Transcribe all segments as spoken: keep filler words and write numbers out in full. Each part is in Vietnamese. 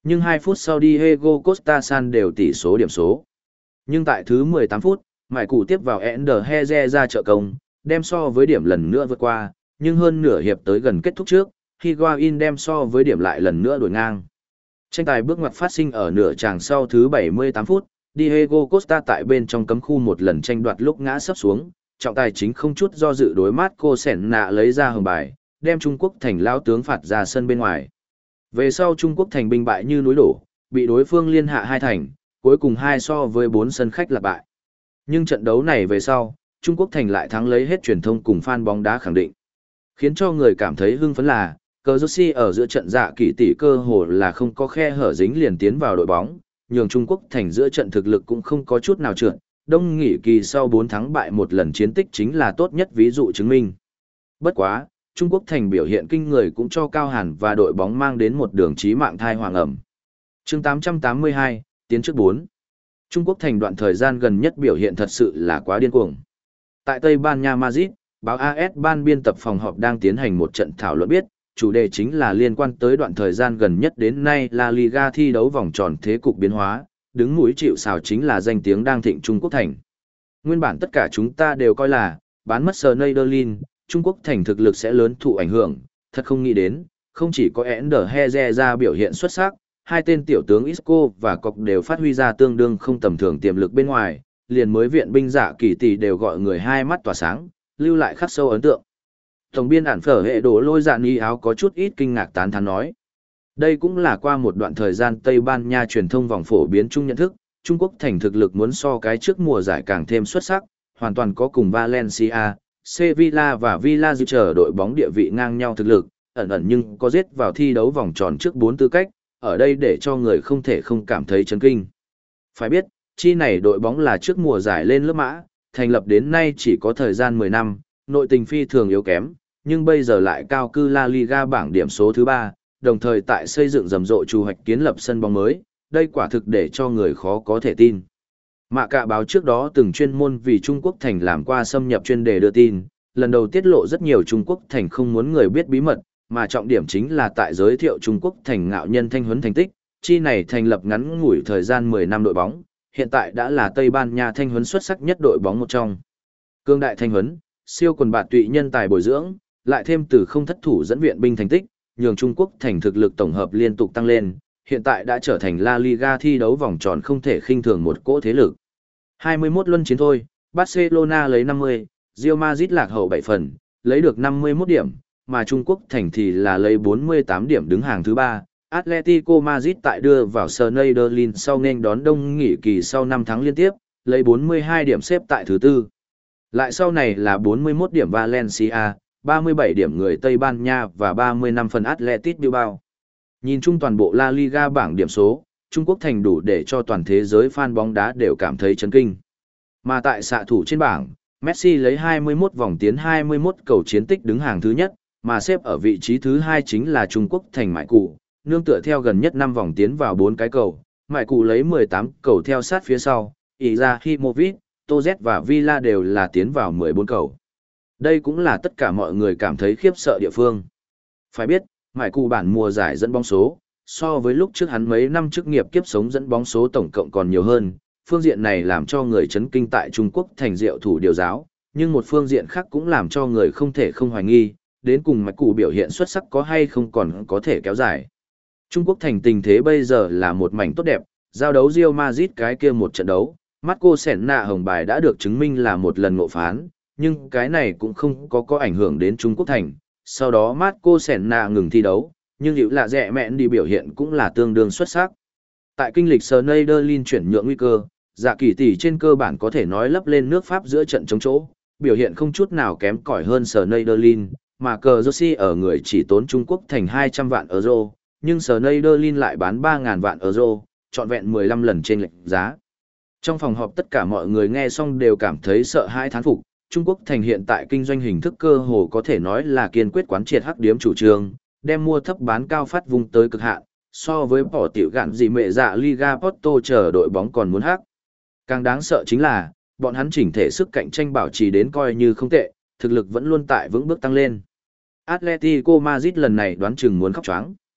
Nhưng hai phút sau Diego Costa san đều tỷ số điểm số. Nhưng tại thứ mười tám phút, Mại Cụ tiếp vào Ender Heze ra trợ công, đem so với điểm lần nữa vượt qua, nhưng hơn nửa hiệp tới gần kết thúc trước, Higuain đem so với điểm lại lần nữa đuổi ngang. Tranh tài bước ngoặt phát sinh ở nửa tràng sau thứ bảy mươi tám phút, Diego Costa tại bên trong cấm khu một lần tranh đoạt lúc ngã sấp xuống, trọng tài chính không chút do dự đối Marco Senna lấy ra hồng bài, đem Trung Quốc thành lao tướng phạt ra sân bên ngoài. Về sau Trung Quốc thành binh bại như núi đổ, bị đối phương liên hạ hai thành, cuối cùng hai so với bốn sân khách là bại. Nhưng trận đấu này về sau, Trung Quốc thành lại thắng lấy hết truyền thông cùng fan bóng đá khẳng định. Khiến cho người cảm thấy hưng phấn là, cờ Jersey ở giữa trận dạ kỳ tỷ cơ hồ là không có khe hở dính liền tiến vào đội bóng, nhường Trung Quốc thành giữa trận thực lực cũng không có chút nào trượt. Đông nghỉ kỳ sau bốn thắng bại một lần chiến tích chính là tốt nhất ví dụ chứng minh. Bất quá, Trung Quốc thành biểu hiện kinh người cũng cho Cao Hàn và đội bóng mang đến một đường chí mạng thai hoàng ẩm. Chương tám trăm tám mươi hai, tiến trước bốn. Trung Quốc thành đoạn thời gian gần nhất biểu hiện thật sự là quá điên cuồng. Tại Tây Ban Nha Madrid, báo a ét ban biên tập phòng họp đang tiến hành một trận thảo luận biết, chủ đề chính là liên quan tới đoạn thời gian gần nhất đến nay La Liga thi đấu vòng tròn thế cục biến hóa, đứng mũi chịu sào chính là danh tiếng đang thịnh Trung Quốc thành. Nguyên bản tất cả chúng ta đều coi là, bán mất Schneiderlin, Trung Quốc thành thực lực sẽ lớn thụ ảnh hưởng, thật không nghĩ đến, không chỉ có Ender Heze ra biểu hiện xuất sắc, hai tên tiểu tướng Isco và Cọc đều phát huy ra tương đương không tầm thường tiềm lực bên ngoài, liền mới viện binh giả kỳ tỷ đều gọi người hai mắt tỏa sáng, lưu lại khắc sâu ấn tượng. Tổng biên ản phở hệ đổ lôi dạn y áo có chút ít kinh ngạc tán thán nói. Đây cũng là qua một đoạn thời gian Tây Ban Nha truyền thông vòng phổ biến chung nhận thức, Trung Quốc thành thực lực muốn so cái trước mùa giải càng thêm xuất sắc, hoàn toàn có cùng Valencia, Sevilla và Villa dự chờ đội bóng địa vị ngang nhau thực lực, ẩn ẩn nhưng có giết vào thi đấu vòng tròn trước bốn tư cách, ở đây để cho người không thể không cảm thấy chấn kinh. Phải biết, chi này đội bóng là trước mùa giải lên lớp mã, thành lập đến nay chỉ có thời gian mười năm, nội tình phi thường yếu kém, nhưng bây giờ lại cao cư La Liga bảng điểm số thứ ba, đồng thời tại xây dựng rầm rộ chủ hoạch kiến lập sân bóng mới, đây quả thực để cho người khó có thể tin. Mạ Cạ báo trước đó từng chuyên môn vì Trung Quốc thành làm qua xâm nhập chuyên đề đưa tin, lần đầu tiết lộ rất nhiều Trung Quốc thành không muốn người biết bí mật, mà trọng điểm chính là tại giới thiệu Trung Quốc thành ngạo nhân thanh huấn thành tích, chi này thành lập ngắn ngủi thời gian mười năm đội bóng, hiện tại đã là Tây Ban Nha thanh huấn xuất sắc nhất đội bóng một trong. Cương đại thanh huấn, siêu quần bạt tụy nhân tài bồi dưỡng, lại thêm từ không thất thủ dẫn viện binh thành tích, nhường Trung Quốc thành thực lực tổng hợp liên tục tăng lên, hiện tại đã trở thành La Liga thi đấu vòng tròn không thể khinh thường một cỗ thế lực. hai mươi mốt luân chiến thôi, Barcelona lấy năm mươi, Real Madrid lạc hậu bảy phần, lấy được năm mươi mốt điểm, mà Trung Quốc thành thì là lấy bốn mươi tám điểm đứng hàng thứ ba. Atletico Madrid tại đưa vào Schneiderlin sau nên đón đông nghỉ kỳ sau năm tháng liên tiếp, lấy bốn mươi hai điểm xếp tại thứ tư. Lại sau này là bốn mươi mốt điểm Valencia, ba mươi bảy điểm người Tây Ban Nha và ba mươi lăm phần Athletic Bilbao. Nhìn chung toàn bộ La Liga bảng điểm số, Trung Quốc thành đủ để cho toàn thế giới fan bóng đá đều cảm thấy chấn kinh. Mà tại xạ thủ trên bảng, Messi lấy hai mươi mốt vòng tiến hai mươi mốt cầu chiến tích đứng hàng thứ nhất, mà xếp ở vị trí thứ hai chính là Trung Quốc thành Mại Cụ, nương tựa theo gần nhất năm vòng tiến vào bốn cái cầu, Mại Cụ lấy mười tám cầu theo sát phía sau, Izahimovic, Toz và Villa đều là tiến vào mười bốn cầu. Đây cũng là tất cả mọi người cảm thấy khiếp sợ địa phương. Phải biết, Mại Cụ bản mùa giải dẫn bóng số, so với lúc trước hắn mấy năm chức nghiệp kiếp sống dẫn bóng số tổng cộng còn nhiều hơn, phương diện này làm cho người chấn kinh tại Trung Quốc thành diệu thủ điều giáo, nhưng một phương diện khác cũng làm cho người không thể không hoài nghi, đến cùng Mại Cụ biểu hiện xuất sắc có hay không còn có thể kéo dài. Trung Quốc thành tình thế bây giờ là một mảnh tốt đẹp, giao đấu Real Madrid cái kia một trận đấu, Marco Senna hồng bài đã được chứng minh là một lần ngộ phán, nhưng cái này cũng không có có ảnh hưởng đến Trung Quốc thành. Sau đó Marco Senna ngừng thi đấu, nhưng hiệu là rẻ mẹn đi biểu hiện cũng là tương đương xuất sắc. Tại kinh lịch Schneiderlin chuyển nhượng nguy cơ, dạ kỳ tỷ trên cơ bản có thể nói lấp lên nước Pháp giữa trận chống chỗ, biểu hiện không chút nào kém cỏi hơn Schneiderlin, mà cờ Jersey ở người chỉ tốn Trung Quốc thành hai trăm vạn euro, nhưng Schneiderlin lại bán ba nghìn vạn euro, trọn vẹn mười lăm lần trên lệch giá. Trong phòng họp tất cả mọi người nghe xong đều cảm thấy sợ hãi thán phục, Trung Quốc thành hiện tại kinh doanh hình thức cơ hồ có thể nói là kiên quyết quán triệt hắc điếm chủ trương, đem mua thấp bán cao phát vùng tới cực hạn, so với bỏ tiểu gạn gì mẹ dạ Liga Porto chờ đội bóng còn muốn hắc. Càng đáng sợ chính là, bọn hắn chỉnh thể sức cạnh tranh bảo trì đến coi như không tệ, thực lực vẫn luôn tại vững bước tăng lên. Atletico Madrid lần này đoán chừng muốn khóc choáng.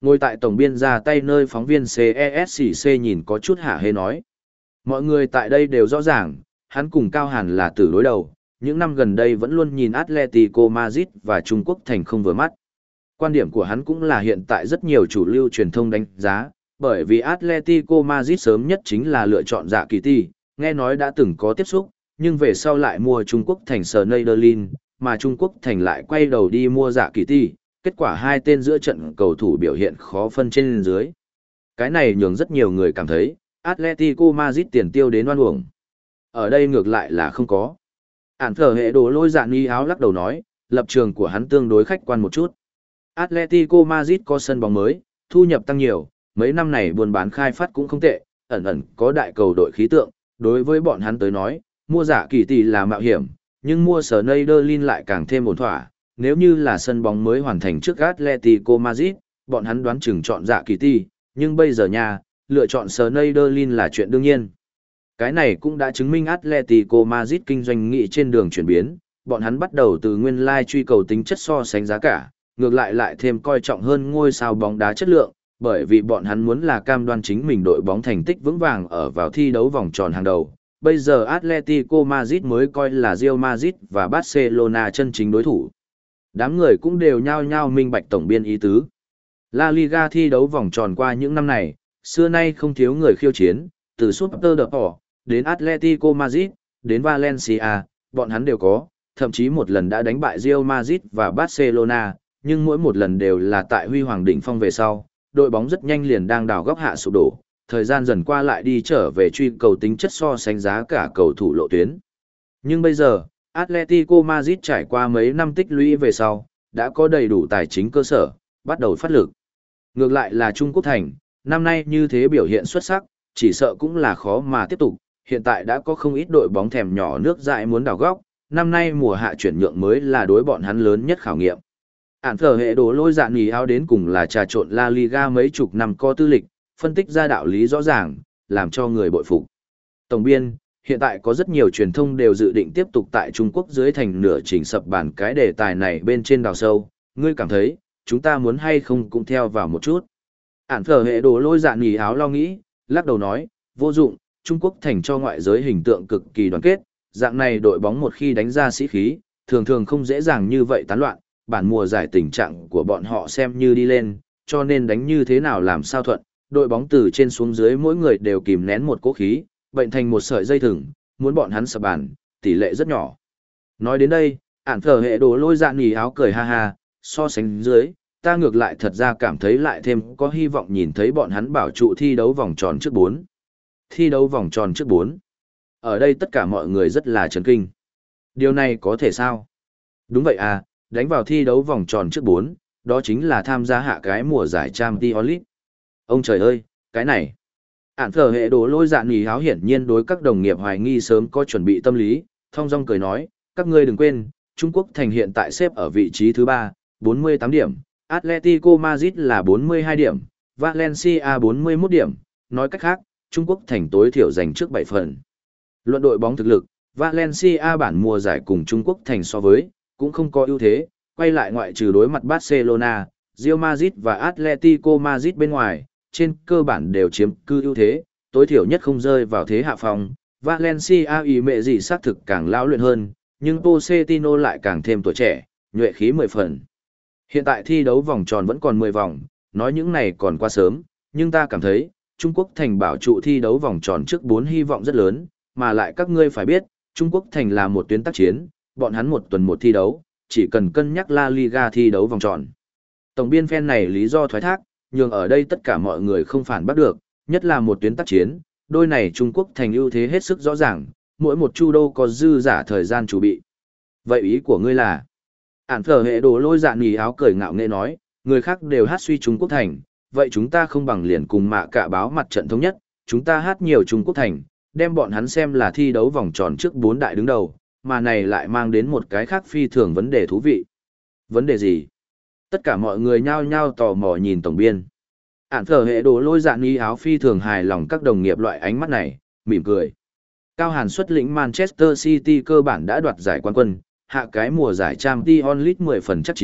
Ngồi tại tổng biên ra tay nơi phóng viên xê e ét xê nhìn có chút hả hê nói. Mọi người tại đây đều rõ ràng, hắn cùng Cao Hàn là tử đối đầu, những năm gần đây vẫn luôn nhìn Atletico Madrid và Trung Quốc thành không vừa mắt. Quan điểm của hắn cũng là hiện tại rất nhiều chủ lưu truyền thông đánh giá, bởi vì Atletico Madrid sớm nhất chính là lựa chọn Dạ Kỳ Tỷ, nghe nói đã từng có tiếp xúc, nhưng về sau lại mua Trung Quốc thành Schneiderlin, mà Trung Quốc thành lại quay đầu đi mua Dạ Kỳ Tỷ, kết quả hai tên giữa trận cầu thủ biểu hiện khó phân trên dưới. Cái này nhường rất nhiều người cảm thấy, Atletico Madrid tiền tiêu đến oan uổng. Ở đây ngược lại là không có. Ản phở hệ đồ lôi dạn y áo lắc đầu nói, lập trường của hắn tương đối khách quan một chút. Atletico Madrid có sân bóng mới, thu nhập tăng nhiều, mấy năm này buôn bán khai phát cũng không tệ, ẩn ẩn có đại cầu đội khí tượng, đối với bọn hắn tới nói, mua Dạ Kỳ Tỷ là mạo hiểm, nhưng mua Schneiderlin lại càng thêm ổn thỏa, nếu như là sân bóng mới hoàn thành trước Atletico Madrid, bọn hắn đoán chừng chọn Dạ Kỳ Tỷ, nhưng bây giờ nha, lựa chọn Schneiderlin là chuyện đương nhiên. Cái này cũng đã chứng minh Atletico Madrid kinh doanh nghị trên đường chuyển biến, bọn hắn bắt đầu từ nguyên lai truy cầu tính chất so sánh giá cả, ngược lại lại thêm coi trọng hơn ngôi sao bóng đá chất lượng, bởi vì bọn hắn muốn là cam đoan chính mình đội bóng thành tích vững vàng ở vào thi đấu vòng tròn hàng đầu. Bây giờ Atletico Madrid mới coi là Real Madrid và Barcelona chân chính đối thủ. Đám người cũng đều nhao nhao minh bạch tổng biên ý tứ. La Liga thi đấu vòng tròn qua những năm này, xưa nay không thiếu người khiêu chiến, từ Super de Porto đến Atletico Madrid, đến Valencia, bọn hắn đều có, thậm chí một lần đã đánh bại Real Madrid và Barcelona, nhưng mỗi một lần đều là tại huy hoàng đỉnh phong về sau, đội bóng rất nhanh liền đang đào góc hạ sụp đổ, thời gian dần qua lại đi trở về truy cầu tính chất so sánh giá cả cầu thủ lộ tuyến. Nhưng bây giờ, Atletico Madrid trải qua mấy năm tích lũy về sau, đã có đầy đủ tài chính cơ sở, bắt đầu phát lực. Ngược lại là Trung Quốc thành, năm nay như thế biểu hiện xuất sắc, chỉ sợ cũng là khó mà tiếp tục, hiện tại đã có không ít đội bóng thèm nhỏ nước dại muốn đào góc, năm nay mùa hạ chuyển nhượng mới là đối bọn hắn lớn nhất khảo nghiệm. Ản phở hệ đồ lôi dạn nghỉ áo đến cùng là trà trộn La Liga mấy chục năm có tư lịch, phân tích ra đạo lý rõ ràng, làm cho người bội phục. Tổng biên, hiện tại có rất nhiều truyền thông đều dự định tiếp tục tại Trung Quốc dưới thành nửa chỉnh sập bản cái đề tài này bên trên đào sâu, ngươi cảm thấy, chúng ta muốn hay không cũng theo vào một chút. Ản phở hệ đồ lôi dạn nghỉ áo lo nghĩ, lắc đầu nói, vô dụng, Trung Quốc thành cho ngoại giới hình tượng cực kỳ đoàn kết, dạng này đội bóng một khi đánh ra sĩ khí, thường thường không dễ dàng như vậy tán loạn, bản mùa giải tình trạng của bọn họ xem như đi lên, cho nên đánh như thế nào làm sao thuận, đội bóng từ trên xuống dưới mỗi người đều kìm nén một cố khí, bệnh thành một sợi dây thừng, muốn bọn hắn sập bàn, tỷ lệ rất nhỏ. Nói đến đây, ản phở hệ đồ lôi dạn nghỉ áo cười ha ha, so sánh dưới, ta ngược lại thật ra cảm thấy lại thêm có hy vọng nhìn thấy bọn hắn bảo trụ thi đấu vòng tròn trước bốn. Thi đấu vòng tròn trước bốn. Ở đây tất cả mọi người rất là chấn kinh. Điều này có thể sao? Đúng vậy à, đánh vào thi đấu vòng tròn trước bốn, đó chính là tham gia hạ cái mùa giải Champions League. Ông trời ơi, cái này. Ản phở hệ đồ lôi dạn nghỉ áo hiển nhiên đối các đồng nghiệp hoài nghi sớm có chuẩn bị tâm lý, thong dong cười nói, các ngươi đừng quên, Trung Quốc thành hiện tại xếp ở vị trí thứ ba, bốn mươi tám điểm, Atletico Madrid là bốn mươi hai điểm, Valencia bốn mươi mốt điểm, nói cách khác, Trung Quốc thành tối thiểu giành trước bảy phần. Luận đội bóng thực lực, Valencia bản mùa giải cùng Trung Quốc thành so với, cũng không có ưu thế, quay lại ngoại trừ đối mặt Barcelona, Real Madrid và Atletico Madrid bên ngoài, trên cơ bản đều chiếm cư ưu thế, tối thiểu nhất không rơi vào thế hạ phòng. Valencia ý mẹ gì xác thực càng lão luyện hơn, nhưng Pochettino lại càng thêm tuổi trẻ, nhuệ khí mười phần. Hiện tại thi đấu vòng tròn vẫn còn mười vòng, nói những này còn quá sớm, nhưng ta cảm thấy, Trung Quốc thành bảo trụ thi đấu vòng tròn trước bốn hy vọng rất lớn, mà lại các ngươi phải biết, Trung Quốc thành là một tuyến tác chiến, bọn hắn một tuần một thi đấu, chỉ cần cân nhắc La Liga thi đấu vòng tròn. Tổng biên phen này lý do thoái thác, nhưng ở đây tất cả mọi người không phản bắt được, nhất là một tuyến tác chiến, đôi này Trung Quốc thành ưu thế hết sức rõ ràng, mỗi một chu đô có dư giả thời gian chuẩn bị. Vậy ý của ngươi là? Ản phở hệ đồ lôi dạn nghỉ áo cười ngạo nghễ nói, người khác đều hát suy Trung Quốc thành, vậy chúng ta không bằng liền cùng mạ cả báo mặt trận thống nhất, chúng ta hát nhiều Trung Quốc thành, đem bọn hắn xem là thi đấu vòng tròn trước bốn đại đứng đầu, mà này lại mang đến một cái khác phi thường vấn đề thú vị. Vấn đề gì? Tất cả mọi người nhao nhao tò mò nhìn tổng biên. Ản phở hệ đồ lôi dạn nghỉ áo phi thường hài lòng các đồng nghiệp loại ánh mắt này, mỉm cười. Cao Hàn xuất lĩnh Manchester City cơ bản đã đoạt giải quán quân, hạ cái mùa giải Champions League mười phần chắc chín,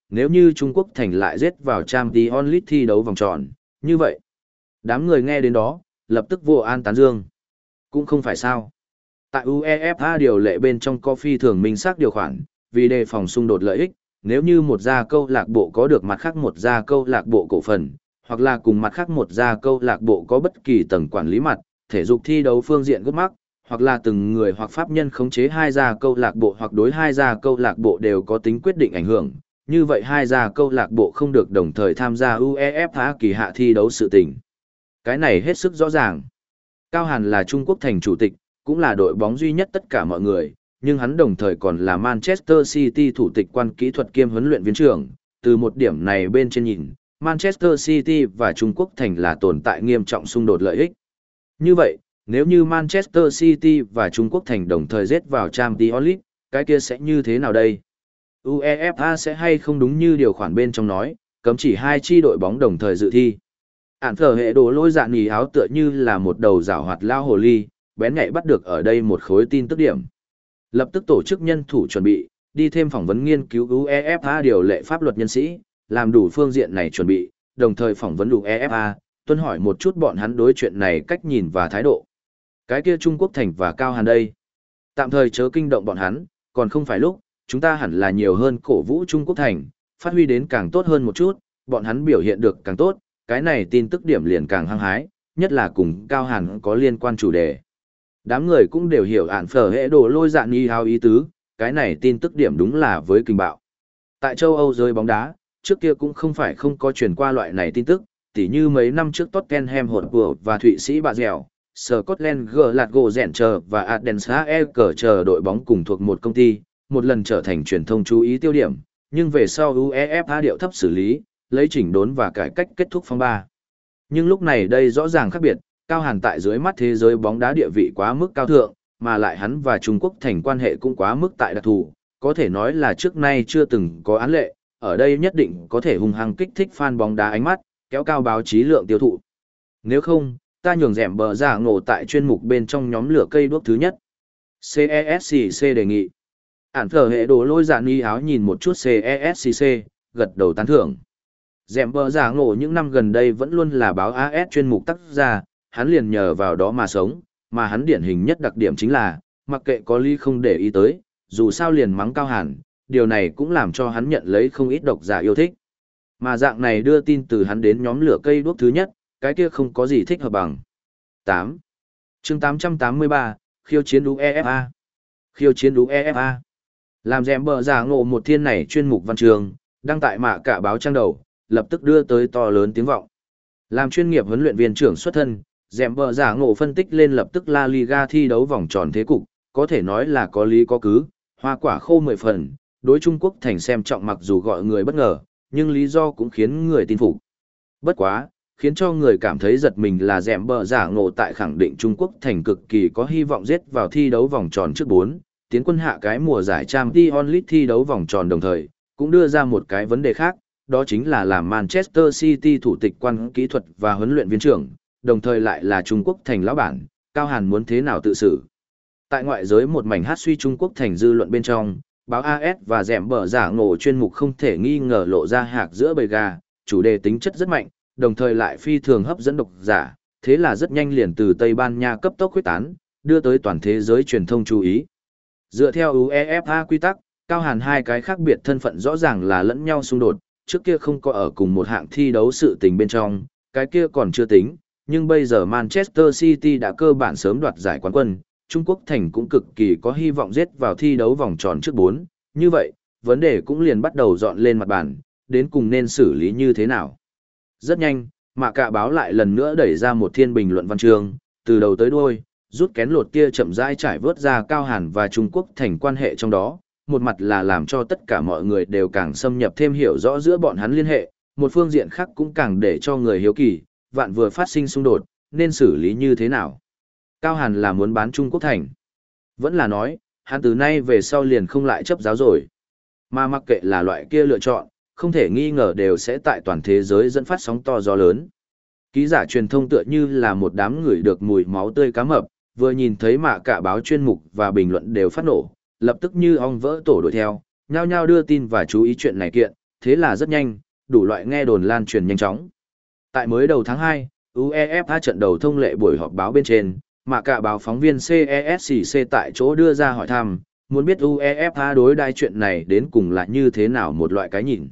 nếu như Trung Quốc thành lại giết vào Champions League thi đấu vòng tròn, như vậy. Đám người nghe đến đó, lập tức vô an tán dương. Cũng không phải sao. Tại UEFA điều lệ bên trong có phi thường minh xác điều khoản, vì đề phòng xung đột lợi ích, nếu như một gia câu lạc bộ có được mặt khác một gia câu lạc bộ cổ phần, hoặc là cùng mặt khác một gia câu lạc bộ có bất kỳ tầng quản lý mặt, thể dục thi đấu phương diện gốc mắc, hoặc là từng người hoặc pháp nhân khống chế hai gia câu lạc bộ hoặc đối hai gia câu lạc bộ đều có tính quyết định ảnh hưởng, như vậy hai gia câu lạc bộ không được đồng thời tham gia UEFA kỳ hạ thi đấu sự tình. Cái này hết sức rõ ràng. Cao Hàn là Trung Quốc thành chủ tịch, cũng là đội bóng duy nhất tất cả mọi người, nhưng hắn đồng thời còn là Manchester City thủ tịch quan kỹ thuật kiêm huấn luyện viên trưởng. Từ một điểm này bên trên nhìn, Manchester City và Trung Quốc thành là tồn tại nghiêm trọng xung đột lợi ích. Như vậy, nếu như Manchester City và Trung Quốc thành đồng thời giết vào Champions League, cái kia sẽ như thế nào đây? UEFA sẽ hay không đúng như điều khoản bên trong nói, cấm chỉ hai chi đội bóng đồng thời dự thi. Ản phở hệ đồ lôi dạ nì áo tựa như là một đầu rảo hoạt lao hồ ly, bén nhạy bắt được ở đây một khối tin tức điểm. Lập tức tổ chức nhân thủ chuẩn bị, đi thêm phỏng vấn nghiên cứu UEFA điều lệ pháp luật nhân sĩ, làm đủ phương diện này chuẩn bị, đồng thời phỏng vấn đủ UEFA, tuân hỏi một chút bọn hắn đối chuyện này cách nhìn và thái độ. Cái kia Trung Quốc thành và Cao Hàn đây. Tạm thời chớ kinh động bọn hắn, còn không phải lúc, chúng ta hẳn là nhiều hơn cổ vũ Trung Quốc thành, phát huy đến càng tốt hơn một chút, bọn hắn biểu hiện được càng tốt, cái này tin tức điểm liền càng hăng hái, nhất là cùng Cao Hàn có liên quan chủ đề. Đám người cũng đều hiểu ản phở hệ đồ lôi dạn y hao ý tứ, cái này tin tức điểm đúng là với kinh bạo. Tại châu Âu giới bóng đá, trước kia cũng không phải không có truyền qua loại này tin tức, tỉ như mấy năm trước Tottenham Hotspur và Thụy Sĩ Bà Dẻo, Scotland Glasgow Rangers và Adensa Eker chờ đội bóng cùng thuộc một công ty, một lần trở thành truyền thông chú ý tiêu điểm, nhưng về sau UEFA điệu thấp xử lý, lấy chỉnh đốn và cải cách kết thúc phong ba. Nhưng lúc này đây rõ ràng khác biệt, Cao Hàn tại dưới mắt thế giới bóng đá địa vị quá mức cao thượng, mà lại hắn và Trung Quốc thành quan hệ cũng quá mức tại đặc thù, có thể nói là trước nay chưa từng có án lệ, ở đây nhất định có thể hung hăng kích thích fan bóng đá ánh mắt, kéo cao báo chí lượng tiêu thụ. Nếu không, ta nhường rẻm bờ giả ngộ tại chuyên mục bên trong nhóm lửa cây đuốc thứ nhất. xê e ét xê xê đề nghị. Ản phở hệ đồ lôi dạ ni áo nhìn một chút xê e ét xê xê, gật đầu tán thưởng. Dẻm bờ giả ngộ những năm gần đây vẫn luôn là báo a ét chuyên mục tác gia, hắn liền nhờ vào đó mà sống, mà hắn điển hình nhất đặc điểm chính là, mặc kệ có lý không để ý tới, dù sao liền mắng Cao Hàn, điều này cũng làm cho hắn nhận lấy không ít độc giả yêu thích. Mà dạng này đưa tin từ hắn đến nhóm lửa cây đuốc thứ nhất, cái kia không có gì thích hợp bằng. tám. chương tám trăm tám mươi ba, khiêu chiến UEFA. Khiêu chiến UEFA. Làm dẻm bờ giả ngộ một thiên này chuyên mục văn trường, đăng tại mạ cả báo trang đầu, lập tức đưa tới to lớn tiếng vọng. Làm chuyên nghiệp huấn luyện viên trưởng xuất thân, dẻm bờ giả ngộ phân tích lên lập tức La Liga thi đấu vòng tròn thế cục, có thể nói là có lý có cứ, hoa quả khô mười phần, đối Trung Quốc thành xem trọng mặc dù gọi người bất ngờ, nhưng lý do cũng khiến người tin phục. Bất quá, khiến cho người cảm thấy giật mình là dẻm bờ giả ngộ tại khẳng định Trung Quốc thành cực kỳ có hy vọng giết vào thi đấu vòng tròn trước bốn, tiến quân hạ cái mùa giải Champions League thi đấu vòng tròn đồng thời, cũng đưa ra một cái vấn đề khác, đó chính là làm Manchester City thủ tịch quan kỹ thuật và huấn luyện viên trưởng, đồng thời lại là Trung Quốc thành lão bản, Cao Hàn muốn thế nào tự xử. Tại ngoại giới một mảnh hát suy Trung Quốc thành dư luận bên trong, báo a ét và dẻm bờ giả ngộ chuyên mục không thể nghi ngờ lộ ra hạc giữa bầy gà, chủ đề tính chất rất mạnh, đồng thời lại phi thường hấp dẫn độc giả, thế là rất nhanh liền từ Tây Ban Nha cấp tốc khuếch tán, đưa tới toàn thế giới truyền thông chú ý. Dựa theo UEFA quy tắc, Cao Hàn hai cái khác biệt thân phận rõ ràng là lẫn nhau xung đột, trước kia không có ở cùng một hạng thi đấu sự tình bên trong, cái kia còn chưa tính, nhưng bây giờ Manchester City đã cơ bản sớm đoạt giải quán quân, Trung Quốc thành cũng cực kỳ có hy vọng giết vào thi đấu vòng tròn trước bốn, như vậy, vấn đề cũng liền bắt đầu dọn lên mặt bàn, đến cùng nên xử lý như thế nào. Rất nhanh, Mạ Cạ báo lại lần nữa đẩy ra một thiên bình luận văn chương, từ đầu tới đuôi, rút kén lột tia chậm rãi trải vớt ra Cao Hàn và Trung Quốc thành quan hệ trong đó, một mặt là làm cho tất cả mọi người đều càng xâm nhập thêm hiểu rõ giữa bọn hắn liên hệ, một phương diện khác cũng càng để cho người hiếu kỳ, vạn vừa phát sinh xung đột, nên xử lý như thế nào. Cao Hàn là muốn bán Trung Quốc thành. Vẫn là nói, hắn từ nay về sau liền không lại chấp giáo rồi. Mà mặc kệ là loại kia lựa chọn, không thể nghi ngờ đều sẽ tại toàn thế giới dẫn phát sóng to gió lớn. Ký giả truyền thông tựa như là một đám người được mùi máu tươi cá mập, vừa nhìn thấy Mạ Cạ báo chuyên mục và bình luận đều phát nổ, lập tức như ong vỡ tổ đuổi theo, nhao nhao đưa tin và chú ý chuyện này kiện, thế là rất nhanh, đủ loại nghe đồn lan truyền nhanh chóng. Tại mới đầu tháng hai, UEFA trận đầu thông lệ buổi họp báo bên trên, mà cả báo phóng viên xê e ét xê xê tại chỗ đưa ra hỏi thăm, muốn biết UEFA đối đãi chuyện này đến cùng là như thế nào một loại cái nhìn.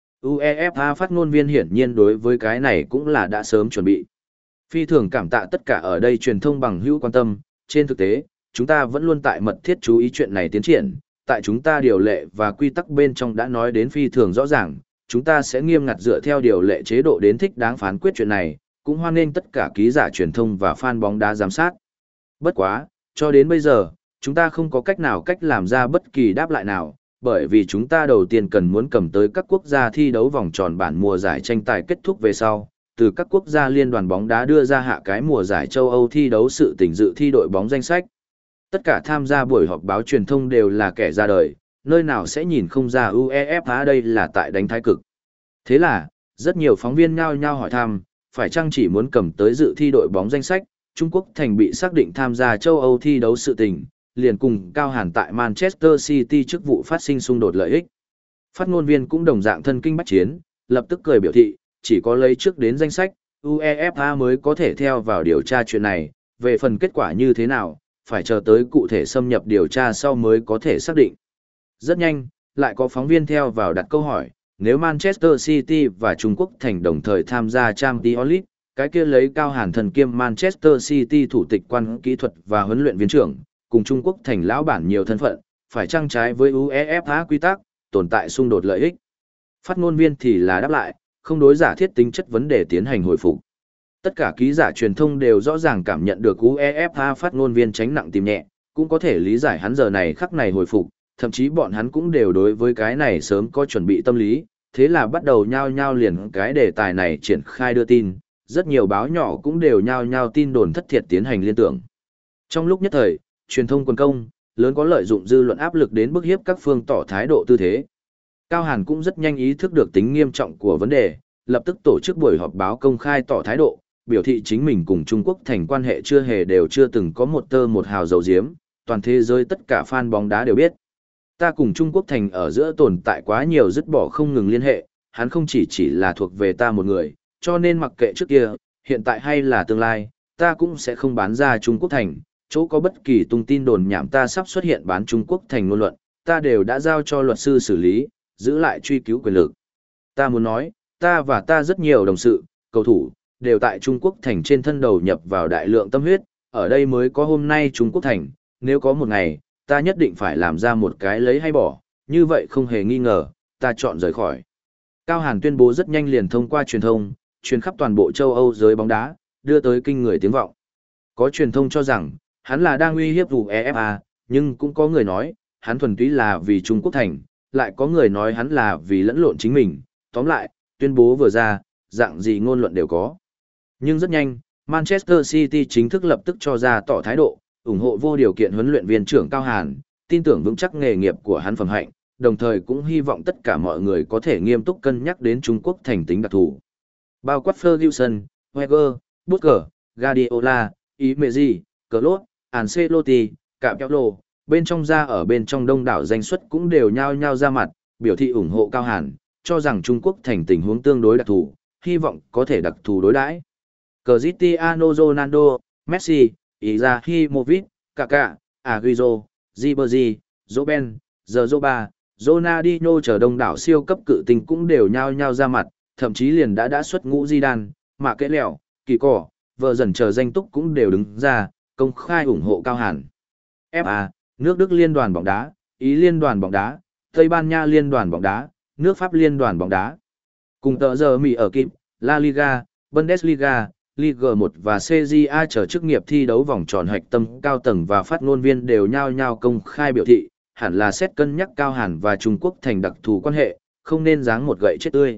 UEFA phát ngôn viên hiển nhiên đối với cái này cũng là đã sớm chuẩn bị. Phi thường cảm tạ tất cả ở đây truyền thông bằng hữu quan tâm, trên thực tế, chúng ta vẫn luôn tại mật thiết chú ý chuyện này tiến triển, tại chúng ta điều lệ và quy tắc bên trong đã nói đến phi thường rõ ràng, chúng ta sẽ nghiêm ngặt dựa theo điều lệ chế độ đến thích đáng phán quyết chuyện này, cũng hoan nghênh tất cả ký giả truyền thông và fan bóng đá giám sát. Bất quá, cho đến bây giờ, chúng ta không có cách nào cách làm ra bất kỳ đáp lại nào, bởi vì chúng ta đầu tiên cần muốn cầm tới các quốc gia thi đấu vòng tròn bản mùa giải tranh tài kết thúc về sau, từ các quốc gia liên đoàn bóng đá đưa ra hạ cái mùa giải châu Âu thi đấu sự tình dự thi đội bóng danh sách. Tất cả tham gia buổi họp báo truyền thông đều là kẻ ra đời, nơi nào sẽ nhìn không ra UEFA đây là tại đánh thái cực. Thế là, rất nhiều phóng viên nhao nhao hỏi thăm, phải chăng chỉ muốn cầm tới dự thi đội bóng danh sách, Trung Quốc thành bị xác định tham gia châu Âu thi đấu sự tình, liền cùng Cao Hàn tại Manchester City chức vụ phát sinh xung đột lợi ích. Phát ngôn viên cũng đồng dạng thân kinh bách chiến, lập tức cười biểu thị, chỉ có lấy trước đến danh sách, UEFA mới có thể theo vào điều tra chuyện này, về phần kết quả như thế nào, phải chờ tới cụ thể xâm nhập điều tra sau mới có thể xác định. Rất nhanh, lại có phóng viên theo vào đặt câu hỏi, nếu Manchester City và Trung Quốc thành đồng thời tham gia Champions League, cái kia lấy Cao Hàn thần kiêm Manchester City thủ tịch quan kỹ thuật và huấn luyện viên trưởng, cùng Trung Quốc thành lão bản nhiều thân phận, phải trang trái với UEFA quy tắc, tồn tại xung đột lợi ích. Phát ngôn viên thì là đáp lại, không đối giả thiết tính chất vấn đề tiến hành hồi phục. Tất cả ký giả truyền thông đều rõ ràng cảm nhận được UEFA phát ngôn viên tránh nặng tìm nhẹ, cũng có thể lý giải hắn giờ này khắc này hồi phục, thậm chí bọn hắn cũng đều đối với cái này sớm có chuẩn bị tâm lý, thế là bắt đầu nhao nhao liền cái đề tài này triển khai đưa tin, rất nhiều báo nhỏ cũng đều nhao nhao tin đồn thất thiệt tiến hành liên tưởng. Trong lúc nhất thời, truyền thông quần công, lớn có lợi dụng dư luận áp lực đến bức hiếp các phương tỏ thái độ tư thế. Cao Hàn cũng rất nhanh ý thức được tính nghiêm trọng của vấn đề, lập tức tổ chức buổi họp báo công khai tỏ thái độ, biểu thị chính mình cùng Trung Quốc thành quan hệ chưa hề đều chưa từng có một tơ một hào dầu diếm, toàn thế giới tất cả fan bóng đá đều biết. Ta cùng Trung Quốc thành ở giữa tồn tại quá nhiều dứt bỏ không ngừng liên hệ, hắn không chỉ chỉ là thuộc về ta một người, cho nên mặc kệ trước kia, hiện tại hay là tương lai, ta cũng sẽ không bán ra Trung Quốc thành, chỗ có bất kỳ tung tin đồn nhảm ta sắp xuất hiện bán Trung Quốc thành ngôn luận, ta đều đã giao cho luật sư xử lý, giữ lại truy cứu quyền lực. Ta muốn nói, ta và ta rất nhiều đồng sự, cầu thủ, đều tại Trung Quốc thành trên thân đầu nhập vào đại lượng tâm huyết, ở đây mới có hôm nay Trung Quốc thành, nếu có một ngày, ta nhất định phải làm ra một cái lấy hay bỏ, như vậy không hề nghi ngờ, ta chọn rời khỏi. Cao Hàn tuyên bố rất nhanh liền thông qua truyền thông, truyền khắp toàn bộ châu Âu giới bóng đá, đưa tới kinh người tiếng vọng. Có truyền thông cho rằng, hắn là đang uy hiếp UEFA, nhưng cũng có người nói, hắn thuần túy là vì Trung Quốc thành, lại có người nói hắn là vì lẫn lộn chính mình. Tóm lại, tuyên bố vừa ra, dạng gì ngôn luận đều có. Nhưng rất nhanh, Manchester City chính thức lập tức cho ra tỏ thái độ, ủng hộ vô điều kiện huấn luyện viên trưởng Cao Hàn, tin tưởng vững chắc nghề nghiệp của hắn phẩm hạnh, đồng thời cũng hy vọng tất cả mọi người có thể nghiêm túc cân nhắc đến Trung Quốc thành tính đặc thù. Bao quát Ferguson, Wenger, Booker, Guardiola, Imeji, Klopp, Ancelotti, Capello, bên trong ra ở bên trong đông đảo danh xuất cũng đều nhao nhao ra mặt, biểu thị ủng hộ Cao Hàn, cho rằng Trung Quốc thành tình huống tương đối đặc thù, hy vọng có thể đặc thù đối đãi. Cristiano Ronaldo, Messi, Ibrahimovic, Kaká, Agüero, Ribery, Robben, Zoba, Ronaldinho chờ đông đảo siêu cấp cự tinh cũng đều nhao nhao ra mặt, thậm chí liền đã đã xuất ngũ Zidane, mà kẽ lẹo, kỳ cỏ, vợ dần chờ danh túc cũng đều đứng ra, công khai ủng hộ Cao Hàn. ép a, nước Đức Liên đoàn bóng đá, Ý Liên đoàn bóng đá, Tây Ban Nha Liên đoàn bóng đá, nước Pháp Liên đoàn bóng đá. Cùng tờ giờ Mỹ ở kịp, La Liga, Bundesliga, Ligue một và xê giê a chờ chức nghiệp thi đấu vòng tròn hạch tâm cao tầng và phát ngôn viên đều nhao nhao công khai biểu thị, hẳn là xét cân nhắc Cao Hàn và Trung Quốc thành đặc thù quan hệ, không nên giáng một gậy chết tươi.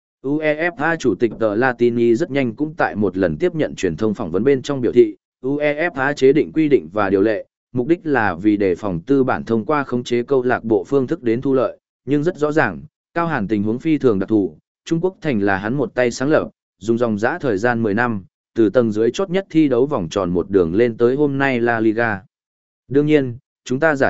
UEFA chủ tịch tờ Latini rất nhanh cũng tại một lần tiếp nhận truyền thông phỏng vấn bên trong biểu thị, UEFA chế định quy định và điều lệ, mục đích là vì đề phòng tư bản thông qua khống chế câu lạc bộ phương thức đến thu lợi, nhưng rất rõ ràng, Cao Hàn tình huống phi thường đặc thù, Trung Quốc thành là hắn một tay sáng lập, dùng dòng dã thời gian mười năm, từ tầng dưới chót nhất thi đấu vòng tròn một đường lên tới hôm nay La Liga. Đương nhiên, chúng ta giả thiết,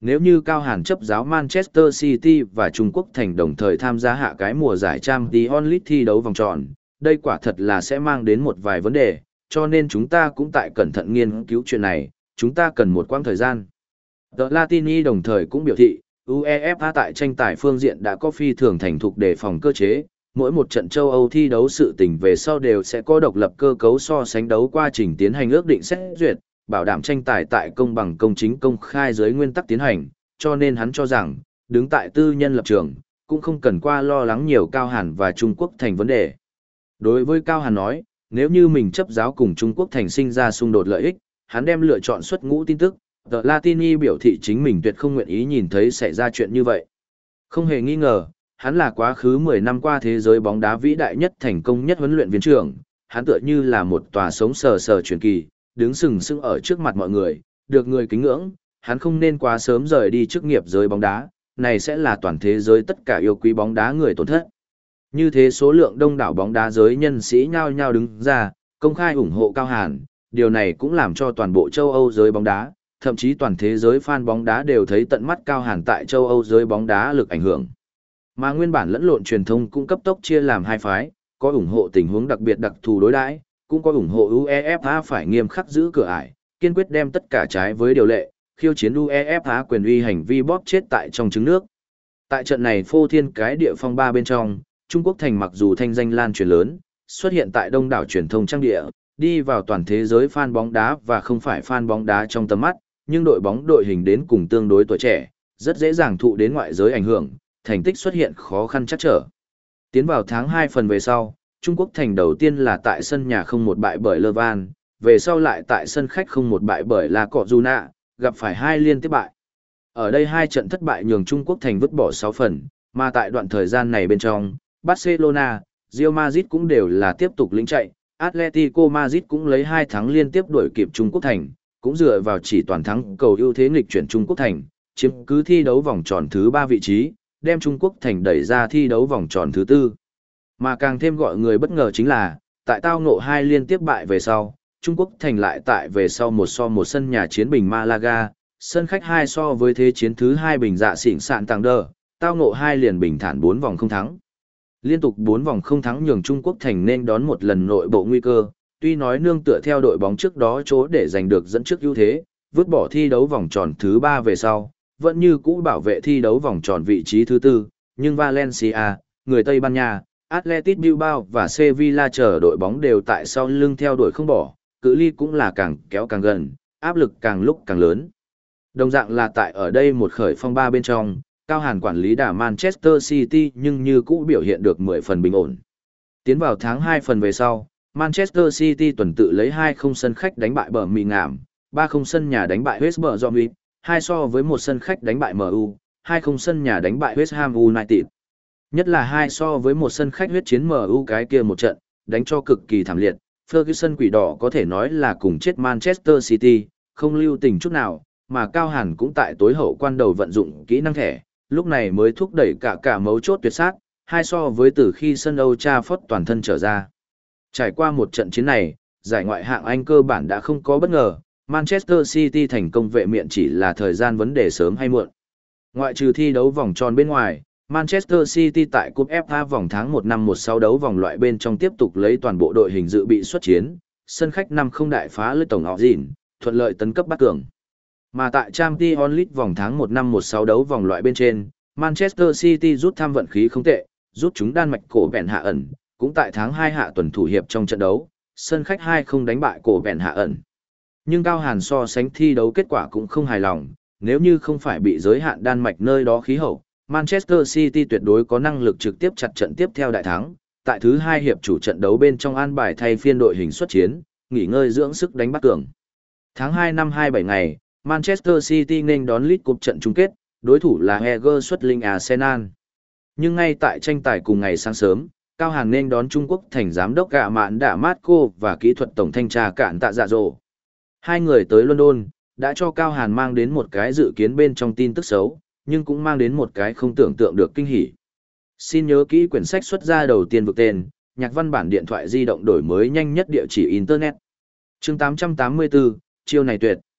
Nếu như Cao Hàn chấp giáo Manchester City và Trung Quốc thành đồng thời tham gia hạ cái mùa giải Champions League thi đấu vòng tròn, đây quả thật là sẽ mang đến một vài vấn đề, cho nên chúng ta cũng tại cẩn thận nghiên cứu chuyện này, chúng ta cần một quãng thời gian. The Latini đồng thời cũng biểu thị, UEFA tại tranh tài phương diện đã có phi thường thành thục đề phòng cơ chế, mỗi một trận châu Âu thi đấu sự tình về sau đều sẽ có độc lập cơ cấu so sánh đấu quá trình tiến hành ước định xét duyệt, bảo đảm tranh tài tại công bằng công chính công khai dưới nguyên tắc tiến hành, cho nên hắn cho rằng, đứng tại tư nhân lập trường, cũng không cần qua lo lắng nhiều Cao Hàn và Trung Quốc thành vấn đề. Đối với Cao Hàn nói, nếu như mình chấp giáo cùng Trung Quốc thành sinh ra xung đột lợi ích, hắn đem lựa chọn xuất ngũ tin tức, The Latini biểu thị chính mình tuyệt không nguyện ý nhìn thấy xảy ra chuyện như vậy. Không hề nghi ngờ, hắn là quá khứ mười năm qua thế giới bóng đá vĩ đại nhất thành công nhất huấn luyện viên trưởng, hắn tựa như là một tòa sống sờ sờ truyền kỳ, đứng sừng sững ở trước mặt mọi người, được người kính ngưỡng, hắn không nên quá sớm rời đi chức nghiệp giới bóng đá, này sẽ là toàn thế giới tất cả yêu quý bóng đá người tổn thất. Như thế số lượng đông đảo bóng đá giới nhân sĩ nhao nhao đứng ra, công khai ủng hộ Cao Hàn, điều này cũng làm cho toàn bộ châu Âu giới bóng đá, thậm chí toàn thế giới fan bóng đá đều thấy tận mắt Cao Hàn tại châu Âu giới bóng đá lực ảnh hưởng. Mà nguyên bản lẫn lộn truyền thông cũng cấp tốc chia làm hai phái, có ủng hộ tình huống đặc biệt đặc thù đối đãi, cũng có ủng hộ UEFA phải nghiêm khắc giữ cửa ải, kiên quyết đem tất cả trái với điều lệ, khiêu chiến UEFA quyền uy hành vi bóp chết tại trong trứng nước. Tại trận này phô thiên cái địa phong ba bên trong, Trung Quốc thành mặc dù thanh danh lan truyền lớn, xuất hiện tại đông đảo truyền thông trang địa, đi vào toàn thế giới fan bóng đá và không phải fan bóng đá trong tầm mắt, nhưng đội bóng đội hình đến cùng tương đối tuổi trẻ, rất dễ dàng thụ đến ngoại giới ảnh hưởng, thành tích xuất hiện khó khăn chắc trở. Tiến vào tháng hai phần về sau, Trung Quốc thành đầu tiên là tại sân nhà không một bại bởi Lơ Van, về sau lại tại sân khách không một bại bởi La Cojuna, gặp phải hai liên tiếp bại. Ở đây hai trận thất bại nhường Trung Quốc thành vứt bỏ sáu phần, mà tại đoạn thời gian này bên trong, Barcelona, Real Madrid cũng đều là tiếp tục lĩnh chạy, Atletico Madrid cũng lấy hai thắng liên tiếp đuổi kịp Trung Quốc thành, cũng dựa vào chỉ toàn thắng cầu ưu thế nghịch chuyển Trung Quốc thành, chiếm cứ thi đấu vòng tròn thứ ba vị trí, đem Trung Quốc thành đẩy ra thi đấu vòng tròn thứ tư. Mà càng thêm gọi người bất ngờ chính là, tại tao ngộ hai liên tiếp bại về sau, Trung Quốc thành lại tại về sau một so một sân nhà chiến bình Malaga, sân khách hai so với thế chiến thứ hai bình dạ xỉn sạn tàng đờ, tao ngộ hai liền bình thản bốn vòng không thắng. Liên tục bốn vòng không thắng nhường Trung Quốc thành nên đón một lần nội bộ nguy cơ, tuy nói nương tựa theo đội bóng trước đó chỗ để giành được dẫn trước ưu thế, vứt bỏ thi đấu vòng tròn thứ ba về sau, vẫn như cũ bảo vệ thi đấu vòng tròn vị trí thứ tư, nhưng Valencia, người Tây Ban Nha, Athletic Bilbao và Sevilla chờ đội bóng đều tại sau lưng theo đuổi không bỏ, cự ly cũng là càng kéo càng gần, áp lực càng lúc càng lớn. Đồng dạng là tại ở đây một khởi phong ba bên trong, Cao Hàn quản lý đả Manchester City nhưng như cũ biểu hiện được mười phần bình ổn. Tiến vào tháng hai phần về sau, Manchester City tuần tự lấy hai không sân khách đánh bại bờ mì ngảm, ba không sân nhà đánh bại West Bromwich, hai so với một sân khách đánh bại em u, hai không sân nhà đánh bại West Ham United. Nhất là hai so với một sân khách huyết chiến em u cái kia một trận, đánh cho cực kỳ thảm liệt, Ferguson quỷ đỏ có thể nói là cùng chết Manchester City, không lưu tình chút nào, mà Cao Hàn cũng tại tối hậu quan đầu vận dụng kỹ năng thẻ, lúc này mới thúc đẩy cả cả mấu chốt tuyệt sát, hai so với từ khi sân Old Trafford toàn thân trở ra. Trải qua một trận chiến này, giải ngoại hạng Anh cơ bản đã không có bất ngờ, Manchester City thành công vệ miện chỉ là thời gian vấn đề sớm hay muộn. Ngoại trừ thi đấu vòng tròn bên ngoài, Manchester City tại cúp ép a vòng tháng một năm một sáu đấu vòng loại bên trong tiếp tục lấy toàn bộ đội hình dự bị xuất chiến, sân khách năm không đại phá lưới tổng họ dịn, thuận lợi tấn cấp bắt cường. Mà tại Champions League vòng tháng một năm một sáu đấu vòng loại bên trên, Manchester City rút tham vận khí không tệ, rút chúng Đan Mạch cổ bèn hạ ẩn, cũng tại tháng hai hạ tuần thủ hiệp trong trận đấu, sân khách hai không đánh bại cổ bèn hạ ẩn. Nhưng Cao Hàn so sánh thi đấu kết quả cũng không hài lòng, nếu như không phải bị giới hạn Đan Mạch nơi đó khí hậu, Manchester City tuyệt đối có năng lực trực tiếp chặt trận tiếp theo đại thắng, tại thứ hai hiệp chủ trận đấu bên trong an bài thay phiên đội hình xuất chiến, nghỉ ngơi dưỡng sức đánh bắt cường. Tháng hai năm hai mươi bảy ngày, Manchester City nên đón League Cup trận chung kết, đối thủ là Heger xuất linh Arsenal. Nhưng ngay tại tranh tài cùng ngày sáng sớm, Cao Hàn nên đón Trung Quốc thành giám đốc gạ mạn đạ Marco và kỹ thuật tổng thanh tra cạn tạ dạ dỗ. Hai người tới London, đã cho Cao Hàn mang đến một cái dự kiến bên trong tin tức xấu, nhưng cũng mang đến một cái không tưởng tượng được kinh hỉ. Xin nhớ kỹ quyển sách xuất ra đầu tiên vực tên, nhạc văn bản điện thoại di động đổi mới nhanh nhất địa chỉ Internet. Chương tám trăm tám mươi tư, chiêu này tuyệt.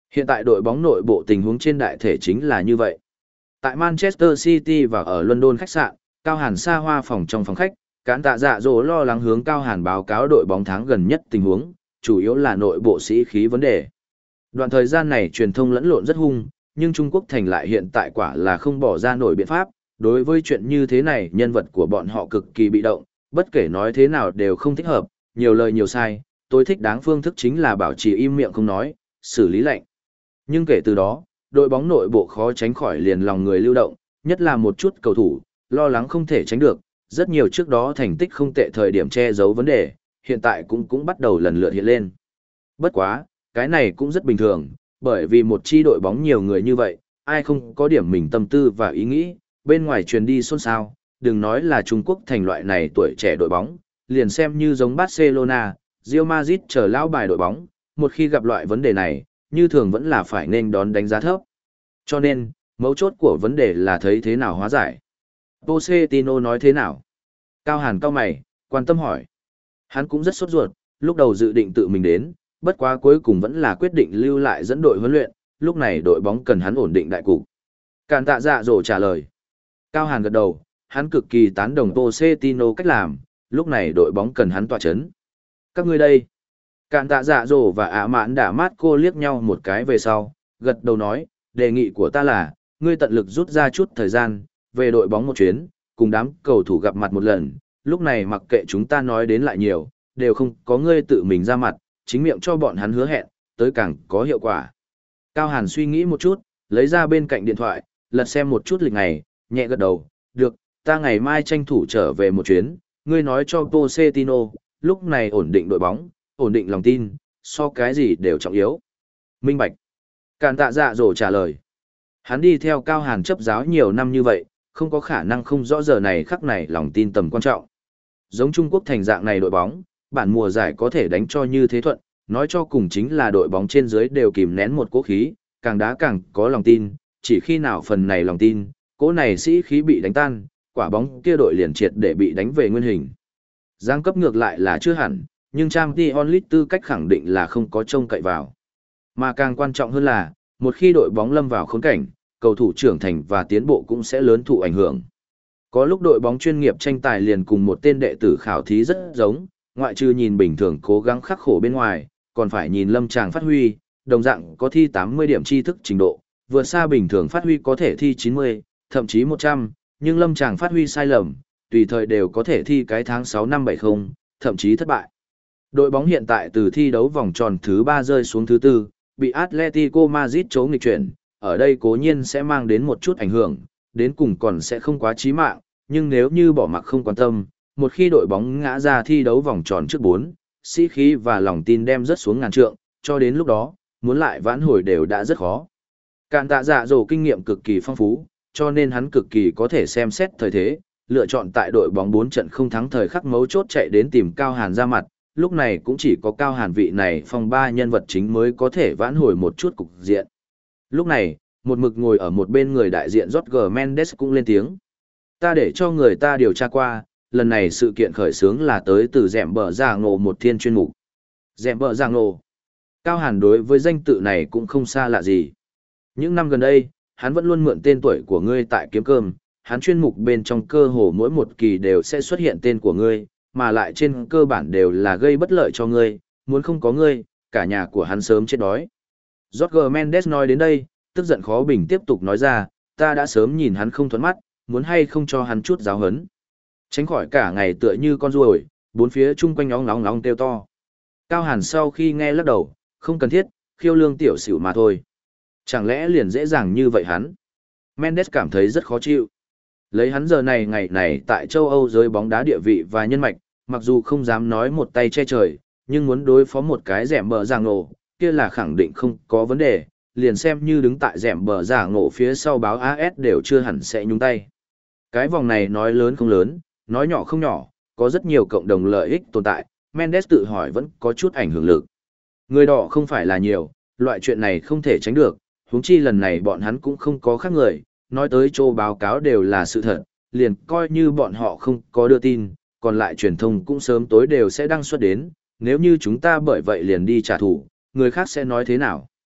Hiện tại đội bóng nội bộ tình huống trên đại thể chính là như vậy. Tại Manchester City và ở London khách sạn, Cao Hàn xa hoa phòng trong phòng khách, Cản Tạ Dạ Dỗ lo lắng hướng Cao Hàn báo cáo đội bóng tháng gần nhất tình huống, chủ yếu là nội bộ sĩ khí vấn đề. Đoạn thời gian này truyền thông lẫn lộn rất hung, nhưng Trung Quốc thành lại hiện tại quả là không bỏ ra nổi biện pháp, đối với chuyện như thế này nhân vật của bọn họ cực kỳ bị động, bất kể nói thế nào đều không thích hợp, nhiều lời nhiều sai, tôi thích đáng phương thức chính là bảo trì im miệng không nói, xử lý lệnh. Nhưng kể từ đó, đội bóng nội bộ khó tránh khỏi liền lòng người lưu động, nhất là một chút cầu thủ, lo lắng không thể tránh được, rất nhiều trước đó thành tích không tệ thời điểm che giấu vấn đề, hiện tại cũng cũng bắt đầu lần lượt hiện lên. Bất quá, cái này cũng rất bình thường, bởi vì một chi đội bóng nhiều người như vậy, ai không có điểm mình tâm tư và ý nghĩ, bên ngoài truyền đi xôn xao, đừng nói là Trung Quốc thành loại này tuổi trẻ đội bóng, liền xem như giống Barcelona, Real Madrid chờ lão bài đội bóng, một khi gặp loại vấn đề này, như thường vẫn là phải nên đón đánh giá thấp. Cho nên, mấu chốt của vấn đề là thấy thế nào hóa giải. Pochettino nói thế nào? Cao Hàn cao mày, quan tâm hỏi. Hắn cũng rất sốt ruột, lúc đầu dự định tự mình đến, bất quá cuối cùng vẫn là quyết định lưu lại dẫn đội huấn luyện, lúc này đội bóng cần hắn ổn định đại cục. Cản Tạ Dạ Dỗ trả lời. Cao Hàn gật đầu, hắn cực kỳ tán đồng Pochettino cách làm, lúc này đội bóng cần hắn tỏa chấn. Các ngươi đây. Cản Tạ Dạ Dỗ và Ả Mãn Đả Mát cô liếc nhau một cái về sau, gật đầu nói, đề nghị của ta là, ngươi tận lực rút ra chút thời gian, về đội bóng một chuyến, cùng đám cầu thủ gặp mặt một lần, lúc này mặc kệ chúng ta nói đến lại nhiều, đều không có ngươi tự mình ra mặt, chính miệng cho bọn hắn hứa hẹn, tới càng có hiệu quả. Cao Hàn suy nghĩ một chút, lấy ra bên cạnh điện thoại, lật xem một chút lịch ngày, nhẹ gật đầu, được, ta ngày mai tranh thủ trở về một chuyến, ngươi nói cho Pochettino, lúc này ổn định đội bóng, ổn định lòng tin, so cái gì đều trọng yếu. Minh bạch. Cản Tạ Dạ Dỗ trả lời. Hắn đi theo Cao Hàn chấp giáo nhiều năm như vậy, không có khả năng không rõ giờ này khắc này lòng tin tầm quan trọng. Giống Trung Quốc thành dạng này đội bóng, bản mùa giải có thể đánh cho như thế thuận, nói cho cùng chính là đội bóng trên dưới đều kìm nén một cố khí, càng đá càng có lòng tin, chỉ khi nào phần này lòng tin, cố này sĩ khí bị đánh tan, quả bóng kia đội liền triệt để bị đánh về nguyên hình. Giang cấp ngược lại là chưa hẳn, nhưng Champions League tư cách khẳng định là không có trông cậy vào. Mà càng quan trọng hơn là, một khi đội bóng lâm vào khốn cảnh, cầu thủ trưởng thành và tiến bộ cũng sẽ lớn thụ ảnh hưởng. Có lúc đội bóng chuyên nghiệp tranh tài liền cùng một tên đệ tử khảo thí rất giống, ngoại trừ nhìn bình thường cố gắng khắc khổ bên ngoài, còn phải nhìn lâm tràng phát huy, đồng dạng có thi tám mươi điểm tri thức trình độ, vượt xa bình thường phát huy có thể thi chín mươi, thậm chí một trăm, nhưng lâm tràng phát huy sai lầm, tùy thời đều có thể thi cái tháng sáu năm bảy không, thậm chí thất bại. Đội bóng hiện tại từ thi đấu vòng tròn thứ ba rơi xuống thứ tư, bị Atletico Madrid chấu nghịch chuyển, ở đây cố nhiên sẽ mang đến một chút ảnh hưởng, đến cùng còn sẽ không quá chí mạng, nhưng nếu như bỏ mặc không quan tâm, một khi đội bóng ngã ra thi đấu vòng tròn trước bốn, sĩ khí và lòng tin đem rất xuống ngàn trượng, cho đến lúc đó, muốn lại vãn hồi đều đã rất khó. Cản Tạ Dạ Dỗ kinh nghiệm cực kỳ phong phú, cho nên hắn cực kỳ có thể xem xét thời thế, lựa chọn tại đội bóng bốn trận không thắng thời khắc mấu chốt chạy đến tìm Cao Hàn ra mặt, lúc này cũng chỉ có Cao Hàn vị này phong ba nhân vật chính mới có thể vãn hồi một chút cục diện. Lúc này, một mực ngồi ở một bên người đại diện Jorge Mendes cũng lên tiếng. Ta để cho người ta điều tra qua, lần này sự kiện khởi xướng là tới từ Dẹm Bờ Già Ngộ một thiên chuyên mục. Dẹm Bờ Già Ngộ. Cao Hàn đối với danh tự này cũng không xa lạ gì. Những năm gần đây, hắn vẫn luôn mượn tên tuổi của ngươi tại kiếm cơm, hắn chuyên mục bên trong cơ hồ mỗi một kỳ đều sẽ xuất hiện tên của ngươi, mà lại trên cơ bản đều là gây bất lợi cho ngươi, muốn không có ngươi, cả nhà của hắn sớm chết đói. Jorge Mendes nói đến đây, tức giận khó bình tiếp tục nói ra, ta đã sớm nhìn hắn không thuận mắt, muốn hay không cho hắn chút giáo hấn. Tránh khỏi cả ngày tựa như con ruồi, bốn phía chung quanh óng nóng nóng kêu to. Cao Hàn sau khi nghe lắc đầu, không cần thiết, khiêu lương tiểu xỉu mà thôi. Chẳng lẽ liền dễ dàng như vậy hắn? Mendes cảm thấy rất khó chịu. Lấy hắn giờ này ngày này tại châu Âu giới bóng đá địa vị và nhân mạch, mặc dù không dám nói một tay che trời, nhưng muốn đối phó một cái Dẹm Bờ Già Ngộ, kia là khẳng định không có vấn đề, liền xem như đứng tại Dẹm Bờ Già Ngộ phía sau báo a ét đều chưa hẳn sẽ nhúng tay. Cái vòng này nói lớn không lớn, nói nhỏ không nhỏ, có rất nhiều cộng đồng lợi ích tồn tại, Mendes tự hỏi vẫn có chút ảnh hưởng lực. Người đỏ không phải là nhiều, loại chuyện này không thể tránh được, huống chi lần này bọn hắn cũng không có khác người, nói tới chỗ báo cáo đều là sự thật, liền coi như bọn họ không có đưa tin, còn lại truyền thông cũng sớm tối đều sẽ đăng xuất đến, nếu như chúng ta bởi vậy liền đi trả thù, người khác sẽ nói thế nào?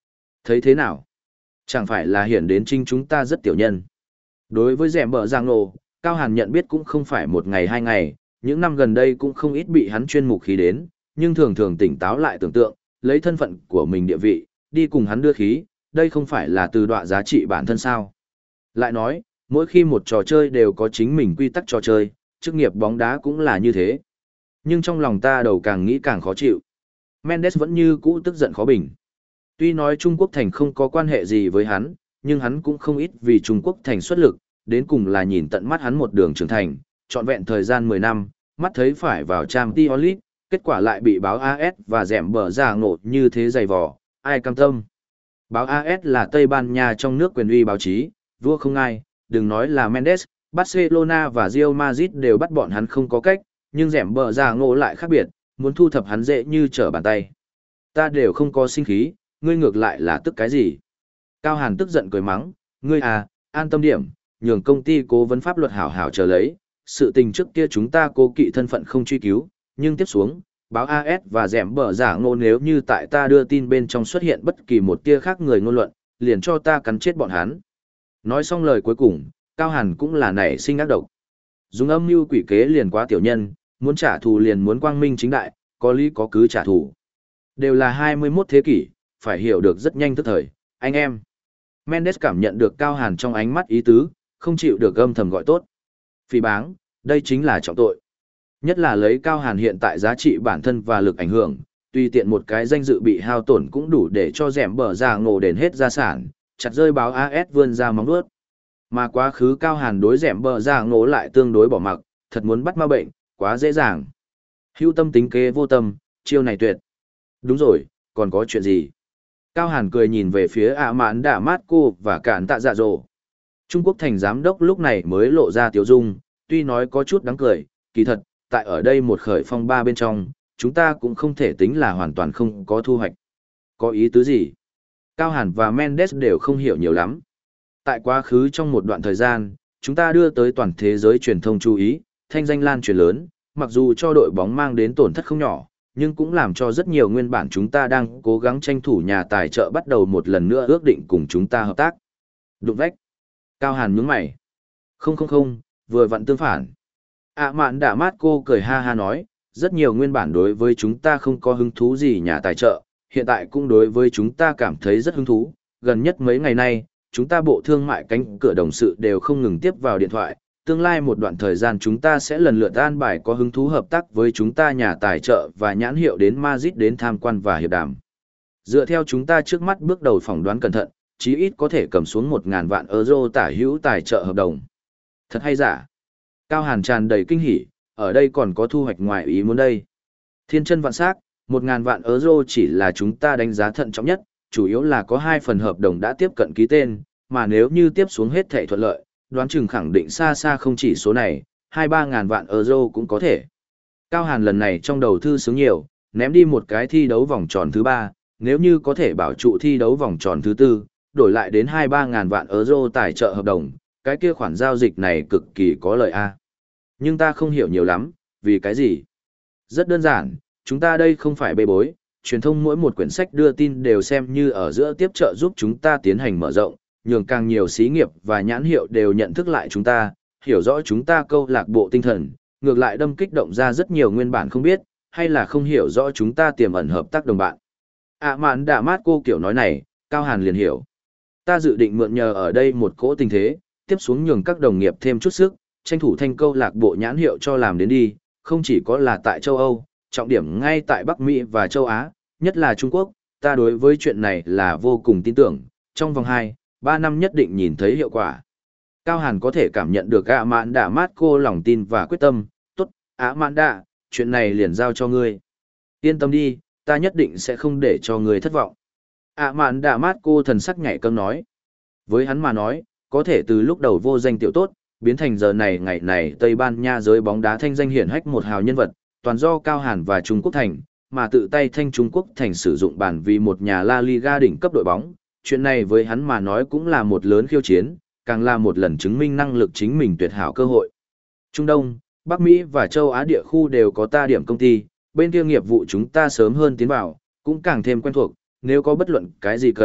Thấy thế nào? Chẳng phải là hiển đến trinh chúng ta rất tiểu nhân. Đối với rèm bờ giang nổ, Cao Hàn nhận biết cũng không phải một ngày hai ngày, những năm gần đây cũng không ít bị hắn chuyên mục khí đến, nhưng thường thường tỉnh táo lại tưởng tượng, lấy thân phận của mình địa vị, đi cùng hắn đưa khí, đây không phải là từ đọa giá trị bản thân sao. Lại nói, mỗi khi một trò chơi đều có chính mình quy tắc trò chơi, chức nghiệp bóng đá cũng là như thế. Nhưng trong lòng ta đầu càng nghĩ càng khó chịu. Mendes vẫn như cũ tức giận khó bình. Tuy nói Trung Quốc Thành không có quan hệ gì với hắn, nhưng hắn cũng không ít vì Trung Quốc Thành xuất lực, đến cùng là nhìn tận mắt hắn một đường trưởng thành, trọn vẹn thời gian mười năm, mắt thấy phải vào Champions League, kết quả lại bị báo a ét và dẻm bờ ra ngộ như thế dày vò, ai cam tâm. Báo a ét là Tây Ban Nha trong nước quyền uy báo chí, vua không ai, đừng nói là Mendes, Barcelona và Real Madrid đều bắt bọn hắn không có cách, nhưng dẻm bờ ra ngộ lại khác biệt, muốn thu thập hắn dễ như trở bàn tay. Ta đều không có sinh khí, ngươi ngược lại là tức cái gì? Cao Hàn tức giận cười mắng, ngươi à, an tâm điểm, nhường công ty cố vấn pháp luật hảo hảo chờ lấy, sự tình trước kia chúng ta cố kỵ thân phận không truy cứu, nhưng tiếp xuống, báo a ét và dẻm bờ giả ngô nếu như tại ta đưa tin bên trong xuất hiện bất kỳ một tia khác người ngôn luận, liền cho ta cắn chết bọn hắn. Nói xong lời cuối cùng, Cao Hàn cũng là nảy sinh ác độc. Dùng âm mưu quỷ kế liền quá tiểu nhân, muốn trả thù liền muốn quang minh chính đại, có lý có cứ trả thù. Đều là hai mươi mốt thế kỷ, phải hiểu được rất nhanh tức thời, anh em. Mendes cảm nhận được Cao Hàn trong ánh mắt ý tứ, không chịu được âm thầm gọi tốt. Phỉ báng, đây chính là trọng tội. Nhất là lấy Cao Hàn hiện tại giá trị bản thân và lực ảnh hưởng, tùy tiện một cái danh dự bị hao tổn cũng đủ để cho dẻm bờ ra ngộ đền hết gia sản, chặt rơi báo a ét vươn ra móng vuốt. Mà quá khứ Cao Hàn đối dẻm bờ ra ngộ lại tương đối bỏ mặc, thật muốn bắt ma bệnh, quá dễ dàng. Hữu tâm tính kế vô tâm, chiêu này tuyệt. Đúng rồi, còn có chuyện gì? Cao Hàn cười nhìn về phía ạ mạn đạ mát cô và cản tạ dạ dỗ. Trung Quốc Thành giám đốc lúc này mới lộ ra tiếu dung, tuy nói có chút đáng cười, kỳ thật, tại ở đây một khởi phong ba bên trong, chúng ta cũng không thể tính là hoàn toàn không có thu hoạch. Có ý tứ gì? Cao Hàn và Mendes đều không hiểu nhiều lắm. Tại quá khứ trong một đoạn thời gian, chúng ta đưa tới toàn thế giới truyền thông chú ý, thanh danh lan truyền lớn, mặc dù cho đội bóng mang đến tổn thất không nhỏ, nhưng cũng làm cho rất nhiều nguyên bản chúng ta đang cố gắng tranh thủ nhà tài trợ bắt đầu một lần nữa ước định cùng chúng ta hợp tác. Đụng vách. Cao Hàn nhướng mày. Không không không, vừa vặn tương phản. ạ mạn đạ mát cô cười ha ha nói, rất nhiều nguyên bản đối với chúng ta không có hứng thú gì nhà tài trợ, hiện tại cũng đối với chúng ta cảm thấy rất hứng thú. Gần nhất mấy ngày nay, chúng ta bộ thương mại cánh cửa đồng sự đều không ngừng tiếp vào điện thoại. Tương lai một đoạn thời gian chúng ta sẽ lần lượt an bài có hứng thú hợp tác với chúng ta nhà tài trợ và nhãn hiệu đến Madrid đến tham quan và hiệp đàm. Dựa theo chúng ta trước mắt bước đầu phỏng đoán cẩn thận, chí ít có thể cầm xuống một ngàn vạn euro tả hữu tài trợ hợp đồng. Thật hay giả? Cao Hàn tràn đầy kinh hỉ, ở đây còn có thu hoạch ngoài ý muốn đây. Thiên chân vạn sắc, một ngàn vạn euro chỉ là chúng ta đánh giá thận trọng nhất, chủ yếu là có hai phần hợp đồng đã tiếp cận ký tên, mà nếu như tiếp xuống hết thảy thuận lợi, đoán chừng khẳng định xa xa không chỉ số này, hai ba ngàn vạn euro cũng có thể. Cao Hàn lần này trong đầu thư sướng nhiều, ném đi một cái thi đấu vòng tròn thứ ba, nếu như có thể bảo trụ thi đấu vòng tròn thứ tư, đổi lại đến hai ba ngàn vạn euro tài trợ hợp đồng, cái kia khoản giao dịch này cực kỳ có lợi a. Nhưng ta không hiểu nhiều lắm, vì cái gì? Rất đơn giản, chúng ta đây không phải bê bối, truyền thông mỗi một quyển sách đưa tin đều xem như ở giữa tiếp trợ giúp chúng ta tiến hành mở rộng, nhường càng nhiều xí nghiệp và nhãn hiệu đều nhận thức lại chúng ta, hiểu rõ chúng ta câu lạc bộ tinh thần, ngược lại đâm kích động ra rất nhiều nguyên bản không biết, hay là không hiểu rõ chúng ta tiềm ẩn hợp tác đồng bạn. À mạn đạ mát cô kiểu nói này, Cao Hàn liền hiểu. Ta dự định mượn nhờ ở đây một cỗ tình thế, tiếp xuống nhường các đồng nghiệp thêm chút sức, tranh thủ thanh câu lạc bộ nhãn hiệu cho làm đến đi, không chỉ có là tại châu Âu, trọng điểm ngay tại Bắc Mỹ và châu Á, nhất là Trung Quốc, ta đối với chuyện này là vô cùng tin tưởng, trong vòng hai ba năm nhất định nhìn thấy hiệu quả. Cao Hàn có thể cảm nhận được ạ mạn đạ mát cô lòng tin và quyết tâm, tốt, ạ mạn đạ, chuyện này liền giao cho ngươi. Yên tâm đi, ta nhất định sẽ không để cho ngươi thất vọng. ạ mạn đạ mát cô thần sắc nhảy cơm nói. Với hắn mà nói, có thể từ lúc đầu vô danh tiểu tốt, biến thành giờ này ngày này Tây Ban Nha giới bóng đá thanh danh hiển hách một hào nhân vật, toàn do Cao Hàn và Trung Quốc Thành, mà tự tay thanh Trung Quốc Thành sử dụng bản vì một nhà La Liga đỉnh cấp đội bóng. Chuyện này với hắn mà nói cũng là một lớn khiêu chiến, càng là một lần chứng minh năng lực chính mình tuyệt hảo cơ hội. Trung Đông, Bắc Mỹ và châu Á địa khu đều có ta điểm công ty, bên kia nghiệp vụ chúng ta sớm hơn tiến vào, cũng càng thêm quen thuộc, nếu có bất luận cái gì cần,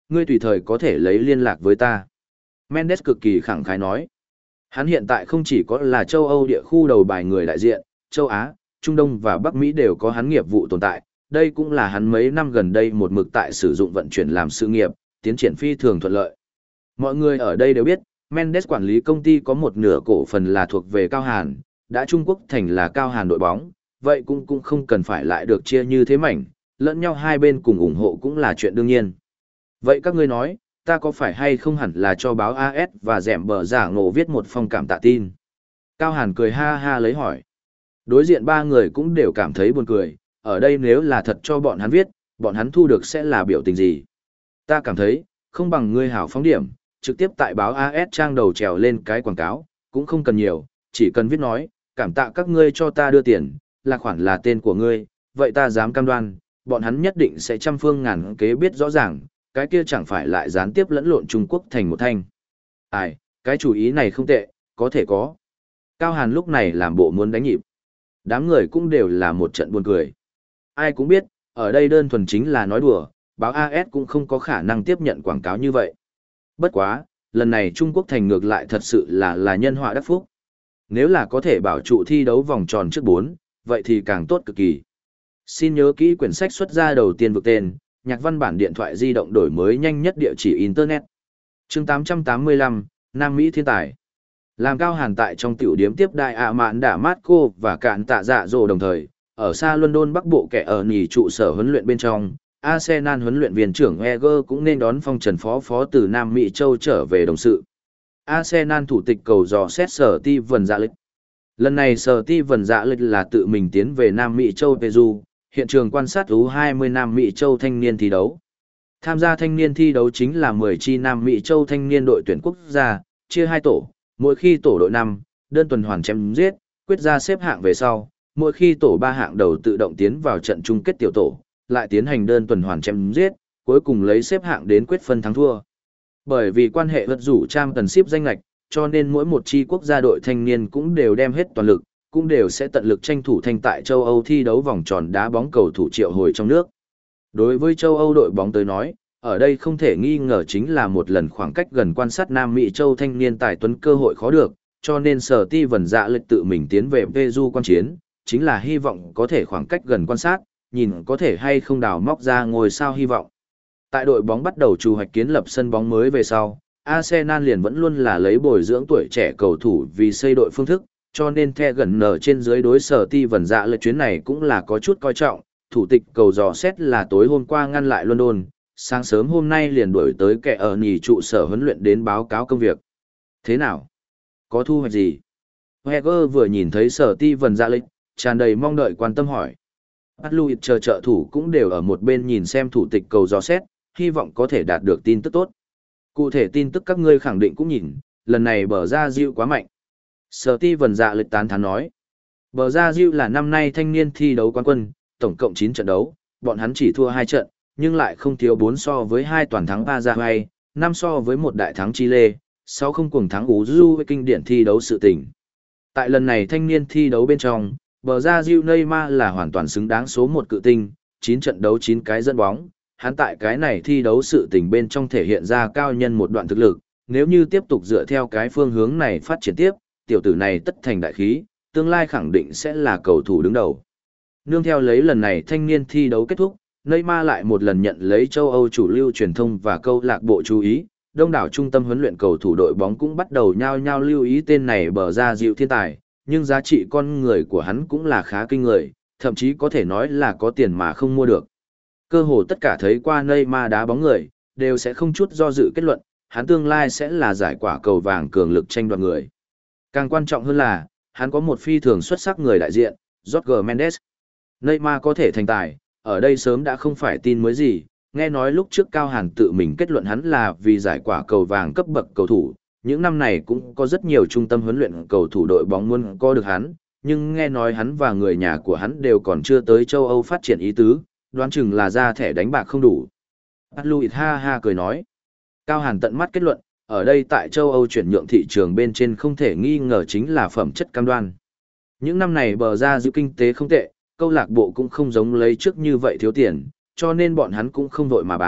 ngươi tùy thời có thể lấy liên lạc với ta. Mendes cực kỳ khẳng khái nói. Hắn hiện tại không chỉ có là châu Âu địa khu đầu bài người đại diện, châu Á, Trung Đông và Bắc Mỹ đều có hắn nghiệp vụ tồn tại. Đây cũng là hắn mấy năm gần đây một mực tại sử dụng vận chuyển làm sự nghiệp, tiến triển phi thường thuận lợi. Mọi người ở đây đều biết, Mendes quản lý công ty có một nửa cổ phần là thuộc về Cao Hàn, đã Trung Quốc thành là Cao Hàn đội bóng, vậy cũng cũng không cần phải lại được chia như thế mảnh, lẫn nhau hai bên cùng ủng hộ cũng là chuyện đương nhiên. Vậy các ngươi nói, ta có phải hay không hẳn là cho báo a ét và dẻm bờ giả ngộ viết một phong cảm tạ tin? Cao Hàn cười ha ha lấy hỏi. Đối diện ba người cũng đều cảm thấy buồn cười, ở đây nếu là thật cho bọn hắn viết, bọn hắn thu được sẽ là biểu tình gì? Ta cảm thấy, không bằng ngươi hảo phóng điểm, trực tiếp tại báo a ét trang đầu trèo lên cái quảng cáo, cũng không cần nhiều, chỉ cần viết nói, cảm tạ các ngươi cho ta đưa tiền, là khoản là tên của ngươi, vậy ta dám cam đoan, bọn hắn nhất định sẽ trăm phương ngàn kế biết rõ ràng, cái kia chẳng phải lại gián tiếp lẫn lộn Trung Quốc thành một thanh. Ai, cái chủ ý này không tệ, có thể có. Cao Hàn lúc này làm bộ muốn đánh nhịp. Đám người cũng đều là một trận buồn cười. Ai cũng biết, ở đây đơn thuần chính là nói đùa, báo a ét cũng không có khả năng tiếp nhận quảng cáo như vậy. Bất quá, lần này Trung Quốc thành ngược lại thật sự là là nhân họa đắc phúc. Nếu là có thể bảo trụ thi đấu vòng tròn trước bốn, vậy thì càng tốt cực kỳ. Xin nhớ kỹ quyển sách xuất ra đầu tiên vực tên, nhạc văn bản điện thoại di động đổi mới nhanh nhất địa chỉ Internet. chương tám trăm tám mươi lăm, Nam Mỹ thiên tài. Làm Cao Hàn tại trong tiểu điếm tiếp đại ạ mạn đả mát cô và cạn tạ dạ dồ đồng thời, ở xa London Bắc Bộ kẻ ở nhì trụ sở huấn luyện bên trong, Arsenal huấn luyện viên trưởng Wenger cũng nên đón phong trần phó phó từ Nam Mỹ Châu trở về đồng sự. Arsenal thủ tịch cầu dò xét sở ti vần dạ lịch. Lần này sở ti vần dạ lịch là tự mình tiến về Nam Mỹ Châu Peru, hiện trường quan sát U hai mươi Nam Mỹ Châu thanh niên thi đấu. Tham gia thanh niên thi đấu chính là mười chi Nam Mỹ Châu thanh niên đội tuyển quốc gia, chia hai tổ, mỗi khi tổ đội năm, đơn tuần hoàn chém giết, quyết ra xếp hạng về sau, mỗi khi tổ ba hạng đầu tự động tiến vào trận chung kết tiểu tổ, lại tiến hành đơn tuần hoàn chém giết, cuối cùng lấy xếp hạng đến quyết phân thắng thua. Bởi vì quan hệ vật rủ trang tần ship danh lạch, cho nên mỗi một chi quốc gia đội thanh niên cũng đều đem hết toàn lực, cũng đều sẽ tận lực tranh thủ thanh tại châu Âu thi đấu vòng tròn đá bóng cầu thủ triệu hồi trong nước. Đối với châu Âu đội bóng tới nói, ở đây không thể nghi ngờ chính là một lần khoảng cách gần quan sát Nam Mỹ Châu thanh niên tài tuấn cơ hội khó được, cho nên sở ti vần dạ lịch tự mình tiến về Peru quan chiến, chính là hy vọng có thể khoảng cách gần quan sát, nhìn có thể hay không đào móc ra ngôi sao hy vọng. Tại đội bóng bắt đầu chủ hoạch kiến lập sân bóng mới về sau, Arsenal liền vẫn luôn là lấy bồi dưỡng tuổi trẻ cầu thủ vì xây đội phương thức, cho nên the gần nở trên dưới đối sở ti vần dạ lịch chuyến này cũng là có chút coi trọng, thủ tịch cầu dò xét là tối hôm qua ngăn lại London, sáng sớm hôm nay liền đuổi tới kẻ ở nhì trụ sở huấn luyện đến báo cáo công việc. Thế nào? Có thu hoạch gì? Heger vừa nhìn thấy sở ti vần dạ lịch, tràn đầy mong đợi quan tâm hỏi. Bắt Louis chờ trợ thủ cũng đều ở một bên nhìn xem thủ tịch cầu dò xét, hy vọng có thể đạt được tin tức tốt. Cụ thể tin tức các ngươi khẳng định cũng nhìn, lần này bờ ra Diệu quá mạnh. Sở ti vần dạ lịch tán thán nói. Bờ ra Diệu là năm nay thanh niên thi đấu quán quân, tổng cộng chín trận đấu, bọn hắn chỉ thua hai trận, nhưng lại không thiếu bốn so với hai toàn thắng Paraguay, năm so với một đại thắng Chile, sáu không cùng thắng Uruguay với kinh điển thi đấu sự tình. Tại lần này thanh niên thi đấu bên trong, bờ ra Diệu Neymar là hoàn toàn xứng đáng số một cự tinh, chín trận đấu chín cái dẫn bóng, hắn tại cái này thi đấu sự tình bên trong thể hiện ra cao nhân một đoạn thực lực, nếu như tiếp tục dựa theo cái phương hướng này phát triển tiếp, tiểu tử này tất thành đại khí, tương lai khẳng định sẽ là cầu thủ đứng đầu. Nương theo lấy lần này thanh niên thi đấu kết thúc, Neymar lại một lần nhận lấy châu Âu chủ lưu truyền thông và câu lạc bộ chú ý, đông đảo trung tâm huấn luyện cầu thủ đội bóng cũng bắt đầu nhao nhao lưu ý tên này bờ ra Diệu thiên tài, nhưng giá trị con người của hắn cũng là khá kinh người, thậm chí có thể nói là có tiền mà không mua được. Cơ hồ tất cả thấy qua Neymar đá bóng người, đều sẽ không chút do dự kết luận, hắn tương lai sẽ là giải quả cầu vàng cường lực tranh đoạt người. Càng quan trọng hơn là, hắn có một phi thường xuất sắc người đại diện, Jorge Mendes. Neymar có thể thành tài, ở đây sớm đã không phải tin mới gì, nghe nói lúc trước Cao Hàn tự mình kết luận hắn là vì giải quả cầu vàng cấp bậc cầu thủ, những năm này cũng có rất nhiều trung tâm huấn luyện cầu thủ đội bóng muốn có được hắn, nhưng nghe nói hắn và người nhà của hắn đều còn chưa tới châu Âu phát triển ý tứ, đoán chừng là ra thẻ đánh bạc không đủ. Bát Louis ha ha cười nói. Cao Hàn tận mắt kết luận, ở đây tại châu Âu chuyển nhượng thị trường bên trên không thể nghi ngờ chính là phẩm chất cam đoan. Những năm này bờ ra Diệu kinh tế không tệ, câu lạc bộ cũng không giống lấy trước như vậy thiếu tiền, cho nên bọn hắn cũng không vội mà bán,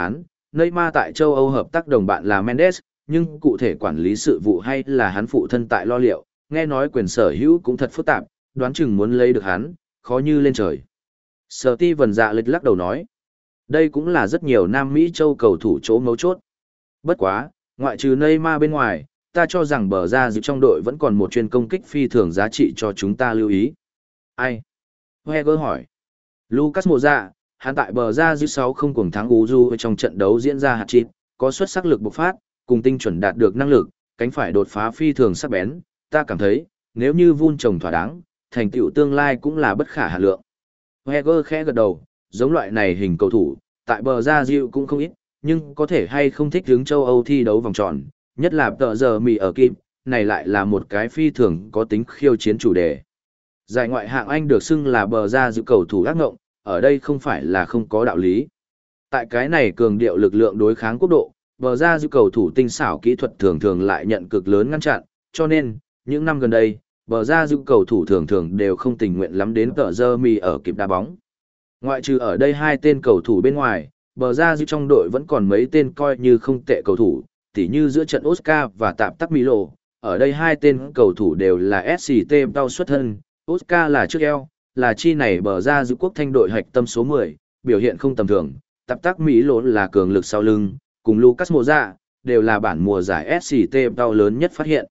Neymar tại châu Âu hợp tác đồng bạn là Mendes, nhưng cụ thể quản lý sự vụ hay là hắn phụ thân tại lo liệu, nghe nói quyền sở hữu cũng thật phức tạp, đoán chừng muốn lấy được hắn, khó như lên trời. Steven dạ lịch lắc đầu nói, đây cũng là rất nhiều Nam Mỹ châu cầu thủ chỗ mấu chốt. Bất quá, ngoại trừ Neymar bên ngoài, ta cho rằng bờ ra dự trong đội vẫn còn một chuyên công kích phi thường giá trị cho chúng ta lưu ý. Ai? Heger hỏi. Lucas Moura, hắn tại bờ ra dự sáu không cuồng thắng Uju trong trận đấu diễn ra hạt chít, có xuất sắc lực bộc phát, cùng tinh chuẩn đạt được năng lực, cánh phải đột phá phi thường sắc bén, ta cảm thấy, nếu như vun trồng thỏa đáng, thành tựu tương lai cũng là bất khả hạn lượng. Heger khẽ gật đầu, giống loại này hình cầu thủ, tại bờ ra dịu cũng không ít, nhưng có thể hay không thích hướng châu Âu thi đấu vòng tròn, nhất là tờ giờ mì ở kim, này lại là một cái phi thường có tính khiêu chiến chủ đề. Giải ngoại hạng Anh được xưng là bờ ra dịu cầu thủ ác ngộng, ở đây không phải là không có đạo lý. Tại cái này cường điệu lực lượng đối kháng quốc độ, bờ ra dịu cầu thủ tinh xảo kỹ thuật thường thường lại nhận cực lớn ngăn chặn, cho nên, những năm gần đây, bờ ra dịu cầu thủ thường thường đều không tình nguyện lắm đến tờ giờ mì ở kịp đá bóng. Ngoại trừ ở đây hai tên cầu thủ bên ngoài, bờ ra dịu trong đội vẫn còn mấy tên coi như không tệ cầu thủ, tỉ như giữa trận Oscar và tạm tắc Milo. Ở đây hai tên cầu thủ đều là ét xê tê đau xuất thân, Oscar là trước eo, là chi này bờ ra dịu quốc thanh đội hạch tâm số mười, biểu hiện không tầm thường, tạm tắc Milo là cường lực sau lưng, cùng Lucas Moura, đều là bản mùa giải ét xê tê đau lớn nhất phát hiện.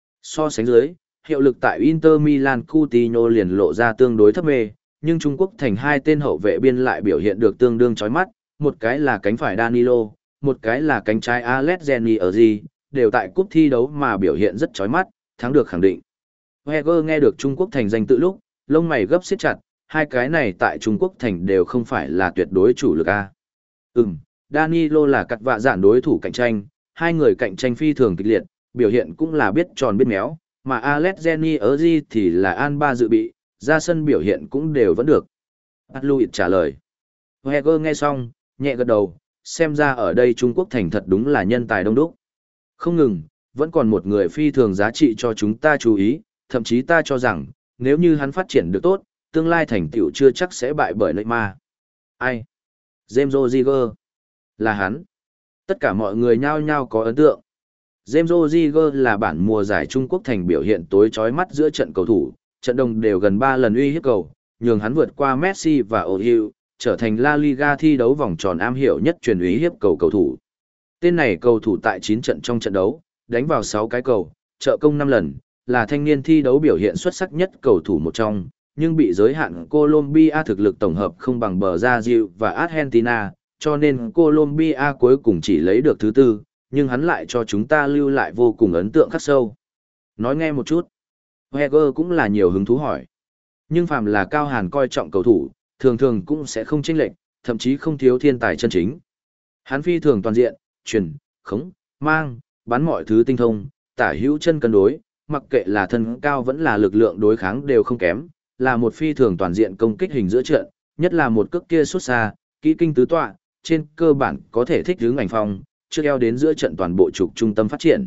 So sánh dưới, hiệu lực tại Inter Milan Coutinho liền lộ ra tương đối thấp mê, nhưng Trung Quốc thành hai tên hậu vệ biên lại biểu hiện được tương đương chói mắt, một cái là cánh phải Danilo, một cái là cánh trái Alexandri Erzi, đều tại cúp thi đấu mà biểu hiện rất chói mắt, thắng được khẳng định. Heger nghe được Trung Quốc thành danh tự lúc, lông mày gấp siết chặt, hai cái này tại Trung Quốc thành đều không phải là tuyệt đối chủ lực a. Ừm, Danilo là cặt vạ dạn đối thủ cạnh tranh, hai người cạnh tranh phi thường kịch liệt, biểu hiện cũng là biết tròn biết méo, mà Alexandri Erzi thì là an ba dự bị, ra sân biểu hiện cũng đều vẫn được. Atluit trả lời. Heger nghe xong, nhẹ gật đầu, xem ra ở đây Trung Quốc thành thật đúng là nhân tài đông đúc. Không ngừng, vẫn còn một người phi thường giá trị cho chúng ta chú ý, thậm chí ta cho rằng, nếu như hắn phát triển được tốt, tương lai thành tựu chưa chắc sẽ bại bởi Neymar. Ai? James Rodriguez. Là hắn. Tất cả mọi người nhao nhao có ấn tượng. James Rodriguez là bản mùa giải Trung Quốc thành biểu hiện tối chói mắt giữa trận cầu thủ, trận đồng đều gần ba lần uy hiếp cầu, nhường hắn vượt qua Messi và Ozil, trở thành La Liga thi đấu vòng tròn am hiểu nhất truyền uy hiếp cầu cầu thủ. Tên này cầu thủ tại chín trận trong trận đấu, đánh vào sáu cái cầu, trợ công năm lần, là thanh niên thi đấu biểu hiện xuất sắc nhất cầu thủ một trong, nhưng bị giới hạn Colombia thực lực tổng hợp không bằng Brazil và Argentina, cho nên Colombia cuối cùng chỉ lấy được thứ tư, nhưng hắn lại cho chúng ta lưu lại vô cùng ấn tượng khắc sâu. Nói nghe một chút. Heger cũng là nhiều hứng thú hỏi. Nhưng phàm là cao hàn coi trọng cầu thủ, thường thường cũng sẽ không chênh lệch, thậm chí không thiếu thiên tài chân chính. Hắn phi thường toàn diện, truyền, khống, mang, bắn mọi thứ tinh thông, tả hữu chân cân đối, mặc kệ là thân cao vẫn là lực lượng đối kháng đều không kém, là một phi thường toàn diện công kích hình giữa trận, nhất là một cước kia xuất xa, kỹ kinh tứ tọa, trên cơ bản có thể thích hướng ảnh phong, trước eo đến giữa trận toàn bộ trục trung tâm phát triển.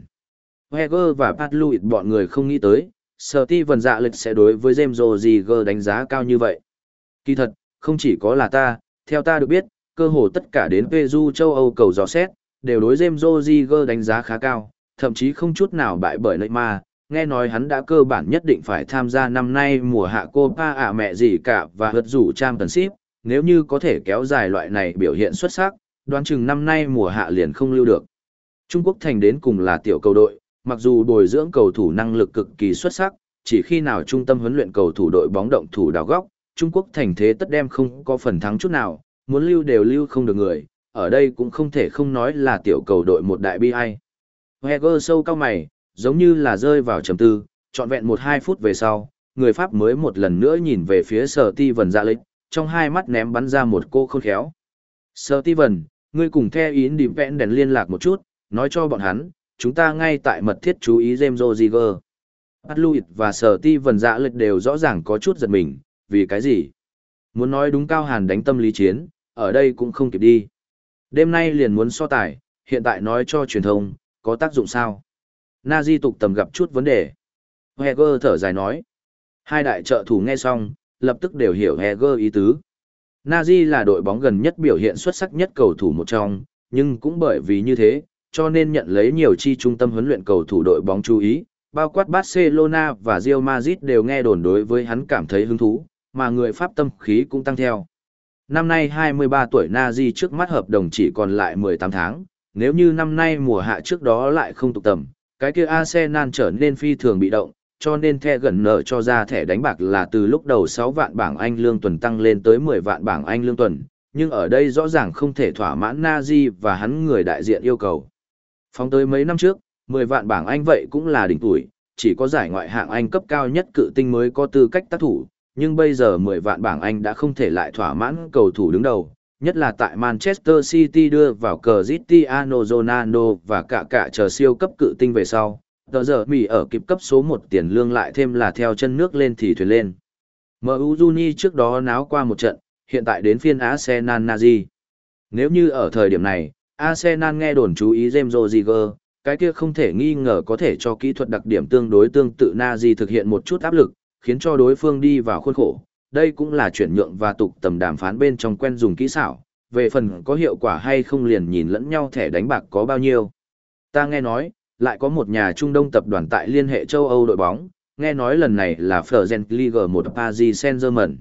Heger và Patluit bọn người không nghĩ tới, Steven dạ lịch sẽ đối với James Rodriguez đánh giá cao như vậy. Kỳ thật, không chỉ có là ta, theo ta được biết, cơ hồ tất cả đến Peru châu Âu cầu dò xét, đều đối James Rodriguez đánh giá khá cao, thậm chí không chút nào bại bởi Neymar, nghe nói hắn đã cơ bản nhất định phải tham gia năm nay mùa hạ Copa ạ mẹ gì cả và hất rủ Championship, nếu như có thể kéo dài loại này biểu hiện xuất sắc, đoán chừng năm nay mùa hạ liền không lưu được. Trung Quốc thành đến cùng là tiểu cầu đội, mặc dù bồi dưỡng cầu thủ năng lực cực kỳ xuất sắc, chỉ khi nào trung tâm huấn luyện cầu thủ đội bóng động thủ đào góc, Trung Quốc thành thế tất đem không có phần thắng chút nào, muốn lưu đều lưu không được người, ở đây cũng không thể không nói là tiểu cầu đội một đại bi ai. Heger sâu cao mày, giống như là rơi vào trầm tư, trọn vẹn một hai phút về sau, người Pháp mới một lần nữa nhìn về phía Steven dạ lịch, trong hai mắt ném bắn ra một cô khôn khéo. Steven, ngươi cùng theo ý Independent liên lạc một chút, nói cho bọn hắn, chúng ta ngay tại mật thiết chú ý James Rodriguez. Patluit và Steven dạ lịch đều rõ ràng có chút giật mình, vì cái gì? Muốn nói đúng cao hàn đánh tâm lý chiến, ở đây cũng không kịp đi. Đêm nay liền muốn so tài, hiện tại nói cho truyền thông, có tác dụng sao? Nazi tục tầm gặp chút vấn đề. Heger thở dài nói. Hai đại trợ thủ nghe xong, lập tức đều hiểu Heger ý tứ. Nazi là đội bóng gần nhất biểu hiện xuất sắc nhất cầu thủ một trong, nhưng cũng bởi vì như thế, cho nên nhận lấy nhiều chi trung tâm huấn luyện cầu thủ đội bóng chú ý, bao quát Barcelona và Real Madrid đều nghe đồn đối với hắn cảm thấy hứng thú, mà người Pháp tâm khí cũng tăng theo. Năm nay hai mươi ba tuổi Nazi trước mắt hợp đồng chỉ còn lại mười tám tháng, nếu như năm nay mùa hạ trước đó lại không tục tầm, cái kia Arsenal trở nên phi thường bị động, cho nên The gần nợ cho ra thẻ đánh bạc là từ lúc đầu sáu vạn bảng Anh lương tuần tăng lên tới mười vạn bảng Anh lương tuần, nhưng ở đây rõ ràng không thể thỏa mãn Nazi và hắn người đại diện yêu cầu. Phóng tới mấy năm trước, mười vạn bảng Anh vậy cũng là đỉnh tuổi, chỉ có giải ngoại hạng Anh cấp cao nhất cự tinh mới có tư cách tác thủ, nhưng bây giờ mười vạn bảng Anh đã không thể lại thỏa mãn cầu thủ đứng đầu, nhất là tại Manchester City đưa vào Cristiano Ronaldo và cả cả chờ siêu cấp cự tinh về sau. Tờ giờ Mỹ ở kịp cấp số một tiền lương lại thêm là theo chân nước lên thì thuyền lên. em u Juni trước đó náo qua một trận, hiện tại đến phiên Arsenal Nazi. Nếu như ở thời điểm này, Arsenal nghe đồn chú ý James Rodriguez, cái kia không thể nghi ngờ có thể cho kỹ thuật đặc điểm tương đối tương tự Nazi thực hiện một chút áp lực, khiến cho đối phương đi vào khuôn khổ. Đây cũng là chuyển nhượng và tục tầm đàm phán bên trong quen dùng kỹ xảo, về phần có hiệu quả hay không liền nhìn lẫn nhau thẻ đánh bạc có bao nhiêu. Ta nghe nói, lại có một nhà Trung Đông tập đoàn tại liên hệ châu Âu đội bóng, nghe nói lần này là Fergen Ligue một Paris Saint-Germain.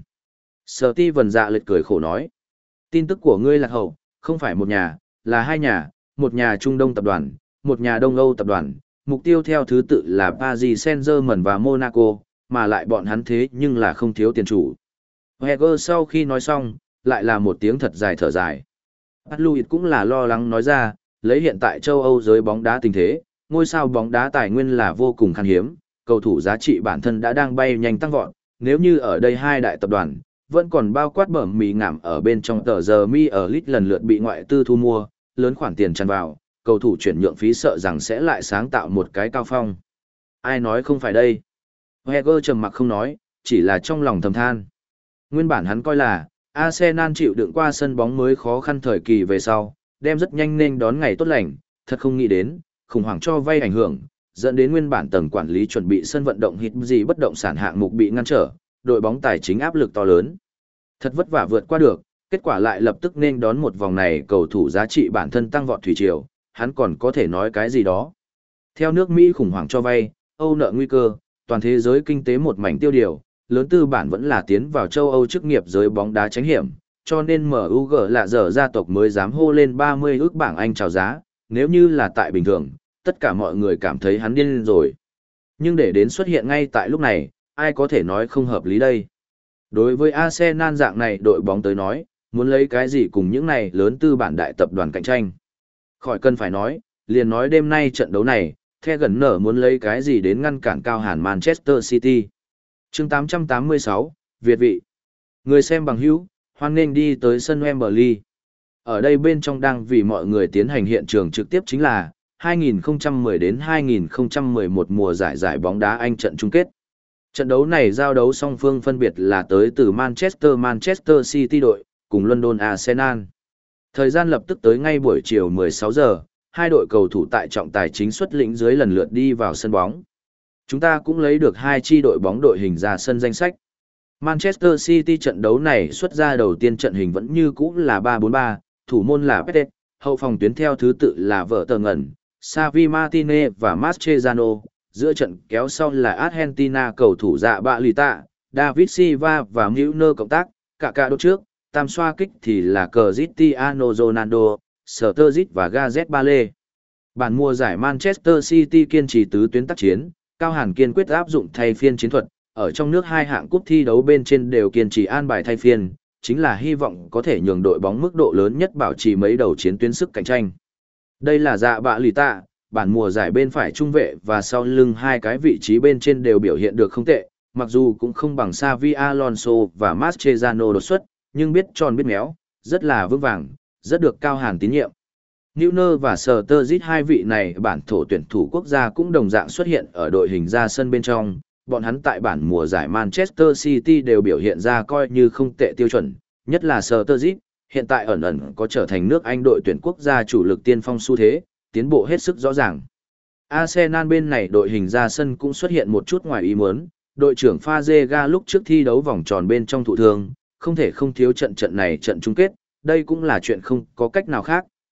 Steven dạ lệch cười khổ nói. Tin tức của ngươi lạc hậu, không phải một nhà, là hai nhà, một nhà Trung Đông tập đoàn, một nhà Đông Âu tập đoàn, mục tiêu theo thứ tự là Paris Saint-Germain và Monaco, mà lại bọn hắn thế nhưng là không thiếu tiền chủ. Heger sau khi nói xong, lại là một tiếng thật dài thở dài. Atluit cũng là lo lắng nói ra, lấy hiện tại châu Âu giới bóng đá tình thế, ngôi sao bóng đá tài nguyên là vô cùng khan hiếm, cầu thủ giá trị bản thân đã đang bay nhanh tăng vọt, nếu như ở đây hai đại tập đoàn, vẫn còn bao quát bẩm mì ngảm ở bên trong tờ giờ mi ở lit lần lượt bị ngoại tư thu mua, lớn khoản tiền tràn vào, cầu thủ chuyển nhượng phí sợ rằng sẽ lại sáng tạo một cái cao phong. Ai nói không phải đây? Heger trầm mặc không nói, chỉ là trong lòng thầm than. Nguyên bản hắn coi là, Arsenal chịu đựng qua sân bóng mới khó khăn thời kỳ về sau, đem rất nhanh nên đón ngày tốt lành, thật không nghĩ đến, khủng hoảng cho vay ảnh hưởng, dẫn đến nguyên bản tầng quản lý chuẩn bị sân vận động hít gì bất động sản hạng mục bị ngăn trở, đội bóng tài chính áp lực to lớn. Thật vất vả vượt qua được, kết quả lại lập tức nên đón một vòng này cầu thủ giá trị bản thân tăng vọt thủy triều, hắn còn có thể nói cái gì đó. Theo nước Mỹ khủng hoảng cho vay, Âu nợ nguy cơ, toàn thế giới kinh tế một mảnh tiêu điều, lớn tư bản vẫn là tiến vào châu Âu chức nghiệp giới bóng đá tránh hiểm, cho nên em u giê lạ dở gia tộc mới dám hô lên ba mươi ước bảng Anh chào giá, nếu như là tại bình thường, tất cả mọi người cảm thấy hắn điên rồi. Nhưng để đến xuất hiện ngay tại lúc này, ai có thể nói không hợp lý đây. Đối với Arsenal dạng này đội bóng tới nói, muốn lấy cái gì cùng những này lớn tư bản đại tập đoàn cạnh tranh. Khỏi cần phải nói, liền nói đêm nay trận đấu này, The gần nở muốn lấy cái gì đến ngăn cản cao hàn Manchester City. Chương tám trăm tám mươi sáu, Việt vị. Người xem bằng hữu, hoan nghênh đi tới sân Wembley. Ở đây bên trong đang vì mọi người tiến hành hiện trường trực tiếp chính là hai nghìn không trăm mười đến hai nghìn không trăm mười một mùa giải giải bóng đá Anh trận chung kết. Trận đấu này giao đấu song phương phân biệt là tới từ Manchester Manchester City đội, cùng London Arsenal. Thời gian lập tức tới ngay buổi chiều mười sáu giờ, hai đội cầu thủ tại trọng tài chính xuất lĩnh dưới lần lượt đi vào sân bóng. Chúng ta cũng lấy được hai chi đội bóng đội hình ra sân danh sách. Manchester City trận đấu này xuất ra đầu tiên trận hình vẫn như cũ là ba bốn ba, thủ môn là Pete, hậu phòng tuyến theo thứ tự là Vợ Tờ Ngẩn, Xavi Martinez và Mascherano, giữa trận kéo sau là Argentina cầu thủ dạ bạ lì tạ, David Silva và Milner cộng tác, cả cả đốt trước, tam xoa kích thì là Cristiano Ronaldo, Sturridge và Gareth Bale. Bản mùa giải Manchester City kiên trì tứ tuyến tác chiến, Cao Hàn kiên quyết áp dụng thay phiên chiến thuật, ở trong nước hai hạng cúp thi đấu bên trên đều kiên trì an bài thay phiên, chính là hy vọng có thể nhường đội bóng mức độ lớn nhất bảo trì mấy đầu chiến tuyến sức cạnh tranh. Đây là dạ bạ lì tạ, bản mùa giải bên phải trung vệ và sau lưng hai cái vị trí bên trên đều biểu hiện được không tệ, mặc dù cũng không bằng Xavi Alonso và Mascherano đột xuất, nhưng biết tròn biết méo, rất là vững vàng, rất được Cao Hàn tín nhiệm. Neuer và Sturridge hai vị này bản thổ tuyển thủ quốc gia cũng đồng dạng xuất hiện ở đội hình ra sân bên trong, bọn hắn tại bản mùa giải Manchester City đều biểu hiện ra coi như không tệ tiêu chuẩn, nhất là Sturridge, hiện tại ẩn ẩn có trở thành nước Anh đội tuyển quốc gia chủ lực tiên phong xu thế, tiến bộ hết sức rõ ràng. Arsenal bên này đội hình ra sân cũng xuất hiện một chút ngoài ý muốn, đội trưởng Fazega lúc trước thi đấu vòng tròn bên trong thụ thương, không thể không thiếu trận trận này trận chung kết, đây cũng là chuyện không có cách nào khác,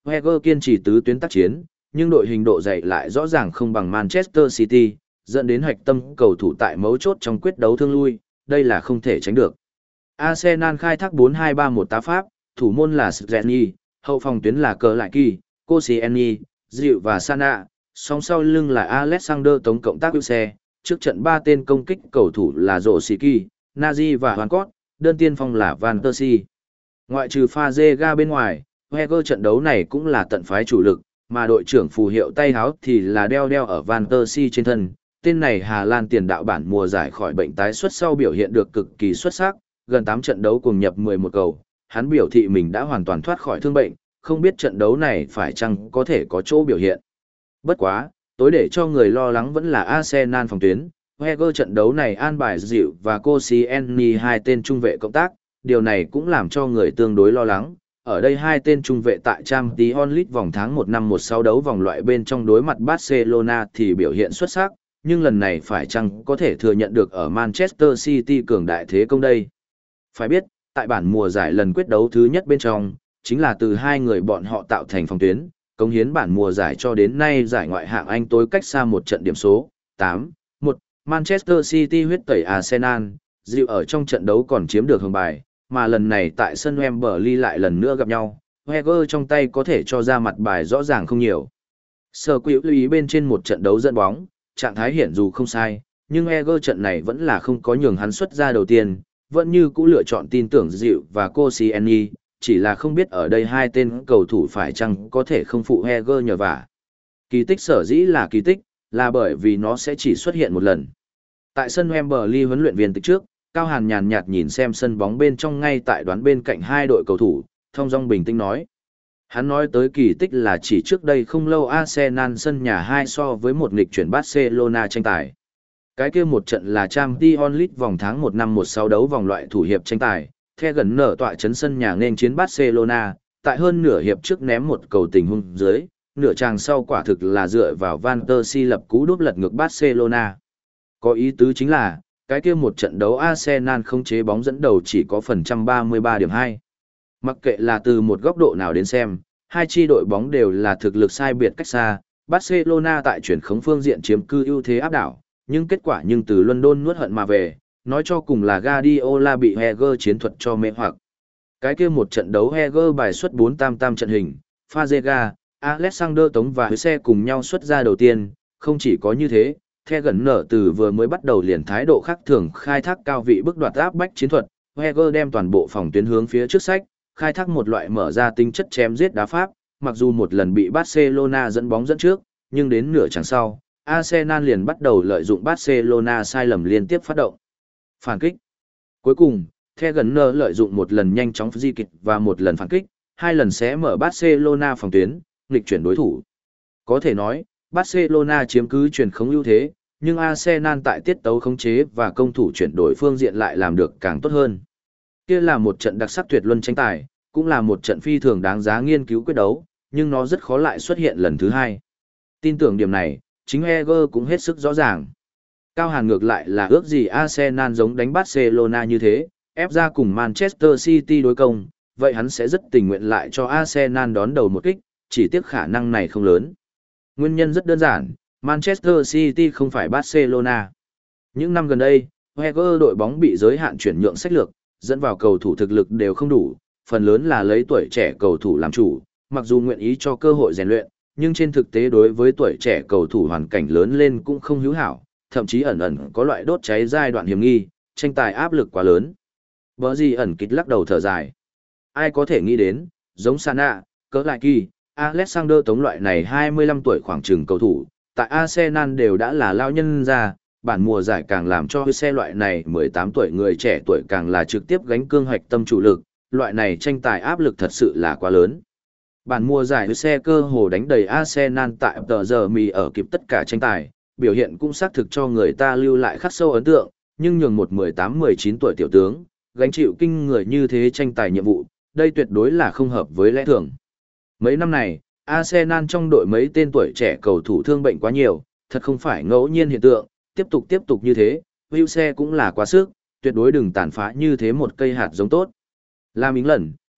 Wenger kiên trì tứ tuyến tác chiến, nhưng đội hình độ dày lại rõ ràng không bằng Manchester City, dẫn đến hạch tâm cầu thủ tại mấu chốt trong quyết đấu thương lui, đây là không thể tránh được. Arsenal khai thác bốn hai ba một tá pháp, thủ môn là Szczesny, hậu phòng tuyến là Cờ Lại Kỳ, Koscielny, Dịu và Sana, song sau lưng là Alexander tổng cộng tác hữu xe, trước trận ba tên công kích cầu thủ là Rosicki, Nazi và Hoàn Cott, đơn tiên phong là Van Persie. Ngoại trừ Fazega bên ngoài, Wenger trận đấu này cũng là tận phái chủ lực, mà đội trưởng phù hiệu tay háo thì là đeo đeo ở Van Persie trên thân. Tên này Hà Lan tiền đạo bản mùa giải khỏi bệnh tái xuất sau biểu hiện được cực kỳ xuất sắc, gần tám trận đấu cùng nhập mười một cầu, hắn biểu thị mình đã hoàn toàn thoát khỏi thương bệnh, không biết trận đấu này phải chăng có thể có chỗ biểu hiện. Bất quá, tối để cho người lo lắng vẫn là Arsenal phòng tuyến, Wenger trận đấu này an bài Dịu và Koscielny hai tên trung vệ cộng tác, điều này cũng làm cho người tương đối lo lắng. Ở đây hai tên trung vệ tại Champions League vòng tháng một năm một sáu đấu vòng loại bên trong đối mặt Barcelona thì biểu hiện xuất sắc, nhưng lần này phải chăng có thể thừa nhận được ở Manchester City cường đại thế công đây. Phải biết, tại bản mùa giải lần quyết đấu thứ nhất bên trong, chính là từ hai người bọn họ tạo thành phòng tuyến, cống hiến bản mùa giải cho đến nay giải ngoại hạng Anh tối cách xa một trận điểm số, tám một, Manchester City huyết tẩy Arsenal, Dịu ở trong trận đấu còn chiếm được hưởng bài, mà lần này tại sân Wembley lại lần nữa gặp nhau, Wenger trong tay có thể cho ra mặt bài rõ ràng không nhiều. Sở quỹ lưu ý bên trên một trận đấu dẫn bóng, trạng thái hiển dù không sai, nhưng Wenger trận này vẫn là không có nhường hắn xuất ra đầu tiên, vẫn như cũ lựa chọn tin tưởng Dịu và Koscielny, chỉ là không biết ở đây hai tên cầu thủ phải chăng có thể không phụ Wenger nhờ vả. Kỳ tích sở dĩ là kỳ tích, là bởi vì nó sẽ chỉ xuất hiện một lần. Tại sân Wembley huấn luyện viên từ trước, Cao Hàn nhàn nhạt nhìn xem sân bóng bên trong ngay tại đoán bên cạnh hai đội cầu thủ, thông dong bình tĩnh nói. Hắn nói tới kỳ tích là chỉ trước đây không lâu Arsenal sân nhà hai so với một nghịch chuyển Barcelona tranh tài. Cái kia một trận là Champions League vòng tháng một năm một sáu đấu vòng loại thủ hiệp tranh tài, The gần nở tọa chấn sân nhà nên chiến Barcelona, tại hơn nửa hiệp trước ném một cầu tình huống dưới, nửa tràng sau quả thực là dựa vào Van Persie lập cú đúp lật ngược Barcelona. Có ý tứ chính là, cái kia một trận đấu Arsenal không chế bóng dẫn đầu chỉ có phần trăm ba mươi ba điểm hai. Mặc kệ là từ một góc độ nào đến xem, hai chi đội bóng đều là thực lực sai biệt cách xa, Barcelona tại chuyển khống phương diện chiếm cư ưu thế áp đảo, nhưng kết quả nhưng từ London nuốt hận mà về, nói cho cùng là Guardiola bị Wenger chiến thuật cho mê hoặc. Cái kia một trận đấu Wenger bài xuất bốn tam tam trận hình, Fazega, Alexander Tống và Huse cùng nhau xuất ra đầu tiên, không chỉ có như thế, The gần nở từ vừa mới bắt đầu liền thái độ khác thường khai thác cao vị bức đoạt áp bách chiến thuật, Wenger đem toàn bộ phòng tuyến hướng phía trước sách, khai thác một loại mở ra tính chất chém giết đá pháp, mặc dù một lần bị Barcelona dẫn bóng dẫn trước, nhưng đến nửa chặng sau, Arsenal liền bắt đầu lợi dụng Barcelona sai lầm liên tiếp phát động. Phản kích. Cuối cùng, The gần nở lợi dụng một lần nhanh chóng di kịch và một lần phản kích, hai lần sẽ mở Barcelona phòng tuyến, nghịch chuyển đối thủ. Có thể nói, Barcelona chiếm cứ truyền khống ưu thế, nhưng Arsenal tại tiết tấu khống chế và công thủ chuyển đổi phương diện lại làm được càng tốt hơn. Kia là một trận đặc sắc tuyệt luân tranh tài, cũng là một trận phi thường đáng giá nghiên cứu quyết đấu, nhưng nó rất khó lại xuất hiện lần thứ hai. Tin tưởng điểm này, chính Wenger cũng hết sức rõ ràng. Cao Hàn ngược lại là ước gì Arsenal giống đánh Barcelona như thế, ép ra cùng Manchester City đối công, vậy hắn sẽ rất tình nguyện lại cho Arsenal đón đầu một kích, chỉ tiếc khả năng này không lớn. Nguyên nhân rất đơn giản, Manchester City không phải Barcelona. Những năm gần đây, Wenger đội bóng bị giới hạn chuyển nhượng sách lược, dẫn vào cầu thủ thực lực đều không đủ, phần lớn là lấy tuổi trẻ cầu thủ làm chủ, mặc dù nguyện ý cho cơ hội rèn luyện, nhưng trên thực tế đối với tuổi trẻ cầu thủ hoàn cảnh lớn lên cũng không hữu hảo, thậm chí ẩn ẩn có loại đốt cháy giai đoạn hiểm nghi, tranh tài áp lực quá lớn. Bở gì ẩn kịch lắc đầu thở dài. Ai có thể nghĩ đến, giống Sana, Cỡ Lại Kỳ, Alexander Tống loại này hai mươi lăm tuổi khoảng chừng cầu thủ, tại Arsenal đều đã là lao nhân ra, bản mùa giải càng làm cho xe loại này mười tám tuổi người trẻ tuổi càng là trực tiếp gánh cương hoạch tâm chủ lực, loại này tranh tài áp lực thật sự là quá lớn. Bản mùa giải xe cơ hồ đánh đầy Arsenal tại tờ giờ mì ở kịp tất cả tranh tài, biểu hiện cũng xác thực cho người ta lưu lại khắc sâu ấn tượng, nhưng nhường một mười tám mười chín tuổi tiểu tướng, gánh chịu kinh người như thế tranh tài nhiệm vụ, đây tuyệt đối là không hợp với lẽ thường. Mấy năm này, Arsenal trong đội mấy tên tuổi trẻ cầu thủ thương bệnh quá nhiều, thật không phải ngẫu nhiên hiện tượng, tiếp tục tiếp tục như thế, Wilshere cũng là quá sức, tuyệt đối đừng tàn phá như thế một cây hạt giống tốt. Lam Ính lần,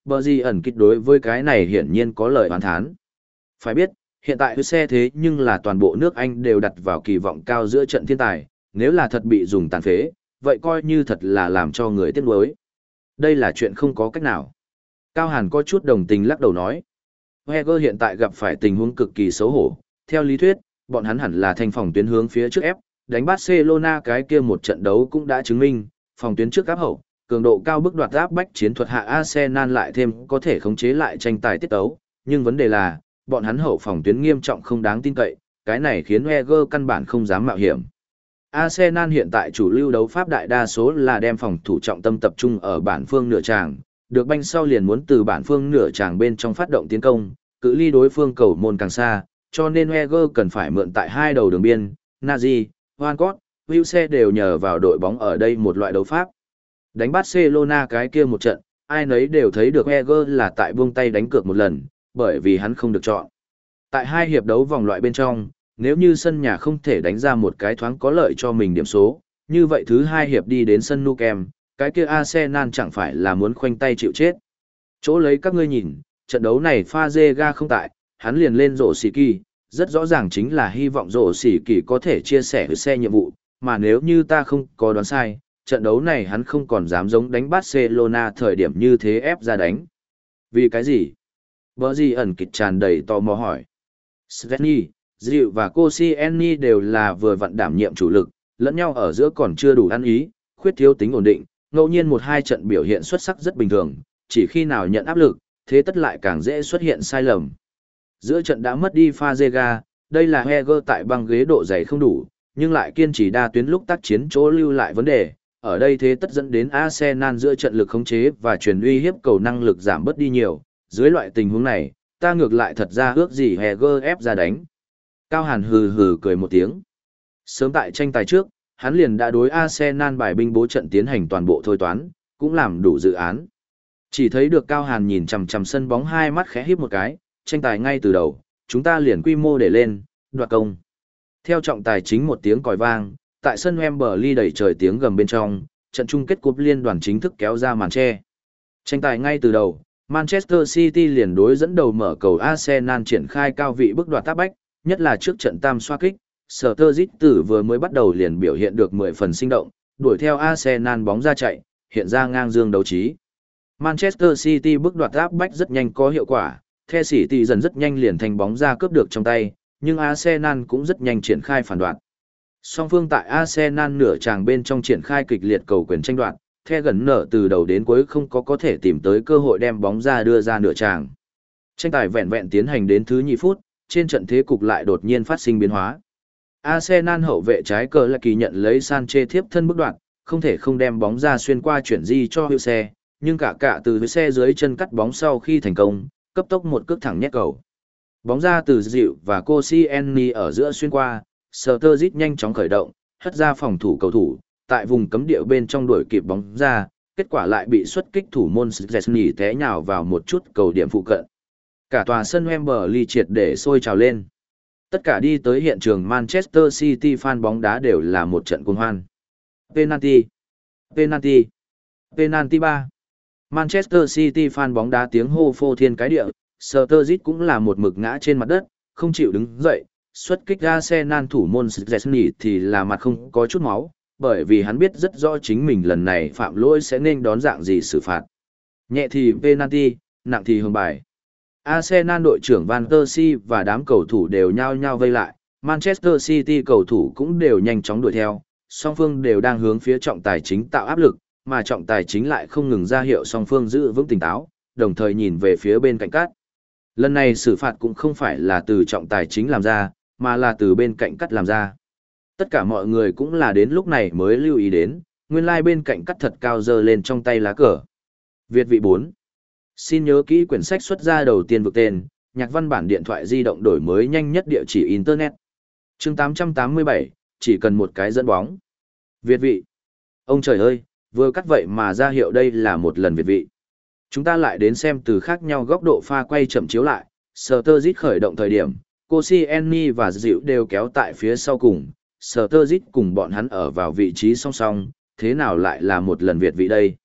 Bờ gì ẩn kịch đối với cái này hiển nhiên có lời oán thán. Phải biết, hiện tại xe thế nhưng là toàn bộ nước Anh đều đặt vào kỳ vọng cao giữa trận thiên tài, nếu là thật bị dùng tàn phế, vậy coi như thật là làm cho người tiếc nuối. Đây là chuyện không có cách nào. Cao Hàn có chút đồng tình lắc đầu nói. Wenger hiện tại gặp phải tình huống cực kỳ xấu hổ, theo lý thuyết, bọn hắn hẳn là thành phòng tuyến hướng phía trước ép, đánh Barcelona cái kia một trận đấu cũng đã chứng minh, phòng tuyến trước áp hậu, cường độ cao bức đoạt áp bách chiến thuật hạ Arsenal lại thêm có thể khống chế lại tranh tài tiết tấu, nhưng vấn đề là, bọn hắn hậu phòng tuyến nghiêm trọng không đáng tin cậy, cái này khiến Wenger căn bản không dám mạo hiểm. Arsenal hiện tại chủ lưu đấu pháp đại đa số là đem phòng thủ trọng tâm tập trung ở bản phương nửa tràng, được banh sau liền muốn từ bản phương nửa tràng bên trong phát động tiến công, cự ly đối phương cầu môn càng xa, cho nên Wenger cần phải mượn tại hai đầu đường biên, Nazi, Walcott, Wilshere đều nhờ vào đội bóng ở đây một loại đấu pháp. Đánh Barcelona cái kia một trận, ai nấy đều thấy được Wenger là tại buông tay đánh cược một lần, bởi vì hắn không được chọn. Tại hai hiệp đấu vòng loại bên trong, nếu như sân nhà không thể đánh ra một cái thoáng có lợi cho mình điểm số, như vậy thứ hai hiệp đi đến sân Nou Camp, cái kia Arsenal chẳng phải là muốn khoanh tay chịu chết. Chỗ lấy các ngươi nhìn, trận đấu này Fazega không tại, hắn liền lên rổ xỉ kỳ, rất rõ ràng chính là hy vọng rổ xỉ kỳ có thể chia sẻ với xe nhiệm vụ, mà nếu như ta không có đoán sai, trận đấu này hắn không còn dám giống đánh Barcelona thời điểm như thế ép ra đánh. Vì cái gì? Bở gì ẩn kịch tràn đầy tò mò hỏi. Svenny, Diệu và Koscielny đều là vừa vặn đảm nhiệm chủ lực, lẫn nhau ở giữa còn chưa đủ ăn ý, khuyết thiếu tính ổn định, ngẫu nhiên một hai trận biểu hiện xuất sắc rất bình thường, chỉ khi nào nhận áp lực, thế tất lại càng dễ xuất hiện sai lầm. Giữa trận đã mất đi Fazega, đây là Wenger tại băng ghế độ dày không đủ, nhưng lại kiên trì đa tuyến lúc tác chiến chỗ lưu lại vấn đề, ở đây thế tất dẫn đến Arsenal giữa trận lực khống chế và truyền uy hiếp cầu năng lực giảm bớt đi nhiều, dưới loại tình huống này, ta ngược lại thật ra ước gì Wenger ép ra đánh. Cao Hàn hừ hừ cười một tiếng. Sớm tại tranh tài trước, hắn liền đã đối Arsenal bài binh bố trận tiến hành toàn bộ thôi toán, cũng làm đủ dự án. Chỉ thấy được Cao Hàn nhìn chằm chằm sân bóng hai mắt khẽ híp một cái, tranh tài ngay từ đầu, chúng ta liền quy mô để lên, đoạt công. Theo trọng tài chính một tiếng còi vang, tại sân Wembley đầy trời tiếng gầm bên trong, trận chung kết cúp liên đoàn chính thức kéo ra màn che. Tranh tài ngay từ đầu, Manchester City liền đối dẫn đầu mở cầu Arsenal triển khai cao vị bức đoạt áp bách, nhất là trước trận tam xoá kích, Sturridge tử vừa mới bắt đầu liền biểu hiện được mười phần sinh động, đuổi theo Arsenal bóng ra chạy, hiện ra ngang dương đấu trí. Manchester City bức đoạt áp bách rất nhanh có hiệu quả, The City dần rất nhanh liền thành bóng ra cướp được trong tay, nhưng Arsenal cũng rất nhanh triển khai phản đoạt. Song phương tại Arsenal nửa tràng bên trong triển khai kịch liệt cầu quyền tranh đoạt, The gần nở từ đầu đến cuối không có có thể tìm tới cơ hội đem bóng ra đưa ra nửa tràng. Tranh tài vẹn vẹn tiến hành đến thứ nhì phút, trên trận thế cục lại đột nhiên phát sinh biến hóa. Arsenal hậu vệ trái cờ là kỳ nhận lấy Sanchez thiếp thân bức đoạn, không thể không đem bóng ra xuyên qua chuyển di cho hữu xe, nhưng cả cả từ xe dưới chân cắt bóng sau khi thành công, cấp tốc một cước thẳng nhét cầu. Bóng ra từ dịu và Koscielny ở giữa xuyên qua, Sturridge nhanh chóng khởi động, hất ra phòng thủ cầu thủ, tại vùng cấm địa bên trong đuổi kịp bóng ra, kết quả lại bị xuất kích thủ môn Szczesny té nhào vào một chút cầu điểm phụ cận. Cả tòa sân Wembley triệt để sôi trào lên. Tất cả đi tới hiện trường Manchester City fan bóng đá đều là một trận cuồng hoan. Penalty! Penalty! Penalty ba! Manchester City fan bóng đá tiếng hô phô thiên cái địa, Sturridge cũng là một mực ngã trên mặt đất, không chịu đứng dậy, xuất kích Arsenal thủ môn Szczesny thì là mặt không có chút máu, bởi vì hắn biết rất rõ chính mình lần này phạm lỗi sẽ nên đón dạng gì xử phạt. Nhẹ thì penalty, nặng thì hưởng bài. Arsenal đội trưởng Van Persie và đám cầu thủ đều nhao nhao vây lại, Manchester City cầu thủ cũng đều nhanh chóng đuổi theo, song phương đều đang hướng phía trọng tài chính tạo áp lực, mà trọng tài chính lại không ngừng ra hiệu song phương giữ vững tỉnh táo, đồng thời nhìn về phía bên cạnh cắt. Lần này xử phạt cũng không phải là từ trọng tài chính làm ra, mà là từ bên cạnh cắt làm ra. Tất cả mọi người cũng là đến lúc này mới lưu ý đến, nguyên lai like bên cạnh cắt thật cao giơ lên trong tay lá cờ. Việt vị bốn. Xin nhớ kỹ quyển sách xuất ra đầu tiên vực tên, nhạc văn bản điện thoại di động đổi mới nhanh nhất địa chỉ Internet. Chương tám trăm tám mươi bảy, chỉ cần một cái dẫn bóng. Việt vị. Ông trời ơi, vừa cắt vậy mà ra hiệu đây là một lần Việt vị. Chúng ta lại đến xem từ khác nhau góc độ pha quay chậm chiếu lại, Sturridge khởi động thời điểm, Koscielny và Dịu đều kéo tại phía sau cùng, Sturridge cùng bọn hắn ở vào vị trí song song, thế nào lại là một lần Việt vị đây?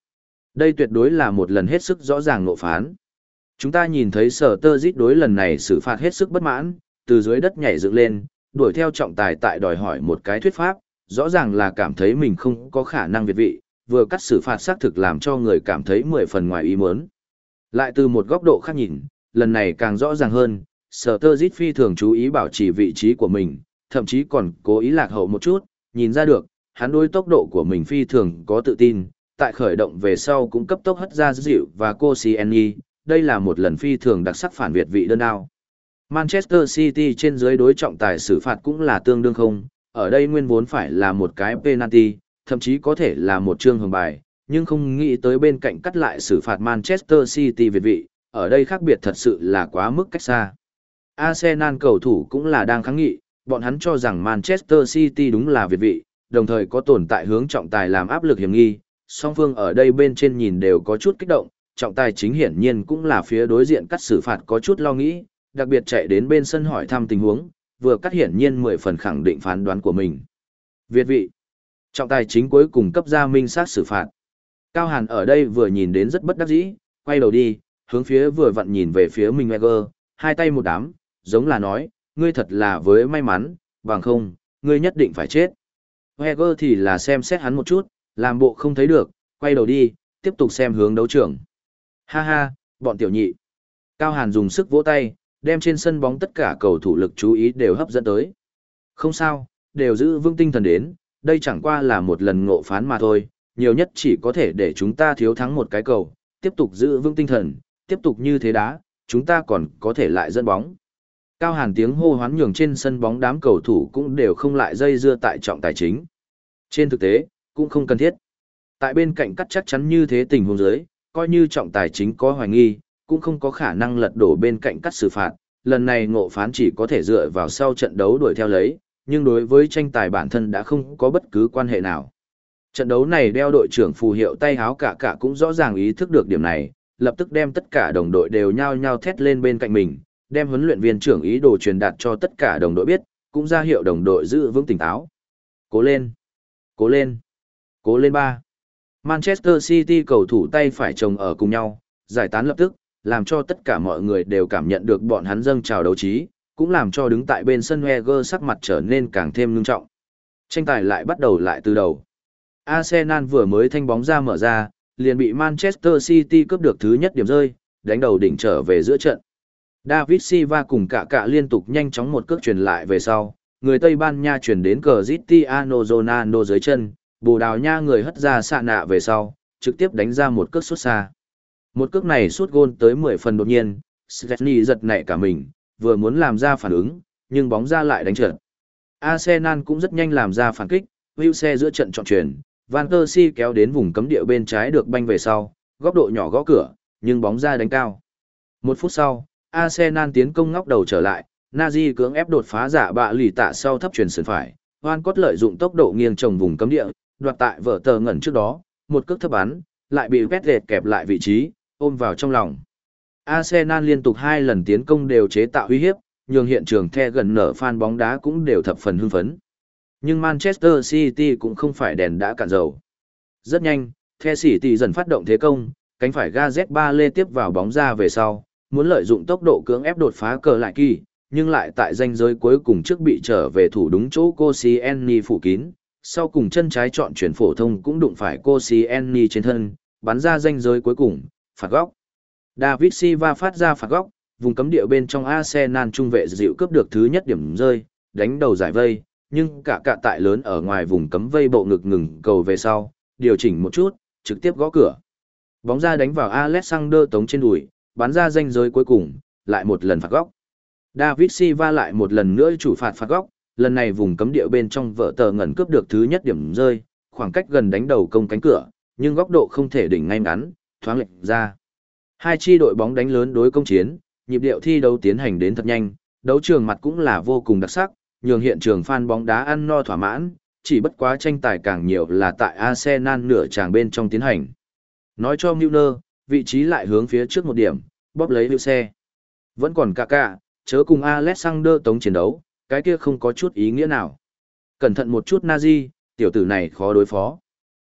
Đây tuyệt đối là một lần hết sức rõ ràng nộ phán. Chúng ta nhìn thấy sở tơ dít đối lần này xử phạt hết sức bất mãn, từ dưới đất nhảy dựng lên, đuổi theo trọng tài tại đòi hỏi một cái thuyết pháp, rõ ràng là cảm thấy mình không có khả năng việt vị, vừa cắt xử phạt xác thực làm cho người cảm thấy mười phần ngoài ý muốn. Lại từ một góc độ khác nhìn, lần này càng rõ ràng hơn, sở tơ dít phi thường chú ý bảo trì vị trí của mình, thậm chí còn cố ý lạc hậu một chút, nhìn ra được, hắn đối tốc độ của mình phi thường có tự tin, tại khởi động về sau cũng cấp tốc hất ra dịu và cô Koscielny, đây là một lần phi thường đặc sắc phản việt vị đơn ao. Manchester City trên dưới đối trọng tài xử phạt cũng là tương đương không, ở đây nguyên vốn phải là một cái penalty, thậm chí có thể là một chương hồng bài, nhưng không nghĩ tới bên cạnh cắt lại xử phạt Manchester City việt vị, ở đây khác biệt thật sự là quá mức cách xa. Arsenal cầu thủ cũng là đang kháng nghị, bọn hắn cho rằng Manchester City đúng là việt vị, đồng thời có tồn tại hướng trọng tài làm áp lực hiểm nghi, song phương ở đây bên trên nhìn đều có chút kích động, trọng tài chính hiển nhiên cũng là phía đối diện cắt xử phạt có chút lo nghĩ, đặc biệt chạy đến bên sân hỏi thăm tình huống, vừa cắt hiển nhiên mười phần khẳng định phán đoán của mình. Việt vị. Trọng tài chính cuối cùng cấp ra minh sát xử phạt. Cao Hàn ở đây vừa nhìn đến rất bất đắc dĩ, quay đầu đi, hướng phía vừa vặn nhìn về phía mình Wenger, hai tay một đám, giống là nói, ngươi thật là với may mắn, bằng không, ngươi nhất định phải chết. Wenger thì là xem xét hắn một chút, làm bộ không thấy được, quay đầu đi, tiếp tục xem hướng đấu trường. Ha ha, bọn tiểu nhị. Cao Hàn dùng sức vỗ tay, đem trên sân bóng tất cả cầu thủ lực chú ý đều hấp dẫn tới. Không sao, đều giữ vững tinh thần đến, đây chẳng qua là một lần ngộ phán mà thôi, nhiều nhất chỉ có thể để chúng ta thiếu thắng một cái cầu, tiếp tục giữ vững tinh thần, tiếp tục như thế đá, chúng ta còn có thể lại dẫn bóng. Cao Hàn tiếng hô hoán nhường trên sân bóng đám cầu thủ cũng đều không lại dây dưa tại trọng tài chính. Trên thực tế, cũng không cần thiết. Tại bên cạnh cắt chắc chắn như thế tình huống dưới, coi như trọng tài chính có hoài nghi, cũng không có khả năng lật đổ bên cạnh cắt xử phạt, lần này ngộ phán chỉ có thể dựa vào sau trận đấu đuổi theo lấy, nhưng đối với tranh tài bản thân đã không có bất cứ quan hệ nào. Trận đấu này đeo đội trưởng phù hiệu tay háo cả cả cũng rõ ràng ý thức được điểm này, lập tức đem tất cả đồng đội đều nhao nhao thét lên bên cạnh mình, đem huấn luyện viên trưởng ý đồ truyền đạt cho tất cả đồng đội biết, cũng ra hiệu đồng đội giữ vững tỉnh táo. Cố lên! Cố lên! Cố lên ba! Manchester City cầu thủ tay phải chồng ở cùng nhau, giải tán lập tức, làm cho tất cả mọi người đều cảm nhận được bọn hắn dâng trào đấu trí, cũng làm cho đứng tại bên sân Wenger sắc mặt trở nên càng thêm ngưng trọng. Tranh tài lại bắt đầu lại từ đầu. Arsenal vừa mới thanh bóng ra mở ra, liền bị Manchester City cướp được thứ nhất điểm rơi, đánh đầu đỉnh trở về giữa trận. David Silva cùng cả cả liên tục nhanh chóng một cước truyền lại về sau, người Tây Ban Nha chuyển đến Cristiano Ronaldo dưới chân, Bồ Đào Nha người hất ra xạ nạ về sau, trực tiếp đánh ra một cước sút xa. Một cước này sút gôn tới mười phần đột nhiên, Szczesny giật nảy cả mình, vừa muốn làm ra phản ứng, nhưng bóng ra lại đánh trượt. Arsenal cũng rất nhanh làm ra phản kích, hữu xe giữa trận chọn chuyển, Van der Si kéo đến vùng cấm địa bên trái được banh về sau, góc độ nhỏ gõ cửa, nhưng bóng ra đánh cao. Một phút sau, Arsenal tiến công ngóc đầu trở lại, Nazi cưỡng ép đột phá giả bạ lì tạ sau thấp chuyển sườn phải, Van Cott lợi dụng tốc độ nghiêng trồng vùng cấm địa, đoạt tại vở tờ ngẩn trước đó, một cước thấp bắn, lại bị Vettel kẹp lại vị trí, ôm vào trong lòng. Arsenal liên tục hai lần tiến công đều chế tạo uy hiếp, nhường hiện trường the gần nở fan bóng đá cũng đều thập phần hưng phấn. Nhưng Manchester City cũng không phải đèn đã cạn dầu. Rất nhanh, The City dần phát động thế công, cánh phải Gareth Bale tiếp vào bóng ra về sau, muốn lợi dụng tốc độ cưỡng ép đột phá cờ lại kỳ, nhưng lại tại ranh giới cuối cùng trước bị trở về thủ đúng chỗ Koscielny phủ kín, sau cùng chân trái chọn chuyển phổ thông cũng đụng phải Koscielny trên thân, bắn ra ranh giới cuối cùng, phạt góc. David Silva phát ra phạt góc, vùng cấm địa bên trong Arsenal trung vệ dịu cướp được thứ nhất điểm rơi, đánh đầu giải vây, nhưng cả cạ tại lớn ở ngoài vùng cấm vây bộ ngực ngừng cầu về sau, điều chỉnh một chút, trực tiếp gõ cửa. Bóng ra đánh vào Alexander Tống trên đùi, bắn ra ranh giới cuối cùng, lại một lần phạt góc. David Silva lại một lần nữa chủ phạt phạt góc, lần này vùng cấm địa bên trong vợ tờ ngẩn cướp được thứ nhất điểm rơi, khoảng cách gần đánh đầu công cánh cửa, nhưng góc độ không thể đỉnh ngay ngắn, thoáng lệch ra. Hai chi đội bóng đánh lớn đối công chiến, nhịp điệu thi đấu tiến hành đến thật nhanh, đấu trường mặt cũng là vô cùng đặc sắc, nhường hiện trường fan bóng đá ăn no thỏa mãn, chỉ bất quá tranh tài càng nhiều là tại Arsenal nửa tràng bên trong tiến hành. Nói cho Milner, vị trí lại hướng phía trước một điểm, bóp lấy hữu xe. Vẫn còn Kaká, chớ cùng Alexander Tống chiến đấu, cái kia không có chút ý nghĩa nào. Cẩn thận một chút Nazi, tiểu tử này khó đối phó.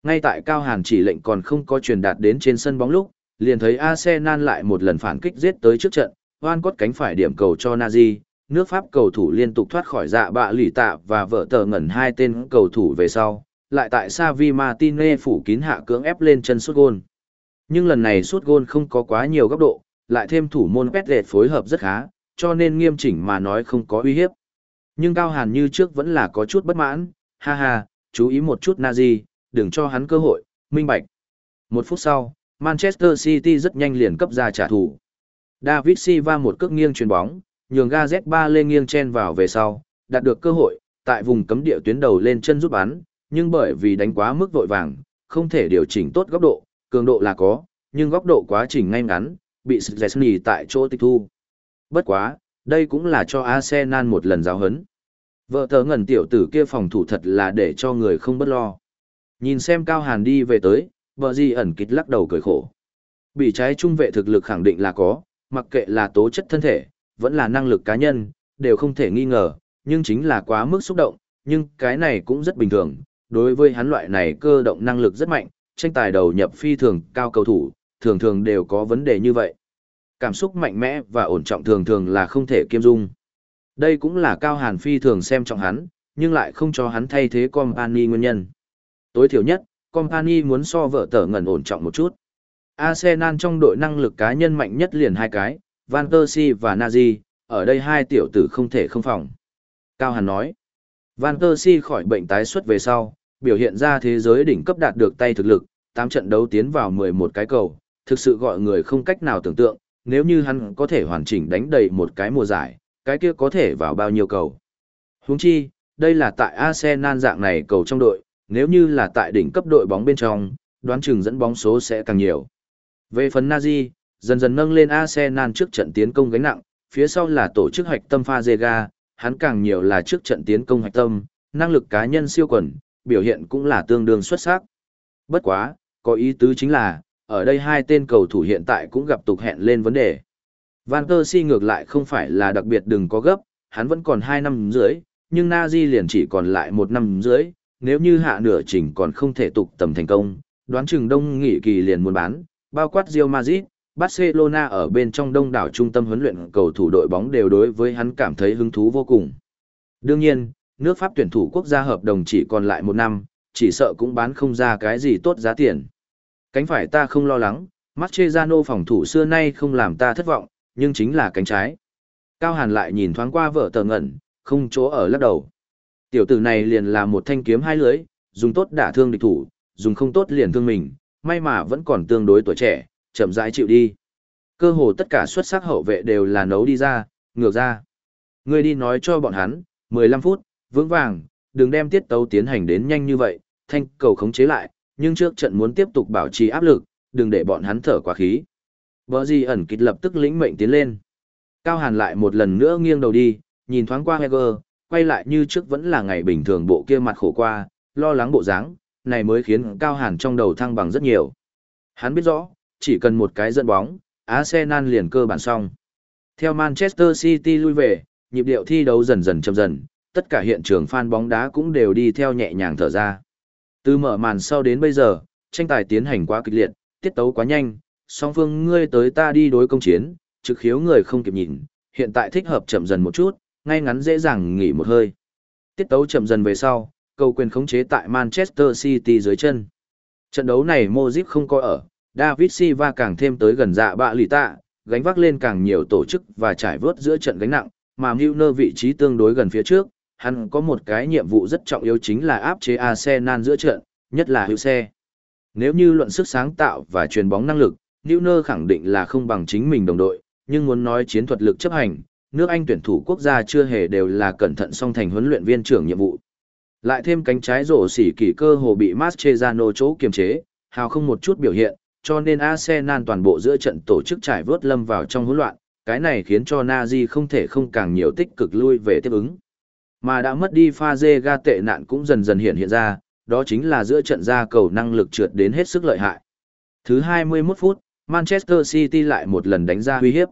Ngay tại Cao Hàn chỉ lệnh còn không có truyền đạt đến trên sân bóng lúc, liền thấy Arsenal lại một lần phản kích giết tới trước trận, oan cốt cánh phải điểm cầu cho Nazi, nước Pháp cầu thủ liên tục thoát khỏi dạ bạ lì tạ và vợ tờ ngẩn hai tên cầu thủ về sau, lại tại Xavi Martinez phủ kín hạ cưỡng ép lên chân sút gôn. Nhưng lần này sút gôn không có quá nhiều góc độ, lại thêm thủ môn Pedret phối hợp rất khá, cho nên nghiêm chỉnh mà nói không có uy hiếp. Nhưng Cao Hàn như trước vẫn là có chút bất mãn, ha ha, chú ý một chút Nazi, đừng cho hắn cơ hội, minh bạch. Một phút sau, Manchester City rất nhanh liền cấp ra trả thù. David Silva một cước nghiêng chuyền bóng, nhường Gazet ba lên nghiêng chen vào về sau, đạt được cơ hội, tại vùng cấm địa tuyến đầu lên chân giúp bắn, nhưng bởi vì đánh quá mức vội vàng, không thể điều chỉnh tốt góc độ, cường độ là có, nhưng góc độ quá trình ngay ngắn, bị Szczesny tại chỗ tịch thu. Bất quá, đây cũng là cho Arsenal một lần giáo hấn. Vợ tớ ngẩn tiểu tử kia phòng thủ thật là để cho người không bất lo. Nhìn xem Cao Hàn đi về tới, vợ gì ẩn kịch lắc đầu cười khổ. Bị trái trung vệ thực lực khẳng định là có, mặc kệ là tố chất thân thể, vẫn là năng lực cá nhân, đều không thể nghi ngờ, nhưng chính là quá mức xúc động, nhưng cái này cũng rất bình thường. Đối với hắn loại này cơ động năng lực rất mạnh, tranh tài đầu nhập phi thường cao cầu thủ, thường thường đều có vấn đề như vậy. Cảm xúc mạnh mẽ và ổn trọng thường thường là không thể kiêm dung. Đây cũng là Cao Hàn phi thường xem trọng hắn, nhưng lại không cho hắn thay thế Company nguyên nhân. Tối thiểu nhất, Company muốn so vợ tở ngẩn ổn trọng một chút. Arsenal trong đội năng lực cá nhân mạnh nhất liền hai cái, Van Persie và Nazi, ở đây hai tiểu tử không thể không phòng. Cao Hàn nói, Van Persie khỏi bệnh tái xuất về sau, biểu hiện ra thế giới đỉnh cấp đạt được tay thực lực, tám trận đấu tiến vào mười một cái cầu, thực sự gọi người không cách nào tưởng tượng, nếu như hắn có thể hoàn chỉnh đánh đầy một cái mùa giải, cái kia có thể vào bao nhiêu cầu. Huống chi, đây là tại Arsenal dạng này cầu trong đội, nếu như là tại đỉnh cấp đội bóng bên trong, đoán chừng dẫn bóng số sẽ càng nhiều. Về phần Nazi, dần dần nâng lên Arsenal trước trận tiến công gánh nặng, phía sau là tổ chức hạch tâm Fazega, hắn càng nhiều là trước trận tiến công hạch tâm, năng lực cá nhân siêu quần, biểu hiện cũng là tương đương xuất sắc. Bất quá, có ý tứ chính là, ở đây hai tên cầu thủ hiện tại cũng gặp tục hẹn lên vấn đề. Van Persie ngược lại không phải là đặc biệt đừng có gấp, hắn vẫn còn hai năm dưới, nhưng Nazi liền chỉ còn lại một năm dưới, nếu như hạ nửa trình còn không thể tục tầm thành công, đoán chừng đông nghỉ kỳ liền muốn bán, bao quát Real Madrid, Barcelona ở bên trong đông đảo trung tâm huấn luyện cầu thủ đội bóng đều đối với hắn cảm thấy hứng thú vô cùng. Đương nhiên, nước Pháp tuyển thủ quốc gia hợp đồng chỉ còn lại một năm, chỉ sợ cũng bán không ra cái gì tốt giá tiền. Cánh phải ta không lo lắng, Mascherano phòng thủ xưa nay không làm ta thất vọng, nhưng chính là cánh trái. Cao Hàn lại nhìn thoáng qua vợ tờ ngẩn, không chỗ ở lắc đầu. Tiểu tử này liền là một thanh kiếm hai lưỡi, dùng tốt đả thương địch thủ, dùng không tốt liền thương mình, may mà vẫn còn tương đối tuổi trẻ, chậm rãi chịu đi. Cơ hồ tất cả xuất sắc hậu vệ đều là nấu đi ra, ngược ra. Ngươi đi nói cho bọn hắn, mười lăm phút, vững vàng, đừng đem tiết tấu tiến hành đến nhanh như vậy, thanh cầu khống chế lại, nhưng trước trận muốn tiếp tục bảo trì áp lực, đừng để bọn hắn thở quá khí. Bờ gì ẩn kịch lập tức lĩnh mệnh tiến lên. Cao Hàn lại một lần nữa nghiêng đầu đi, nhìn thoáng qua Heger, quay lại như trước vẫn là ngày bình thường bộ kia mặt khổ qua, lo lắng bộ dáng, này mới khiến Cao Hàn trong đầu thăng bằng rất nhiều. Hắn biết rõ, chỉ cần một cái dẫn bóng, Arsenal liền cơ bản xong. Theo Manchester City lui về, nhịp điệu thi đấu dần dần chậm dần, tất cả hiện trường fan bóng đá cũng đều đi theo nhẹ nhàng thở ra. Từ mở màn sau đến bây giờ, tranh tài tiến hành quá kịch liệt, tiết tấu quá nhanh, song phương ngươi tới ta đi đối công chiến, trực khiếu người không kịp nhìn, hiện tại thích hợp chậm dần một chút, ngay ngắn dễ dàng nghỉ một hơi. Tiết tấu chậm dần về sau, cầu quyền khống chế tại Manchester City dưới chân. Trận đấu này Modric không có ở, David Silva càng thêm tới gần dạ bạ lì tạ, gánh vác lên càng nhiều tổ chức và trải vớt giữa trận gánh nặng, mà Milner vị trí tương đối gần phía trước, hắn có một cái nhiệm vụ rất trọng yếu chính là áp chế Arsenal giữa trận, nhất là hữu xe. Nếu như luận sức sáng tạo và truyền bóng năng lực, Milner khẳng định là không bằng chính mình đồng đội, nhưng muốn nói chiến thuật lực chấp hành, nước Anh tuyển thủ quốc gia chưa hề đều là cẩn thận song thành huấn luyện viên trưởng nhiệm vụ. Lại thêm cánh trái rổ xỉ kỳ cơ hồ bị Mascherano chỗ kiềm chế, hào không một chút biểu hiện, cho nên Arsenal toàn bộ giữa trận tổ chức trải vớt lâm vào trong hỗn loạn, cái này khiến cho Nazi không thể không càng nhiều tích cực lui về tiếp ứng. Mà đã mất đi Fazega tệ nạn cũng dần dần hiện hiện ra, đó chính là giữa trận ra cầu năng lực trượt đến hết sức lợi hại. Thứ hai mươi mốt phút, Manchester City lại một lần đánh ra uy hiếp.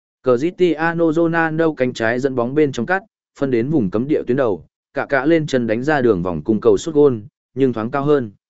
Cristiano Ronaldo cánh trái dẫn bóng bên trong cắt, phân đến vùng cấm địa tuyến đầu, cả cả lên chân đánh ra đường vòng cung cầu sút gôn, nhưng thoáng cao hơn.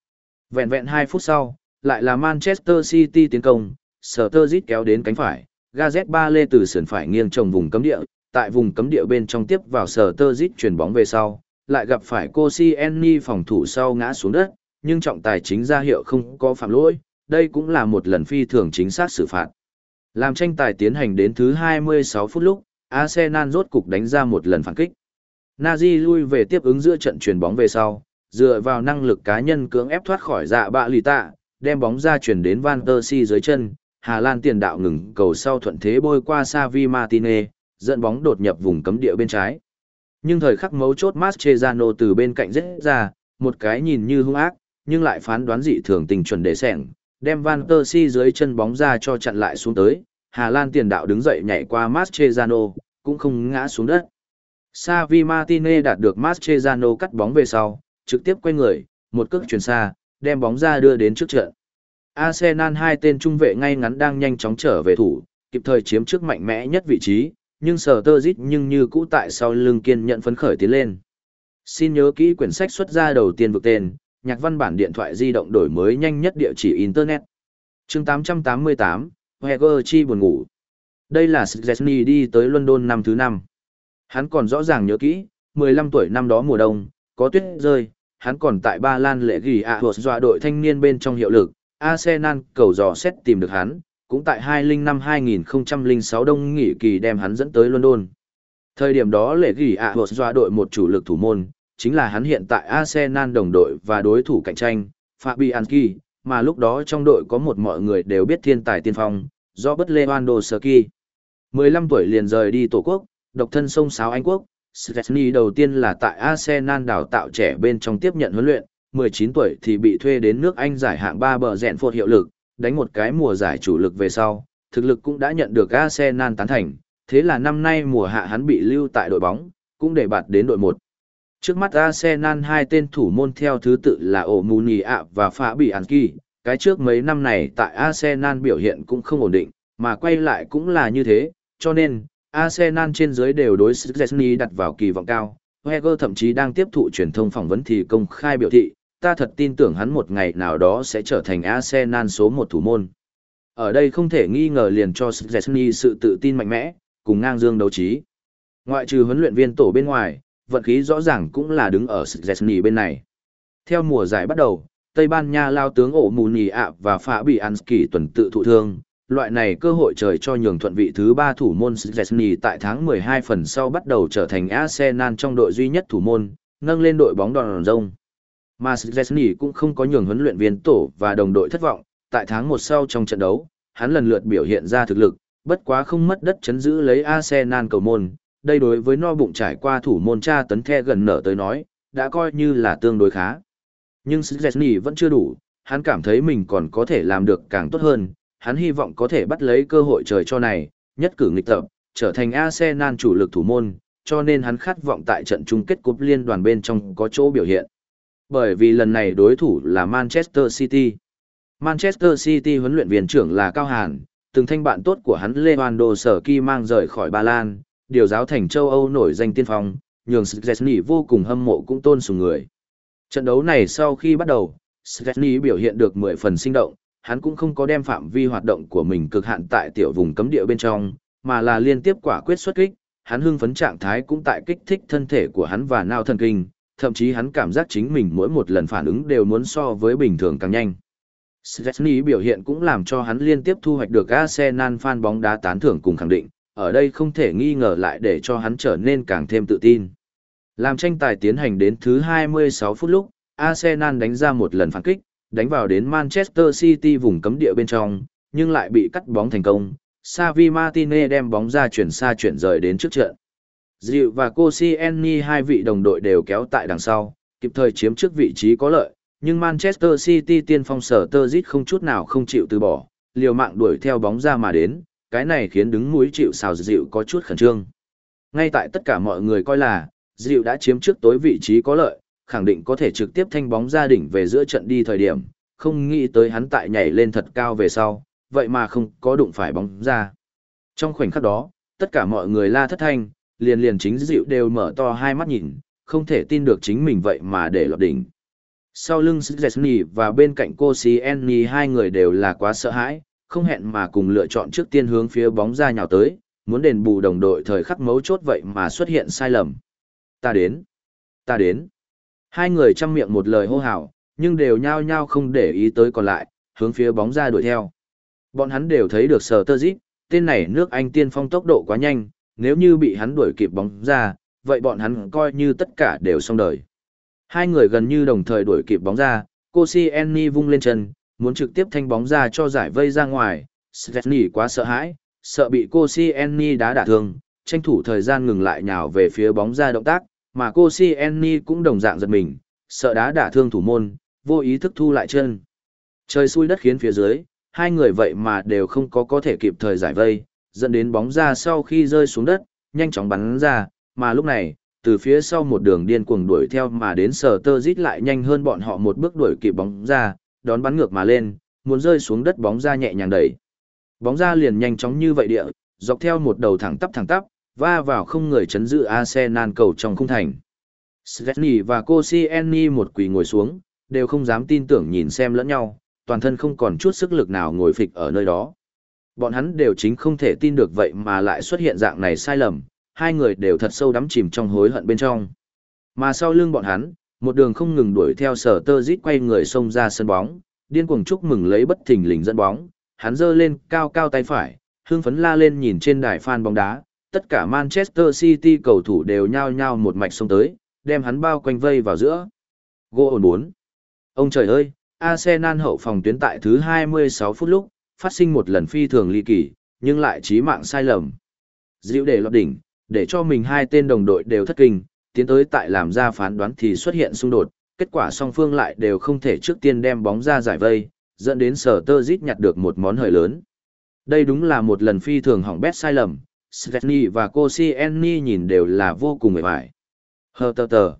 Vẹn vẹn hai phút sau, lại là Manchester City tiến công, Sturridge kéo đến cánh phải, Gareth Bale từ sườn phải nghiêng trồng vùng cấm địa, tại vùng cấm địa bên trong tiếp vào Sturridge chuyển bóng về sau, lại gặp phải Koscielny phòng thủ sau ngã xuống đất, nhưng trọng tài chính ra hiệu không có phạm lỗi, đây cũng là một lần phi thường chính xác xử phạt. Làm tranh tài tiến hành đến thứ hai mươi sáu phút lúc, Arsenal rốt cục đánh ra một lần phản kích. Nazi lui về tiếp ứng giữa trận chuyền bóng về sau, dựa vào năng lực cá nhân cưỡng ép thoát khỏi dạ bạ lì tạ, đem bóng ra chuyển đến Van der Si dưới chân, Hà Lan tiền đạo ngừng cầu sau thuận thế bôi qua Xavi Martinez, dẫn bóng đột nhập vùng cấm địa bên trái. Nhưng thời khắc mấu chốt Mascherano từ bên cạnh rết ra, một cái nhìn như hung ác, nhưng lại phán đoán dị thường tình chuẩn để sẻng, đem Van der Si dưới chân bóng ra cho chặn lại xuống tới, Hà Lan tiền đạo đứng dậy nhảy qua Mascherano, cũng không ngã xuống đất. Xavi Martinez đạt được Mascherano cắt bóng về sau, trực tiếp quay người, một cước chuyền xa, đem bóng ra đưa đến trước trận. Arsenal hai tên trung vệ ngay ngắn đang nhanh chóng trở về thủ, kịp thời chiếm trước mạnh mẽ nhất vị trí, nhưng Sturridge nhưng như cũ tại sau lưng kiên nhận phấn khởi tiến lên. Xin nhớ kỹ quyển sách xuất ra đầu tiên vực tên, nhạc văn bản điện thoại di động đổi mới nhanh nhất địa chỉ Internet. chương tám trăm tám mươi tám, Hegerchi buồn ngủ. Đây là Szczesny đi tới London năm thứ năm. Hắn còn rõ ràng nhớ kỹ, mười lăm tuổi năm đó mùa đông, có tuyết rơi, hắn còn tại Ba Lan lệ ghi ạ hột dọa đội thanh niên bên trong hiệu lực, Arsenal cầu dò xét tìm được hắn, cũng tại hai mươi lăm năm hai nghìn không trăm lẻ sáu đông nghỉ kỳ đem hắn dẫn tới London. Thời điểm đó lệ ghi ạ hột dọa đội một chủ lực thủ môn, chính là hắn hiện tại Arsenal đồng đội và đối thủ cạnh tranh, Fabianski, mà lúc đó trong đội có một mọi người đều biết thiên tài tiên phong, Robert Lewandowski. mười lăm tuổi liền rời đi tổ quốc, độc thân sông sáo Anh quốc, Szczesny đầu tiên là tại Arsenal đào tạo trẻ bên trong tiếp nhận huấn luyện, mười chín tuổi thì bị thuê đến nước Anh giải hạng ba bờ rèn phột hiệu lực, đánh một cái mùa giải chủ lực về sau, thực lực cũng đã nhận được Arsenal tán thành, thế là năm nay mùa hạ hắn bị lưu tại đội bóng, cũng để bạt đến đội một. Trước mắt Arsenal hai tên thủ môn theo thứ tự là Omuni ạ và Fabianski, cái trước mấy năm này tại Arsenal biểu hiện cũng không ổn định, mà quay lại cũng là như thế, cho nên Arsenal trên dưới đều đối Szczesny đặt vào kỳ vọng cao. Wenger thậm chí đang tiếp thụ truyền thông phỏng vấn thì công khai biểu thị, ta thật tin tưởng hắn một ngày nào đó sẽ trở thành Arsenal số một thủ môn. Ở đây không thể nghi ngờ liền cho Szczesny sự tự tin mạnh mẽ, cùng ngang dương đấu trí. Ngoại trừ huấn luyện viên tổ bên ngoài, vận khí rõ ràng cũng là đứng ở Szczesny bên này. Theo mùa giải bắt đầu, Tây Ban Nha lao tướng ổ mù nhì ạ và Fabianski tuần tự thụ thương. Loại này cơ hội trời cho nhường thuận vị thứ ba thủ môn Szczesny tại tháng mười hai phần sau bắt đầu trở thành Arsenal trong đội duy nhất thủ môn, nâng lên đội bóng đòn rông. Mà Szczesny cũng không có nhường huấn luyện viên tổ và đồng đội thất vọng, tại tháng một sau trong trận đấu, hắn lần lượt biểu hiện ra thực lực, bất quá không mất đất chấn giữ lấy Arsenal cầu môn, đây đối với no bụng trải qua thủ môn tra tấn the gần nở tới nói, đã coi như là tương đối khá. Nhưng Szczesny vẫn chưa đủ, hắn cảm thấy mình còn có thể làm được càng tốt hơn. Hắn hy vọng có thể bắt lấy cơ hội trời cho này, nhất cử nghịch tập, trở thành Arsenal chủ lực thủ môn, cho nên hắn khát vọng tại trận chung kết cúp liên đoàn bên trong có chỗ biểu hiện. Bởi vì lần này đối thủ là Manchester City. Manchester City huấn luyện viên trưởng là Cao Hàn, từng thanh bạn tốt của hắn Lewandowski mang rời khỏi Ba Lan, điều giáo thành châu Âu nổi danh tiên phong, nhường Szczesny vô cùng hâm mộ cũng tôn sùng người. Trận đấu này sau khi bắt đầu, Szczesny biểu hiện được mười phần sinh động. Hắn cũng không có đem phạm vi hoạt động của mình cực hạn tại tiểu vùng cấm địa bên trong, mà là liên tiếp quả quyết xuất kích, hắn hưng phấn trạng thái cũng tại kích thích thân thể của hắn và não thần kinh, thậm chí hắn cảm giác chính mình mỗi một lần phản ứng đều muốn so với bình thường càng nhanh. Szczesny biểu hiện cũng làm cho hắn liên tiếp thu hoạch được Arsenal fan bóng đá tán thưởng cùng khẳng định, ở đây không thể nghi ngờ lại để cho hắn trở nên càng thêm tự tin. Làm tranh tài tiến hành đến thứ hai mươi sáu phút lúc, Arsenal đánh ra một lần phản kích, đánh vào đến Manchester City vùng cấm địa bên trong, nhưng lại bị cắt bóng thành công. Xavi Martinez đem bóng ra chuyển xa chuyển rời đến trước trận. Diệu và Koscielny hai vị đồng đội đều kéo tại đằng sau, kịp thời chiếm trước vị trí có lợi, nhưng Manchester City tiên phong Sturridge không chút nào không chịu từ bỏ, liều mạng đuổi theo bóng ra mà đến, cái này khiến đứng mũi chịu sào Diệu có chút khẩn trương. Ngay tại tất cả mọi người coi là Diệu đã chiếm trước tối vị trí có lợi, khẳng định có thể trực tiếp thanh bóng ra đỉnh về giữa trận đi thời điểm, không nghĩ tới hắn tại nhảy lên thật cao về sau, vậy mà không có đụng phải bóng ra. Trong khoảnh khắc đó, tất cả mọi người la thất thanh, liền liền chính Diệu đều mở to hai mắt nhìn, không thể tin được chính mình vậy mà để lọt đỉnh. Sau lưng Szczesny và bên cạnh Koscielny hai người đều là quá sợ hãi, không hẹn mà cùng lựa chọn trước tiên hướng phía bóng ra nhào tới, muốn đền bù đồng đội thời khắc mấu chốt vậy mà xuất hiện sai lầm. Ta đến, ta đến. Hai người chăm miệng một lời hô hào, nhưng đều nhao nhao không để ý tới còn lại, hướng phía bóng ra đuổi theo. Bọn hắn đều thấy được Sở Tơ Dít, tên này nước Anh tiên phong tốc độ quá nhanh, nếu như bị hắn đuổi kịp bóng ra, vậy bọn hắn coi như tất cả đều xong đời. Hai người gần như đồng thời đuổi kịp bóng ra, Koscielny vung lên chân, muốn trực tiếp thanh bóng ra cho giải vây ra ngoài, Szczesny quá sợ hãi, sợ bị Koscielny đá đả thương, tranh thủ thời gian ngừng lại nhào về phía bóng ra động tác, mà Koscielny cũng đồng dạng giật mình, sợ đá đả thương thủ môn, vô ý thức thu lại chân. Trời xui đất khiến phía dưới, hai người vậy mà đều không có có thể kịp thời giải vây, dẫn đến bóng ra sau khi rơi xuống đất, nhanh chóng bắn ra, mà lúc này, từ phía sau một đường điên cuồng đuổi theo mà đến Sở Tơ Dít lại nhanh hơn bọn họ một bước đuổi kịp bóng ra, đón bắn ngược mà lên, muốn rơi xuống đất bóng ra nhẹ nhàng đẩy. Bóng ra liền nhanh chóng như vậy địa, dọc theo một đầu thẳng tắp thẳng tắp, va vào không người chấn giữ Arsenal cầu trong khung thành. Szczesny và Koscielny một quỳ ngồi xuống, đều không dám tin tưởng nhìn xem lẫn nhau, toàn thân không còn chút sức lực nào ngồi phịch ở nơi đó. Bọn hắn đều chính không thể tin được vậy mà lại xuất hiện dạng này sai lầm, hai người đều thật sâu đắm chìm trong hối hận bên trong. Mà sau lưng bọn hắn, một đường không ngừng đuổi theo Sở Tơ Dít quay người xông ra sân bóng, điên cuồng chúc mừng lấy bất thình lình dẫn bóng, hắn giơ lên cao cao tay phải, hưng phấn la lên nhìn trên đài fan bóng đá, tất cả Manchester City cầu thủ đều nhao nhao một mạch xông tới, đem hắn bao quanh vây vào giữa. Goal bốn. Ông trời ơi, Arsenal hậu phòng tuyến tại thứ hai mươi sáu phút lúc, phát sinh một lần phi thường ly kỳ, nhưng lại chí mạng sai lầm. Dịu để lọt đỉnh, để cho mình hai tên đồng đội đều thất kinh, tiến tới tại làm ra phán đoán thì xuất hiện xung đột, kết quả song phương lại đều không thể trước tiên đem bóng ra giải vây, dẫn đến Sở Tơ Dít nhặt được một món hời lớn. Đây đúng là một lần phi thường hỏng bét sai lầm, Szczesny và Koscielny nhìn đều là vô cùng mệt mỏi. Hờ tờ tờ.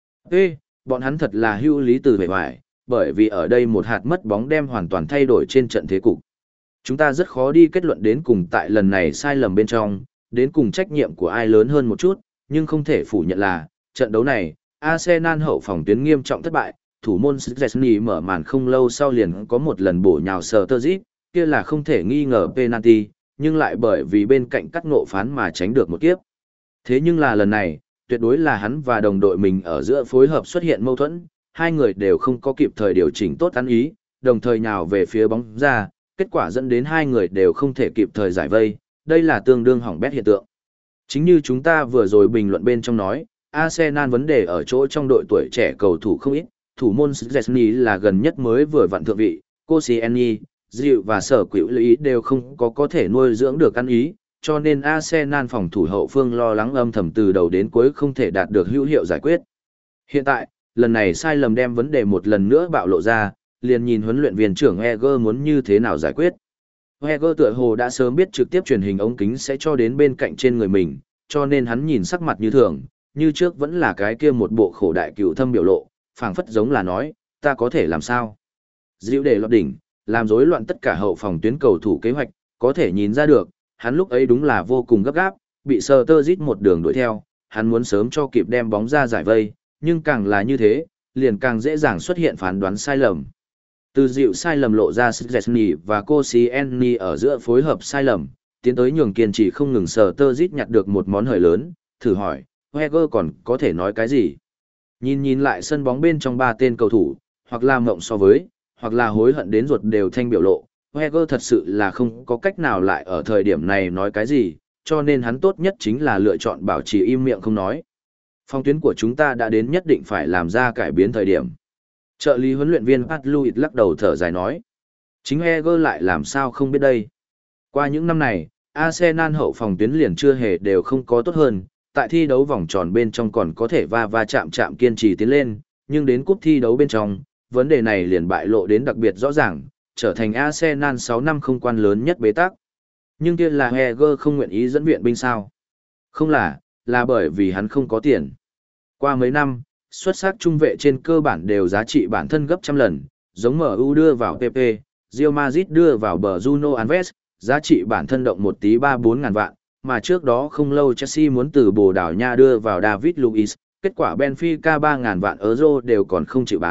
Ê, bọn hắn thật là hữu lý từ mệt mỏi, bởi vì ở đây một hạt mất bóng đem hoàn toàn thay đổi trên trận thế cục. Chúng ta rất khó đi kết luận đến cùng tại lần này sai lầm bên trong, đến cùng trách nhiệm của ai lớn hơn một chút, nhưng không thể phủ nhận là, trận đấu này, Arsenal hậu phòng tuyến nghiêm trọng thất bại, thủ môn Szczesny mở màn không lâu sau liền có một lần bổ nhào Sở Tơ Dít, kia là không thể nghi ngờ penalty, nhưng lại bởi vì bên cạnh cắt ngộ phán mà tránh được một kiếp. Thế nhưng là lần này, tuyệt đối là hắn và đồng đội mình ở giữa phối hợp xuất hiện mâu thuẫn, hai người đều không có kịp thời điều chỉnh tốt ăn ý, đồng thời nhào về phía bóng ra, kết quả dẫn đến hai người đều không thể kịp thời giải vây, đây là tương đương hỏng bét hiện tượng. Chính như chúng ta vừa rồi bình luận bên trong nói, Arsenal vấn đề ở chỗ trong đội tuổi trẻ cầu thủ không ít, thủ môn Szczesny là gần nhất mới vừa vặn thượng vị, Koscielny, Dịu và Sở Quỷ Lý đều không có có thể nuôi dưỡng được ăn ý, cho nên Arsenal phòng thủ hậu phương lo lắng âm thầm từ đầu đến cuối không thể đạt được hữu hiệu giải quyết. Hiện tại, lần này sai lầm đem vấn đề một lần nữa bạo lộ ra, liền nhìn huấn luyện viên trưởng Eger muốn như thế nào giải quyết. Eger tựa hồ đã sớm biết trực tiếp truyền hình ống kính sẽ cho đến bên cạnh trên người mình, cho nên hắn nhìn sắc mặt như thường, như trước vẫn là cái kia một bộ khổ đại cựu thâm biểu lộ, phảng phất giống là nói, ta có thể làm sao? Dịu để lọt đỉnh, làm rối loạn tất cả hậu phòng tuyến cầu thủ kế hoạch, có thể nhìn ra được, hắn lúc ấy đúng là vô cùng gấp gáp, bị Sở Tơ Dít một đường đuổi theo, hắn muốn sớm cho kịp đem bóng ra giải vây, nhưng càng là như thế, liền càng dễ dàng xuất hiện phán đoán sai lầm. Từ dịu sai lầm lộ ra Szczesny và Koscielny ở giữa phối hợp sai lầm, tiến tới nhường kiên trì không ngừng Sở Tơ Dít nhặt được một món hời lớn, thử hỏi, Eger còn có thể nói cái gì? Nhìn nhìn lại sân bóng bên trong ba tên cầu thủ, hoặc là mộng so với, hoặc là hối hận đến ruột đều thanh biểu lộ, Eger thật sự là không có cách nào lại ở thời điểm này nói cái gì, cho nên hắn tốt nhất chính là lựa chọn bảo trì im miệng không nói. Phòng tuyến của chúng ta đã đến nhất định phải làm ra cải biến thời điểm. Trợ lý huấn luyện viên Pat Louis lắc đầu thở dài nói. Chính Eger lại làm sao không biết đây. Qua những năm này, Arsenal hậu phòng tuyến liền chưa hề đều không có tốt hơn, tại thi đấu vòng tròn bên trong còn có thể va va chạm chạm kiên trì tiến lên, nhưng đến cúp thi đấu bên trong, vấn đề này liền bại lộ đến đặc biệt rõ ràng, trở thành Arsenal sáu năm không quan lớn nhất bế tắc. Nhưng kia là Eger không nguyện ý dẫn viện binh sao? Không là, là bởi vì hắn không có tiền. Qua mấy năm, xuất sắc trung vệ trên cơ bản đều giá trị bản thân gấp trăm lần, giống em u đưa vào pê pê, Real Madrid đưa vào bờ Bruno Alves, giá trị bản thân động một tí ba bốn ngàn vạn, mà trước đó không lâu Chelsea muốn từ Bồ Đào Nha đưa vào David Luiz, kết quả Benfica ba ngàn vạn euro đều còn không chịu bán,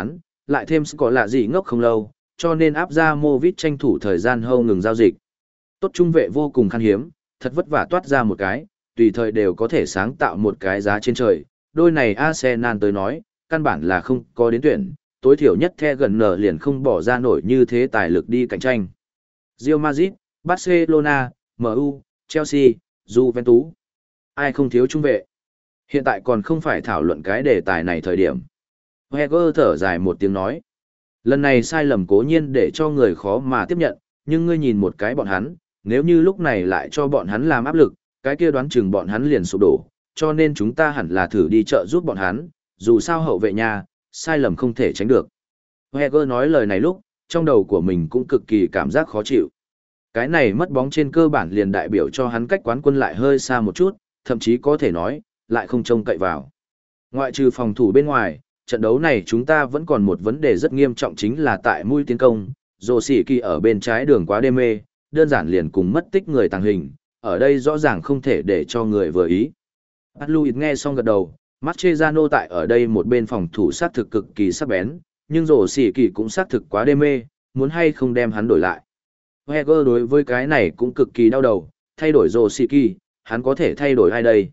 lại thêm có lạ gì ngốc không lâu, cho nên áp ra Movit tranh thủ thời gian hâu ngừng giao dịch. Tốt trung vệ vô cùng khan hiếm, thật vất vả toát ra một cái, tùy thời đều có thể sáng tạo một cái giá trên trời. Đôi này Arsenal tới nói, căn bản là không có đến tuyển, tối thiểu nhất The gần nở liền không bỏ ra nổi như thế tài lực đi cạnh tranh. Real Madrid, Barcelona, em u, Chelsea, Juventus. Ai không thiếu trung vệ. Hiện tại còn không phải thảo luận cái đề tài này thời điểm. Wenger thở dài một tiếng nói. Lần này sai lầm cố nhiên để cho người khó mà tiếp nhận, nhưng ngươi nhìn một cái bọn hắn, nếu như lúc này lại cho bọn hắn làm áp lực, cái kia đoán chừng bọn hắn liền sụp đổ, cho nên chúng ta hẳn là thử đi chợ giúp bọn hắn, dù sao hậu vệ nhà, sai lầm không thể tránh được. Wenger nói lời này lúc, trong đầu của mình cũng cực kỳ cảm giác khó chịu. Cái này mất bóng trên cơ bản liền đại biểu cho hắn cách quán quân lại hơi xa một chút, thậm chí có thể nói, lại không trông cậy vào. Ngoại trừ phòng thủ bên ngoài, trận đấu này chúng ta vẫn còn một vấn đề rất nghiêm trọng chính là tại mũi tiến công, Rồ Sĩ Kỳ ở bên trái đường quá đê mê, đơn giản liền cùng mất tích người tàng hình, ở đây rõ ràng không thể để cho người vừa ý. Atluit nghe xong gật đầu, Mascherano tại ở đây một bên phòng thủ sát thực cực kỳ sắc bén, nhưng Rồ Sĩ Kỳ cũng xác thực quá đê mê, muốn hay không đem hắn đổi lại. Wenger đối với cái này cũng cực kỳ đau đầu, thay đổi Rồ Sĩ Kỳ, hắn có thể thay đổi ai đây?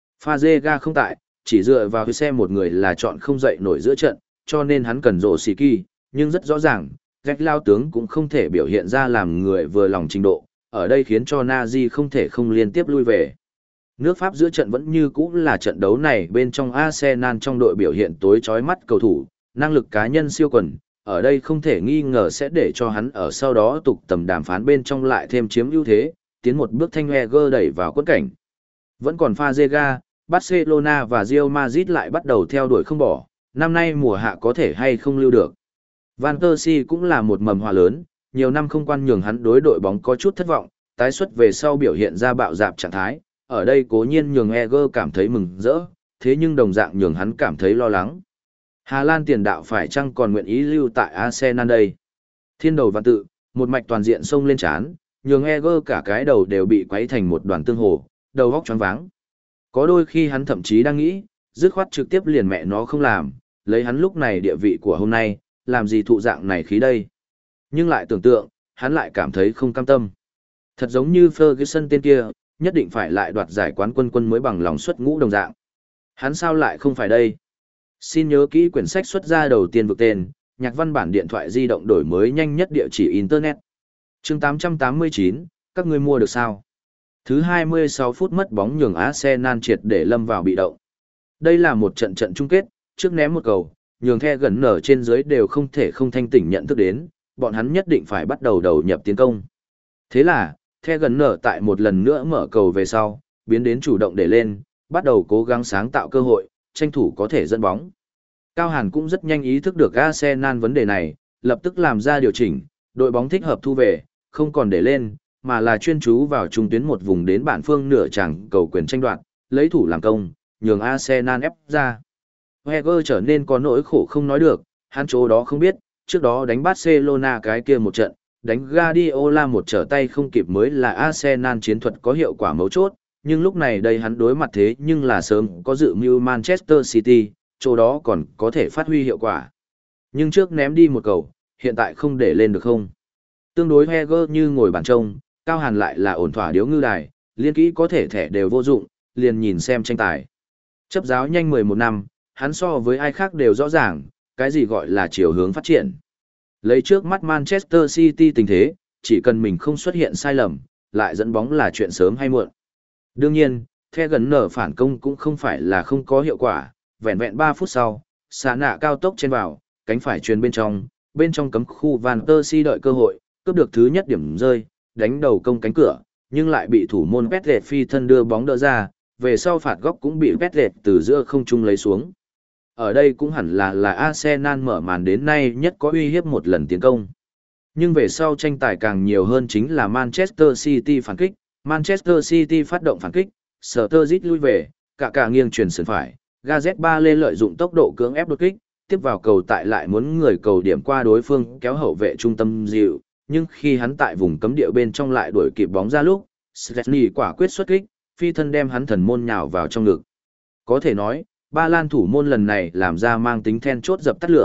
Fazega không tại, chỉ dựa vào xem một người là chọn không dậy nổi giữa trận, cho nên hắn cần Rồ Sĩ Kỳ, nhưng rất rõ ràng, Gạch lao tướng cũng không thể biểu hiện ra làm người vừa lòng trình độ, ở đây khiến cho Nazi không thể không liên tiếp lui về. Nước Pháp giữa trận vẫn như cũ là trận đấu này bên trong Arsenal trong đội biểu hiện tối chói mắt cầu thủ, năng lực cá nhân siêu quần, ở đây không thể nghi ngờ sẽ để cho hắn ở sau đó tục tầm đàm phán bên trong lại thêm chiếm ưu thế, tiến một bước thanh Wenger đẩy vào quẫn cảnh. Vẫn còn Fazega, Barcelona và Real Madrid lại bắt đầu theo đuổi không bỏ, năm nay mùa hạ có thể hay không lưu được. Van Persie cũng là một mầm họa lớn, nhiều năm không quan nhường hắn đối đội bóng có chút thất vọng, tái xuất về sau biểu hiện ra bạo dạp trạng thái, ở đây cố nhiên nhường Eger cảm thấy mừng rỡ, thế nhưng đồng dạng nhường hắn cảm thấy lo lắng. Hà Lan tiền đạo phải chăng còn nguyện ý lưu tại Arsenal đây? Thiên đầu văn tự, một mạch toàn diện xông lên chán, nhường Eger cả cái đầu đều bị quấy thành một đoàn tương hồ, đầu óc choáng váng. Có đôi khi hắn thậm chí đang nghĩ, dứt khoát trực tiếp liền mẹ nó không làm, lấy hắn lúc này địa vị của hôm nay, làm gì thụ dạng này khí đây. Nhưng lại tưởng tượng, hắn lại cảm thấy không cam tâm. Thật giống như Ferguson tên kia, nhất định phải lại đoạt giải quán quân quân mới bằng lòng xuất ngũ đồng dạng. Hắn sao lại không phải đây? Xin nhớ kỹ quyển sách xuất ra đầu tiên vực tên, nhạc văn bản điện thoại di động đổi mới nhanh nhất địa chỉ Internet. chương tám trăm tám mươi chín, các ngươi mua được sao? Thứ hai mươi sáu phút mất bóng nhường Arsenal triệt để lâm vào bị động. Đây là một trận trận chung kết, trước ném một cầu, nhường The gần nở trên dưới đều không thể không thanh tỉnh nhận thức đến, bọn hắn nhất định phải bắt đầu đầu nhập tiến công. Thế là, The gần nở tại một lần nữa mở cầu về sau, biến đến chủ động để lên, bắt đầu cố gắng sáng tạo cơ hội, tranh thủ có thể dẫn bóng. Cao Hàn cũng rất nhanh ý thức được Arsenal vấn đề này, lập tức làm ra điều chỉnh, đội bóng thích hợp thu về, không còn để lên, mà là chuyên chú vào trung tuyến một vùng đến bản phương nửa chẳng cầu quyền tranh đoạt, lấy thủ làm công, nhường Arsenal ép ra. Wenger trở nên có nỗi khổ không nói được, hắn chỗ đó không biết, trước đó đánh Barcelona cái kia một trận, đánh Guardiola một trở tay không kịp mới là Arsenal chiến thuật có hiệu quả mấu chốt, nhưng lúc này đây hắn đối mặt thế nhưng là sớm có dự mưu Manchester City, chỗ đó còn có thể phát huy hiệu quả. Nhưng trước ném đi một cầu, hiện tại không để lên được không? Tương đối Wenger như ngồi bàn trông, Cao Hàn lại là ổn thỏa điếu ngư đài, liên kỹ có thể thẻ đều vô dụng, liền nhìn xem tranh tài. Chấp giáo nhanh mười một năm, hắn so với ai khác đều rõ ràng, cái gì gọi là chiều hướng phát triển. Lấy trước mắt Manchester City tình thế, chỉ cần mình không xuất hiện sai lầm, lại dẫn bóng là chuyện sớm hay muộn. Đương nhiên, The gần nở phản công cũng không phải là không có hiệu quả, vẹn vẹn ba phút sau, xạ nạ cao tốc trên vào, cánh phải truyền bên trong, bên trong cấm khu Van Persie đợi cơ hội, cướp được thứ nhất điểm rơi, đánh đầu công cánh cửa, nhưng lại bị thủ môn Petret phi thân đưa bóng đỡ ra, về sau phạt góc cũng bị Petret từ giữa không trung lấy xuống. Ở đây cũng hẳn là là Arsenal mở màn đến nay nhất có uy hiếp một lần tiến công. Nhưng về sau tranh tài càng nhiều hơn chính là Manchester City phản kích, Manchester City phát động phản kích, Sturridge lui về, cả cả nghiêng chuyển sườn phải, Gareth Bale lợi dụng tốc độ cưỡng ép đột kích, tiếp vào cầu tại lại muốn người cầu điểm qua đối phương kéo hậu vệ trung tâm dịu, nhưng khi hắn tại vùng cấm địa bên trong lại đuổi kịp bóng ra lúc, Szczesny quả quyết xuất kích, phi thân đem hắn thần môn nhào vào trong ngực. Có thể nói, Ba Lan thủ môn lần này làm ra mang tính then chốt dập tắt lửa,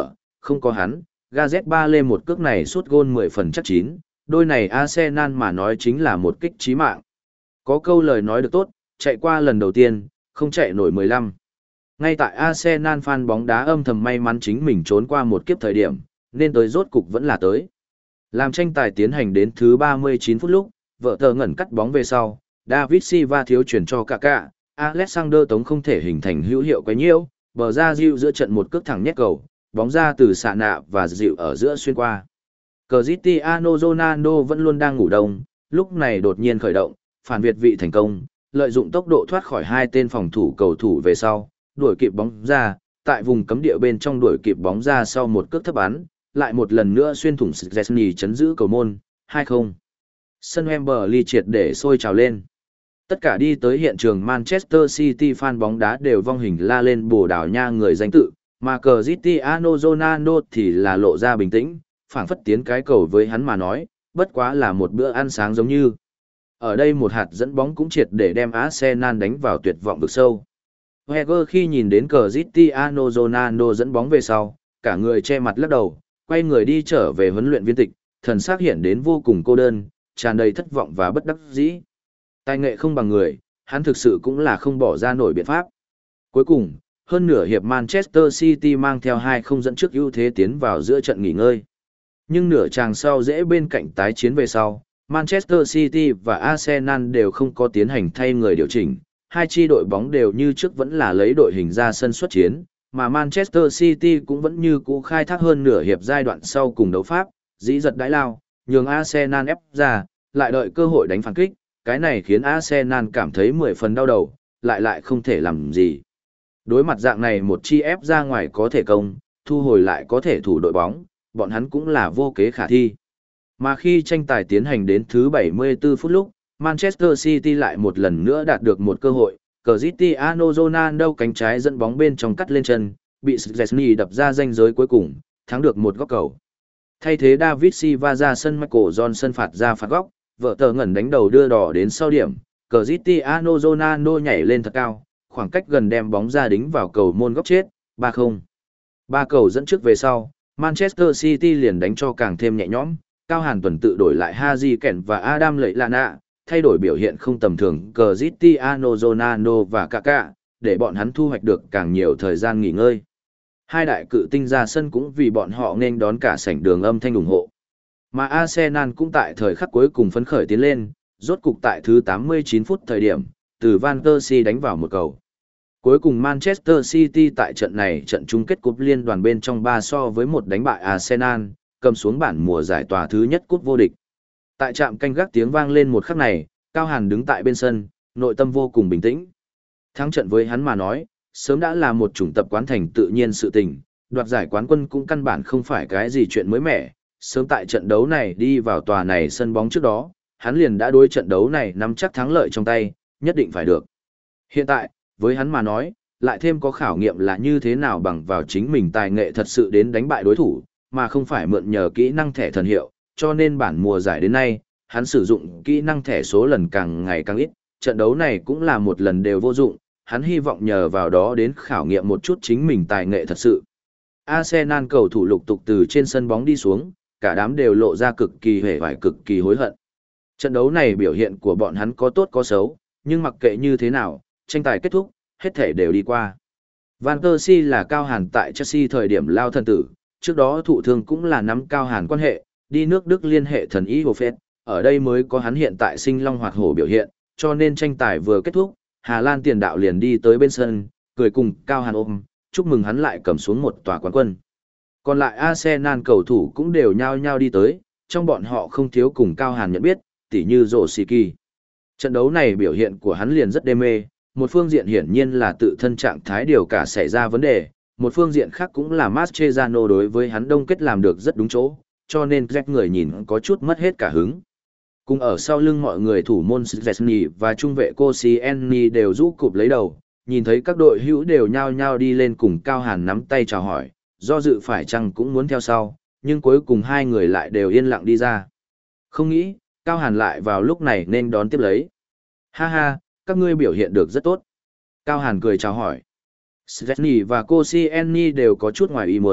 không có hắn, Gareth Bale một cước này sút gôn mười phần chắc chín, đôi này Arsenal mà nói chính là một kích chí mạng. Có câu lời nói được tốt, chạy qua lần đầu tiên, không chạy nổi mười lăm. Ngay tại Arsenal fan bóng đá âm thầm may mắn chính mình trốn qua một kiếp thời điểm, nên tới rốt cục vẫn là tới. Làm tranh tài tiến hành đến thứ ba mươi chín phút lúc, vợ tờ ngẩn cắt bóng về sau, David Silva thiếu chuyển cho Kaká, Alexander Tống không thể hình thành hữu hiệu quấy nhiễu, bờ ra dịu giữa trận một cước thẳng nhét cầu, bóng ra từ xạ nạ và dịu ở giữa xuyên qua. Cristiano Ronaldo vẫn luôn đang ngủ đông, lúc này đột nhiên khởi động, phản việt vị thành công, lợi dụng tốc độ thoát khỏi hai tên phòng thủ cầu thủ về sau, đuổi kịp bóng ra, tại vùng cấm địa bên trong đuổi kịp bóng ra sau một cước thấp bắn, lại một lần nữa xuyên thủng Szczesny chấn giữ cầu môn, hai không. Sân Wembley triệt để sôi trào lên. Tất cả đi tới hiện trường Manchester City fan bóng đá đều vong hình la lên Bồ Đào Nha người danh tự, mà Cristiano Ronaldo thì là lộ ra bình tĩnh, phảng phất tiến cái cầu với hắn mà nói, bất quá là một bữa ăn sáng giống như. Ở đây một hạt dẫn bóng cũng triệt để đem Arsenal đánh vào tuyệt vọng vực sâu. Wenger khi nhìn đến Cristiano Ronaldo dẫn bóng về sau, cả người che mặt lắc đầu, quay người đi trở về huấn luyện viên tịch, thần sắc hiện đến vô cùng cô đơn, tràn đầy thất vọng và bất đắc dĩ. Tài nghệ không bằng người, hắn thực sự cũng là không bỏ ra nổi biện pháp. Cuối cùng, hơn nửa hiệp Manchester City mang theo hai không dẫn trước ưu thế tiến vào giữa trận nghỉ ngơi. Nhưng nửa chàng sau dễ bên cạnh tái chiến về sau, Manchester City và Arsenal đều không có tiến hành thay người điều chỉnh, hai chi đội bóng đều như trước vẫn là lấy đội hình ra sân xuất chiến, mà Manchester City cũng vẫn như cũ khai thác hơn nửa hiệp giai đoạn sau cùng đấu pháp, dĩ giật đãi lao, nhường Arsenal ép ra, lại đợi cơ hội đánh phản kích, cái này khiến Arsenal cảm thấy mười phần đau đầu, lại lại không thể làm gì. Đối mặt dạng này một chi ép ra ngoài có thể công, thu hồi lại có thể thủ đội bóng, bọn hắn cũng là vô kế khả thi. Mà khi tranh tài tiến hành đến thứ bảy mươi tư phút lúc, Manchester City lại một lần nữa đạt được một cơ hội, Cristiano Ronaldo cánh trái dẫn bóng bên trong cắt lên chân, bị Szczesny đập ra ranh giới cuối cùng, thắng được một góc cầu. Thay thế David Silva ra sân, Michael Johnson phạt ra phạt góc, vợ tờ ngẩn đánh đầu đưa đỏ đến sau điểm, Cristiano Ronaldo nhảy lên thật cao, khoảng cách gần đem bóng ra đính vào cầu môn góc chết, ba không. Ba cầu dẫn trước về sau, Manchester City liền đánh cho càng thêm nhẹ nhõm, Cao Hàn Tuần tự đổi lại Harry Kane và Adam Lệ Lana, thay đổi biểu hiện không tầm thường Cristiano Ronaldo và Kaká, để bọn hắn thu hoạch được càng nhiều thời gian nghỉ ngơi. Hai đại cự tinh ra sân cũng vì bọn họ nên đón cả sảnh đường âm thanh ủng hộ. Mà Arsenal cũng tại thời khắc cuối cùng phấn khởi tiến lên, rốt cục tại thứ tám mươi chín phút thời điểm, từ Van Persie đánh vào một cầu. Cuối cùng Manchester City tại trận này trận chung kết cúp liên đoàn bên trong ba so với một đánh bại Arsenal, cầm xuống bản mùa giải tòa thứ nhất cúp vô địch. Tại trạm canh gác tiếng vang lên một khắc này, Cao Hàn đứng tại bên sân, nội tâm vô cùng bình tĩnh. Thắng trận với hắn mà nói, sớm đã là một chủng tập quán thành tự nhiên sự tình, đoạt giải quán quân cũng căn bản không phải cái gì chuyện mới mẻ. Sớm tại trận đấu này đi vào tòa này sân bóng trước đó, hắn liền đã đối trận đấu này nắm chắc thắng lợi trong tay, nhất định phải được. Hiện tại, với hắn mà nói, lại thêm có khảo nghiệm là như thế nào bằng vào chính mình tài nghệ thật sự đến đánh bại đối thủ, mà không phải mượn nhờ kỹ năng thẻ thần hiệu, cho nên bản mùa giải đến nay, hắn sử dụng kỹ năng thẻ số lần càng ngày càng ít, trận đấu này cũng là một lần đều vô dụng, hắn hy vọng nhờ vào đó đến khảo nghiệm một chút chính mình tài nghệ thật sự. Arsenal cầu thủ lục tục từ trên sân bóng đi xuống, cả đám đều lộ ra cực kỳ hề vải cực kỳ hối hận. Trận đấu này biểu hiện của bọn hắn có tốt có xấu, nhưng mặc kệ như thế nào, tranh tài kết thúc, hết thể đều đi qua. Van Persie là Cao Hàn tại Chelsea thời điểm lao thần tử, trước đó thụ thương cũng là nắm Cao Hàn quan hệ, đi nước Đức liên hệ thần ý hồ phết, ở đây mới có hắn hiện tại sinh long hoạt hổ biểu hiện, cho nên tranh tài vừa kết thúc, Hà Lan tiền đạo liền đi tới bên sân, cười cùng Cao Hàn ôm, chúc mừng hắn lại cầm xuống một tòa quán quân. Còn lại Arsenal cầu thủ cũng đều nhao nhao đi tới, trong bọn họ không thiếu cùng Cao Hàn nhận biết, tỉ như Rosicki. Trận đấu này biểu hiện của hắn liền rất đê mê, một phương diện hiển nhiên là tự thân trạng thái điều cả xảy ra vấn đề, một phương diện khác cũng là Mascherano đối với hắn đông kết làm được rất đúng chỗ, cho nên Jack người nhìn có chút mất hết cả hứng. Cùng ở sau lưng mọi người thủ môn Szczesny và trung vệ Koscielny đều rũ cụp lấy đầu, nhìn thấy các đội hữu đều nhao nhao đi lên cùng Cao Hàn nắm tay chào hỏi, do dự phải chăng cũng muốn theo sau, nhưng cuối cùng hai người lại đều yên lặng đi ra. Không nghĩ, Cao Hàn lại vào lúc này nên đón tiếp lấy. Ha ha, các ngươi biểu hiện được rất tốt. Cao Hàn cười chào hỏi. Szczesny và Koscielny đều có chút ngoài ý muốn,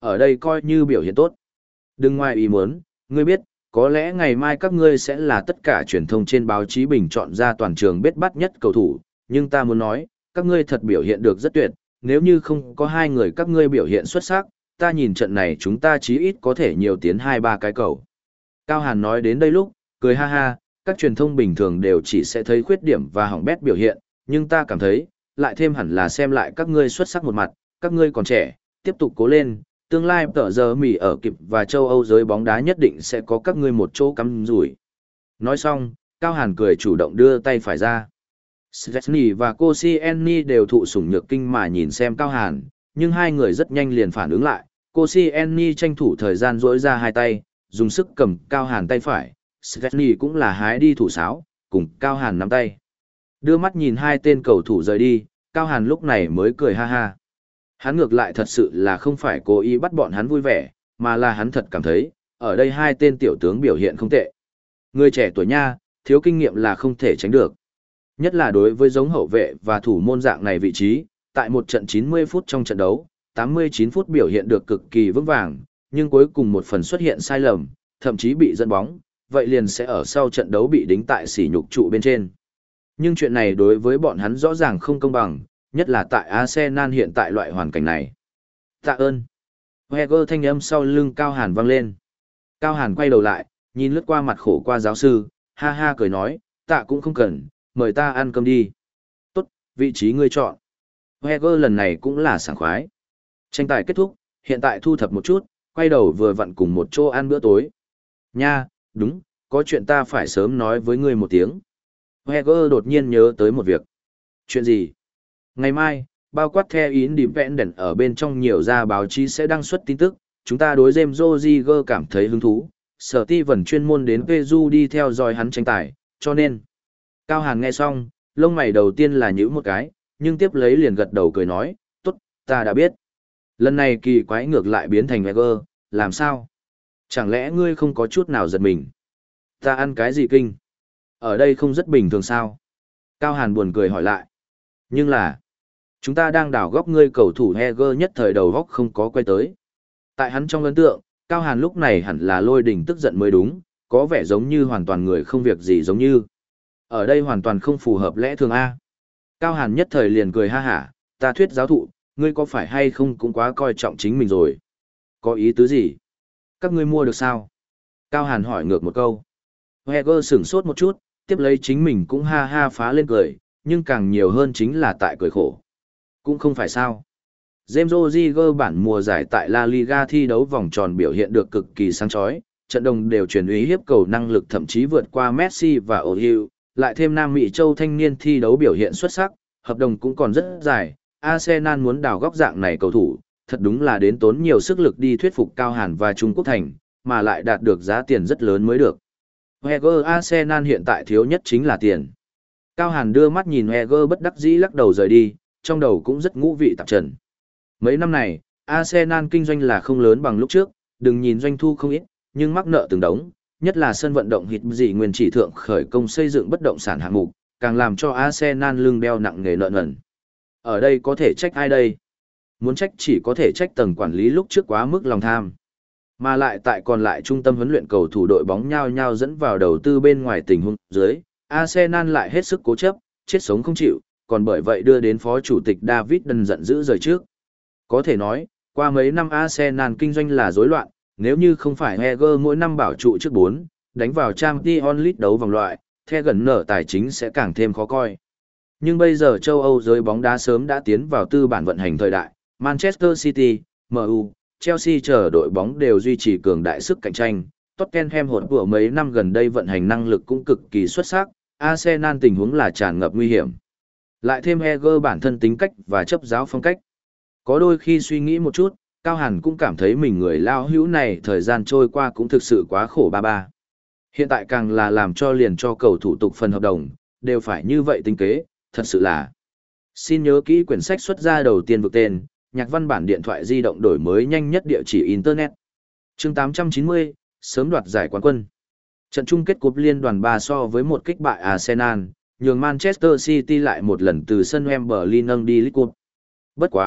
ở đây coi như biểu hiện tốt. Đừng ngoài ý muốn, ngươi biết, có lẽ ngày mai các ngươi sẽ là tất cả truyền thông trên báo chí bình chọn ra toàn trường biết bắt nhất cầu thủ, nhưng ta muốn nói, các ngươi thật biểu hiện được rất tuyệt, nếu như không có hai người các ngươi biểu hiện xuất sắc, ta nhìn trận này chúng ta chí ít có thể nhiều tiến hai ba cái cầu. Cao Hàn nói đến đây lúc, cười ha ha, các truyền thông bình thường đều chỉ sẽ thấy khuyết điểm và hỏng bét biểu hiện, nhưng ta cảm thấy, lại thêm hẳn là xem lại các ngươi xuất sắc một mặt, các ngươi còn trẻ, tiếp tục cố lên, tương lai tờ giờ Mỹ ở kịp và châu Âu giới bóng đá nhất định sẽ có các ngươi một chỗ cắm rủi. Nói xong, Cao Hàn cười chủ động đưa tay phải ra. Szczesny và Koscielny đều thụ sủng nhược kinh mà nhìn xem Cao Hàn, nhưng hai người rất nhanh liền phản ứng lại. Koscielny tranh thủ thời gian duỗi ra hai tay, dùng sức cầm Cao Hàn tay phải. Szczesny cũng là hái đi thủ sáo, cùng Cao Hàn nắm tay. Đưa mắt nhìn hai tên cầu thủ rời đi, Cao Hàn lúc này mới cười ha ha. Hắn ngược lại thật sự là không phải cố ý bắt bọn hắn vui vẻ, mà là hắn thật cảm thấy, ở đây hai tên tiểu tướng biểu hiện không tệ. Người trẻ tuổi nha, thiếu kinh nghiệm là không thể tránh được. Nhất là đối với giống hậu vệ và thủ môn dạng này vị trí, tại một trận chín mươi phút trong trận đấu, tám mươi chín phút biểu hiện được cực kỳ vững vàng, nhưng cuối cùng một phần xuất hiện sai lầm, thậm chí bị dẫn bóng, vậy liền sẽ ở sau trận đấu bị đính tại sỉ nhục trụ bên trên. Nhưng chuyện này đối với bọn hắn rõ ràng không công bằng, nhất là tại Arsenal hiện tại loại hoàn cảnh này. Tạ ơn. Wenger thanh âm sau lưng Cao Hàn vang lên. Cao Hàn quay đầu lại, nhìn lướt qua mặt khổ qua giáo sư, ha ha cười nói, tạ cũng không cần, mời ta ăn cơm đi. Tốt, vị trí ngươi chọn. Wenger lần này cũng là sảng khoái. Tranh tài kết thúc, hiện tại thu thập một chút, quay đầu vừa vặn cùng một chỗ ăn bữa tối. Nha, đúng, có chuyện ta phải sớm nói với ngươi một tiếng. Wenger đột nhiên nhớ tới một việc. Chuyện gì? Ngày mai, bao quát theo Independent ở bên trong nhiều gia báo chí sẽ đăng xuất tin tức, chúng ta đối James Rodriguez cảm thấy hứng thú, Sở Ti vẫn chuyên môn đến Peru đi theo dõi hắn tranh tài, cho nên. Cao Hàn nghe xong, lông mày đầu tiên là nhíu một cái, nhưng tiếp lấy liền gật đầu cười nói, tốt, ta đã biết. Lần này kỳ quái ngược lại biến thành Wenger, làm sao? Chẳng lẽ ngươi không có chút nào giật mình? Ta ăn cái gì kinh? Ở đây không rất bình thường sao? Cao Hàn buồn cười hỏi lại. Nhưng là, chúng ta đang đảo góc ngươi cầu thủ Heger nhất thời đầu góc không có quay tới. Tại hắn trong ấn tượng, Cao Hàn lúc này hẳn là lôi đình tức giận mới đúng, có vẻ giống như hoàn toàn người không việc gì giống như. Ở đây hoàn toàn không phù hợp lẽ thường A. Cao Hàn nhất thời liền cười ha hả, ta thuyết giáo thụ, ngươi có phải hay không cũng quá coi trọng chính mình rồi. Có ý tứ gì? Các ngươi mua được sao? Cao Hàn hỏi ngược một câu. Heger sửng sốt một chút, tiếp lấy chính mình cũng ha ha phá lên cười, nhưng càng nhiều hơn chính là tại cười khổ. Cũng không phải sao. James Rodriguez bản mùa giải tại La Liga thi đấu vòng tròn biểu hiện được cực kỳ sáng chói, trận đồng đều truyền uy hiếp cầu năng lực thậm chí vượt qua Messi và Ozil, lại thêm Nam Mỹ châu thanh niên thi đấu biểu hiện xuất sắc, hợp đồng cũng còn rất dài, Arsenal muốn đào góc dạng này cầu thủ, thật đúng là đến tốn nhiều sức lực đi thuyết phục Cao Hàn và Trung Quốc Thành, mà lại đạt được giá tiền rất lớn mới được. Wenger Arsenal hiện tại thiếu nhất chính là tiền. Cao Hàn đưa mắt nhìn Wenger bất đắc dĩ lắc đầu rời đi, trong đầu cũng rất ngũ vị tạp trần. Mấy năm này, Arsenal kinh doanh là không lớn bằng lúc trước, đừng nhìn doanh thu không ít, nhưng mắc nợ từng đống, nhất là sân vận động hít dị nguyên chỉ thượng khởi công xây dựng bất động sản hạng mục, càng làm cho Arsenal lưng đeo nặng nghề nợ nần. Ở đây có thể trách ai đây? Muốn trách chỉ có thể trách tầng quản lý lúc trước quá mức lòng tham. Mà lại tại còn lại trung tâm huấn luyện cầu thủ đội bóng nhau nhau dẫn vào đầu tư bên ngoài tình huống dưới, Arsenal lại hết sức cố chấp, chết sống không chịu, còn bởi vậy đưa đến phó chủ tịch David Dunn giận dữ rời trước. Có thể nói, qua mấy năm Arsenal kinh doanh là rối loạn, nếu như không phải Heger mỗi năm bảo trụ trước bốn, đánh vào Champions League đấu vòng loại, theo gần nở tài chính sẽ càng thêm khó coi. Nhưng bây giờ châu Âu giới bóng đá sớm đã tiến vào tư bản vận hành thời đại, Manchester City, em u, Chelsea chờ đội bóng đều duy trì cường đại sức cạnh tranh, Tottenham hỗn của mấy năm gần đây vận hành năng lực cũng cực kỳ xuất sắc, Arsenal tình huống là tràn ngập nguy hiểm. Lại thêm Heger bản thân tính cách và chấp giáo phong cách. Có đôi khi suy nghĩ một chút, Cao Hàn cũng cảm thấy mình người lao hữu này thời gian trôi qua cũng thực sự quá khổ ba ba. Hiện tại càng là làm cho liền cho cầu thủ tục phần hợp đồng, đều phải như vậy tính kế, thật sự là. Xin nhớ kỹ quyển sách xuất ra đầu tiên vực tên, nhạc văn bản điện thoại di động đổi mới nhanh nhất địa chỉ Internet. Chương tám trăm chín mươi, sớm đoạt giải quán quân. Trận chung kết cúp liên đoàn ba so với một kích bại Arsenal, nhường Manchester City lại một lần từ sân Wembley nâng đi League Cup. Bất quá,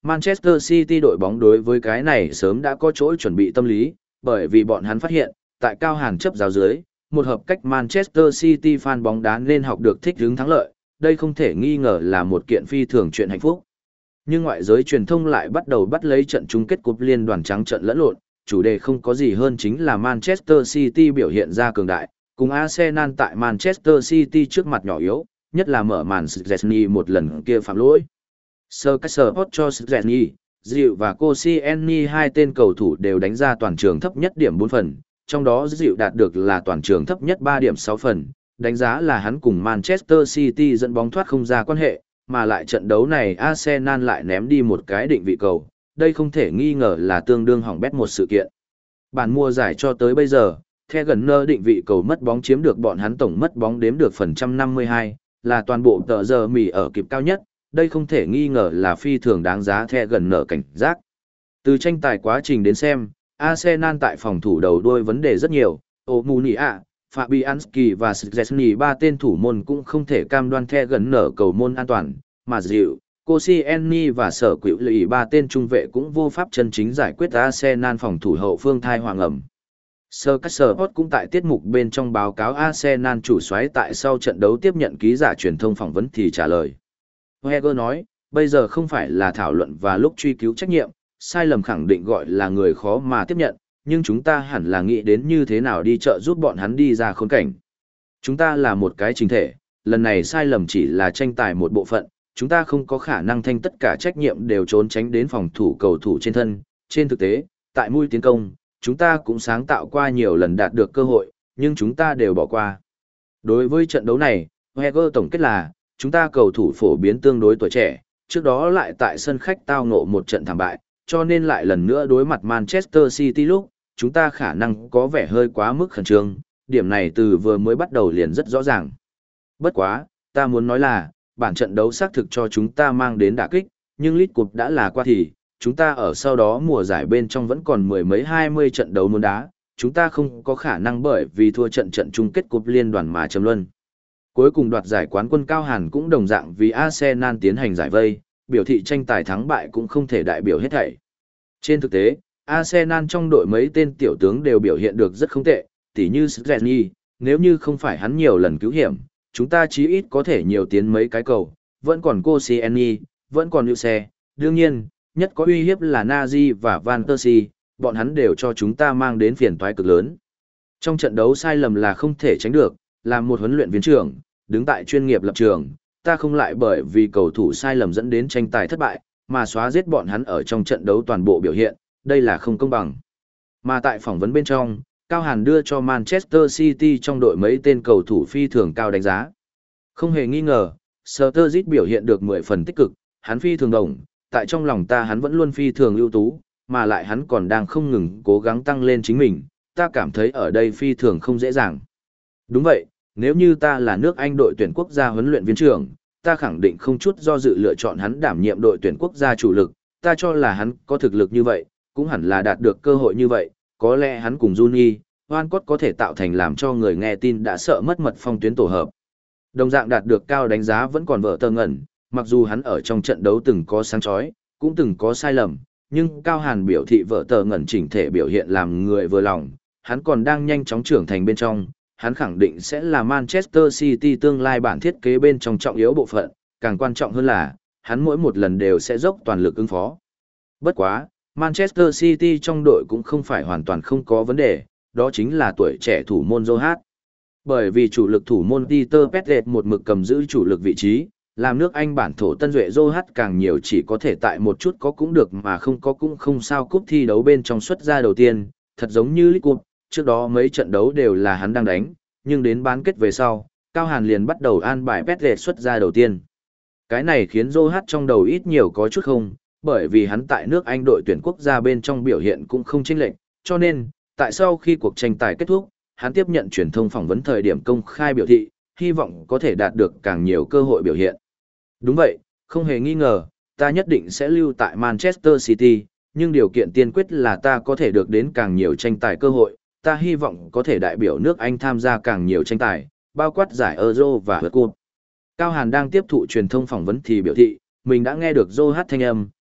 Manchester City đội bóng đối với cái này sớm đã có chỗ chuẩn bị tâm lý, bởi vì bọn hắn phát hiện, tại Cao Hàn chấp giáo dưới, một hợp cách Manchester City fan bóng đá nên học được thích ứng thắng lợi, đây không thể nghi ngờ là một kiện phi thường chuyện hạnh phúc. Nhưng ngoại giới truyền thông lại bắt đầu bắt lấy trận chung kết cúp liên đoàn trắng trận lẫn lộn, chủ đề không có gì hơn chính là Manchester City biểu hiện ra cường đại, cùng Arsenal tại Manchester City trước mặt nhỏ yếu, nhất là mở màn Szczesny một lần kia phạm lỗi. Sir Caesar cho Szczesny, Dịu và Koscielny hai tên cầu thủ đều đánh ra toàn trường thấp nhất điểm bốn phần, trong đó Dịu đạt được là toàn trường thấp nhất ba điểm sáu phần, đánh giá là hắn cùng Manchester City dẫn bóng thoát không ra quan hệ, mà lại trận đấu này Arsenal lại ném đi một cái định vị cầu, đây không thể nghi ngờ là tương đương hỏng bét một sự kiện. Bản mùa giải cho tới bây giờ, The Gunner định vị cầu mất bóng chiếm được bọn hắn tổng mất bóng đếm được phần một trăm năm mươi hai, là toàn bộ tờ giờ mì ở kịp cao nhất, đây không thể nghi ngờ là phi thường đáng giá The Gunner cảnh giác. Từ tranh tài quá trình đến xem, Arsenal tại phòng thủ đầu đuôi vấn đề rất nhiều, Omunia, Fabianski và Szczesny ba tên thủ môn cũng không thể cam đoan The Gunner cầu môn an toàn, mà dịu, Koscielny và Sở Quỷ Lì ba tên trung vệ cũng vô pháp chân chính giải quyết Arsenal phòng thủ hậu phương thai hoàng ẩm. Sir Caesar cũng tại tiết mục bên trong báo cáo Arsenal chủ soái tại sau trận đấu tiếp nhận ký giả truyền thông phỏng vấn thì trả lời. Wenger nói, bây giờ không phải là thảo luận và lúc truy cứu trách nhiệm, sai lầm khẳng định gọi là người khó mà tiếp nhận, nhưng chúng ta hẳn là nghĩ đến như thế nào đi trợ giúp bọn hắn đi ra khốn cảnh. Chúng ta là một cái trình thể, lần này sai lầm chỉ là tranh tài một bộ phận, chúng ta không có khả năng thanh tất cả trách nhiệm đều trốn tránh đến phòng thủ cầu thủ trên thân. Trên thực tế, tại mũi tiến công, chúng ta cũng sáng tạo qua nhiều lần đạt được cơ hội, nhưng chúng ta đều bỏ qua. Đối với trận đấu này, Wenger tổng kết là, chúng ta cầu thủ phổ biến tương đối tuổi trẻ, trước đó lại tại sân khách tao ngộ một trận thảm bại, cho nên lại lần nữa đối mặt Manchester City lúc, chúng ta khả năng có vẻ hơi quá mức khẩn trương, điểm này từ vừa mới bắt đầu liền rất rõ ràng. Bất quá, ta muốn nói là, bản trận đấu xác thực cho chúng ta mang đến đả kích, nhưng League Cup đã là qua thì, chúng ta ở sau đó mùa giải bên trong vẫn còn mười mấy hai mươi trận đấu muốn đá, chúng ta không có khả năng bởi vì thua trận trận chung kết cúp liên đoàn mà chấm luân. Cuối cùng đoạt giải quán quân Cao Hàn cũng đồng dạng vì Arsenal tiến hành giải vây, biểu thị tranh tài thắng bại cũng không thể đại biểu hết thảy. Trên thực tế, Arsenal trong đội mấy tên tiểu tướng đều biểu hiện được rất không tệ, tỉ như Szczesny, nếu như không phải hắn nhiều lần cứu hiểm, chúng ta chí ít có thể nhiều tiến mấy cái cầu, vẫn còn Koscielny, vẫn còn Luse, đương nhiên, nhất có uy hiếp là Nazi và Van Persie, bọn hắn đều cho chúng ta mang đến phiền toái cực lớn. Trong trận đấu sai lầm là không thể tránh được, làm một huấn luyện viên trưởng, đứng tại chuyên nghiệp lập trường, ta không lại bởi vì cầu thủ sai lầm dẫn đến tranh tài thất bại, mà xóa giết bọn hắn ở trong trận đấu toàn bộ biểu hiện, đây là không công bằng. Mà tại phỏng vấn bên trong, Cao Hàn đưa cho Manchester City trong đội mấy tên cầu thủ phi thường cao đánh giá. Không hề nghi ngờ, Sturridge biểu hiện được mười phần tích cực, hắn phi thường đồng, tại trong lòng ta hắn vẫn luôn phi thường ưu tú, mà lại hắn còn đang không ngừng cố gắng tăng lên chính mình, ta cảm thấy ở đây phi thường không dễ dàng. Đúng vậy, nếu như ta là nước Anh đội tuyển quốc gia huấn luyện viên trưởng, ta khẳng định không chút do dự lựa chọn hắn đảm nhiệm đội tuyển quốc gia chủ lực, ta cho là hắn có thực lực như vậy, cũng hẳn là đạt được cơ hội như vậy, có lẽ hắn cùng Juni, Walcott có thể tạo thành làm cho người nghe tin đã sợ mất mật phong tuyến tổ hợp. Đồng dạng đạt được cao đánh giá vẫn còn vợ tờ ngẩn, mặc dù hắn ở trong trận đấu từng có sáng chói, cũng từng có sai lầm, nhưng Cao Hàn biểu thị vợ tờ ngẩn chỉnh thể biểu hiện làm người vừa lòng, hắn còn đang nhanh chóng trưởng thành bên trong, hắn khẳng định sẽ là Manchester City tương lai bản thiết kế bên trong trọng yếu bộ phận, càng quan trọng hơn là, hắn mỗi một lần đều sẽ dốc toàn lực ứng phó. Bất quá, Manchester City trong đội cũng không phải hoàn toàn không có vấn đề, đó chính là tuổi trẻ thủ môn Joe. Bởi vì chủ lực thủ môn Peter Pettet một mực cầm giữ chủ lực vị trí, làm nước Anh bản thổ tân duệ Joe càng nhiều chỉ có thể tại một chút có cũng được mà không có cũng không sao cúp thi đấu bên trong xuất ra đầu tiên, thật giống như League Cup, trước đó mấy trận đấu đều là hắn đang đánh, nhưng đến bán kết về sau, Cao Hàn liền bắt đầu an bài Pettet xuất ra đầu tiên. Cái này khiến Joe trong đầu ít nhiều có chút không, bởi vì hắn tại nước Anh đội tuyển quốc gia bên trong biểu hiện cũng không chênh lệch, cho nên, tại sau khi cuộc tranh tài kết thúc, hắn tiếp nhận truyền thông phỏng vấn thời điểm công khai biểu thị, hy vọng có thể đạt được càng nhiều cơ hội biểu hiện. Đúng vậy, không hề nghi ngờ, ta nhất định sẽ lưu tại Manchester City, nhưng điều kiện tiên quyết là ta có thể được đến càng nhiều tranh tài cơ hội, ta hy vọng có thể đại biểu nước Anh tham gia càng nhiều tranh tài, bao quát giải Euro và World Cup. Cao Hàn đang tiếp thụ truyền thông phỏng vấn thì biểu thị, mình đã nghe được Joe thanh âm,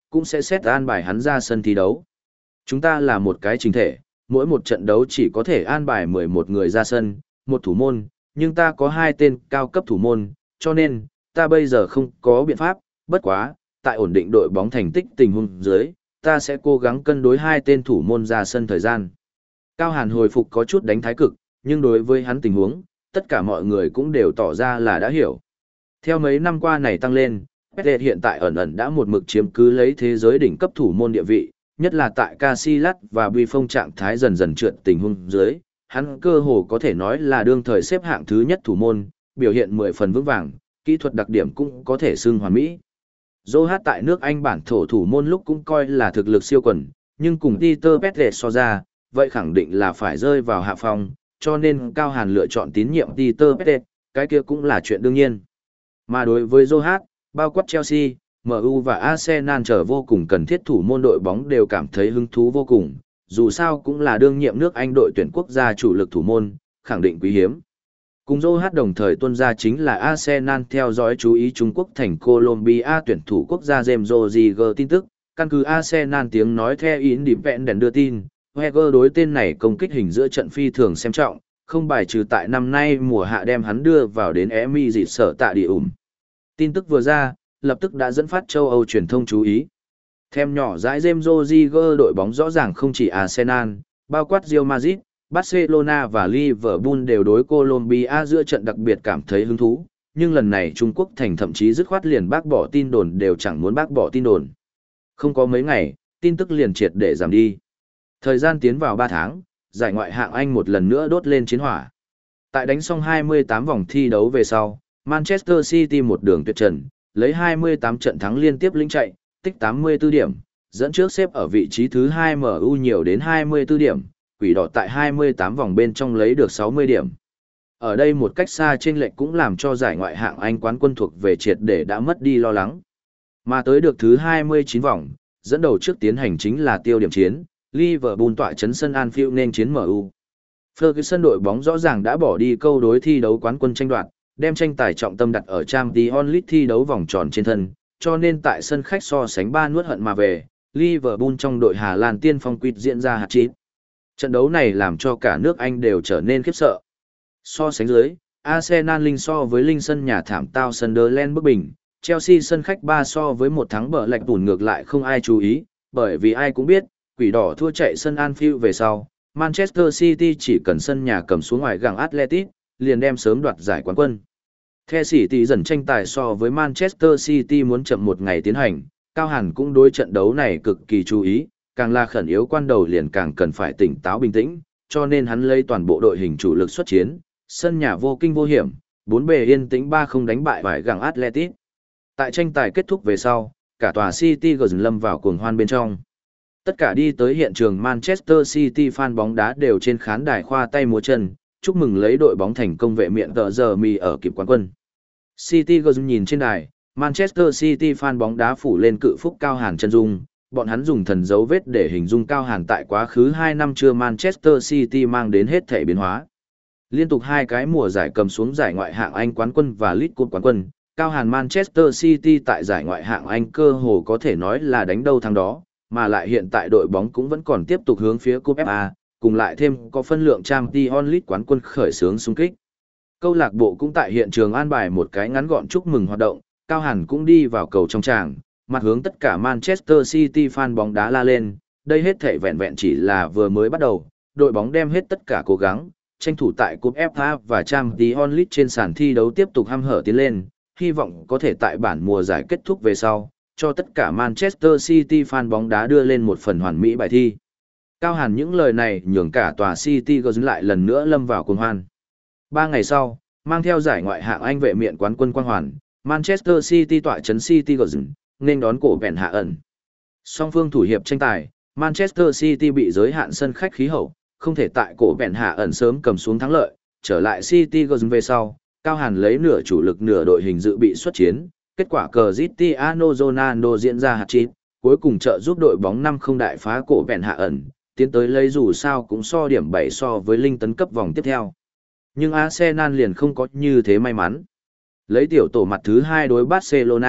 cũng sẽ xét an bài hắn ra sân thi đấu. Chúng ta là một cái trình thể, mỗi một trận đấu chỉ có thể an bài mười một người ra sân, một thủ môn, nhưng ta có hai tên cao cấp thủ môn, cho nên, ta bây giờ không có biện pháp, bất quá, tại ổn định đội bóng thành tích tình huống dưới, ta sẽ cố gắng cân đối hai tên thủ môn ra sân thời gian. Cao Hàn hồi phục có chút đánh thái cực, nhưng đối với hắn tình huống, tất cả mọi người cũng đều tỏ ra là đã hiểu. Theo mấy năm qua này tăng lên, Pettet hiện tại ẩn ẩn đã một mực chiếm cứ lấy thế giới đỉnh cấp thủ môn địa vị, nhất là tại Casillas và Buffon trạng thái dần dần trượt tình huống dưới, hắn cơ hồ có thể nói là đương thời xếp hạng thứ nhất thủ môn, biểu hiện mười phần vững vàng, kỹ thuật đặc điểm cũng có thể xưng hoàn mỹ. Joe tại nước Anh bản thổ thủ môn lúc cũng coi là thực lực siêu quần, nhưng cùng Peter Pettet so ra, vậy khẳng định là phải rơi vào hạ phong, cho nên Cao Hàn lựa chọn tín nhiệm Peter Pettet, cái kia cũng là chuyện đương nhiên. Mà đối với Joe, bao quát Chelsea, em u và Arsenal trở vô cùng cần thiết thủ môn đội bóng đều cảm thấy hứng thú vô cùng, dù sao cũng là đương nhiệm nước Anh đội tuyển quốc gia chủ lực thủ môn, khẳng định quý hiếm. Cùng Joe đồng thời tuân ra chính là Arsenal theo dõi chú ý Trung Quốc thành Colombia tuyển thủ quốc gia James Rodriguez tin tức, căn cứ Arsenal tiếng nói theo Independent đưa tin, Wenger đối tên này công kích hình giữa trận phi thường xem trọng, không bài trừ tại năm nay mùa hạ đem hắn đưa vào đến Emi dịt sở tạ địa ủng. Tin tức vừa ra, lập tức đã dẫn phát châu Âu truyền thông chú ý. Thêm nhỏ dãi James Rodriguez đội bóng rõ ràng không chỉ Arsenal, bao quát Real Madrid, Barcelona và Liverpool đều đối Colombia giữa trận đặc biệt cảm thấy hứng thú, nhưng lần này Trung Quốc thành thậm chí dứt khoát liền bác bỏ tin đồn đều chẳng muốn bác bỏ tin đồn. Không có mấy ngày, tin tức liền triệt để giảm đi. Thời gian tiến vào ba tháng, giải ngoại hạng Anh một lần nữa đốt lên chiến hỏa. Tại đánh xong hai mươi tám vòng thi đấu về sau, Manchester City một đường tuyệt trần, lấy hai mươi tám trận thắng liên tiếp lĩnh chạy, tích tám mươi tư điểm, dẫn trước xếp ở vị trí thứ hai em u nhiều đến hai mươi tư điểm, quỷ đỏ tại hai mươi tám vòng bên trong lấy được sáu mươi điểm. Ở đây một cách xa chênh lệch cũng làm cho giải ngoại hạng Anh quán quân thuộc về triệt để đã mất đi lo lắng. Mà tới được thứ hai mươi chín vòng, dẫn đầu trước tiến hành chính là tiêu điểm chiến, Liverpool tọa trấn sân Anfield nên chiến em u. Ferguson đội bóng rõ ràng đã bỏ đi câu đối thi đấu quán quân tranh đoạt, đem tranh tài trọng tâm đặt ở Champions League thi đấu vòng tròn trên thân, cho nên tại sân khách so sánh ba nuốt hận mà về, Liverpool trong đội Hà Lan tiên phong quýt diễn ra hat-trick. Trận đấu này làm cho cả nước Anh đều trở nên khiếp sợ. So sánh dưới, Arsenal linh so với linh sân nhà thảm tao Sunderland bức bình, Chelsea sân khách ba so với một thắng bờ lệch tủn ngược lại không ai chú ý, bởi vì ai cũng biết, quỷ đỏ thua chạy sân Anfield về sau, Manchester City chỉ cần sân nhà cầm xuống ngoài gặng Atletico, liền đem sớm đoạt giải quán quân. The City dần tranh tài so với Manchester City muốn chậm một ngày tiến hành, Cao Hàn cũng đối trận đấu này cực kỳ chú ý, càng là khẩn yếu quan đầu liền càng cần phải tỉnh táo bình tĩnh, cho nên hắn lấy toàn bộ đội hình chủ lực xuất chiến, sân nhà vô kinh vô hiểm, bốn bề yên tĩnh ba không đánh bại vài gặng Atletico. Tại tranh tài kết thúc về sau, cả tòa City gần lâm vào cuồng hoan bên trong. Tất cả đi tới hiện trường Manchester City fan bóng đá đều trên khán đài khoa tay múa chân, chúc mừng lấy đội bóng thành công vệ miệng tờ giờ mì ở kịp quán quân. City gần nhìn trên đài, Manchester City fan bóng đá phủ lên cự phúc Cao Hàn chân dung, bọn hắn dùng thần dấu vết để hình dung Cao Hàn tại quá khứ hai năm chưa Manchester City mang đến hết thể biến hóa. Liên tục hai cái mùa giải cầm xuống giải ngoại hạng Anh quán quân và League Cup quán quân, Cao Hàn Manchester City tại giải ngoại hạng Anh cơ hồ có thể nói là đánh đâu thắng đó, mà lại hiện tại đội bóng cũng vẫn còn tiếp tục hướng phía Cúp ép a, cùng lại thêm có phân lượng Champions League quán quân khởi xướng xung kích. Câu lạc bộ cũng tại hiện trường an bài một cái ngắn gọn chúc mừng hoạt động, Cao Hàn cũng đi vào cầu trong tràng, mặt hướng tất cả Manchester City fan bóng đá la lên, đây hết thể vẹn vẹn chỉ là vừa mới bắt đầu, đội bóng đem hết tất cả cố gắng, tranh thủ tại Cúp ép a và Champions League trên sàn thi đấu tiếp tục hăm hở tiến lên, hy vọng có thể tại bản mùa giải kết thúc về sau, cho tất cả Manchester City fan bóng đá đưa lên một phần hoàn mỹ bài thi. Cao Hàn những lời này nhường cả tòa City Girls lại lần nữa lâm vào cuồng hoan. Ba ngày sau, mang theo giải ngoại hạng Anh vệ miện quán quân quang hoàn, Manchester City tọa trấn City Girls, nên đón cổ bèn hạ ẩn. Song phương thủ hiệp tranh tài, Manchester City bị giới hạn sân khách khí hậu, không thể tại cổ bèn hạ ẩn sớm cầm xuống thắng lợi, trở lại City Girls về sau, Cao Hàn lấy nửa chủ lực nửa đội hình dự bị xuất chiến, kết quả Cristiano Ronaldo diễn ra hat-trick, cuối cùng trợ giúp đội bóng năm không đại phá cổ bèn hạ ẩn, tiến tới lấy dù sao cũng so điểm bảy so với linh tấn cấp vòng tiếp theo. Nhưng Arsenal liền không có như thế may mắn. Lấy tiểu tổ mặt thứ hai đối Barcelona,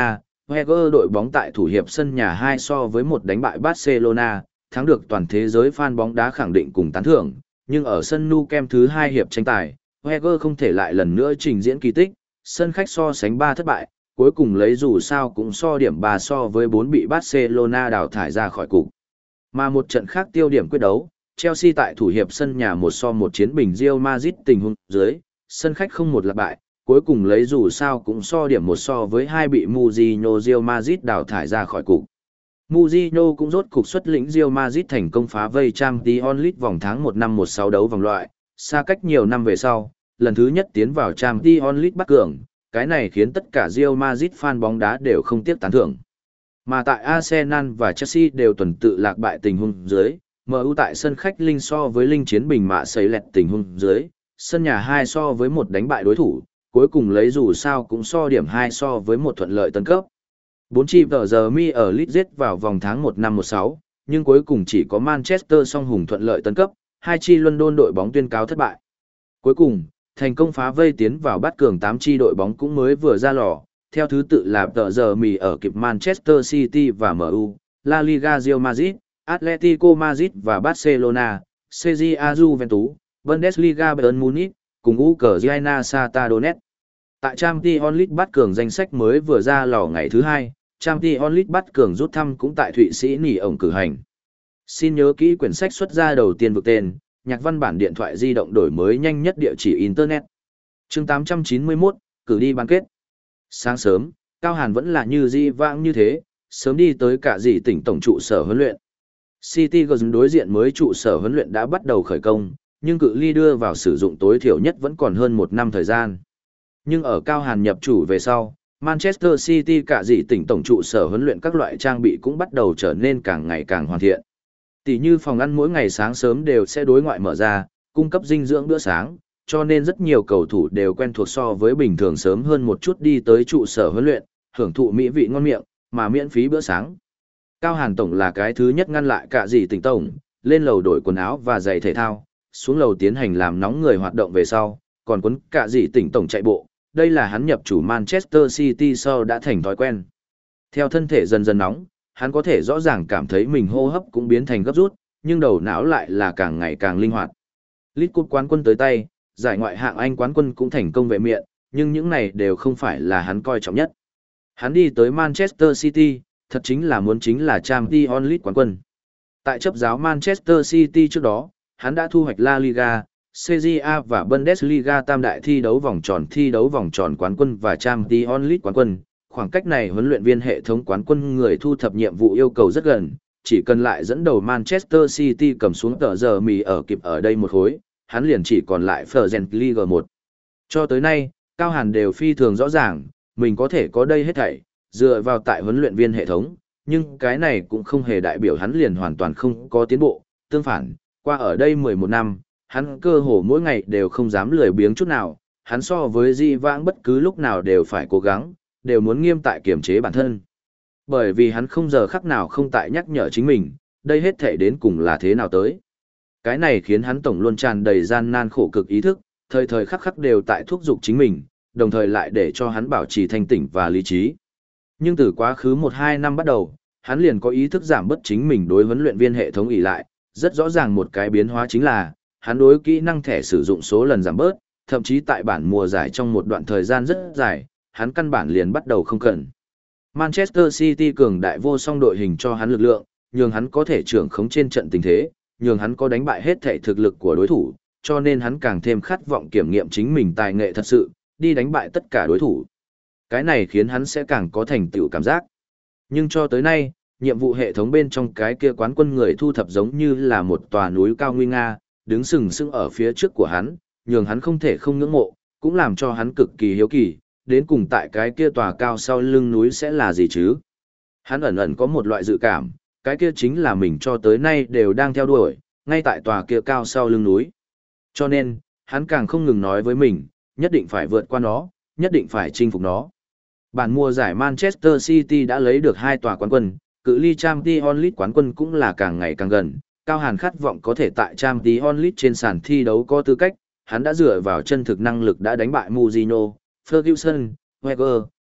Wenger đội bóng tại thủ hiệp sân nhà hai so với một đánh bại Barcelona, thắng được toàn thế giới fan bóng đá khẳng định cùng tán thưởng, nhưng ở sân Nou Camp thứ hai hiệp tranh tài, Wenger không thể lại lần nữa trình diễn kỳ tích, sân khách so sánh ba thất bại, cuối cùng lấy dù sao cũng so điểm ba so với bốn bị Barcelona đào thải ra khỏi cục. Mà một trận khác tiêu điểm quyết đấu, Chelsea tại thủ hiệp sân nhà một so một chiến bình Real Madrid tình huống dưới, sân khách không một lạc bại, cuối cùng lấy dù sao cũng so điểm một so với hai bị Mourinho Real Madrid đào thải ra khỏi cục. Mourinho cũng rốt cục xuất lĩnh Real Madrid thành công phá vây Champions League vòng tháng một năm một sáu đấu vòng loại, xa cách nhiều năm về sau, lần thứ nhất tiến vào Champions League bắt cường, cái này khiến tất cả Real Madrid fan bóng đá đều không tiếc tán thưởng. Mà tại Arsenal và Chelsea đều tuần tự lạc bại tình huống dưới, em u tại sân khách linh so với linh chiến bình mạ sấy lẹt tình huống dưới, sân nhà hai so với một đánh bại đối thủ, cuối cùng lấy dù sao cũng so điểm hai so với một thuận lợi tấn cấp. Bốn chi tờ giờ mi ở Leeds giết vào vòng tháng một năm một sáu, nhưng cuối cùng chỉ có Manchester song hùng thuận lợi tấn cấp, hai chi London đội bóng tuyên cáo thất bại. Cuối cùng, thành công phá vây tiến vào bát cường tám chi đội bóng cũng mới vừa ra lò, theo thứ tự là tờ giờ mì ở kịp Manchester City và em u, La Liga Real Madrid, Atletico Madrid và Barcelona, Serie A Juventus, Bundesliga Bayern Munich, cùng Ukraine Shakhtar Donetsk. Tại Champions League bắt cường danh sách mới vừa ra lò ngày thứ hai, Champions League bắt cường rút thăm cũng tại Thụy Sĩ nỉ ổng cử hành. Xin nhớ kỹ quyển sách xuất ra đầu tiên vực tên, nhạc văn bản điện thoại di động đổi mới nhanh nhất địa chỉ Internet. Chương tám trăm chín mươi mốt, cử đi bán kết. Sáng sớm, Cao Hàn vẫn là như di vãng như thế, sớm đi tới cả dì tỉnh tổng trụ sở huấn luyện. City Girls đối diện mới trụ sở huấn luyện đã bắt đầu khởi công, nhưng cự ly đưa vào sử dụng tối thiểu nhất vẫn còn hơn một năm thời gian. Nhưng ở Cao Hàn nhập chủ về sau, Manchester City cả dì tỉnh tổng trụ sở huấn luyện các loại trang bị cũng bắt đầu trở nên càng ngày càng hoàn thiện. Tỷ như phòng ăn mỗi ngày sáng sớm đều sẽ đối ngoại mở ra, cung cấp dinh dưỡng bữa sáng, cho nên rất nhiều cầu thủ đều quen thuộc so với bình thường sớm hơn một chút đi tới trụ sở huấn luyện, hưởng thụ mỹ vị ngon miệng, mà miễn phí bữa sáng. Cao Hàn tổng là cái thứ nhất ngăn lại cả dì tỉnh tổng, lên lầu đổi quần áo và giày thể thao, xuống lầu tiến hành làm nóng người hoạt động về sau, còn quấn cả dì tỉnh tổng chạy bộ. Đây là hắn nhập chủ Manchester City sau đã thành thói quen. Theo thân thể dần dần nóng, hắn có thể rõ ràng cảm thấy mình hô hấp cũng biến thành gấp rút, nhưng đầu não lại là càng ngày càng linh hoạt. League Cup quán quân tới tay, giải ngoại hạng Anh quán quân cũng thành công vệ miện, nhưng những này đều không phải là hắn coi trọng nhất. Hắn đi tới Manchester City, thật chính là muốn chính là Champions League quán quân. Tại chấp giáo Manchester City trước đó, hắn đã thu hoạch La Liga, Serie A và Bundesliga tam đại thi đấu vòng tròn thi đấu vòng tròn quán quân và Champions League quán quân. Khoảng cách này huấn luyện viên hệ thống quán quân người thu thập nhiệm vụ yêu cầu rất gần, chỉ cần lại dẫn đầu Manchester City cầm xuống tờ giờ mì ở kịp ở đây một khối, hắn liền chỉ còn lại Fergen League một. Cho tới nay, Cao Hàn đều phi thường rõ ràng, mình có thể có đây hết thảy, dựa vào tại huấn luyện viên hệ thống, nhưng cái này cũng không hề đại biểu hắn liền hoàn toàn không có tiến bộ, tương phản, qua ở đây mười một năm, hắn cơ hồ mỗi ngày đều không dám lười biếng chút nào, hắn so với di vãng bất cứ lúc nào đều phải cố gắng, đều muốn nghiêm tại kiểm chế bản thân. Bởi vì hắn không giờ khắc nào không tại nhắc nhở chính mình, đây hết thể đến cùng là thế nào tới. Cái này khiến hắn tổng luôn tràn đầy gian nan khổ cực ý thức, thời thời khắc khắc đều tại thúc giục chính mình, đồng thời lại để cho hắn bảo trì thanh tỉnh và lý trí. Nhưng từ quá khứ một hai năm bắt đầu, hắn liền có ý thức giảm bớt chính mình đối huấn luyện viên hệ thống ỷ lại, rất rõ ràng một cái biến hóa chính là, hắn đối kỹ năng thẻ sử dụng số lần giảm bớt, thậm chí tại bản mùa giải trong một đoạn thời gian rất dài, hắn căn bản liền bắt đầu không cần. Manchester City cường đại vô song đội hình cho hắn lực lượng, nhường hắn có thể trưởng khống trên trận tình thế, nhường hắn có đánh bại hết thể thực lực của đối thủ, cho nên hắn càng thêm khát vọng kiểm nghiệm chính mình tài nghệ thật sự, đi đánh bại tất cả đối thủ. Cái này khiến hắn sẽ càng có thành tựu cảm giác. Nhưng cho tới nay, nhiệm vụ hệ thống bên trong cái kia quán quân người thu thập giống như là một tòa núi cao nguy nga, đứng sừng sững ở phía trước của hắn, nhường hắn không thể không ngưỡng mộ, cũng làm cho hắn cực kỳ hiếu kỳ, đến cùng tại cái kia tòa cao sau lưng núi sẽ là gì chứ. Hắn ẩn ẩn có một loại dự cảm, cái kia chính là mình cho tới nay đều đang theo đuổi, ngay tại tòa kia cao sau lưng núi. Cho nên, hắn càng không ngừng nói với mình, nhất định phải vượt qua nó, nhất định phải chinh phục nó. Bản mùa giải Manchester City đã lấy được hai tòa quán quân, cự ly Champions League quán quân cũng là càng ngày càng gần. Cao Hàn khát vọng có thể tại Champions League trên sàn thi đấu có tư cách, hắn đã dựa vào chân thực năng lực đã đánh bại Mourinho, Ferguson, Wenger,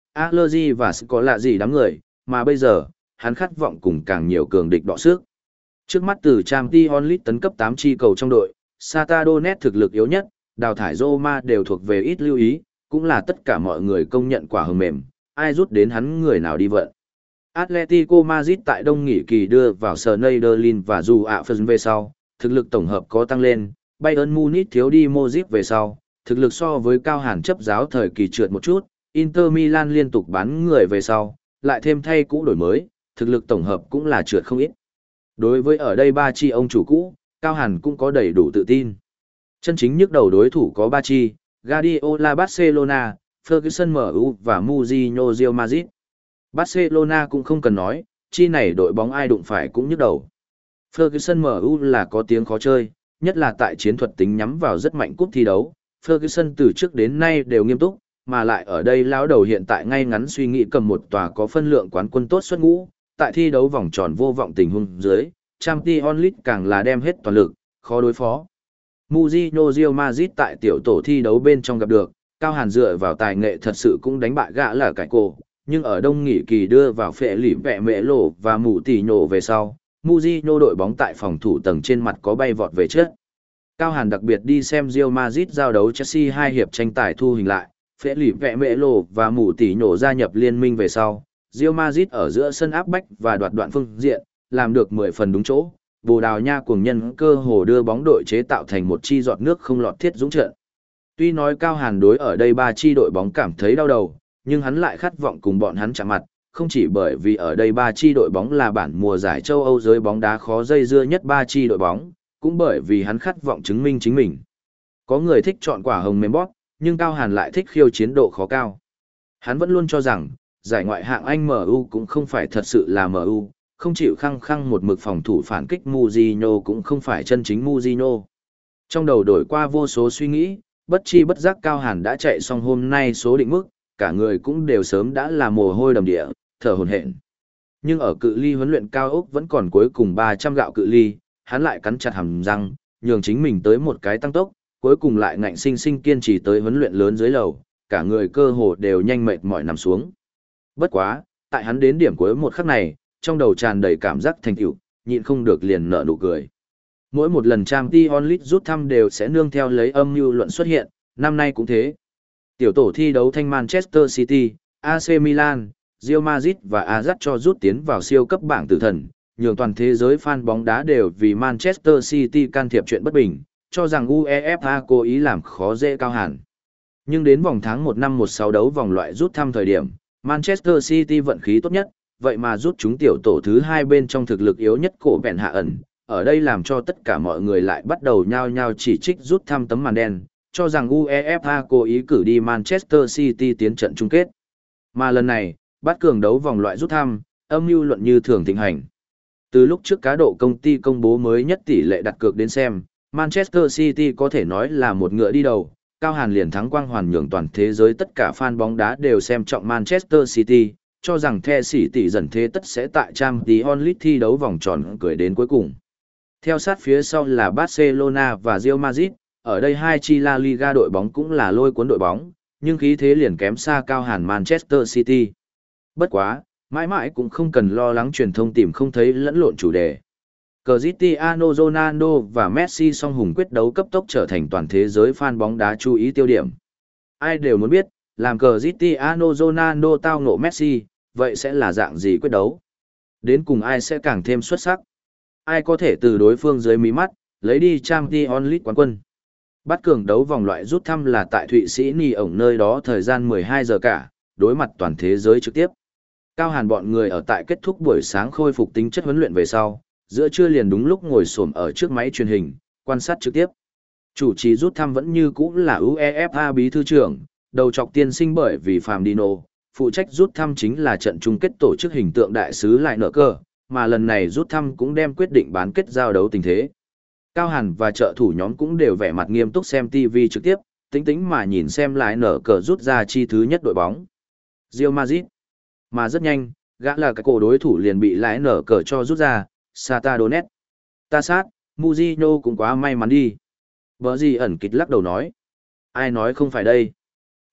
Allergy và có lạ gì đám người, mà bây giờ, hắn khát vọng cùng càng nhiều cường địch đọ sức. Trước mắt từ Champions League tấn cấp tám chi cầu trong đội, Shakhtar Donetsk thực lực yếu nhất, đào thải Roma đều thuộc về ít lưu ý, cũng là tất cả mọi người công nhận quả hờ mềm, ai rút đến hắn người nào đi vận. Atletico Madrid tại đông nghỉ kỳ đưa vào Schneiderlin và dù ạ phân về sau, thực lực tổng hợp có tăng lên, Bayern Munich thiếu đi Modric về sau, thực lực so với cao hàn chấp giáo thời kỳ trượt một chút, Inter Milan liên tục bán người về sau, lại thêm thay cũ đổi mới, thực lực tổng hợp cũng là trượt không ít. Đối với ở đây ba chi ông chủ cũ, Cao Hàn cũng có đầy đủ tự tin. Chân chính nhức đầu đối thủ có ba chi, Guardiola Barcelona, Ferguson em u và Mourinho Real Madrid. Barcelona cũng không cần nói, chi này đội bóng ai đụng phải cũng nhức đầu. Ferguson em u là có tiếng khó chơi, nhất là tại chiến thuật tính nhắm vào rất mạnh cúp thi đấu. Ferguson từ trước đến nay đều nghiêm túc, mà lại ở đây lão đầu hiện tại ngay ngắn suy nghĩ cầm một tòa có phân lượng quán quân tốt xuất ngũ, tại thi đấu vòng tròn vô vọng tình huống dưới, Champions League càng là đem hết toàn lực, khó đối phó. Mourinho Real Madrid tại tiểu tổ thi đấu bên trong gặp được, Cao Hàn dựa vào tài nghệ thật sự cũng đánh bại gã là cải cổ, nhưng ở đông nghỉ kỳ đưa vào phệ lỉ vẹ mẹ lộ và mù tỉ nhổ về sau, Mourinho đội bóng tại phòng thủ tầng trên mặt có bay vọt về trước. Cao Hàn đặc biệt đi xem Real Madrid giao đấu Chelsea hai hiệp tranh tài thu hình lại, phệ lỉ vẹ mẹ lộ và mù tỉ nhổ gia nhập liên minh về sau, Real Madrid ở giữa sân áp bách và đoạt đoạn phương diện, làm được mười phần đúng chỗ. Bồ Đào Nha cuồng nhân cơ hồ đưa bóng đội chế tạo thành một chi giọt nước không lọt thiết dũng trận. Tuy nói Cao Hàn đối ở đây ba chi đội bóng cảm thấy đau đầu, nhưng hắn lại khát vọng cùng bọn hắn chạm mặt, không chỉ bởi vì ở đây ba chi đội bóng là bản mùa giải châu Âu giới bóng đá khó dây dưa nhất ba chi đội bóng, cũng bởi vì hắn khát vọng chứng minh chính mình. Có người thích chọn quả hồng mềm bóp, nhưng Cao Hàn lại thích khiêu chiến độ khó cao. Hắn vẫn luôn cho rằng, giải ngoại hạng Anh em u cũng không phải thật sự là em u, không chịu khăng khăng một mực phòng thủ phản kích Mourinho cũng không phải chân chính Mourinho. Trong đầu đổi qua vô số suy nghĩ, bất chi bất giác Cao Hàn đã chạy xong hôm nay số định mức, cả người cũng đều sớm đã là mồ hôi đầm địa, thở hổn hển. Nhưng ở cự ly huấn luyện cao ốc vẫn còn cuối cùng ba trăm gạo cự ly, hắn lại cắn chặt hàm răng, nhường chính mình tới một cái tăng tốc, cuối cùng lại ngạnh sinh sinh kiên trì tới huấn luyện lớn dưới lầu, cả người cơ hồ đều nhanh mệt mỏi nằm xuống. Bất quá, tại hắn đến điểm cuối một khắc này, trong đầu tràn đầy cảm giác thành tựu, nhịn không được liền nở nụ cười. Mỗi một lần Champions League rút thăm đều sẽ nương theo lấy âm mưu luận xuất hiện, năm nay cũng thế. Tiểu tổ thi đấu thanh Manchester City, a xê Milan, Real Madrid và Ajax cho rút tiến vào siêu cấp bảng tử thần, nhường toàn thế giới fan bóng đá đều vì Manchester City can thiệp chuyện bất bình, cho rằng UEFA cố ý làm khó dễ Cao Hàn. Nhưng đến vòng tháng một năm một sáu đấu vòng loại rút thăm thời điểm, Manchester City vận khí tốt nhất, vậy mà rút chúng tiểu tổ thứ hai bên trong thực lực yếu nhất cổ bèn hạ ẩn. Ở đây làm cho tất cả mọi người lại bắt đầu nhao nhao chỉ trích rút thăm tấm màn đen, cho rằng UEFA cố ý cử đi Manchester City tiến trận chung kết. Mà lần này, bắt cường đấu vòng loại rút thăm, âm mưu luận như thường thịnh hành. Từ lúc trước cá độ công ty công bố mới nhất tỷ lệ đặt cược đến xem, Manchester City có thể nói là một ngựa đi đầu, Cao Hàn liền thắng quang hoàn nhường toàn thế giới tất cả fan bóng đá đều xem trọng Manchester City, cho rằng The City dần thế tất sẽ tại Champions League thi đấu vòng tròn cười đến cuối cùng. Theo sát phía sau là Barcelona và Real Madrid, ở đây hai chi La Liga đội bóng cũng là lôi cuốn đội bóng, nhưng khí thế liền kém xa Cao Hàn Manchester City. Bất quá, mãi mãi cũng không cần lo lắng truyền thông tìm không thấy lẫn lộn chủ đề. Cristiano Ronaldo và Messi song hùng quyết đấu cấp tốc trở thành toàn thế giới fan bóng đá chú ý tiêu điểm. Ai đều muốn biết, làm Cristiano Ronaldo tao ngộ Messi, vậy sẽ là dạng gì quyết đấu? Đến cùng ai sẽ càng thêm xuất sắc? Ai có thể từ đối phương dưới mí mắt, lấy đi Champions League quán quân? Bắt cường đấu vòng loại rút thăm là tại Thụy Sĩ Nì ổng nơi đó thời gian mười hai giờ cả, đối mặt toàn thế giới trực tiếp. Cao Hàn bọn người ở tại kết thúc buổi sáng khôi phục tính chất huấn luyện về sau, giữa trưa liền đúng lúc ngồi xổm ở trước máy truyền hình, quan sát trực tiếp. Chủ trì rút thăm vẫn như cũ là UEFA bí thư trưởng, đầu chọc tiên sinh bởi vì Phạm Dino, phụ trách rút thăm chính là trận chung kết tổ chức hình tượng đại sứ lại nợ cờ, mà lần này rút thăm cũng đem quyết định bán kết giao đấu tình thế. Cao Hàn và trợ thủ nhóm cũng đều vẻ mặt nghiêm túc xem ti vi trực tiếp, tính tính mà nhìn xem lại nở cờ rút ra chi thứ nhất đội bóng. Real Madrid. Mà rất nhanh, gã là cái cổ đối thủ liền bị lại nở cờ cho rút ra, Shakhtar Donetsk. Ta sát, Mourinho cũng quá may mắn đi. Bở gì ẩn kịch lắc đầu nói. Ai nói không phải đây?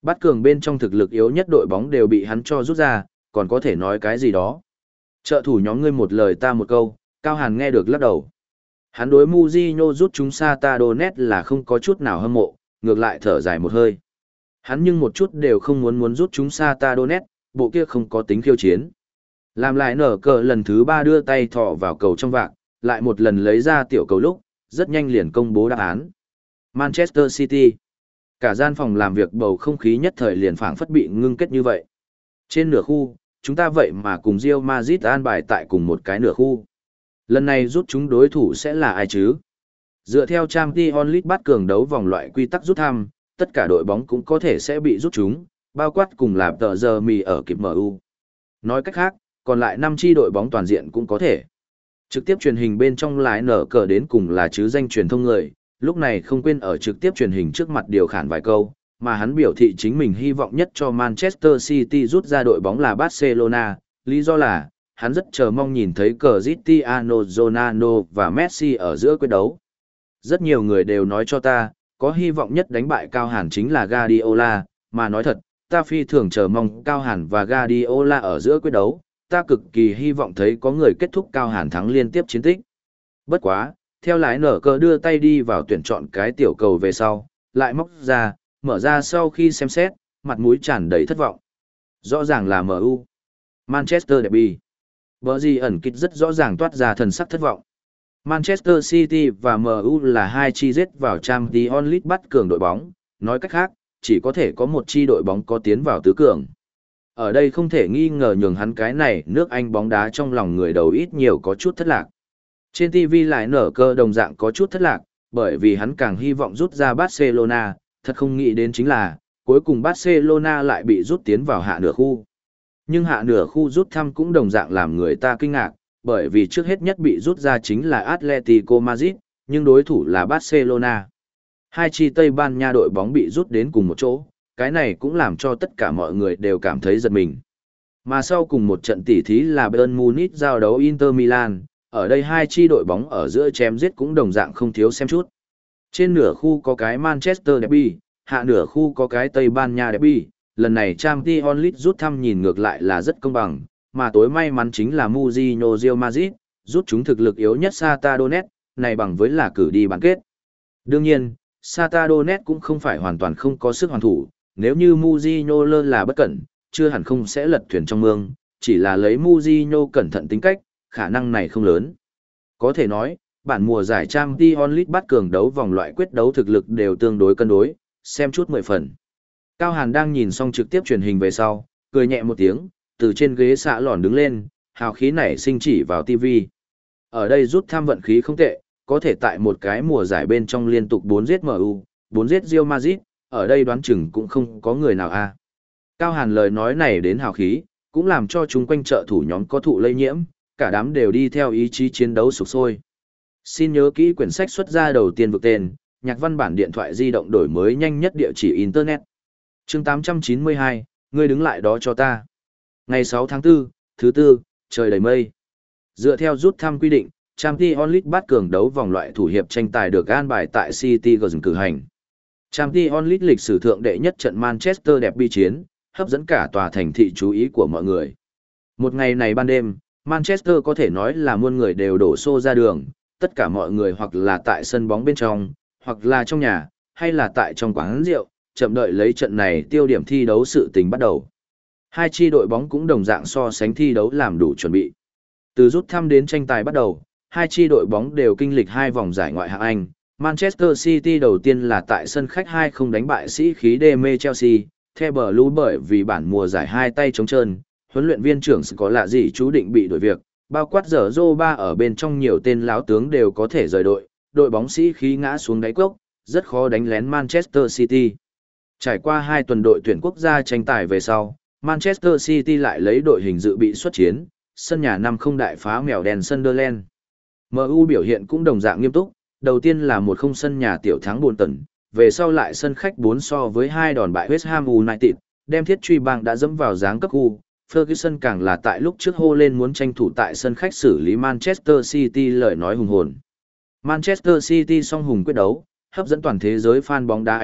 Bát cường bên trong thực lực yếu nhất đội bóng đều bị hắn cho rút ra, còn có thể nói cái gì đó. Trợ thủ nhóm ngươi một lời ta một câu, Cao Hàn nghe được lắc đầu. Hắn đối Mujinho rút chúng Shakhtar Donetsk là không có chút nào hâm mộ, ngược lại thở dài một hơi. Hắn nhưng một chút đều không muốn muốn rút chúng Shakhtar Donetsk, bộ kia không có tính khiêu chiến. Làm lại nở cờ lần thứ ba đưa tay thọ vào cầu trong vạc, lại một lần lấy ra tiểu cầu lúc, rất nhanh liền công bố đáp án. Manchester City. Cả gian phòng làm việc bầu không khí nhất thời liền phảng phất bị ngưng kết như vậy. Trên nửa khu, chúng ta vậy mà cùng Real Madrid an bài tại cùng một cái nửa khu. Lần này rút chúng đối thủ sẽ là ai chứ? Dựa theo Champions League bắt cường đấu vòng loại quy tắc rút thăm, tất cả đội bóng cũng có thể sẽ bị rút chúng, bao quát cùng là tờ giờ mì ở kịp em u. Nói cách khác, còn lại năm chi đội bóng toàn diện cũng có thể. Trực tiếp truyền hình bên trong lái nở cờ đến cùng là chứ danh truyền thông người, lúc này không quên ở trực tiếp truyền hình trước mặt điều khản vài câu, mà hắn biểu thị chính mình hy vọng nhất cho Manchester City rút ra đội bóng là Barcelona, lý do là, hắn rất chờ mong nhìn thấy Cristiano Ronaldo và Messi ở giữa quyết đấu. Rất nhiều người đều nói cho ta, có hy vọng nhất đánh bại Cao Hàn chính là Guardiola, mà nói thật, ta phi thường chờ mong Cao Hàn và Guardiola ở giữa quyết đấu, ta cực kỳ hy vọng thấy có người kết thúc Cao Hàn thắng liên tiếp chiến tích. Bất quá, theo lái nở cờ đưa tay đi vào tuyển chọn cái tiểu cầu về sau, lại móc ra, mở ra sau khi xem xét, mặt mũi tràn đầy thất vọng. Rõ ràng là em u. Manchester Derby. Bở gì ẩn kịch rất rõ ràng toát ra thần sắc thất vọng. Manchester City và em u là hai chi giết vào Champions League bắt cường đội bóng, nói cách khác, chỉ có thể có một chi đội bóng có tiến vào tứ cường. Ở đây không thể nghi ngờ nhường hắn cái này nước Anh bóng đá trong lòng người đầu ít nhiều có chút thất lạc. Trên ti vi lại nở cơ đồng dạng có chút thất lạc, bởi vì hắn càng hy vọng rút ra Barcelona, thật không nghĩ đến chính là, cuối cùng Barcelona lại bị rút tiến vào hạ nửa khu. Nhưng hạ nửa khu rút thăm cũng đồng dạng làm người ta kinh ngạc, bởi vì trước hết nhất bị rút ra chính là Atletico Madrid, nhưng đối thủ là Barcelona. Hai chi Tây Ban Nha đội bóng bị rút đến cùng một chỗ, cái này cũng làm cho tất cả mọi người đều cảm thấy giật mình. Mà sau cùng một trận tỉ thí là Bayern Munich giao đấu Inter Milan, ở đây hai chi đội bóng ở giữa chém giết cũng đồng dạng không thiếu xem chút. Trên nửa khu có cái Manchester Derby, hạ nửa khu có cái Tây Ban Nha Derby, lần này Champions League rút thăm nhìn ngược lại là rất công bằng, mà tối may mắn chính là Mujinho Real Madrid, rút chúng thực lực yếu nhất Shakhtar Donetsk, này bằng với là cử đi bán kết. Đương nhiên, Shakhtar Donetsk cũng không phải hoàn toàn không có sức hoàn thủ, nếu như Mujinho lơ là bất cẩn, chưa hẳn không sẽ lật thuyền trong mương, chỉ là lấy Mujinho cẩn thận tính cách, khả năng này không lớn. Có thể nói, bản mùa giải Champions League bắt cường đấu vòng loại quyết đấu thực lực đều tương đối cân đối, xem chút mười phần. Cao Hàn đang nhìn xong trực tiếp truyền hình về sau, cười nhẹ một tiếng, từ trên ghế xạ lòn đứng lên, hào khí nảy sinh chỉ vào ti vi. Ở đây rút thăm vận khí không tệ, có thể tại một cái mùa giải bên trong liên tục bốn giết em u, bốn giết Real Madrid, ở đây đoán chừng cũng không có người nào a. Cao Hàn lời nói này đến hào khí, cũng làm cho chúng quanh trợ thủ nhóm có thụ lây nhiễm, cả đám đều đi theo ý chí chiến đấu sục sôi. Xin nhớ kỹ quyển sách xuất ra đầu tiên vực tên, nhạc văn bản điện thoại di động đổi mới nhanh nhất địa chỉ Internet. Chương tám trăm chín mươi hai, ngươi đứng lại đó cho ta. Ngày sáu tháng tư, thứ tư, trời đầy mây. Dựa theo rút thăm quy định, Champions League bắt cường đấu vòng loại thủ hiệp tranh tài được an bài tại City Garden cử hành. Champions League lịch sử thượng đệ nhất trận Manchester Derby chiến, hấp dẫn cả tòa thành thị chú ý của mọi người. Một ngày này ban đêm, Manchester có thể nói là muôn người đều đổ xô ra đường, tất cả mọi người hoặc là tại sân bóng bên trong, hoặc là trong nhà, hay là tại trong quán rượu, chậm đợi lấy trận này tiêu điểm thi đấu sự tình bắt đầu. Hai chi đội bóng cũng đồng dạng so sánh thi đấu làm đủ chuẩn bị. Từ rút thăm đến tranh tài bắt đầu, hai chi đội bóng đều kinh lịch hai vòng giải ngoại hạng Anh. Manchester City đầu tiên là tại sân khách hai không đánh bại sĩ khí đê mê Chelsea, The Blue bởi vì bản mùa giải hai tay trống trơn, huấn luyện viên trưởng có lạ gì chú định bị đổi việc, bao quát giờ ba ở bên trong nhiều tên láo tướng đều có thể rời đội, đội bóng sĩ khí ngã xuống đáy cốc, rất khó đánh lén Manchester City. Trải qua hai tuần đội tuyển quốc gia tranh tài về sau, Manchester City lại lấy đội hình dự bị xuất chiến, sân nhà năm không đại phá mèo đen Sunderland. em u biểu hiện cũng đồng dạng nghiêm túc, đầu tiên là một không sân nhà tiểu thắng Bolton, về sau lại sân khách bốn so với hai đòn bại West Ham United, đem thiết truy bang đã dẫm vào dáng cấp khu. Ferguson càng là tại lúc trước hô lên muốn tranh thủ tại sân khách xử lý Manchester City lời nói hùng hồn. Manchester City song hùng quyết đấu, hấp dẫn toàn thế giới fan bóng đá ánh mắt,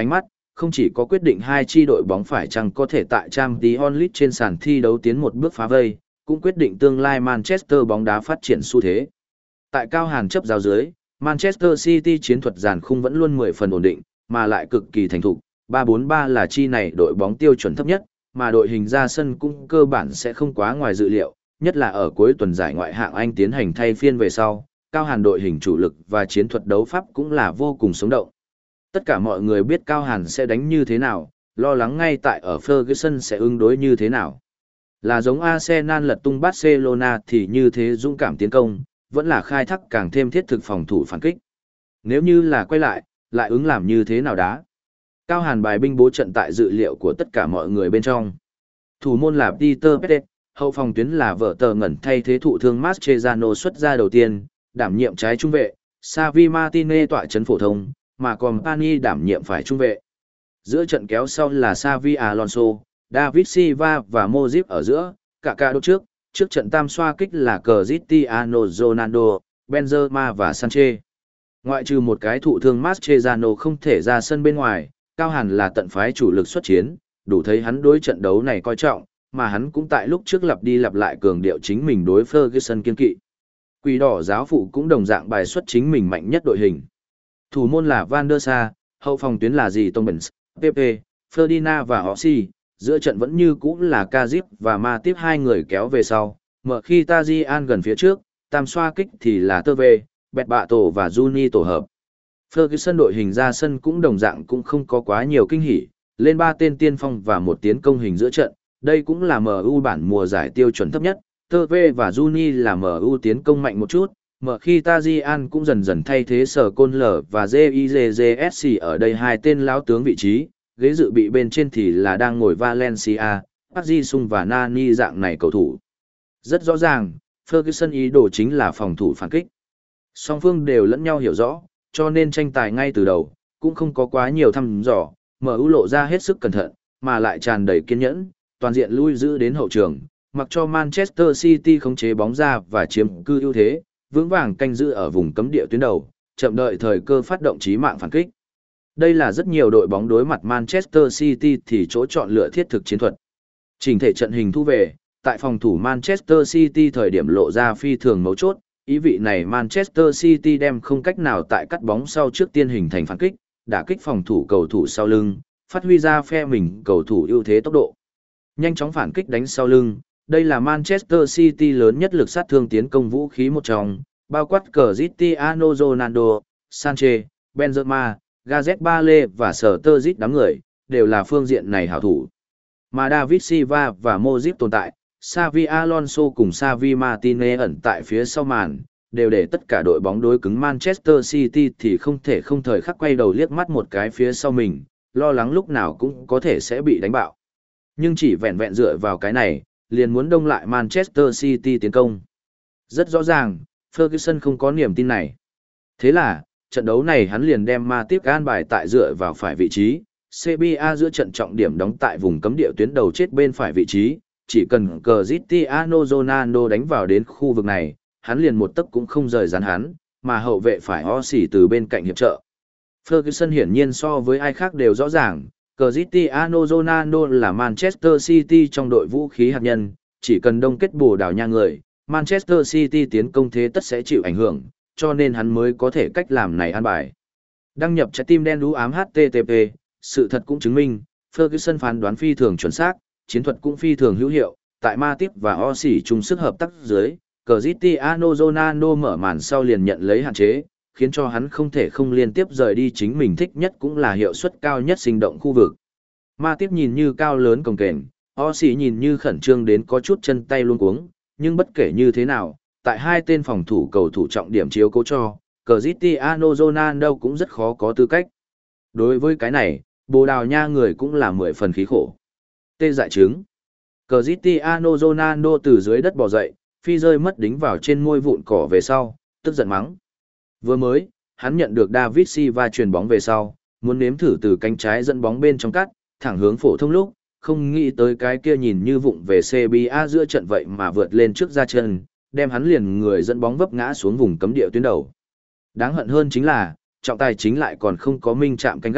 không chỉ có quyết định hai chi đội bóng phải chăng có thể tại Champions League trên sàn thi đấu tiến một bước phá vây, cũng quyết định tương lai Manchester bóng đá phát triển xu thế. Tại Cao Hàn chấp giáo dưới, Manchester City chiến thuật dàn khung vẫn luôn mười phần ổn định, mà lại cực kỳ thành thục, ba bốn ba là chi này đội bóng tiêu chuẩn thấp nhất, mà đội hình ra sân cũng cơ bản sẽ không quá ngoài dự liệu, nhất là ở cuối tuần giải ngoại hạng Anh tiến hành thay phiên về sau, Cao Hàn đội hình chủ lực và chiến thuật đấu pháp cũng là vô cùng sống động. Tất cả mọi người biết Cao Hàn sẽ đánh như thế nào, lo lắng ngay tại ở Ferguson sẽ ứng đối như thế nào. Là giống Arsenal lật tung Barcelona thì như thế dũng cảm tiến công, vẫn là khai thác càng thêm thiết thực phòng thủ phản kích. Nếu như là quay lại, lại ứng làm như thế nào đá. Cao Hàn bài binh bố trận tại dự liệu của tất cả mọi người bên trong. Thủ môn là Peter Pettet, hậu phòng tuyến là vợ tờ ngẩn thay thế thụ thương Mascherano xuất ra đầu tiên, đảm nhiệm trái trung vệ, Xavi Martinez tọa chấn phổ thông, mà Company đảm nhiệm phải trung vệ. Giữa trận kéo sau là Xavi Alonso, David Silva và Modric ở giữa, cả cả đốt trước, trước trận tam xoa kích là Cristiano Ronaldo, Benzema và Sanchez. Ngoại trừ một cái thụ thương Mascherano không thể ra sân bên ngoài, Cao Hàn là tận phái chủ lực xuất chiến, đủ thấy hắn đối trận đấu này coi trọng, mà hắn cũng tại lúc trước lặp đi lặp lại cường điệu chính mình đối Ferguson kiên kỵ. Quỷ đỏ giáo phụ cũng đồng dạng bài xuất chính mình mạnh nhất đội hình. Thủ môn là Van der Sa, hậu phòng tuyến là Dì Tombens, Pepe, Ferdinand và Rossi, giữa trận vẫn như cũ là Kazip và Matip hai người kéo về sau, mở khi Tajian gần phía trước, tam xoa kích thì là Tơ Vê, Bẹt Bạ Tổ và Juni tổ hợp. Ferguson đội hình ra sân cũng đồng dạng cũng không có quá nhiều kinh hỉ, lên ba tên tiên phong và một tiến công hình giữa trận, đây cũng là em u bản mùa giải tiêu chuẩn thấp nhất, Tơ Vê và Juni là em u tiến công mạnh một chút, mở khi Tajian cũng dần dần thay thế Sở Côn Lở và gi i giê giê ét xê ở đây hai tên lão tướng vị trí, ghế dự bị bên trên thì là đang ngồi Valencia, Park Ji-sung và Nani dạng này cầu thủ. Rất rõ ràng, Ferguson ý đồ chính là phòng thủ phản kích. Song phương đều lẫn nhau hiểu rõ, cho nên tranh tài ngay từ đầu, cũng không có quá nhiều thăm dò, em u lộ ra hết sức cẩn thận, mà lại tràn đầy kiên nhẫn, toàn diện lui giữ đến hậu trường, mặc cho Manchester City khống chế bóng ra và chiếm cư ưu thế, vững vàng canh giữ ở vùng cấm địa tuyến đầu, chậm đợi thời cơ phát động chí mạng phản kích. Đây là rất nhiều đội bóng đối mặt Manchester City thì chỗ chọn lựa thiết thực chiến thuật. Chỉnh thể trận hình thu về, tại phòng thủ Manchester City thời điểm lộ ra phi thường mấu chốt, ý vị này Manchester City đem không cách nào tại cắt bóng sau trước tiên hình thành phản kích, đả kích phòng thủ cầu thủ sau lưng, phát huy ra phe mình cầu thủ ưu thế tốc độ. Nhanh chóng phản kích đánh sau lưng, đây là Manchester City lớn nhất lực sát thương tiến công vũ khí một trong, bao quát Cristiano Ronaldo, Sanchez, Benzema, Gareth Bale và Sturridge đám người, đều là phương diện này hảo thủ. Mà David Silva và Modric tồn tại, Xavi Alonso cùng Xavi Martinez ẩn tại phía sau màn, đều để tất cả đội bóng đối cứng Manchester City thì không thể không thời khắc quay đầu liếc mắt một cái phía sau mình, lo lắng lúc nào cũng có thể sẽ bị đánh bạo. Nhưng chỉ vẹn vẹn dựa vào cái này, liền muốn đông lại Manchester City tiến công. Rất rõ ràng, Ferguson không có niềm tin này. Thế là, trận đấu này hắn liền đem Matip an bài tại dựa vào phải vị trí, xê bê a giữa trận trọng điểm đóng tại vùng cấm địa tuyến đầu chết bên phải vị trí, chỉ cần Cristiano Ronaldo đánh vào đến khu vực này, hắn liền một tấc cũng không rời dán hắn, mà hậu vệ phải Rossi từ bên cạnh hiệp trợ. Ferguson hiển nhiên so với ai khác đều rõ ràng, Cristiano Ronaldo là Manchester City trong đội vũ khí hạt nhân, chỉ cần đông kết Bồ Đào Nha người, Manchester City tiến công thế tất sẽ chịu ảnh hưởng, cho nên hắn mới có thể cách làm này an bài. Đăng nhập trái tim đen đú ám hát tê tê pê, sự thật cũng chứng minh, Ferguson phán đoán phi thường chuẩn xác, chiến thuật cũng phi thường hữu hiệu, tại Matip và Rossi chung sức hợp tác dưới, Cristiano Ronaldo mở màn sau liền nhận lấy hạn chế, khiến cho hắn không thể không liên tiếp rời đi chính mình thích nhất cũng là hiệu suất cao nhất sinh động khu vực. Matip nhìn như cao lớn cồng kềnh, Rossi nhìn như khẩn trương đến có chút chân tay luống cuống, nhưng bất kể như thế nào, tại hai tên phòng thủ cầu thủ trọng điểm chiếu cố cho, Cristiano Ronaldo cũng rất khó có tư cách. Đối với cái này, Bồ Đào Nha người cũng là mười phần khí khổ. Tê dại chứng. Cristiano Ronaldo từ dưới đất bò dậy, phi rơi mất đính vào trên môi vụn cỏ về sau, tức giận mắng. Vừa mới, hắn nhận được David Silva truyền bóng về sau, muốn nếm thử từ cánh trái dẫn bóng bên trong cắt, thẳng hướng phổ thông lúc, không nghĩ tới cái kia nhìn như vụng về xê bê a giữa trận vậy mà vượt lên trước ra chân, đem hắn liền người dẫn bóng vấp ngã xuống vùng cấm địa tuyến đầu. Đáng hận hơn chính là, trọng tài chính lại còn không có minh chạm canh gác,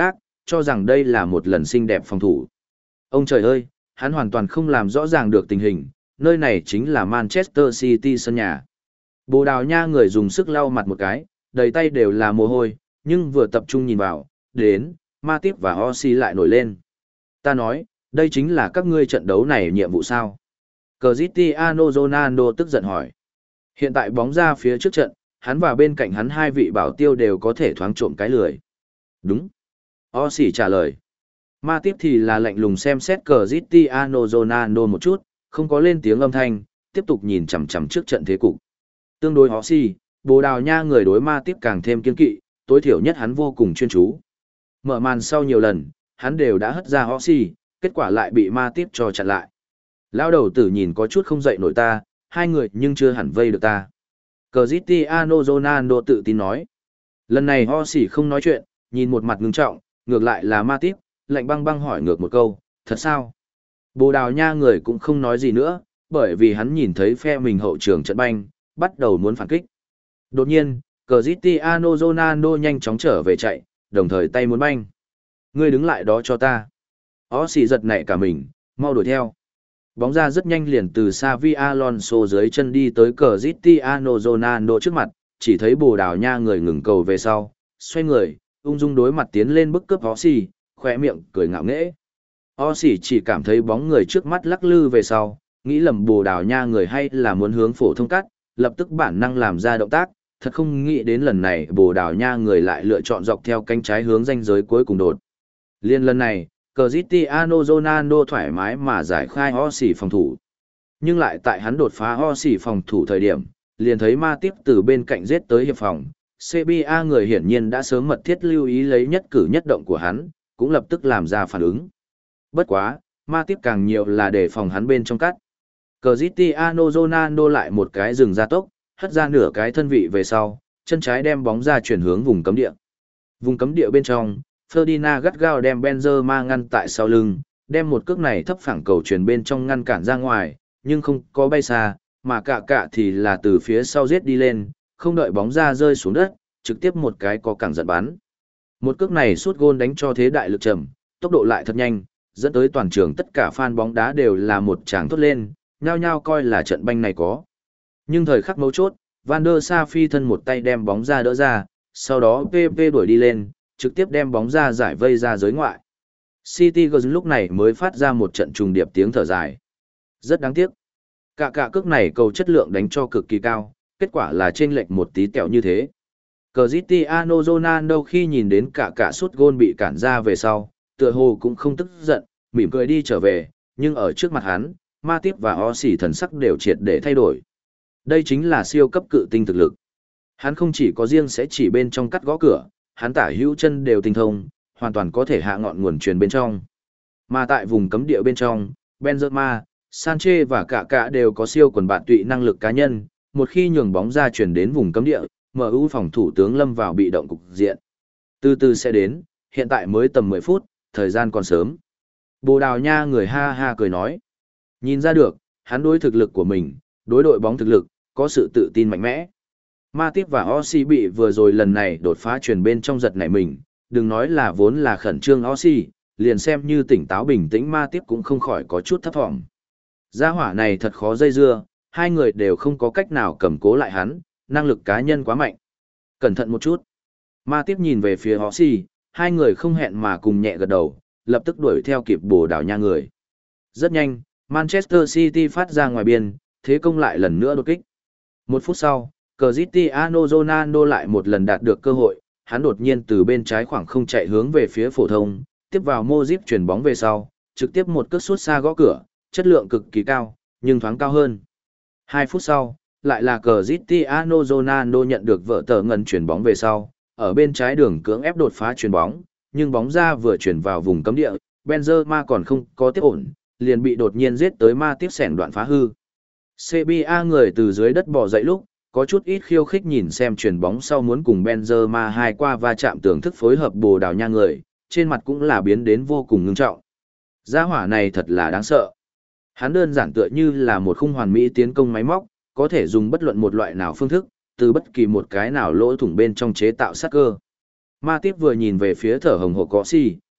cho rằng đây là một lần xinh đẹp phòng thủ. Ông trời ơi, hắn hoàn toàn không làm rõ ràng được tình hình, nơi này chính là Manchester City sân nhà. Bồ Đào Nha người dùng sức lau mặt một cái, đầy tay đều là mồ hôi, nhưng vừa tập trung nhìn vào, đến, Matip và Osi lại nổi lên. Ta nói, đây chính là các ngươi trận đấu này nhiệm vụ sao? Cristiano Ronaldo tức giận hỏi. Hiện tại bóng ra phía trước trận, hắn và bên cạnh hắn hai vị bảo tiêu đều có thể thoáng trộm cái lười. Đúng. Osi trả lời. Matip thì là lạnh lùng xem xét Cristiano Ronaldo một chút, không có lên tiếng âm thanh, tiếp tục nhìn chằm chằm trước trận thế cục. Tương đối Osi, Bồ Đào Nha người đối Matip càng thêm kiên kỵ, tối thiểu nhất hắn vô cùng chuyên chú. Mở màn sau nhiều lần, hắn đều đã hất ra Osi, kết quả lại bị Matip cho chặn lại. Lao đầu tử nhìn có chút không dậy nổi ta, hai người nhưng chưa hẳn vây được ta. Cristiano Ronaldo tự tin nói. Lần này Osi không nói chuyện, nhìn một mặt ngưng trọng, ngược lại là Matip, lạnh băng băng hỏi ngược một câu, thật sao? Bồ Đào Nha người cũng không nói gì nữa, bởi vì hắn nhìn thấy phe mình hậu trường trận banh, bắt đầu muốn phản kích. Đột nhiên, Cristiano Ronaldo nhanh chóng trở về chạy, đồng thời tay muốn banh. Ngươi đứng lại đó cho ta. Osi giật nảy cả mình, mau đuổi theo. Bóng ra rất nhanh liền từ Xavi Alonso dưới chân đi tới Cristiano Ronaldo trước mặt, chỉ thấy Bồ Đào Nha người ngừng cầu về sau, xoay người, ung dung đối mặt tiến lên bức cướp Osi, khỏe miệng cười ngạo nghễ. Osi chỉ cảm thấy bóng người trước mắt lắc lư về sau, nghĩ lầm Bồ Đào Nha người hay là muốn hướng phổ thông cắt, lập tức bản năng làm ra động tác, thật không nghĩ đến lần này Bồ Đào Nha người lại lựa chọn dọc theo cánh trái hướng ranh giới cuối cùng đột. Liên lần này, Cristiano Ronaldo thoải mái mà giải khai Osi phòng thủ. Nhưng lại tại hắn đột phá Osi phòng thủ thời điểm, liền thấy Matip từ bên cạnh giết tới hiệp phòng. xê bê a người hiển nhiên đã sớm mật thiết lưu ý lấy nhất cử nhất động của hắn, cũng lập tức làm ra phản ứng. Bất quá, Matip càng nhiều là để phòng hắn bên trong cắt. Cristiano Ronaldo lại một cái dừng ra tốc, hất ra nửa cái thân vị về sau, chân trái đem bóng ra chuyển hướng vùng cấm địa. Vùng cấm địa bên trong, Ferdinand gắt gao đem Benzema ngăn tại sau lưng, đem một cước này thấp phẳng cầu chuyển bên trong ngăn cản ra ngoài, nhưng không có bay xa, mà cả cả thì là từ phía sau giết đi lên, không đợi bóng ra rơi xuống đất, trực tiếp một cái có cẳng giật bắn. Một cước này sút gôn đánh cho thế đại lực trầm, tốc độ lại thật nhanh, dẫn tới toàn trường tất cả fan bóng đá đều là một tràng thốt lên, nhao nhao coi là trận banh này có. Nhưng thời khắc mấu chốt, Van der Sar phi thân một tay đem bóng ra đỡ ra, sau đó pê pê đuổi đi lên, trực tiếp đem bóng ra giải vây ra giới ngoại. City Girls lúc này mới phát ra một trận trùng điệp tiếng thở dài. Rất đáng tiếc. Cả cả cước này cầu chất lượng đánh cho cực kỳ cao, kết quả là chênh lệch một tí tẹo như thế. Cristiano Ronaldo khi nhìn đến cả cả sút gôn bị cản ra về sau, tựa hồ cũng không tức giận, mỉm cười đi trở về, nhưng ở trước mặt hắn, Matip và Osi thần sắc đều triệt để thay đổi. Đây chính là siêu cấp cự tinh thực lực. Hắn không chỉ có riêng sẽ chỉ bên trong cắt gõ cửa, hắn tả hữu chân đều tinh thông, hoàn toàn có thể hạ ngọn nguồn truyền bên trong. Mà tại vùng cấm địa bên trong, Benzema, Sanchez và cả cả đều có siêu quần bạn tụy năng lực cá nhân, một khi nhường bóng ra chuyển đến vùng cấm địa, em u phòng thủ tướng lâm vào bị động cục diện. Từ từ sẽ đến, hiện tại mới tầm mười phút, thời gian còn sớm. Bồ Đào Nha người ha ha cười nói. Nhìn ra được, hắn đối thực lực của mình, đối đội bóng thực lực, có sự tự tin mạnh mẽ. Matip và Osi bị vừa rồi lần này đột phá truyền bên trong giật nảy mình, đừng nói là vốn là khẩn trương Osi, liền xem như tỉnh táo bình tĩnh Matip cũng không khỏi có chút thấp thỏm. Gia hỏa này thật khó dây dưa, hai người đều không có cách nào cầm cố lại hắn, năng lực cá nhân quá mạnh. Cẩn thận một chút. Matip nhìn về phía Osi, hai người không hẹn mà cùng nhẹ gật đầu, lập tức đuổi theo kịp Bồ Đào Nha người. Rất nhanh, Manchester City phát ra ngoài biên, thế công lại lần nữa đột kích. Một phút sau, Cristiano Ronaldo lại một lần đạt được cơ hội, hắn đột nhiên từ bên trái khoảng không chạy hướng về phía phổ thông, tiếp vào Modric chuyển bóng về sau, trực tiếp một cước sút xa gõ cửa, chất lượng cực kỳ cao, nhưng thoáng cao hơn. Hai phút sau, lại là Cristiano Ronaldo nhận được vợ tờ ngân chuyển bóng về sau, ở bên trái đường cưỡng ép đột phá chuyển bóng, nhưng bóng ra vừa chuyển vào vùng cấm địa, Benzema còn không có tiếp ổn, liền bị đột nhiên giết tới ma tiếp sẻn đoạn phá hư. xê bê a người từ dưới đất bò dậy lúc, có chút ít khiêu khích nhìn xem chuyền bóng sau muốn cùng Benzema hai qua va chạm tưởng thức phối hợp Bồ Đào Nha người, trên mặt cũng là biến đến vô cùng ngưng trọng. Gia hỏa này thật là đáng sợ. Hắn đơn giản tựa như là một khung hoàn mỹ tiến công máy móc, có thể dùng bất luận một loại nào phương thức, từ bất kỳ một cái nào lỗ thủng bên trong chế tạo sát cơ. Ma tiếp vừa nhìn về phía thở hồng hộc Osi,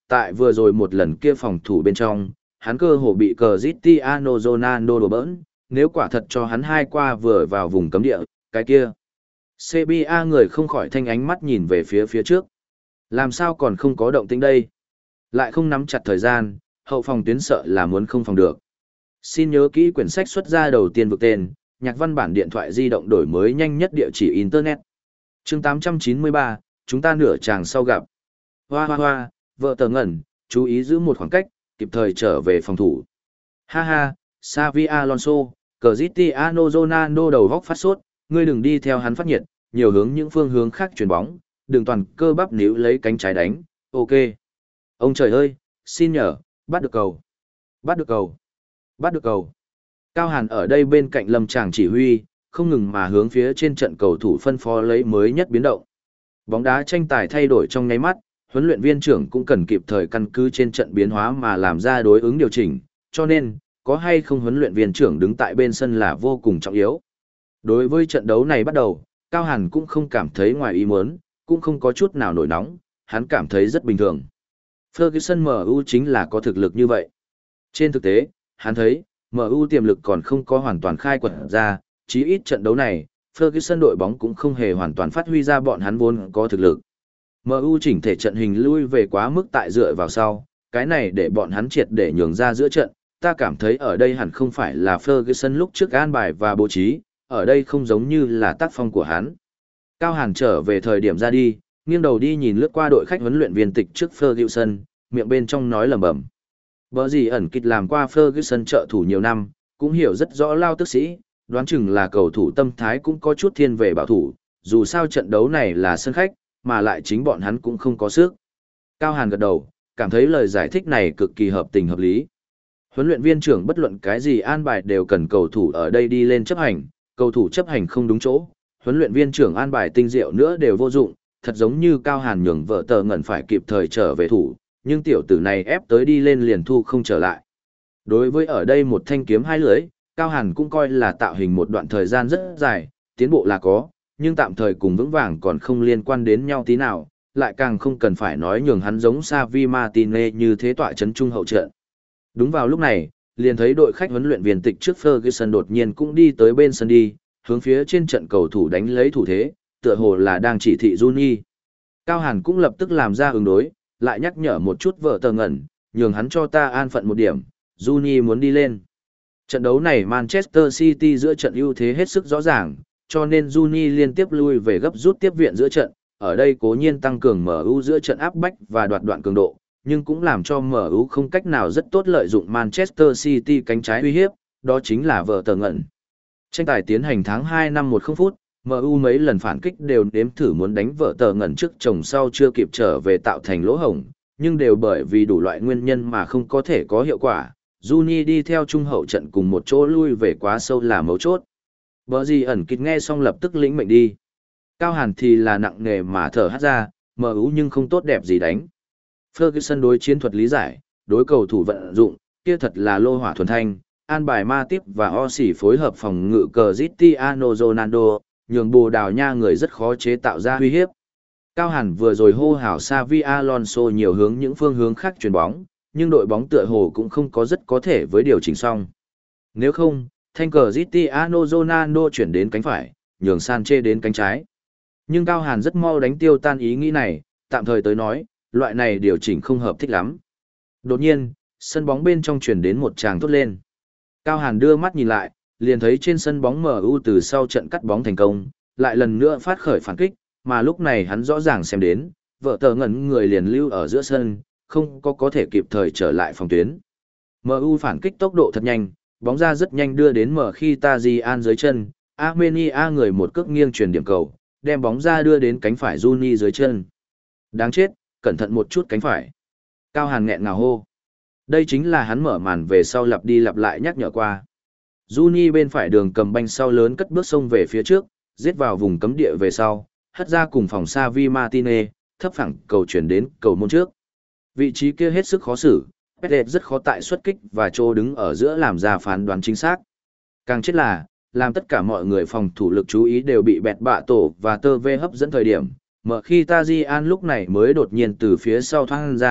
tại vừa rồi một lần kia phòng thủ bên trong, hắn cơ hồ bị Cristiano Ronaldo đổ bỡn, nếu quả thật cho hắn hai qua vừa vào vùng cấm địa, cái kia. xê bê a người không khỏi thanh ánh mắt nhìn về phía phía trước. Làm sao còn không có động tĩnh đây? Lại không nắm chặt thời gian, hậu phòng tuyến sợ là muốn không phòng được. Xin nhớ kỹ quyển sách xuất ra đầu tiên vực tên, nhạc văn bản điện thoại di động đổi mới nhanh nhất địa chỉ Internet. chương tám trăm chín mươi ba, chúng ta nửa chàng sau gặp. Hoa hoa hoa, vợ tờ ngẩn, chú ý giữ một khoảng cách, kịp thời trở về phòng thủ. Ha ha, Xavi Alonso, Cristiano Ronaldo đầu góc phát sốt, ngươi đừng đi theo hắn phát nhiệt, nhiều hướng những phương hướng khác chuyền bóng, đừng toàn cơ bắp níu lấy cánh trái đánh, ok. Ông trời ơi, xin nhờ, bắt được cầu. Bắt được cầu. Bắt được cầu. Cao Hàn ở đây bên cạnh Lâm Tràng chỉ huy, không ngừng mà hướng phía trên trận cầu thủ phân phó lấy mới nhất biến động. Bóng đá tranh tài thay đổi trong nháy mắt, huấn luyện viên trưởng cũng cần kịp thời căn cứ trên trận biến hóa mà làm ra đối ứng điều chỉnh, cho nên, có hay không huấn luyện viên trưởng đứng tại bên sân là vô cùng trọng yếu. Đối với trận đấu này bắt đầu, Cao Hàn cũng không cảm thấy ngoài ý muốn, cũng không có chút nào nổi nóng, hắn cảm thấy rất bình thường. Ferguson em u chính là có thực lực như vậy. Trên thực tế, hắn thấy, em u tiềm lực còn không có hoàn toàn khai quật ra, chí ít trận đấu này, Ferguson đội bóng cũng không hề hoàn toàn phát huy ra bọn hắn vốn có thực lực. em u chỉnh thể trận hình lui về quá mức tại dựa vào sau, cái này để bọn hắn triệt để nhường ra giữa trận, ta cảm thấy ở đây hẳn không phải là Ferguson lúc trước an bài và bố trí, ở đây không giống như là tác phong của hắn. Cao Hàn trở về thời điểm ra đi, nghiêng đầu đi nhìn lướt qua đội khách huấn luyện viên tịch trước Ferguson, miệng bên trong nói lẩm bẩm. Bở gì ẩn kịch làm qua Ferguson trợ thủ nhiều năm, cũng hiểu rất rõ lao tức sĩ, đoán chừng là cầu thủ tâm thái cũng có chút thiên về bảo thủ, dù sao trận đấu này là sân khách, mà lại chính bọn hắn cũng không có sức. Cao Hàn gật đầu, cảm thấy lời giải thích này cực kỳ hợp tình hợp lý. Huấn luyện viên trưởng bất luận cái gì an bài đều cần cầu thủ ở đây đi lên chấp hành, cầu thủ chấp hành không đúng chỗ, huấn luyện viên trưởng an bài tinh diệu nữa đều vô dụng, thật giống như Cao Hàn nhường vợ tờ ngẩn phải kịp thời trở về thủ, nhưng tiểu tử này ép tới đi lên liền thu không trở lại. Đối với ở đây một thanh kiếm hai lưỡi, Cao Hàn cũng coi là tạo hình một đoạn thời gian rất dài, tiến bộ là có, nhưng tạm thời cùng vững vàng còn không liên quan đến nhau tí nào, lại càng không cần phải nói nhường hắn giống Xavi Martinez như thế tọa chấn trung hậu trận. Đúng vào lúc này, liền thấy đội khách huấn luyện viên tịch trước Ferguson đột nhiên cũng đi tới bên sân đi, hướng phía trên trận cầu thủ đánh lấy thủ thế, tựa hồ là đang chỉ thị Juni. Cao Hàn cũng lập tức làm ra ứng đối, lại nhắc nhở một chút vợ tờ ngẩn, nhường hắn cho ta an phận một điểm, Juni muốn đi lên. Trận đấu này Manchester City giữa trận ưu thế hết sức rõ ràng, cho nên Juni liên tiếp lui về gấp rút tiếp viện giữa trận, ở đây cố nhiên tăng cường em u giữa trận áp bách và đoạt đoạn cường độ, nhưng cũng làm cho em u không cách nào rất tốt lợi dụng Manchester City cánh trái uy hiếp, đó chính là vợ tờ ngẩn. Tranh tài tiến hành tháng hai năm một không phút, em u mấy lần phản kích đều nếm thử muốn đánh vợ tờ ngẩn trước chồng sau chưa kịp trở về tạo thành lỗ hổng, nhưng đều bởi vì đủ loại nguyên nhân mà không có thể có hiệu quả. Juni đi theo trung hậu trận cùng một chỗ lui về quá sâu là mấu chốt. Bở gì ẩn kịch nghe xong lập tức lĩnh mệnh đi. Cao Hàn thì là nặng nề mà thở hắt ra, em u nhưng không tốt đẹp gì đánh. Ferguson đối chiến thuật lý giải, đối cầu thủ vận dụng, kia thật là lô hỏa thuần thanh, an bài Matip và Osi phối hợp phòng ngự Cristiano Ronaldo, nhường Bồ Đào Nha người rất khó chế tạo ra uy hiếp. Cao Hàn vừa rồi hô hào Xavi Alonso nhiều hướng những phương hướng khác chuyền bóng, nhưng đội bóng tựa hồ cũng không có rất có thể với điều chỉnh xong. Nếu không, thanh Cristiano Ronaldo chuyển đến cánh phải, nhường Sanchez đến cánh trái. Nhưng Cao Hàn rất mau đánh tiêu tan ý nghĩ này, tạm thời tới nói, loại này điều chỉnh không hợp thích lắm. Đột nhiên, sân bóng bên trong truyền đến một tràng thốt lên. Cao Hàn đưa mắt nhìn lại, liền thấy trên sân bóng em u từ sau trận cắt bóng thành công, lại lần nữa phát khởi phản kích, mà lúc này hắn rõ ràng xem đến, vợ tờ ngẩn người liền lưu ở giữa sân, không có có thể kịp thời trở lại phòng tuyến. em u phản kích tốc độ thật nhanh, bóng ra rất nhanh đưa đến mở khi Tajian dưới chân, Armenia người một cước nghiêng chuyển điểm cầu, đem bóng ra đưa đến cánh phải Juni dưới chân. Đáng chết, cẩn thận một chút cánh phải. Cao Hàn nghẹn ngào hô. Đây chính là hắn mở màn về sau lặp đi lặp lại nhắc nhở qua. Juni bên phải đường cầm banh sau lớn cất bước sông về phía trước, giết vào vùng cấm địa về sau, hất ra cùng phòng Xavi Martinez, thấp phẳng cầu chuyển đến cầu môn trước. Vị trí kia hết sức khó xử, Pérez rất khó tại xuất kích và Trô đứng ở giữa làm ra phán đoán chính xác. Càng chết là, làm tất cả mọi người phòng thủ lực chú ý đều bị bẹt bạ tổ và tơ vê hấp dẫn thời điểm, mở khi Tajian lúc này mới đột nhiên từ phía sau thoát ra,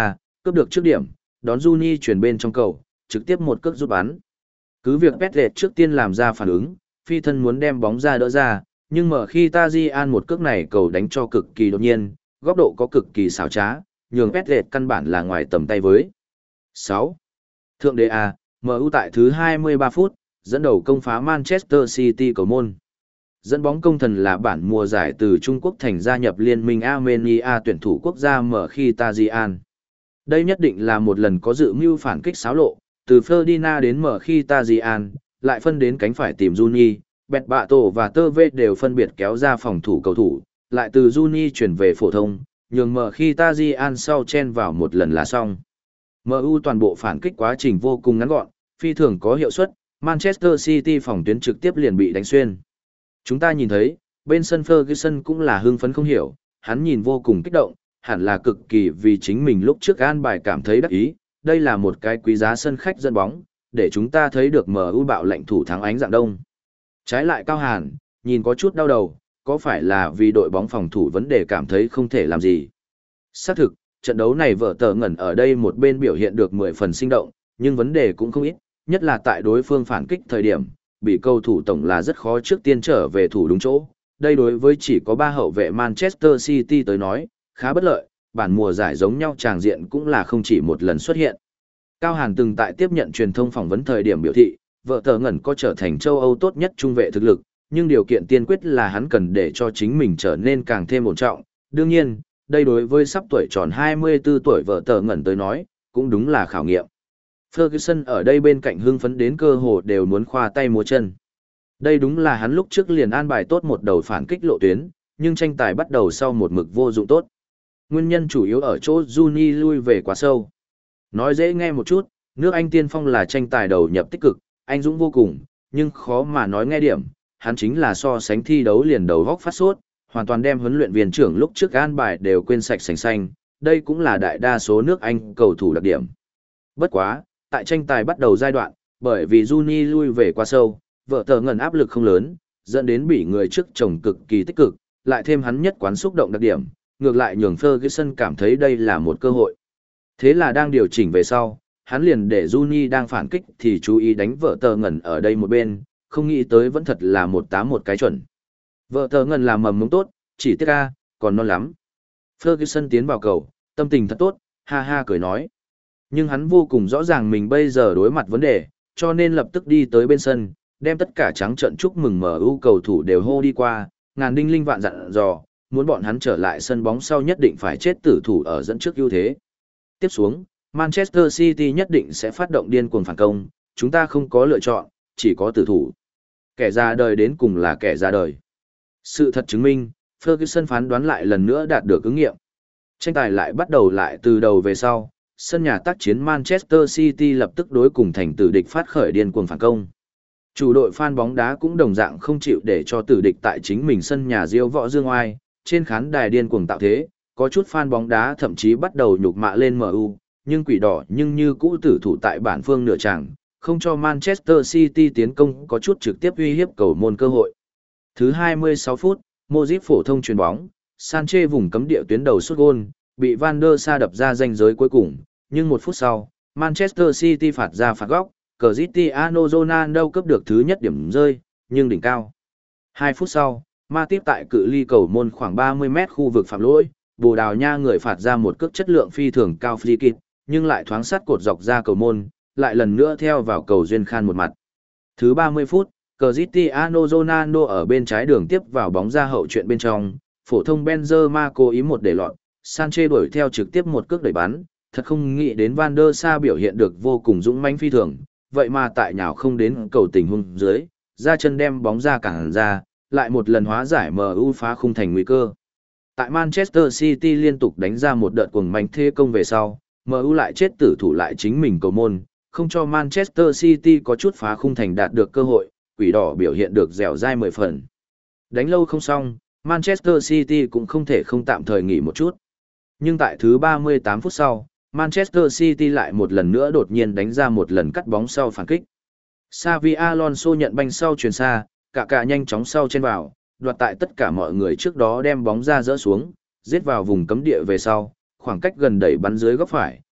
Cướp được trước điểm, đón Juni chuyển bên trong cầu, trực tiếp một cước rút bắn. Cứ việc Petlet trước tiên làm ra phản ứng, phi thân muốn đem bóng ra đỡ ra, nhưng mở khi Tajian một cước này cầu đánh cho cực kỳ đột nhiên, góc độ có cực kỳ xảo trá, nhường Petlet căn bản là ngoài tầm tay với. sáu. Thượng đế A, em u tại thứ hai mươi ba phút, dẫn đầu công phá Manchester City cầu môn. Dẫn bóng công thần là bản mùa giải từ Trung Quốc thành gia nhập Liên minh Armenia tuyển thủ quốc gia mở khi Tajian. Đây nhất định là một lần có dự mưu phản kích xáo lộ, từ Ferdinand đến mở khi Tajian, lại phân đến cánh phải tìm Juni, Bẹt Bạ Tổ và Tơ Vê đều phân biệt kéo ra phòng thủ cầu thủ, lại từ Juni chuyển về phổ thông, nhường mở khi Tajian sau chen vào một lần là xong. em u toàn bộ phản kích quá trình vô cùng ngắn gọn, phi thường có hiệu suất, Manchester City phòng tuyến trực tiếp liền bị đánh xuyên. Chúng ta nhìn thấy, bên sân Ferguson cũng là hưng phấn không hiểu, hắn nhìn vô cùng kích động, hẳn là cực kỳ vì chính mình lúc trước an bài cảm thấy đắc ý, đây là một cái quý giá sân khách dẫn bóng, để chúng ta thấy được em u bạo lệnh thủ thắng ánh dạng đông. Trái lại Cao Hàn, nhìn có chút đau đầu, có phải là vì đội bóng phòng thủ vấn đề cảm thấy không thể làm gì. Xác thực, trận đấu này vợ tờ ngẩn ở đây một bên biểu hiện được mười phần sinh động, nhưng vấn đề cũng không ít, nhất là tại đối phương phản kích thời điểm, bị cầu thủ tổng là rất khó trước tiên trở về thủ đúng chỗ. Đây đối với chỉ có ba hậu vệ Manchester City tới nói, khá bất lợi, bản mùa giải giống nhau tràng diện cũng là không chỉ một lần xuất hiện. Cao Hàn từng tại tiếp nhận truyền thông phỏng vấn thời điểm biểu thị, vợ tờ ngẩn có trở thành châu Âu tốt nhất trung vệ thực lực, nhưng điều kiện tiên quyết là hắn cần để cho chính mình trở nên càng thêm ổn trọng. Đương nhiên, đây đối với sắp tuổi tròn hai mươi tư tuổi vợ tờ ngẩn tới nói, cũng đúng là khảo nghiệm. Ferguson ở đây bên cạnh hưng phấn đến cơ hồ đều muốn khoa tay múa chân. Đây đúng là hắn lúc trước liền an bài tốt một đầu phản kích lộ tuyến, nhưng tranh tài bắt đầu sau một mực vô dụng tốt. Nguyên nhân chủ yếu ở chỗ Juni lui về quá sâu. Nói dễ nghe một chút, nước Anh tiên phong là tranh tài đầu nhập tích cực, anh dũng vô cùng, nhưng khó mà nói nghe điểm, hắn chính là so sánh thi đấu liền đầu góc phát sốt, hoàn toàn đem huấn luyện viên trưởng lúc trước an bài đều quên sạch sành xanh, đây cũng là đại đa số nước Anh cầu thủ đặc điểm. Bất quá, tại tranh tài bắt đầu giai đoạn, bởi vì Juni lui về quá sâu, vợ tờ ngẩn áp lực không lớn, dẫn đến bị người trước chồng cực kỳ tích cực, lại thêm hắn nhất quán xúc động đặc điểm, ngược lại nhường Ferguson cảm thấy đây là một cơ hội. Thế là đang điều chỉnh về sau, hắn liền để Juni đang phản kích thì chú ý đánh vợ tờ ngẩn ở đây một bên, không nghĩ tới vẫn thật là một tám một cái chuẩn. Vợ tờ ngẩn làm mầm mống tốt, chỉ tiếc ca, còn non lắm. Ferguson tiến vào cầu, tâm tình thật tốt, ha ha cười nói. Nhưng hắn vô cùng rõ ràng mình bây giờ đối mặt vấn đề, cho nên lập tức đi tới bên sân, đem tất cả trắng trận chúc mừng em u cầu thủ đều hô đi qua, ngàn đinh linh vạn dặn dò, muốn bọn hắn trở lại sân bóng sau nhất định phải chết tử thủ ở dẫn trước ưu thế. Tiếp xuống, Manchester City nhất định sẽ phát động điên cuồng phản công, chúng ta không có lựa chọn, chỉ có tử thủ. Kẻ ra đời đến cùng là kẻ ra đời. Sự thật chứng minh, Ferguson phán đoán lại lần nữa đạt được ứng nghiệm. Tranh tài lại bắt đầu lại từ đầu về sau, sân nhà tác chiến Manchester City lập tức đối cùng thành tử địch phát khởi điên cuồng phản công. Chủ đội fan bóng đá cũng đồng dạng không chịu để cho tử địch tại chính mình sân nhà diêu võ dương oai, trên khán đài điên cuồng tạo thế, có chút fan bóng đá thậm chí bắt đầu nhục mạ lên em u, nhưng quỷ đỏ nhưng như cũ tử thủ tại bản phương nửa tràng, không cho Manchester City tiến công có chút trực tiếp uy hiếp cầu môn cơ hội. Thứ hai mươi sáu phút, Modric phổ thông chuyền bóng, Sanchez vùng cấm địa tuyến đầu sút gôn, bị Van der Sa đập ra ranh giới cuối cùng, nhưng một phút sau, Manchester City phạt ra phạt góc, Cristiano Ronaldo cướp được thứ nhất điểm rơi, nhưng đỉnh cao. Hai phút sau, Matip tại cự ly cầu môn khoảng ba mươi mét khu vực phạm lỗi, Bồ Đào Nha người phạt ra một cước chất lượng phi thường cao free kick, nhưng lại thoáng sát cột dọc ra cầu môn, lại lần nữa theo vào cầu duyên khan một mặt. Thứ ba mươi phút, Cristiano Ronaldo ở bên trái đường tiếp vào bóng ra hậu chuyện bên trong, phổ thông Benzema cố ý một để lọt, Sanchez đuổi theo trực tiếp một cước đẩy bắn, thật không nghĩ đến Van der Sa biểu hiện được vô cùng dũng mãnh phi thường, vậy mà tại nhào không đến cầu tình huống dưới, ra chân đem bóng ra cản ra, lại một lần hóa giải em u phá khung thành nguy cơ. Tại Manchester City liên tục đánh ra một đợt cuồng mạnh thế công về sau, em u lại chết tử thủ lại chính mình cầu môn, không cho Manchester City có chút phá khung thành đạt được cơ hội, quỷ đỏ biểu hiện được dẻo dai mười phần. Đánh lâu không xong, Manchester City cũng không thể không tạm thời nghỉ một chút. Nhưng tại thứ ba mươi tám phút sau, Manchester City lại một lần nữa đột nhiên đánh ra một lần cắt bóng sau phản kích. Xavi Alonso nhận banh sau chuyền xa, cả cả nhanh chóng sau trên vào, đoạt tại tất cả mọi người trước đó đem bóng ra dỡ xuống, giết vào vùng cấm địa về sau, khoảng cách gần đẩy bắn dưới góc phải,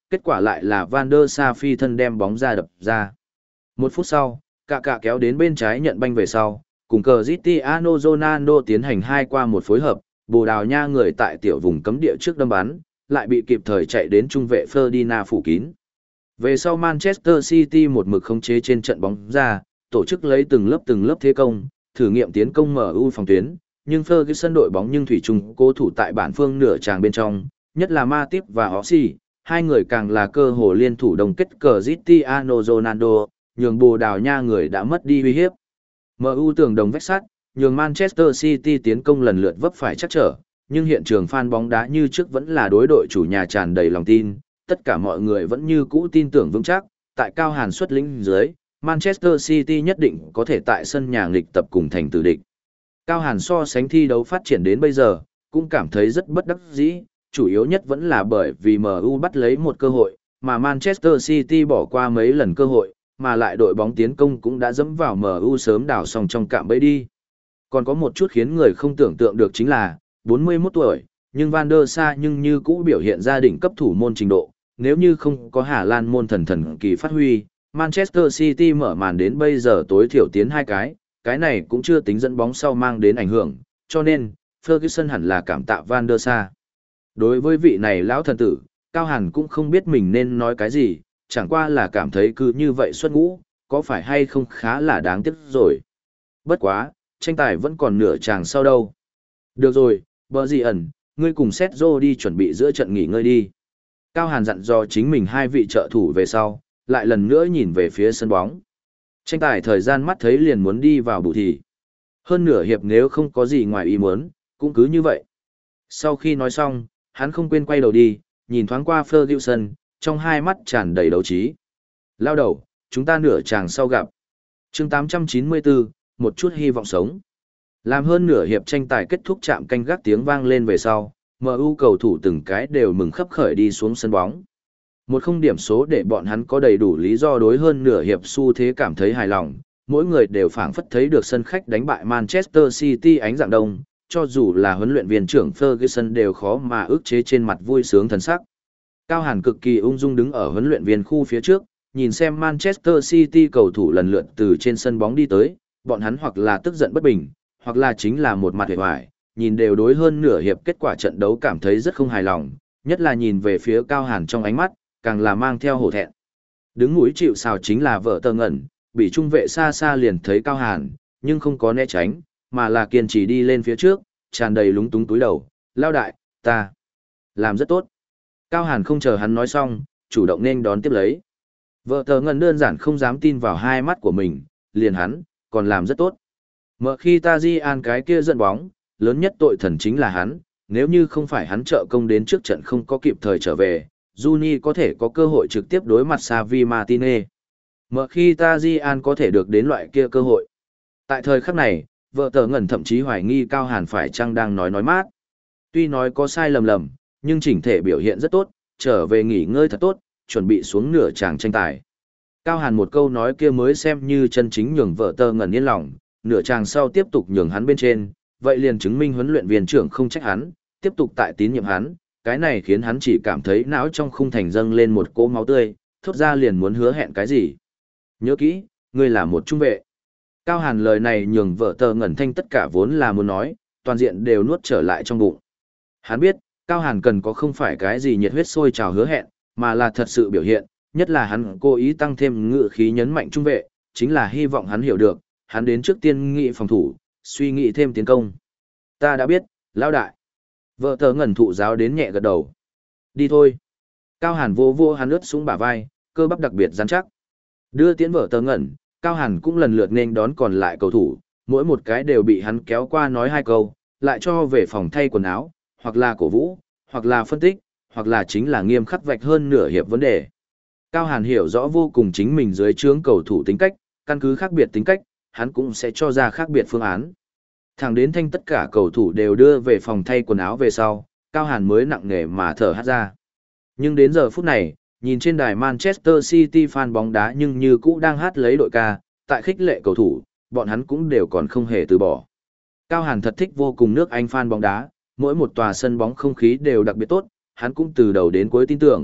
kết quả lại là Van der Sar phi thân đem bóng ra đập ra. Một phút sau, cả cả kéo đến bên trái nhận banh về sau, cùng Cristiano Ronaldo tiến hành hai qua một phối hợp, Bồ Đào Nha người tại tiểu vùng cấm địa trước đâm bắn, lại bị kịp thời chạy đến trung vệ Ferdinand phủ kín. Về sau Manchester City một mực khống chế trên trận bóng ra, tổ chức lấy từng lớp từng lớp thế công, thử nghiệm tiến công em u phòng tuyến, nhưng Ferguson đội bóng nhưng thủy chung cố thủ tại bản phương nửa tràng bên trong, nhất là Matip và Rossi, hai người càng là cơ hồ liên thủ đồng kết Cristiano Ronaldo, nhường Bồ Đào Nha người đã mất đi uy hiếp. em u tường đồng vách sắt, nhường Manchester City tiến công lần lượt vấp phải chắc trở, nhưng hiện trường fan bóng đá như trước vẫn là đối đội chủ nhà tràn đầy lòng tin, tất cả mọi người vẫn như cũ tin tưởng vững chắc, tại Cao Hàn xuất lĩnh dưới, Manchester City nhất định có thể tại sân nhà nghịch tập cùng thành tử địch. Cao Hàn so sánh thi đấu phát triển đến bây giờ, cũng cảm thấy rất bất đắc dĩ, chủ yếu nhất vẫn là bởi vì em u bắt lấy một cơ hội, mà Manchester City bỏ qua mấy lần cơ hội, mà lại đội bóng tiến công cũng đã dẫm vào em u sớm đào xong trong cạm bẫy đi. Còn có một chút khiến người không tưởng tượng được chính là, bốn mươi mốt tuổi, nhưng Van der Sar nhưng như cũ biểu hiện ra đỉnh cấp thủ môn trình độ, nếu như không có Hà Lan môn thần thần kỳ phát huy, Manchester City mở màn đến bây giờ tối thiểu tiến hai cái, cái này cũng chưa tính dẫn bóng sau mang đến ảnh hưởng, cho nên, Ferguson hẳn là cảm tạ Van der Sar. Đối với vị này lão thần tử, Cao Hàn cũng không biết mình nên nói cái gì, chẳng qua là cảm thấy cứ như vậy xuất ngũ, có phải hay không khá là đáng tiếc rồi. Bất quá, tranh tài vẫn còn nửa chàng sau đâu. Được rồi, bờ gì ẩn, ngươi cùng Sergio đi chuẩn bị giữa trận nghỉ ngơi đi. Cao Hàn dặn dò chính mình hai vị trợ thủ về sau, lại lần nữa nhìn về phía sân bóng. Tranh tài thời gian mắt thấy liền muốn đi vào bù thì. Hơn nửa hiệp nếu không có gì ngoài ý muốn, cũng cứ như vậy. Sau khi nói xong, hắn không quên quay đầu đi, nhìn thoáng qua Ferguson, trong hai mắt tràn đầy đấu trí. Lao đầu, chúng ta nửa chàng sau gặp. chương tám trăm chín mươi tư, một chút hy vọng sống. Làm hơn nửa hiệp tranh tài kết thúc chạm canh gác tiếng vang lên về sau, em u cầu thủ từng cái đều mừng khấp khởi đi xuống sân bóng. Một không điểm số để bọn hắn có đầy đủ lý do đối hơn nửa hiệp xu thế cảm thấy hài lòng, mỗi người đều phảng phất thấy được sân khách đánh bại Manchester City ánh dạng đông, cho dù là huấn luyện viên trưởng Ferguson đều khó mà ức chế trên mặt vui sướng thần sắc. Cao Hàn cực kỳ ung dung đứng ở huấn luyện viên khu phía trước, nhìn xem Manchester City cầu thủ lần lượt từ trên sân bóng đi tới, bọn hắn hoặc là tức giận bất bình, hoặc là chính là một mặt hề hoài, nhìn đều đối hơn nửa hiệp kết quả trận đấu cảm thấy rất không hài lòng, nhất là nhìn về phía Cao Hàn trong ánh mắt, càng là mang theo hổ thẹn. Đứng mũi chịu sào chính là vợ tờ ngẩn, bị trung vệ xa xa liền thấy Cao Hàn, nhưng không có né tránh, mà là kiên trì đi lên phía trước, tràn đầy lúng túng túi đầu, lao đại, ta làm rất tốt. Cao Hàn không chờ hắn nói xong, chủ động nên đón tiếp lấy. Vợ tờ ngẩn đơn giản không dám tin vào hai mắt của mình, liền hắn, còn làm rất tốt. Mở khi ta di an cái kia dẫn bóng, lớn nhất tội thần chính là hắn, nếu như không phải hắn trợ công đến trước trận không có kịp thời trở về, Juni có thể có cơ hội trực tiếp đối mặt Xavi Martinez. Mở khi ta di an có thể được đến loại kia cơ hội. Tại thời khắc này, vợ tờ ngẩn thậm chí hoài nghi Cao Hàn phải chăng đang nói nói mát. Tuy nói có sai lầm lầm, nhưng chỉnh thể biểu hiện rất tốt, trở về nghỉ ngơi thật tốt, chuẩn bị xuống nửa tràng tranh tài. Cao Hàn một câu nói kia mới xem như chân chính nhường vợ tờ ngẩn yên lòng, nửa tràng sau tiếp tục nhường hắn bên trên, vậy liền chứng minh huấn luyện viên trưởng không trách hắn, tiếp tục tại tín nhiệm hắn, cái này khiến hắn chỉ cảm thấy não trong khung thành dâng lên một cỗ máu tươi, thốt ra liền muốn hứa hẹn cái gì. Nhớ kỹ, ngươi là một trung vệ. Cao Hàn lời này nhường vợ tờ ngẩn thanh tất cả vốn là muốn nói, toàn diện đều nuốt trở lại trong bụng. Hắn biết, Cao Hàn cần có không phải cái gì nhiệt huyết sôi trào hứa hẹn, mà là thật sự biểu hiện, nhất là hắn cố ý tăng thêm ngự khí nhấn mạnh trung vệ, chính là hy vọng hắn hiểu được, hắn đến trước tiên nghị phòng thủ, suy nghĩ thêm tiến công. Ta đã biết, lão đại. Vợ tờ ngẩn thụ giáo đến nhẹ gật đầu. Đi thôi. Cao Hàn vô vô hắn ướt xuống bả vai, cơ bắp đặc biệt rắn chắc. Đưa tiến vợ tờ ngẩn, Cao Hàn cũng lần lượt nên đón còn lại cầu thủ, mỗi một cái đều bị hắn kéo qua nói hai câu, lại cho về phòng thay quần áo, hoặc là cổ vũ, hoặc là phân tích, hoặc là chính là nghiêm khắc vạch hơn nửa hiệp vấn đề. Cao Hàn hiểu rõ vô cùng chính mình dưới trướng cầu thủ tính cách, căn cứ khác biệt tính cách, hắn cũng sẽ cho ra khác biệt phương án. Thẳng đến thanh tất cả cầu thủ đều đưa về phòng thay quần áo về sau, Cao Hàn mới nặng nề mà thở hắt ra. Nhưng đến giờ phút này, nhìn trên đài Manchester City fan bóng đá nhưng như cũ đang hát lấy đội ca, tại khích lệ cầu thủ, bọn hắn cũng đều còn không hề từ bỏ. Cao Hàn thật thích vô cùng nước Anh fan bóng đá, mỗi một tòa sân bóng không khí đều đặc biệt tốt, hắn cũng từ đầu đến cuối tin tưởng,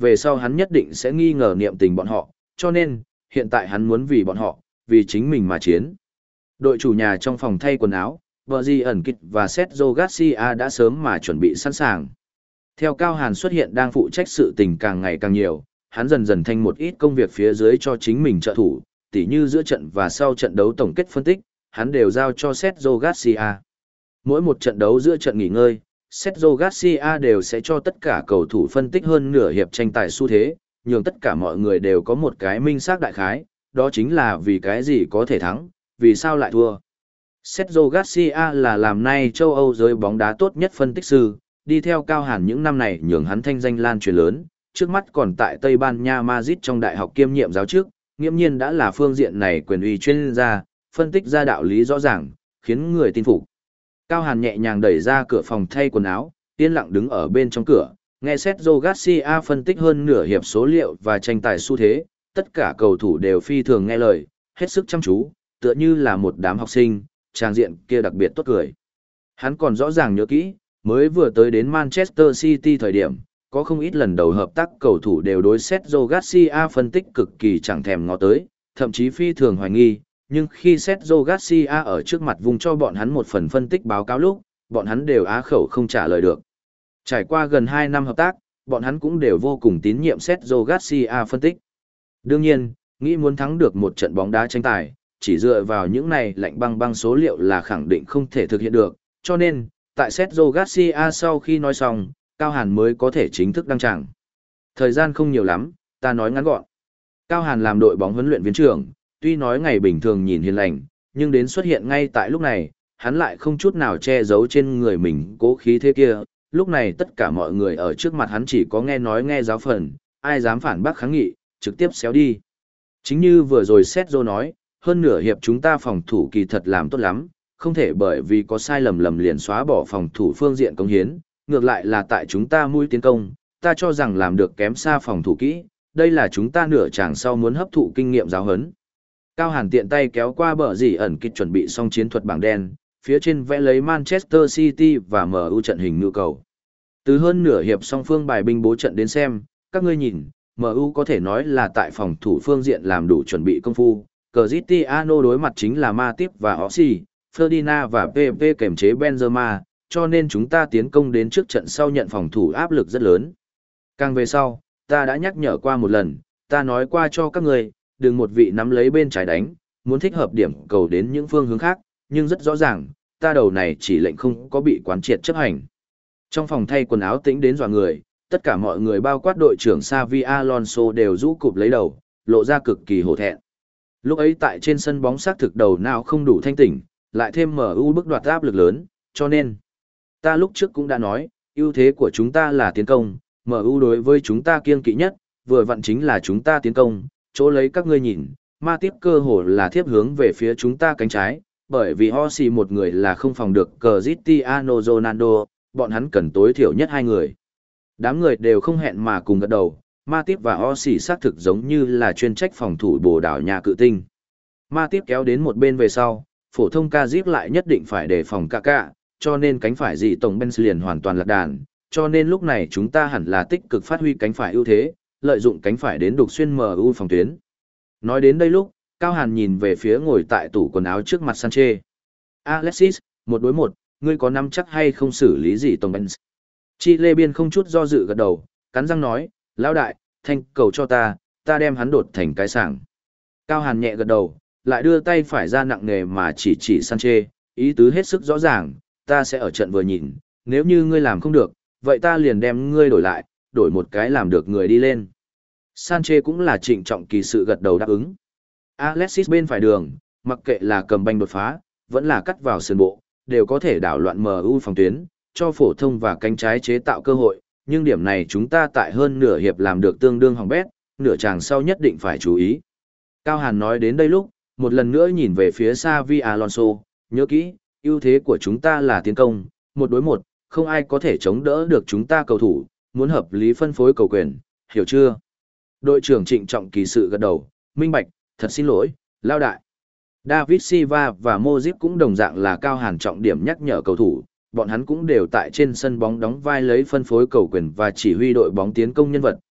về sau hắn nhất định sẽ nghi ngờ niệm tình bọn họ, cho nên, hiện tại hắn muốn vì bọn họ, vì chính mình mà chiến. Đội chủ nhà trong phòng thay quần áo, vợ Di ẩn kịch và Sergio Garcia đã sớm mà chuẩn bị sẵn sàng. Theo Cao Hàn xuất hiện đang phụ trách sự tình càng ngày càng nhiều, hắn dần dần thanh một ít công việc phía dưới cho chính mình trợ thủ, tỉ như giữa trận và sau trận đấu tổng kết phân tích, hắn đều giao cho Sergio Garcia. Mỗi một trận đấu giữa trận nghỉ ngơi, Sergio Garcia đều sẽ cho tất cả cầu thủ phân tích hơn nửa hiệp tranh tài xu thế, nhường tất cả mọi người đều có một cái minh xác đại khái, đó chính là vì cái gì có thể thắng, vì sao lại thua. Sergio Garcia là làm nay châu Âu giới bóng đá tốt nhất phân tích sư, đi theo Cao Hàn những năm này nhường hắn thanh danh lan truyền lớn, trước mắt còn tại Tây Ban Nha Madrid trong đại học kiêm nhiệm giáo chức, nghiễm nhiên đã là phương diện này quyền uy chuyên gia, phân tích ra đạo lý rõ ràng, khiến người tin phục. Cao Hàn nhẹ nhàng đẩy ra cửa phòng thay quần áo, yên lặng đứng ở bên trong cửa, nghe Sergio Garcia phân tích hơn nửa hiệp số liệu và tranh tài xu thế, tất cả cầu thủ đều phi thường nghe lời, hết sức chăm chú, tựa như là một đám học sinh, trang diện kia đặc biệt tốt cười. Hắn còn rõ ràng nhớ kỹ, mới vừa tới đến Manchester City thời điểm, có không ít lần đầu hợp tác cầu thủ đều đối Sergio Garcia phân tích cực kỳ chẳng thèm ngó tới, thậm chí phi thường hoài nghi, nhưng khi Sergio Garcia ở trước mặt vùng cho bọn hắn một phần phân tích báo cáo lúc, bọn hắn đều á khẩu không trả lời được. Trải qua gần hai năm hợp tác, bọn hắn cũng đều vô cùng tín nhiệm Sergio Garcia phân tích. Đương nhiên, nghĩ muốn thắng được một trận bóng đá tranh tài, chỉ dựa vào những này lạnh băng băng số liệu là khẳng định không thể thực hiện được, cho nên, tại Sergio Garcia sau khi nói xong, Cao Hàn mới có thể chính thức đăng tràng. Thời gian không nhiều lắm, ta nói ngắn gọn. Cao Hàn làm đội bóng huấn luyện viên trưởng, tuy nói ngày bình thường nhìn hiền lành, nhưng đến xuất hiện ngay tại lúc này, hắn lại không chút nào che giấu trên người mình cố khí thế kia. Lúc này tất cả mọi người ở trước mặt hắn chỉ có nghe nói nghe giáo phần, ai dám phản bác kháng nghị, trực tiếp xéo đi. Chính như vừa rồi Sergio nói, hơn nửa hiệp chúng ta phòng thủ kỳ thật làm tốt lắm, không thể bởi vì có sai lầm lầm liền xóa bỏ phòng thủ phương diện công hiến, ngược lại là tại chúng ta mũi tiến công, ta cho rằng làm được kém xa phòng thủ kỹ, đây là chúng ta nửa chàng sau muốn hấp thụ kinh nghiệm giáo huấn. Cao Hàn tiện tay kéo qua bờ dì ẩn kịch chuẩn bị xong chiến thuật bảng đen, phía trên vẽ lấy Manchester City và em u trận hình nhu cầu. Từ hơn nửa hiệp song phương bài binh bố trận đến xem, các ngươi nhìn, em u có thể nói là tại phòng thủ phương diện làm đủ chuẩn bị công phu. Cristiano đối mặt chính là Matip và Oxy, Ferdinand và pê pê kềm chế Benzema, cho nên chúng ta tiến công đến trước trận sau nhận phòng thủ áp lực rất lớn. Càng về sau, ta đã nhắc nhở qua một lần, ta nói qua cho các người, đừng một vị nắm lấy bên trái đánh, muốn thích hợp điểm cầu đến những phương hướng khác, nhưng rất rõ ràng, ta đầu này chỉ lệnh không có bị quán triệt chấp hành. Trong phòng thay quần áo tĩnh đến dọa người, tất cả mọi người bao quát đội trưởng Xavi Alonso đều rũ cụp lấy đầu, lộ ra cực kỳ hổ thẹn. Lúc ấy tại trên sân bóng xác thực đầu nào không đủ thanh tỉnh, lại thêm em u bức đoạt áp lực lớn, cho nên ta lúc trước cũng đã nói, ưu thế của chúng ta là tiến công, em u đối với chúng ta kiêng kỵ nhất, vừa vặn chính là chúng ta tiến công, chỗ lấy các ngươi nhìn, ma tiếp cơ hồ là thiếp hướng về phía chúng ta cánh trái, bởi vì Oxy một người là không phòng được Cristiano Ronaldo, bọn hắn cần tối thiểu nhất hai người. Đám người đều không hẹn mà cùng gật đầu, Matip và Oxy xác thực giống như là chuyên trách phòng thủ Bồ Đào Nha cự tinh. Matip kéo đến một bên về sau, phổ thông Kazip lại nhất định phải đề phòng Kaká, cho nên cánh phải dị tổng Benz liền hoàn toàn lạc đàn, cho nên lúc này chúng ta hẳn là tích cực phát huy cánh phải ưu thế, lợi dụng cánh phải đến đục xuyên em u phòng tuyến. Nói đến đây lúc, Cao Hàn nhìn về phía ngồi tại tủ quần áo trước mặt Sanchez. Alexis, một đối một, ngươi có nắm chắc hay không xử lý gì tổng Benz? Chile biên không chút do dự gật đầu, cắn răng nói, lão đại, thanh cầu cho ta, ta đem hắn đột thành cái sảng. Cao Hàn nhẹ gật đầu, lại đưa tay phải ra nặng nề mà chỉ chỉ Sanchez, ý tứ hết sức rõ ràng, ta sẽ ở trận vừa nhìn, nếu như ngươi làm không được, vậy ta liền đem ngươi đổi lại, đổi một cái làm được người đi lên. Sanchez cũng là trịnh trọng kỳ sự gật đầu đáp ứng. Alexis bên phải đường, mặc kệ là cầm banh đột phá, vẫn là cắt vào sườn bộ, đều có thể đảo loạn em u phòng tuyến, cho phổ thông và cánh trái chế tạo cơ hội, nhưng điểm này chúng ta tại hơn nửa hiệp làm được tương đương hỏng bét, nửa chàng sau nhất định phải chú ý. Cao Hàn nói đến đây lúc, một lần nữa nhìn về phía Xavi Alonso, nhớ kỹ, ưu thế của chúng ta là tiến công, một đối một, không ai có thể chống đỡ được chúng ta cầu thủ, muốn hợp lý phân phối cầu quyền, hiểu chưa? Đội trưởng trịnh trọng kỳ sự gật đầu, minh bạch, thật xin lỗi, lao đại. David Silva và Modric cũng đồng dạng là Cao Hàn trọng điểm nhắc nhở cầu thủ, bọn hắn cũng đều tại trên sân bóng đóng vai lấy phân phối cầu quyền và chỉ huy đội bóng tiến công nhân vật,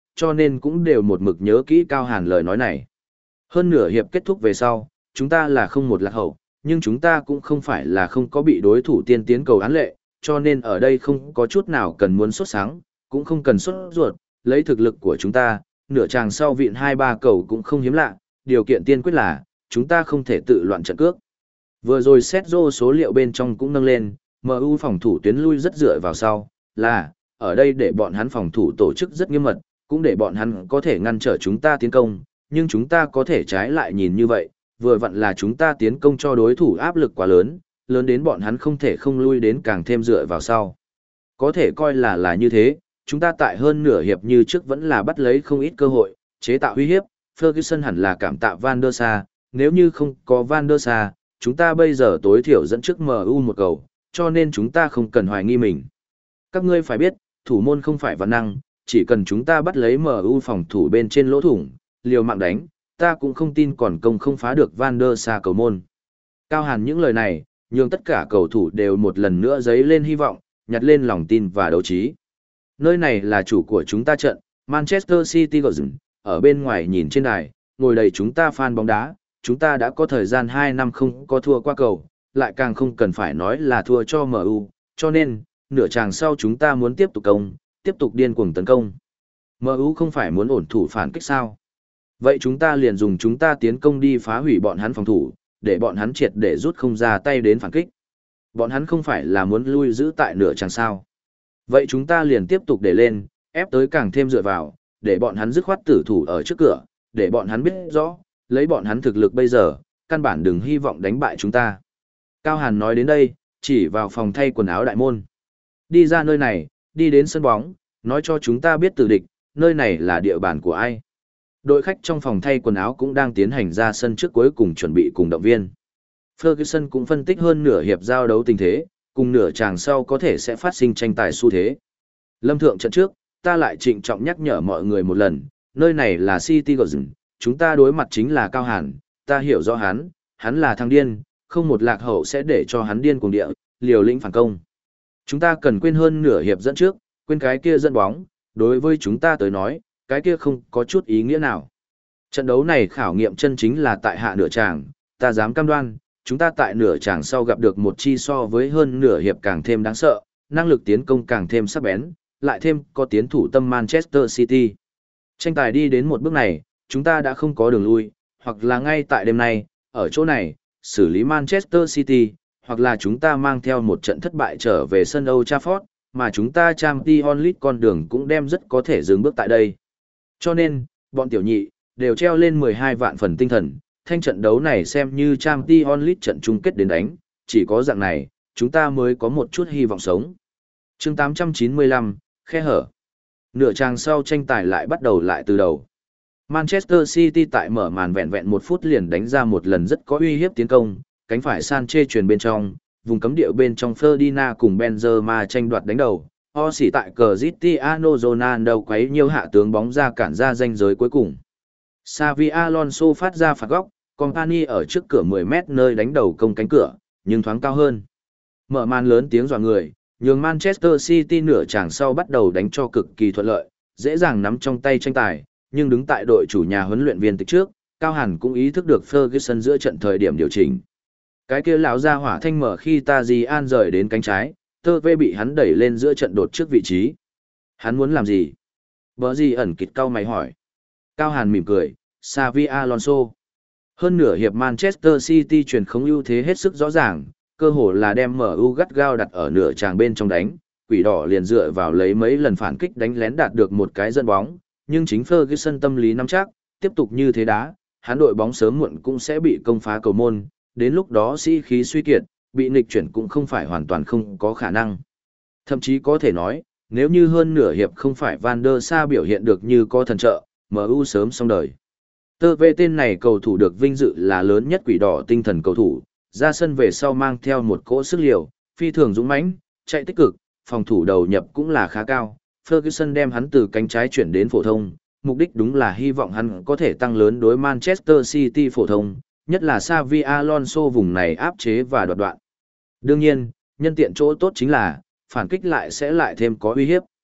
cho nên cũng đều một mực nhớ kỹ Cao Hàn lời nói này. Hơn nửa hiệp kết thúc về sau, chúng ta là không một lạc hậu, nhưng chúng ta cũng không phải là không có bị đối thủ tiên tiến cầu án lệ, cho nên ở đây không có chút nào cần muốn sốt sáng, cũng không cần sốt ruột, lấy thực lực của chúng ta, nửa chàng sau vịn hai ba cầu cũng không hiếm lạ, điều kiện tiên quyết là, chúng ta không thể tự loạn trận cước. Vừa rồi Sergio số liệu bên trong cũng nâng lên, em u phòng thủ tuyến lui rất dựa vào sau, là, ở đây để bọn hắn phòng thủ tổ chức rất nghiêm mật, cũng để bọn hắn có thể ngăn trở chúng ta tiến công, nhưng chúng ta có thể trái lại nhìn như vậy, vừa vặn là chúng ta tiến công cho đối thủ áp lực quá lớn, lớn đến bọn hắn không thể không lui đến càng thêm dựa vào sau. Có thể coi là là như thế, chúng ta tại hơn nửa hiệp như trước vẫn là bắt lấy không ít cơ hội, chế tạo uy hiếp, Ferguson hẳn là cảm tạ Van der Sar, nếu như không có Van der Sar, chúng ta bây giờ tối thiểu dẫn trước em u một cầu, cho nên chúng ta không cần hoài nghi mình. Các ngươi phải biết, thủ môn không phải văn năng, chỉ cần chúng ta bắt lấy em u phòng thủ bên trên lỗ thủng, liều mạng đánh, ta cũng không tin còn công không phá được Van der Sar cầu môn. Cao Hàn những lời này, nhường tất cả cầu thủ đều một lần nữa dấy lên hy vọng, nhặt lên lòng tin và đấu trí. Nơi này là chủ của chúng ta trận, Manchester City Golden, ở bên ngoài nhìn trên đài, ngồi đầy chúng ta fan bóng đá, chúng ta đã có thời gian hai năm không có thua qua cầu, lại càng không cần phải nói là thua cho em u, cho nên, nửa chàng sau chúng ta muốn tiếp tục công, tiếp tục điên cuồng tấn công. em u không phải muốn ổn thủ phản kích sao? Vậy chúng ta liền dùng chúng ta tiến công đi phá hủy bọn hắn phòng thủ, để bọn hắn triệt để rút không ra tay đến phản kích. Bọn hắn không phải là muốn lui giữ tại nửa chàng sao? Vậy chúng ta liền tiếp tục để lên, ép tới càng thêm dựa vào, để bọn hắn dứt khoát tử thủ ở trước cửa, để bọn hắn biết rõ, lấy bọn hắn thực lực bây giờ, căn bản đừng hy vọng đánh bại chúng ta. Cao Hàn nói đến đây, chỉ vào phòng thay quần áo đại môn. Đi ra nơi này, đi đến sân bóng, nói cho chúng ta biết tử địch, nơi này là địa bàn của ai. Đội khách trong phòng thay quần áo cũng đang tiến hành ra sân trước cuối cùng chuẩn bị cùng động viên. Ferguson cũng phân tích hơn nửa hiệp giao đấu tình thế, cùng nửa chàng sau có thể sẽ phát sinh tranh tài xu thế. Lâm thượng trận trước, ta lại trịnh trọng nhắc nhở mọi người một lần, nơi này là City Golden, chúng ta đối mặt chính là Cao Hàn, ta hiểu rõ hắn, hắn là thằng điên, không một lạc hậu sẽ để cho hắn điên cuồng địa, liều lĩnh phản công. Chúng ta cần quên hơn nửa hiệp dẫn trước, quên cái kia dẫn bóng, đối với chúng ta tới nói, cái kia không có chút ý nghĩa nào. Trận đấu này khảo nghiệm chân chính là tại hạ nửa tràng, ta dám cam đoan, chúng ta tại nửa tràng sau gặp được một chi so với hơn nửa hiệp càng thêm đáng sợ, năng lực tiến công càng thêm sắc bén, lại thêm có tiến thủ tâm Manchester City. Tranh tài đi đến một bước này, chúng ta đã không có đường lui, hoặc là ngay tại đêm nay, ở chỗ này, xử lý Manchester City, hoặc là chúng ta mang theo một trận thất bại trở về sân Old Trafford, mà chúng ta Champions League con đường cũng đem rất có thể dừng bước tại đây. Cho nên, bọn tiểu nhị, đều treo lên mười hai vạn phần tinh thần, thanh trận đấu này xem như Champions League trận chung kết đến đánh, chỉ có dạng này, chúng ta mới có một chút hy vọng sống. Chương tám trăm chín mươi lăm, khe hở. Nửa trang sau tranh tài lại bắt đầu lại từ đầu. Manchester City tại mở màn vẹn vẹn một phút liền đánh ra một lần rất có uy hiếp tiến công, cánh phải Sanchez truyền bên trong, vùng cấm địa bên trong Ferdinand cùng Benzema tranh đoạt đánh đầu. O xỉ tại Cristiano Ronaldo quấy nhiều hạ tướng bóng ra cản ra ranh giới cuối cùng. Xavi Alonso phát ra phạt góc, Company ở trước cửa mười mét nơi đánh đầu công cánh cửa, nhưng thoáng cao hơn. Mở màn lớn tiếng dọa người, nhường Manchester City nửa chàng sau bắt đầu đánh cho cực kỳ thuận lợi, dễ dàng nắm trong tay tranh tài, nhưng đứng tại đội chủ nhà huấn luyện viên tịch trước, Cao Hàn cũng ý thức được Ferguson giữa trận thời điểm điều chỉnh. Cái kia lão ra hỏa thanh mở khi Tajian rời đến cánh trái, tơ vê bị hắn đẩy lên giữa trận đột trước vị trí. Hắn muốn làm gì? Bở gì ẩn kịt cau mày hỏi. Cao Hàn mỉm cười, Xavi Alonso. Hơn nửa hiệp Manchester City truyền không ưu thế hết sức rõ ràng, cơ hồ là đem em u gắt gao đặt ở nửa tràng bên trong đánh, quỷ đỏ liền dựa vào lấy mấy lần phản kích đánh lén đạt được một cái dẫn bóng, nhưng chính Ferguson tâm lý nắm chắc, tiếp tục như thế đá, hắn đội bóng sớm muộn cũng sẽ bị công phá cầu môn, đến lúc đó sĩ khí suy kiệt, bị nghịch chuyển cũng không phải hoàn toàn không có khả năng. Thậm chí có thể nói, nếu như hơn nửa hiệp không phải Van der Sar biểu hiện được như có thần trợ, em u sớm xong đời. Tơ về tên này cầu thủ được vinh dự là lớn nhất quỷ đỏ tinh thần cầu thủ, ra sân về sau mang theo một cỗ sức liều, phi thường dũng mãnh, chạy tích cực, phòng thủ đầu nhập cũng là khá cao. Ferguson đem hắn từ cánh trái chuyển đến phổ thông, mục đích đúng là hy vọng hắn có thể tăng lớn đối Manchester City phổ thông, nhất là Xavi Alonso vùng này áp chế và đoạt đoạn. Đương nhiên, nhân tiện chỗ tốt chính là, phản kích lại sẽ lại thêm có uy hiếp.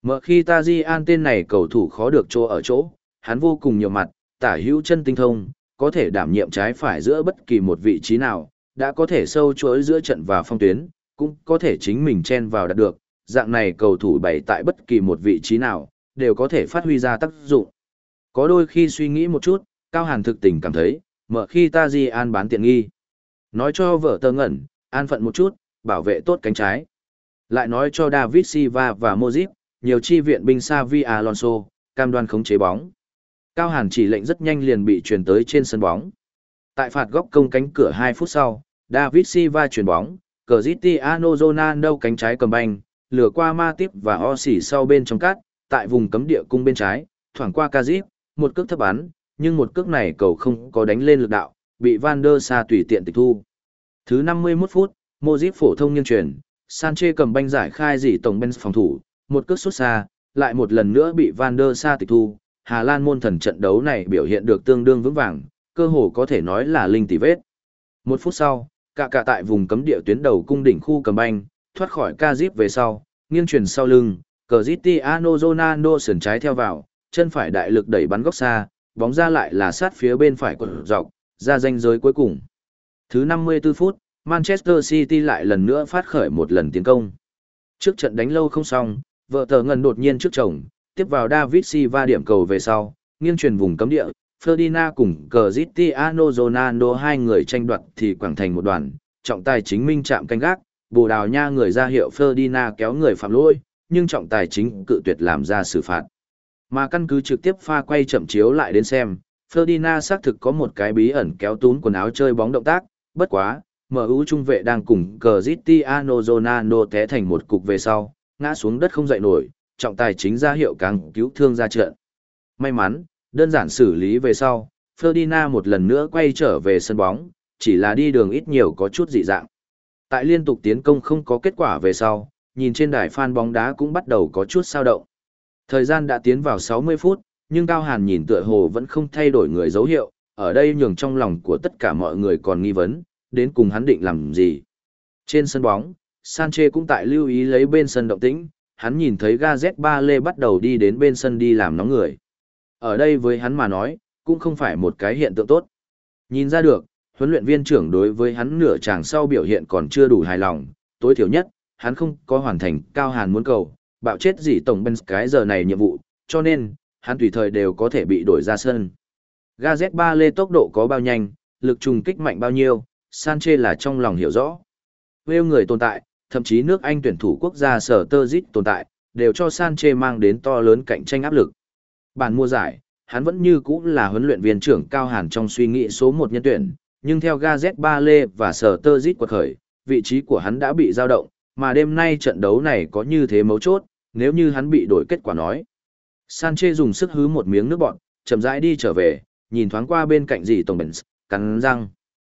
Mở khi Tajian tên này cầu thủ khó được chỗ ở chỗ, hắn vô cùng nhiều mặt, tả hữu chân tinh thông, có thể đảm nhiệm trái phải giữa bất kỳ một vị trí nào, đã có thể sâu chuỗi giữa trận và phong tuyến, cũng có thể chính mình chen vào đạt được, dạng này cầu thủ bày tại bất kỳ một vị trí nào, đều có thể phát huy ra tác dụng. Có đôi khi suy nghĩ một chút, Cao Hàn thực tình cảm thấy, mở khi Tajian bán tiện nghi. Nói cho vợ tơ ngẩn, an phận một chút, bảo vệ tốt cánh trái. Lại nói cho David Silva và Modric, nhiều chi viện binh Xavi Alonso, cam đoan khống chế bóng. Cao Hàn chỉ lệnh rất nhanh liền bị truyền tới trên sân bóng. Tại phạt góc công cánh cửa hai phút sau, David Silva chuyền bóng, Cristiano Ronaldo cánh trái cầm banh, lừa qua Matip và Ossi sau bên trong cắt, tại vùng cấm địa cung bên trái, thoảng qua Kazip, một cước thấp bắn, nhưng một cước này cầu không có đánh lên lực đạo, bị Van der Sa tùy tiện tịch thu. Thứ năm mươi mốt phút, Modric phổ thông nghiêng chuyển, Sanchez cầm banh giải khai dỉ tổng bên phòng thủ, một cước sút xa, lại một lần nữa bị Van der Sa tịch thu. Hà Lan môn thần trận đấu này biểu hiện được tương đương vững vàng, cơ hồ có thể nói là linh tỷ vết. Một phút sau, cả cả tại vùng cấm địa tuyến đầu cung đỉnh khu cầm banh, thoát khỏi Kazip về sau, nghiêng chuyển sau lưng, Cristiano Ronaldo sườn trái theo vào, chân phải đại lực đẩy bắn góc xa, bóng ra lại là sát phía bên phải của dọc, ra ranh giới cuối cùng. Thứ năm mươi tư phút, Manchester City lại lần nữa phát khởi một lần tiến công. Trước trận đánh lâu không xong, vợ tờ ngần đột nhiên trước chồng, tiếp vào David Silva điểm cầu về sau, nghiêng truyền vùng cấm địa, Ferdinand cùng Cristiano Ronaldo hai người tranh đoạt thì quảng thành một đoàn, trọng tài chính minh chạm canh gác, Bồ Đào Nha người ra hiệu Ferdinand kéo người phạm lỗi, nhưng trọng tài chính cự tuyệt làm ra xử phạt. Mà căn cứ trực tiếp pha quay chậm chiếu lại đến xem, Ferdinand xác thực có một cái bí ẩn kéo túm quần áo chơi bóng động tác, bất quá, em u trung vệ đang cùng Cristiano Ronaldo té thành một cục về sau, ngã xuống đất không dậy nổi, trọng tài chính ra hiệu càng cứu thương ra trận. May mắn, đơn giản xử lý về sau, Ferdinand một lần nữa quay trở về sân bóng, chỉ là đi đường ít nhiều có chút dị dạng. Tại liên tục tiến công không có kết quả về sau, nhìn trên đài fan bóng đá cũng bắt đầu có chút sao động. Thời gian đã tiến vào sáu mươi phút, nhưng Cao Hàn nhìn tựa hồ vẫn không thay đổi người dấu hiệu, ở đây nhường trong lòng của tất cả mọi người còn nghi vấn, đến cùng hắn định làm gì. Trên sân bóng, Sanchez cũng tại lưu ý lấy bên sân động tĩnh, hắn nhìn thấy Gareth Bale bắt đầu đi đến bên sân đi làm nóng người. Ở đây với hắn mà nói, cũng không phải một cái hiện tượng tốt. Nhìn ra được, huấn luyện viên trưởng đối với hắn nửa chàng sau biểu hiện còn chưa đủ hài lòng, tối thiểu nhất, hắn không có hoàn thành Cao Hàn muốn cầu, bạo chết gì tổng bên cái giờ này nhiệm vụ, cho nên, hắn tùy thời đều có thể bị đổi ra sân. Gareth Bale tốc độ có bao nhanh, lực trùng kích mạnh bao nhiêu, Sanchez là trong lòng hiểu rõ. Wales người tồn tại, thậm chí nước Anh tuyển thủ quốc gia sở tơ dít tồn tại, đều cho Sanchez mang đến to lớn cạnh tranh áp lực. Bản mùa giải, hắn vẫn như cũ là huấn luyện viên trưởng Cao Hàn trong suy nghĩ số một nhân tuyển, nhưng theo Gareth Bale và sở tơ dít quật khởi, vị trí của hắn đã bị dao động, mà đêm nay trận đấu này có như thế mấu chốt, nếu như hắn bị đổi kết quả nói. Sanchez dùng sức hứ một miếng nước bọt, chậm rãi đi trở về, nhìn thoáng qua bên cạnh dì tổng Benz, cắn răng.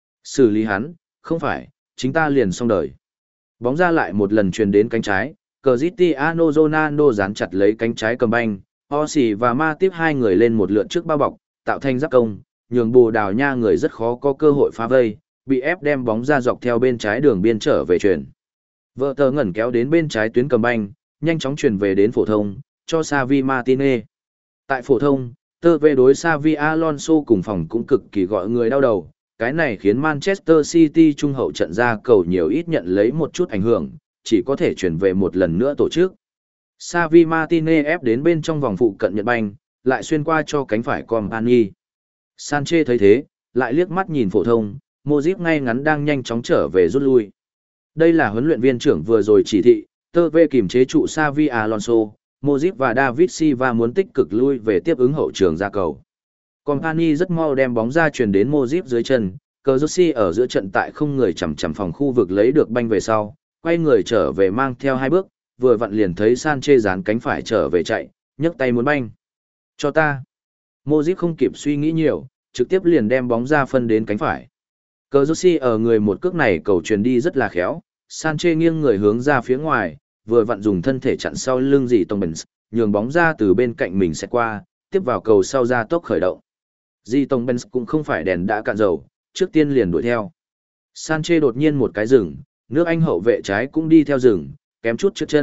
Xử lý hắn, không phải, chính ta liền xong đời. Bóng ra lại một lần truyền đến cánh trái, Cristiano Ronaldo dán chặt lấy cánh trái cầm banh, Ossi và Matip hai người lên một lượt trước bao bọc, tạo thành giáp công, nhường Bồ Đào Nha người rất khó có cơ hội phá vây, bị ép đem bóng ra dọc theo bên trái đường biên trở về truyền. Vợ tờ ngẩn kéo đến bên trái tuyến cầm banh, nhanh chóng truyền về đến phổ thông, cho Xavi Martinez. Tại phổ thông, tơ về đối Xavi Alonso cùng phòng cũng cực kỳ gọi người đau đầu, cái này khiến Manchester City trung hậu trận ra cầu nhiều ít nhận lấy một chút ảnh hưởng, chỉ có thể chuyển về một lần nữa tổ chức. Xavi Martinez ép đến bên trong vòng phụ cận nhận banh, lại xuyên qua cho cánh phải Company. Sanchez thấy thế, lại liếc mắt nhìn phổ thông, Modric ngay ngắn đang nhanh chóng trở về rút lui. Đây là huấn luyện viên trưởng vừa rồi chỉ thị, tơ về kiềm chế trụ Xavi Alonso, Modric và David Silva muốn tích cực lui về tiếp ứng hậu trường ra cầu. Company rất mau đem bóng ra truyền đến Modric dưới chân, Cazorsi ở giữa trận tại không người chằm chằm phòng khu vực lấy được banh về sau, quay người trở về mang theo hai bước, vừa vặn liền thấy Sanchez dán cánh phải trở về chạy, nhấc tay muốn banh. Cho ta. Modric không kịp suy nghĩ nhiều, trực tiếp liền đem bóng ra phân đến cánh phải. Cazorsi ở người một cước này cầu truyền đi rất là khéo, Sanchez nghiêng người hướng ra phía ngoài, vừa vặn dùng thân thể chặn sau lưng dì Tông Benz, nhường bóng ra từ bên cạnh mình sẽ qua, tiếp vào cầu sau ra tốc khởi động. Dì Tông Benz cũng không phải đèn đã cạn dầu, trước tiên liền đuổi theo. Sanchez đột nhiên một cái rừng, nước Anh hậu vệ trái cũng đi theo rừng, kém chút trước chân,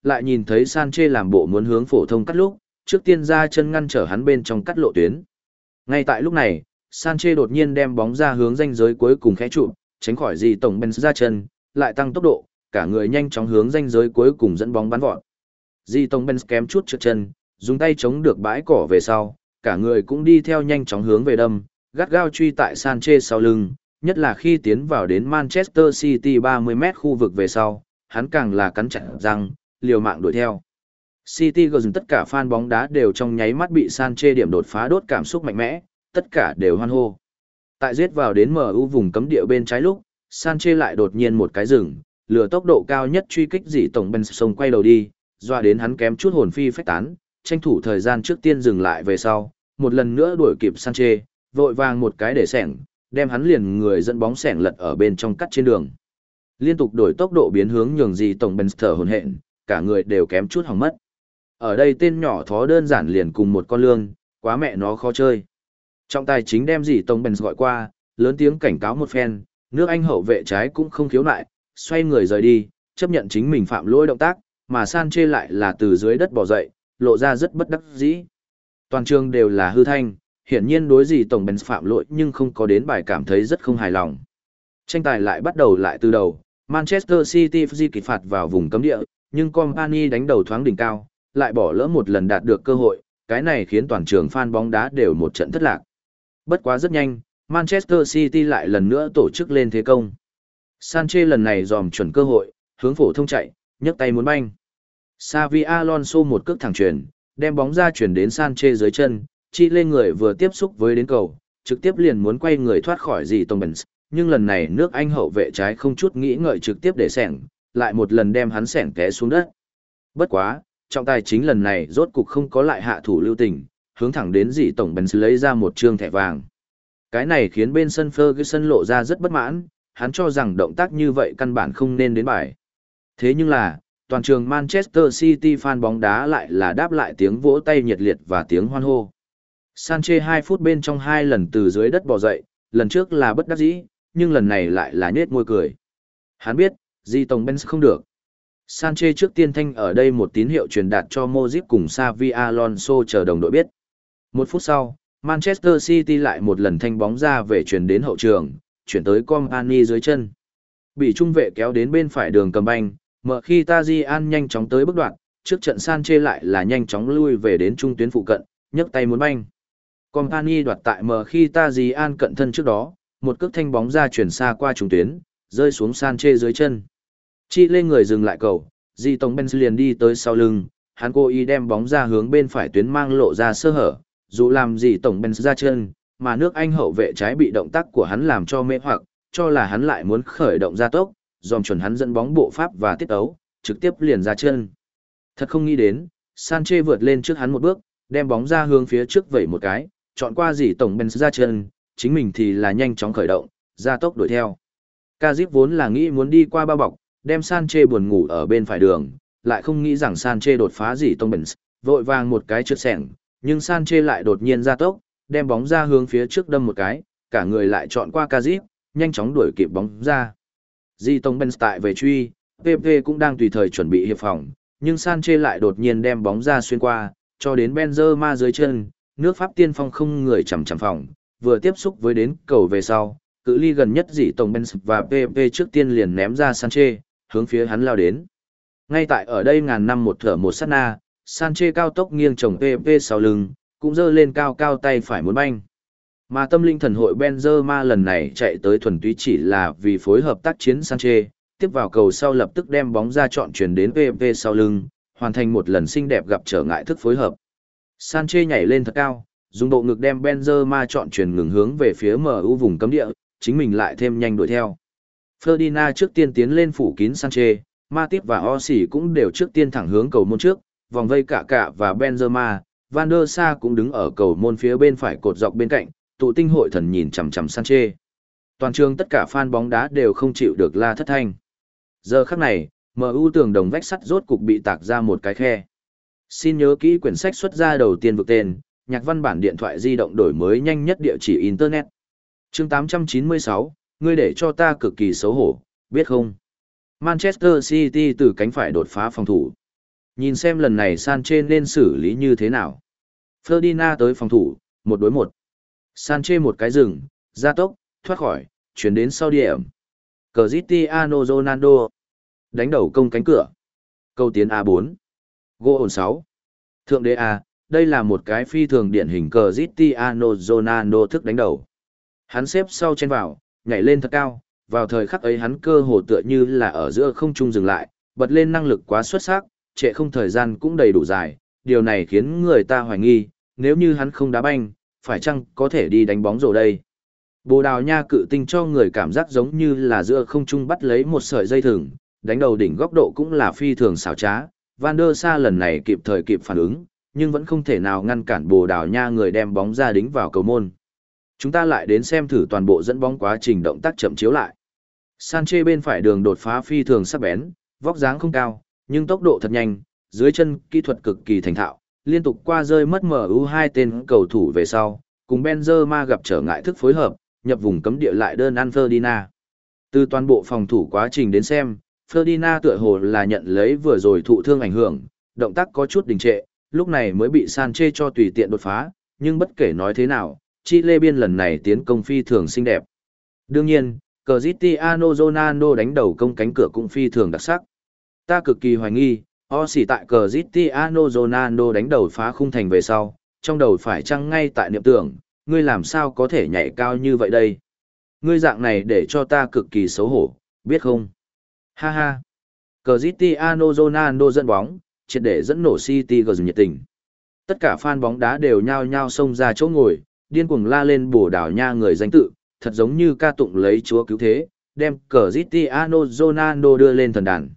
lại nhìn thấy Sanchez làm bộ muốn hướng phổ thông cắt lúc, trước tiên ra chân ngăn trở hắn bên trong cắt lộ tuyến. Ngay tại lúc này, Sanchez đột nhiên đem bóng ra hướng ranh giới cuối cùng khẽ trụ, tránh khỏi gì tổng Benz ra chân, lại tăng tốc độ, cả người nhanh chóng hướng ranh giới cuối cùng dẫn bóng bắn vọt. Di tổng Benz kém chút trượt chân, dùng tay chống được bãi cỏ về sau, cả người cũng đi theo nhanh chóng hướng về đâm, gắt gao truy tại Sanchez sau lưng, nhất là khi tiến vào đến Manchester City ba mươi mét khu vực về sau, hắn càng là cắn chặt răng, liều mạng đuổi theo. City gần tất cả fan bóng đá đều trong nháy mắt bị Sanchez điểm đột phá đốt cảm xúc mạnh mẽ, tất cả đều hoan hô. Tại giết vào đến em u vùng cấm địa bên trái lúc, Sanchez lại đột nhiên một cái dừng, lừa tốc độ cao nhất truy kích dị tổng Benz sông quay đầu đi, doa đến hắn kém chút hồn phi phách tán, tranh thủ thời gian trước tiên dừng lại về sau, một lần nữa đuổi kịp Sanchez, vội vàng một cái để sẻng, đem hắn liền người dẫn bóng sẻng lật ở bên trong cắt trên đường. Liên tục đổi tốc độ biến hướng nhường dị tổng Benz thở hổn hển, cả người đều kém chút hỏng mất. Ở đây tên nhỏ thó đơn giản liền cùng một con lương, quá mẹ nó khó chơi. Trọng tài chính đem dị tổng Benz gọi qua, lớn tiếng cảnh cáo một phen, nước Anh hậu vệ trái cũng không khiếu nại, xoay người rời đi, chấp nhận chính mình phạm lỗi động tác, mà Sanchez lại là từ dưới đất bò dậy, lộ ra rất bất đắc dĩ. Toàn trường đều là hư thanh, hiển nhiên đối gì tổng Benz phạm lỗi nhưng không có đến bài cảm thấy rất không hài lòng. Tranh tài lại bắt đầu lại từ đầu, Manchester City di kỷ phạt vào vùng cấm địa, nhưng Company đánh đầu thoáng đỉnh cao, lại bỏ lỡ một lần đạt được cơ hội, cái này khiến toàn trường fan bóng đá đều một trận thất lạc. Bất quá rất nhanh, Manchester City lại lần nữa tổ chức lên thế công. Sanchez lần này dòm chuẩn cơ hội, hướng phổ thông chạy, nhấc tay muốn banh. Xavi Alonso một cước thẳng chuyền, đem bóng ra chuyển đến Sanchez dưới chân, chi lên người vừa tiếp xúc với đến cầu, trực tiếp liền muốn quay người thoát khỏi gì Tom Benz, nhưng lần này nước Anh hậu vệ trái không chút nghĩ ngợi trực tiếp để sẻng, lại một lần đem hắn sẻng té xuống đất. Bất quá, trọng tài chính lần này rốt cục không có lại hạ thủ lưu tình, hướng thẳng đến dị tổng Benz lấy ra một trương thẻ vàng. Cái này khiến bên sân Ferguson lộ ra rất bất mãn, hắn cho rằng động tác như vậy căn bản không nên đến bài. Thế nhưng là, toàn trường Manchester City fan bóng đá lại là đáp lại tiếng vỗ tay nhiệt liệt và tiếng hoan hô. Sanchez hai phút bên trong hai lần từ dưới đất bò dậy, lần trước là bất đắc dĩ, nhưng lần này lại là nhếch môi cười. Hắn biết, Di tổng Benz không được. Sanchez trước tiên thanh ở đây một tín hiệu truyền đạt cho Modric cùng Xavi Alonso chờ đồng đội biết. Một phút sau, Manchester City lại một lần thanh bóng ra về chuyển đến hậu trường, chuyển tới Company dưới chân. Bị trung vệ kéo đến bên phải đường cầm banh, mở khi Tajian nhanh chóng tới bước đoạn, trước trận Sanchez lại là nhanh chóng lui về đến trung tuyến phụ cận, nhấc tay muốn banh. Company đoạt tại mở khi Tajian cận thân trước đó, một cước thanh bóng ra chuyển xa qua trung tuyến, rơi xuống Sanchez dưới chân. Chi lên người dừng lại cầu, Di tổng Benz liền đi tới sau lưng, hắn cố ý đem bóng ra hướng bên phải tuyến mang lộ ra sơ hở, dù làm Di tổng Benz ra chân, mà nước Anh hậu vệ trái bị động tác của hắn làm cho mê hoặc, cho là hắn lại muốn khởi động ra tốc, dòm chuẩn hắn dẫn bóng bộ pháp và tiết ấu, trực tiếp liền ra chân. Thật không nghĩ đến, Sanchez vượt lên trước hắn một bước, đem bóng ra hướng phía trước vẩy một cái, chọn qua Di tổng Benz ra chân, chính mình thì là nhanh chóng khởi động, ra tốc đuổi theo. Kazip vốn là nghĩ muốn đi qua bao bọc, đem Sanchez buồn ngủ ở bên phải đường, lại không nghĩ rằng Sanchez đột phá Di tổng Benz, vội vàng một cái trượt sẻng, nhưng Sanchez lại đột nhiên ra tốc, đem bóng ra hướng phía trước đâm một cái, cả người lại chọn qua Kazip, nhanh chóng đuổi kịp bóng ra. Di tổng Benz tại về truy, pê pê cũng đang tùy thời chuẩn bị hiệp phòng, nhưng Sanchez lại đột nhiên đem bóng ra xuyên qua, cho đến Benzema dưới chân, nước Pháp tiên phong không người chằm chằm phòng, vừa tiếp xúc với đến cầu về sau, cự ly gần nhất Di tổng Benz và pê pê trước tiên liền ném ra Sanchez, hướng phía hắn lao đến. Ngay tại ở đây ngàn năm một thở một sát na, Sanchez cao tốc nghiêng chồng pê pê sau lưng, cũng giơ lên cao cao tay phải muốn banh. Mà tâm linh thần hội Benzema lần này chạy tới thuần túy chỉ là vì phối hợp tác chiến Sanchez, tiếp vào cầu sau lập tức đem bóng ra chọn chuyển đến pê pê sau lưng, hoàn thành một lần xinh đẹp gặp trở ngại thức phối hợp. Sanchez nhảy lên thật cao, dùng bộ ngực đem Benzema chọn chuyển ngừng hướng về phía em u vùng cấm địa, chính mình lại thêm nhanh đuổi theo. Ferdinand trước tiên tiến lên phủ kín Sanchez, Matip và Ossi cũng đều trước tiên thẳng hướng cầu môn trước, vòng vây cả cả và Benzema, Van der Sa cũng đứng ở cầu môn phía bên phải cột dọc bên cạnh, tụ tinh hội thần nhìn chằm chằm Sanchez. Toàn trường tất cả fan bóng đá đều không chịu được la thất thanh. Giờ khắc này, em u tường đồng vách sắt rốt cục bị tạc ra một cái khe. Xin nhớ kỹ quyển sách xuất ra đầu tiên vực tên, nhạc văn bản điện thoại di động đổi mới nhanh nhất địa chỉ Internet. Chương tám trăm chín mươi sáu, ngươi để cho ta cực kỳ xấu hổ, biết không? Manchester City từ cánh phải đột phá phòng thủ. Nhìn xem lần này Sanchez nên xử lý như thế nào. Ferdinand tới phòng thủ, một đối một. Sanchez một cái rừng, gia tốc, thoát khỏi, chuyển đến sau điểm. Cristiano Ronaldo. Đánh đầu công cánh cửa. Câu tiến a bốn. Gol sáu. Thượng đế A, đây là một cái phi thường điển hình Cristiano Ronaldo thức đánh đầu. Hắn xếp sau chen vào, nhảy lên thật cao, vào thời khắc ấy hắn cơ hồ tựa như là ở giữa không trung dừng lại, bật lên năng lực quá xuất sắc, trệ không thời gian cũng đầy đủ dài, điều này khiến người ta hoài nghi, nếu như hắn không đá banh, phải chăng có thể đi đánh bóng rổ đây. Bồ Đào Nha cự tinh cho người cảm giác giống như là giữa không trung bắt lấy một sợi dây thừng, đánh đầu đỉnh góc độ cũng là phi thường xảo trá. Van der Sa lần này kịp thời kịp phản ứng, nhưng vẫn không thể nào ngăn cản Bồ Đào Nha người đem bóng ra đính vào cầu môn. Chúng ta lại đến xem thử toàn bộ dẫn bóng quá trình động tác chậm chiếu lại. Sanchez bên phải đường đột phá phi thường sắc bén, vóc dáng không cao, nhưng tốc độ thật nhanh, dưới chân kỹ thuật cực kỳ thành thạo, liên tục qua rơi mất em u hai tên cầu thủ về sau, cùng Benzema gặp trở ngại thức phối hợp, nhập vùng cấm địa lại đơn ăn Ferdinand. Từ toàn bộ phòng thủ quá trình đến xem, Ferdinand tựa hồ là nhận lấy vừa rồi thụ thương ảnh hưởng, động tác có chút đình trệ, lúc này mới bị Sanchez cho tùy tiện đột phá, nhưng bất kể nói thế nào, Chile biên lần này tiến công phi thường xinh đẹp. Đương nhiên, Cristiano Ronaldo đánh đầu công cánh cửa cũng phi thường đặc sắc. Ta cực kỳ hoài nghi, o xỉ tại Cristiano Ronaldo đánh đầu phá khung thành về sau, trong đầu phải chăng ngay tại niệm tưởng, ngươi làm sao có thể nhảy cao như vậy đây? Ngươi dạng này để cho ta cực kỳ xấu hổ, biết không? Ha ha. Cristiano Ronaldo dẫn bóng, triệt để dẫn nổ City gờ nhiệt tình. Tất cả fan bóng đá đều nhao nhao xông ra chỗ ngồi, điên cuồng la lên Bồ Đào Nha người danh tự, thật giống như ca tụng lấy Chúa cứu thế, đem Cristiano Ronaldo đưa lên thần đàn.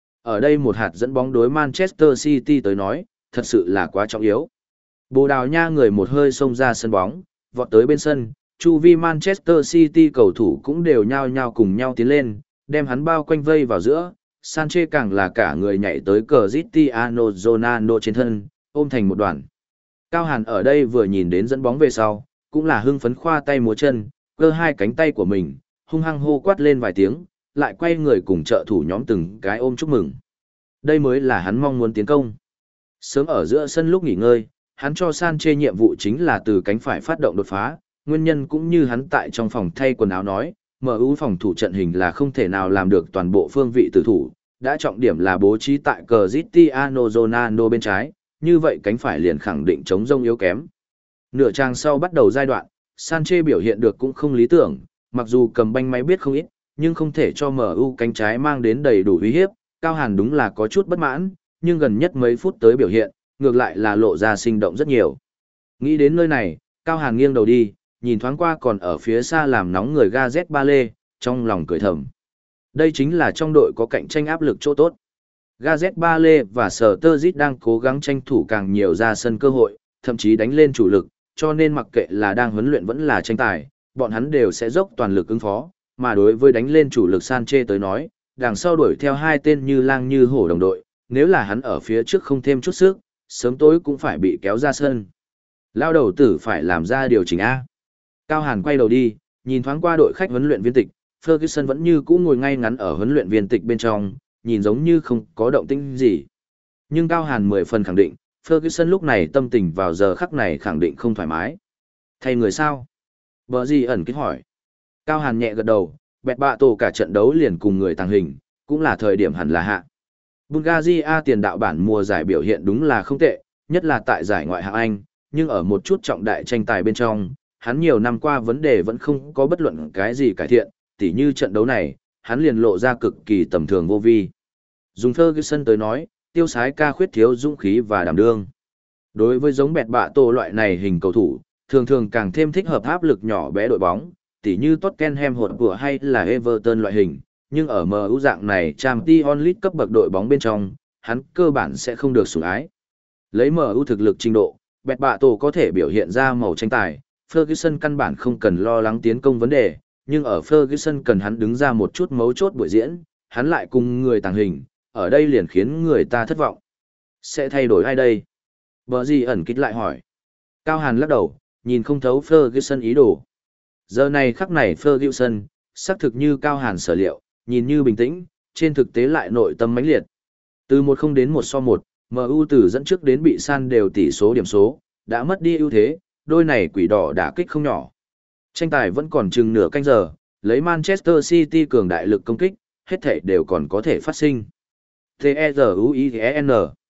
Ở đây một hạt dẫn bóng đối Manchester City tới nói, thật sự là quá trọng yếu. Bồ Đào Nha người một hơi xông ra sân bóng, vọt tới bên sân, chu vi Manchester City cầu thủ cũng đều nhao nhao cùng nhau tiến lên, đem hắn bao quanh vây vào giữa. Sanchez càng là cả người nhảy tới Cristiano Ronaldo trên thân, ôm thành một đoàn. Cao Hàn ở đây vừa nhìn đến dẫn bóng về sau, cũng là hưng phấn khoa tay múa chân, cơ hai cánh tay của mình, hung hăng hô quát lên vài tiếng, lại quay người cùng trợ thủ nhóm từng cái ôm chúc mừng. Đây mới là hắn mong muốn tiến công. Sớm ở giữa sân lúc nghỉ ngơi, hắn cho Sanchez nhiệm vụ chính là từ cánh phải phát động đột phá, nguyên nhân cũng như hắn tại trong phòng thay quần áo nói, em u phòng thủ trận hình là không thể nào làm được toàn bộ phương vị tử thủ, đã trọng điểm là bố trí tại Cristiano Ronaldo bên trái, như vậy cánh phải liền khẳng định chống rông yếu kém. Nửa trang sau bắt đầu giai đoạn, Sanchez biểu hiện được cũng không lý tưởng, mặc dù cầm banh máy biết không ít, nhưng không thể cho em u cánh trái mang đến đầy đủ uy hiếp, Cao Hàn đúng là có chút bất mãn, nhưng gần nhất mấy phút tới biểu hiện, ngược lại là lộ ra sinh động rất nhiều. Nghĩ đến nơi này, Cao Hàn nghiêng đầu đi, nhìn thoáng qua còn ở phía xa làm nóng người Gareth Bale, trong lòng cười thầm. Đây chính là trong đội có cạnh tranh áp lực chỗ tốt. Gareth Bale và Sturridge đang cố gắng tranh thủ càng nhiều ra sân cơ hội, thậm chí đánh lên chủ lực, cho nên mặc kệ là đang huấn luyện vẫn là tranh tài, bọn hắn đều sẽ dốc toàn lực ứng phó, mà đối với đánh lên chủ lực Sanchez tới nói, đằng sau đuổi theo hai tên như lang như hổ đồng đội, nếu là hắn ở phía trước không thêm chút sức, sớm tối cũng phải bị kéo ra sân. Lao đầu tử phải làm ra điều chỉnh A. Cao Hàn quay đầu đi, nhìn thoáng qua đội khách huấn luyện viên tịch, Ferguson vẫn như cũ ngồi ngay ngắn ở huấn luyện viên tịch bên trong, nhìn giống như không có động tĩnh gì. Nhưng Cao Hàn mười phần khẳng định, Ferguson lúc này tâm tình vào giờ khắc này khẳng định không thoải mái. Thay người sao? Bờ gì ẩn kết hỏi. Cao Hàn nhẹ gật đầu, bẹt bạ tổ cả trận đấu liền cùng người tàng hình, cũng là thời điểm hẳn là hạ. Bulgaria tiền đạo bản mùa giải biểu hiện đúng là không tệ, nhất là tại giải ngoại hạng Anh, nhưng ở một chút trọng đại tranh tài bên trong, hắn nhiều năm qua vấn đề vẫn không có bất luận cái gì cải thiện, tỉ như trận đấu này, hắn liền lộ ra cực kỳ tầm thường vô vi. Dùng Ferguson tới nói, tiêu sái ca khuyết thiếu dũng khí và đảm đương. Đối với giống bẹt bạ tổ loại này hình cầu thủ, thường thường càng thêm thích hợp áp lực nhỏ bé đội bóng, tỉ như Tottenham Hotspur hay là Everton loại hình, nhưng ở em u dạng này Champions League cấp bậc đội bóng bên trong, hắn cơ bản sẽ không được sủng ái. Lấy em u thực lực trình độ, bẹt bạ tổ có thể biểu hiện ra màu tranh tài, Ferguson căn bản không cần lo lắng tiến công vấn đề, nhưng ở Ferguson cần hắn đứng ra một chút mấu chốt buổi diễn, hắn lại cùng người tàng hình, ở đây liền khiến người ta thất vọng. Sẽ thay đổi ai đây? Bờ gì ẩn kích lại hỏi. Cao Hàn lắc đầu, nhìn không thấu Ferguson ý đồ. Giờ này khắc này Ferguson, xác thực như Cao Hàn sở liệu, nhìn như bình tĩnh, trên thực tế lại nội tâm mãnh liệt. Từ một không đến một so một, em u từ dẫn trước đến bị san đều tỷ số điểm số, đã mất đi ưu thế, đôi này quỷ đỏ đả kích không nhỏ. Tranh tài vẫn còn chừng nửa canh giờ, lấy Manchester City cường đại lực công kích, hết thảy đều còn có thể phát sinh. T-E-Z-U-I-E-N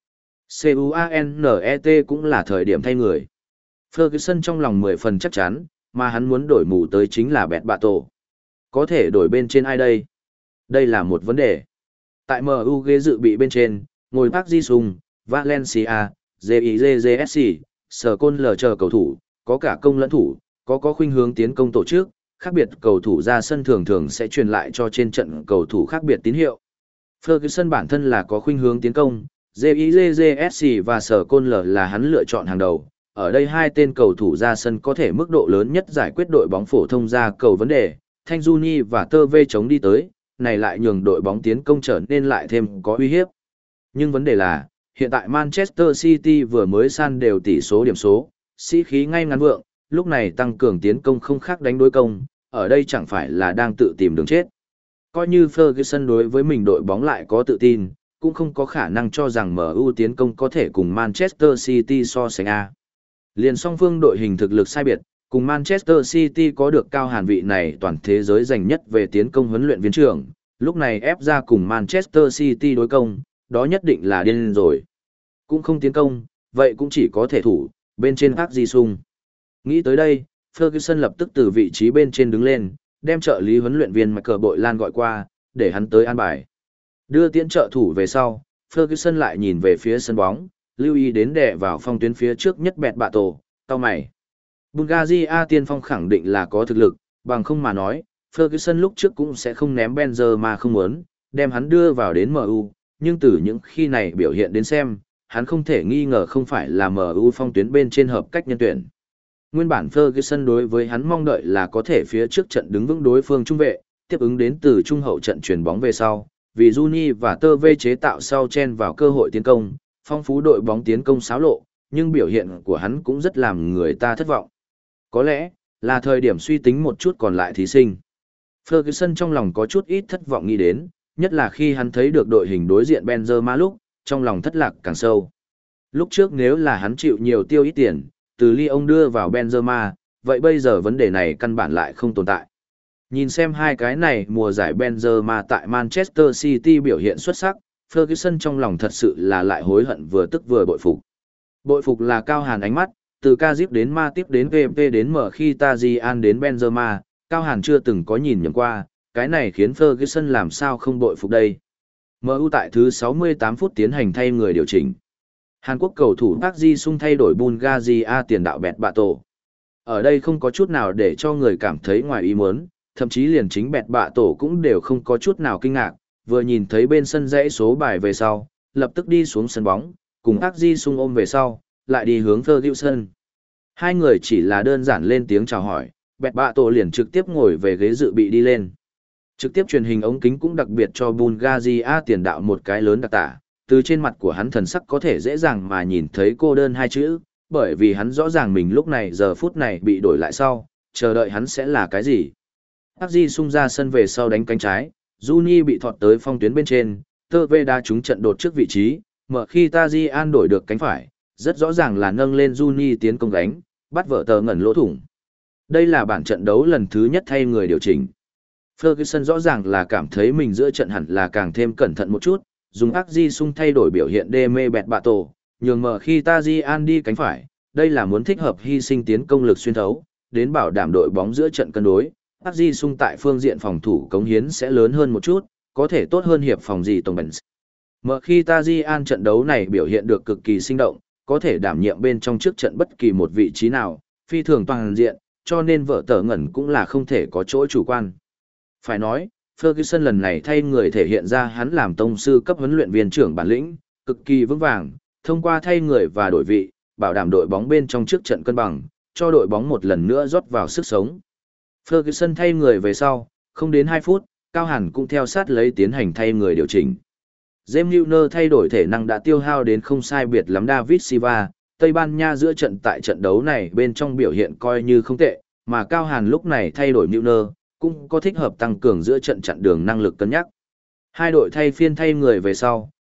C-U-A-N-E-T cũng là thời điểm thay người. Ferguson trong lòng mười phần chắc chắn, mà hắn muốn đổi mù tới chính là bẹt bạ tổ. Có thể đổi bên trên ai đây? Đây là một vấn đề. Tại em u ghế dự bị bên trên, ngồi Park Ji-sung, Valencia, J I J J S C, Sở Côn L chờ cầu thủ, có cả công lẫn thủ, có có khuynh hướng tiến công tổ chức, khác biệt cầu thủ ra sân thường thường sẽ truyền lại cho trên trận cầu thủ khác biệt tín hiệu. Ferguson bản thân là có khuynh hướng tiến công, J I J J S C và Sở Côn L là hắn lựa chọn hàng đầu. Ở đây hai tên cầu thủ ra sân có thể mức độ lớn nhất giải quyết đội bóng phổ thông ra cầu vấn đề, Thanh Juni và Tơ Vê chống đi tới, này lại nhường đội bóng tiến công trở nên lại thêm có uy hiếp. Nhưng vấn đề là, hiện tại Manchester City vừa mới san đều tỷ số điểm số, sĩ khí ngay ngắn vượng, lúc này tăng cường tiến công không khác đánh đối công, ở đây chẳng phải là đang tự tìm đường chết. Coi như Ferguson đối với mình đội bóng lại có tự tin, cũng không có khả năng cho rằng em u tiến công có thể cùng Manchester City so sánh A. Liền song phương đội hình thực lực sai biệt, cùng Manchester City có được cao hàn vị này toàn thế giới dành nhất về tiến công huấn luyện viên trưởng, lúc này ép ra cùng Manchester City đối công, đó nhất định là điên rồi. Cũng không tiến công, vậy cũng chỉ có thể thủ, bên trên Park Ji-sung. Nghĩ tới đây, Ferguson lập tức từ vị trí bên trên đứng lên, đem trợ lý huấn luyện viên Michael Bội Lan gọi qua, để hắn tới an bài. Đưa tiễn trợ thủ về sau, Ferguson lại nhìn về phía sân bóng, lưu ý đến đè vào phong tuyến phía trước nhất bẹt bạ tổ, tao mày. Bulgaria tiên phong khẳng định là có thực lực, bằng không mà nói, Ferguson lúc trước cũng sẽ không ném Benzema không muốn, đem hắn đưa vào đến em u, nhưng từ những khi này biểu hiện đến xem, hắn không thể nghi ngờ không phải là em u phong tuyến bên trên hợp cách nhân tuyển. Nguyên bản Ferguson đối với hắn mong đợi là có thể phía trước trận đứng vững đối phương trung vệ, tiếp ứng đến từ trung hậu trận chuyển bóng về sau, vì Juni và Tơ Vê chế tạo sau chen vào cơ hội tiến công, phong phú đội bóng tiến công xáo lộ, nhưng biểu hiện của hắn cũng rất làm người ta thất vọng. Có lẽ, là thời điểm suy tính một chút còn lại thí sinh. Ferguson trong lòng có chút ít thất vọng nghĩ đến, nhất là khi hắn thấy được đội hình đối diện Benzema lúc, trong lòng thất lạc càng sâu. Lúc trước nếu là hắn chịu nhiều tiêu ít tiền, từ Lyon đưa vào Benzema, vậy bây giờ vấn đề này căn bản lại không tồn tại. Nhìn xem hai cái này mùa giải Benzema tại Manchester City biểu hiện xuất sắc, Ferguson trong lòng thật sự là lại hối hận vừa tức vừa bội phục. Bội phục là cao hàn ánh mắt, từ Kazip đến Matip đến vê pê đến Mkhitaryan đến Benzema, cao hàn chưa từng có nhìn nhầm qua, cái này khiến Ferguson làm sao không bội phục đây. em u tại thứ sáu mươi tám phút tiến hành thay người điều chỉnh. Hàn Quốc cầu thủ Park Ji-sung thay đổi Bulgaria tiền đạo bẹt bạ tổ. Ở đây không có chút nào để cho người cảm thấy ngoài ý muốn, thậm chí liền chính bẹt bạ tổ cũng đều không có chút nào kinh ngạc, vừa nhìn thấy bên sân dãy số bài về sau, lập tức đi xuống sân bóng, cùng Park Ji-sung ôm về sau, lại đi hướng Ferguson. Hai người chỉ là đơn giản lên tiếng chào hỏi, bẹt bạ tổ liền trực tiếp ngồi về ghế dự bị đi lên. Trực tiếp truyền hình ống kính cũng đặc biệt cho Bulgaria tiền đạo một cái lớn đặc tả, từ trên mặt của hắn thần sắc có thể dễ dàng mà nhìn thấy cô đơn hai chữ, bởi vì hắn rõ ràng mình lúc này giờ phút này bị đổi lại sau, chờ đợi hắn sẽ là cái gì. Park Ji-sung ra sân về sau đánh cánh trái, Juni bị thọt tới phong tuyến bên trên, Tơ Vê đá trúng trận đột trước vị trí, mở khi Tajian đổi được cánh phải, rất rõ ràng là nâng lên Juni tiến công đánh, bắt vợ tờ ngẩn lỗ thủng. Đây là bản trận đấu lần thứ nhất thay người điều chỉnh. Ferguson rõ ràng là cảm thấy mình giữa trận hẳn là càng thêm cẩn thận một chút, dùng Park Ji-sung thay đổi biểu hiện đê mê bẹt bạ tổ, nhường mở khi Tajian đi cánh phải, đây là muốn thích hợp hy sinh tiến công lực xuyên thấu, đến bảo đảm đội bóng giữa trận cân đối. Park Ji-sung tại phương diện phòng thủ cống hiến sẽ lớn hơn một chút, có thể tốt hơn hiệp phòng gì tổng bẩn. Mở khi Tajian trận đấu này biểu hiện được cực kỳ sinh động, có thể đảm nhiệm bên trong trước trận bất kỳ một vị trí nào, phi thường toàn diện, cho nên vợ tờ ngẩn cũng là không thể có chỗ chủ quan. Phải nói, Ferguson lần này thay người thể hiện ra hắn làm tông sư cấp huấn luyện viên trưởng bản lĩnh, cực kỳ vững vàng, thông qua thay người và đổi vị, bảo đảm đội bóng bên trong trước trận cân bằng, cho đội bóng một lần nữa rót vào sức sống. Ferguson thay người về sau, không đến hai phút, Cao Hàn cũng theo sát lấy tiến hành thay người điều chỉnh. James Milner thay đổi thể năng đã tiêu hao đến không sai biệt lắm David Silva, Tây Ban Nha giữa trận tại trận đấu này bên trong biểu hiện coi như không tệ, mà Cao Hàn lúc này thay đổi Milner, cũng có thích hợp tăng cường giữa trận chặn đường năng lực cân nhắc. Hai đội thay phiên thay người về sau,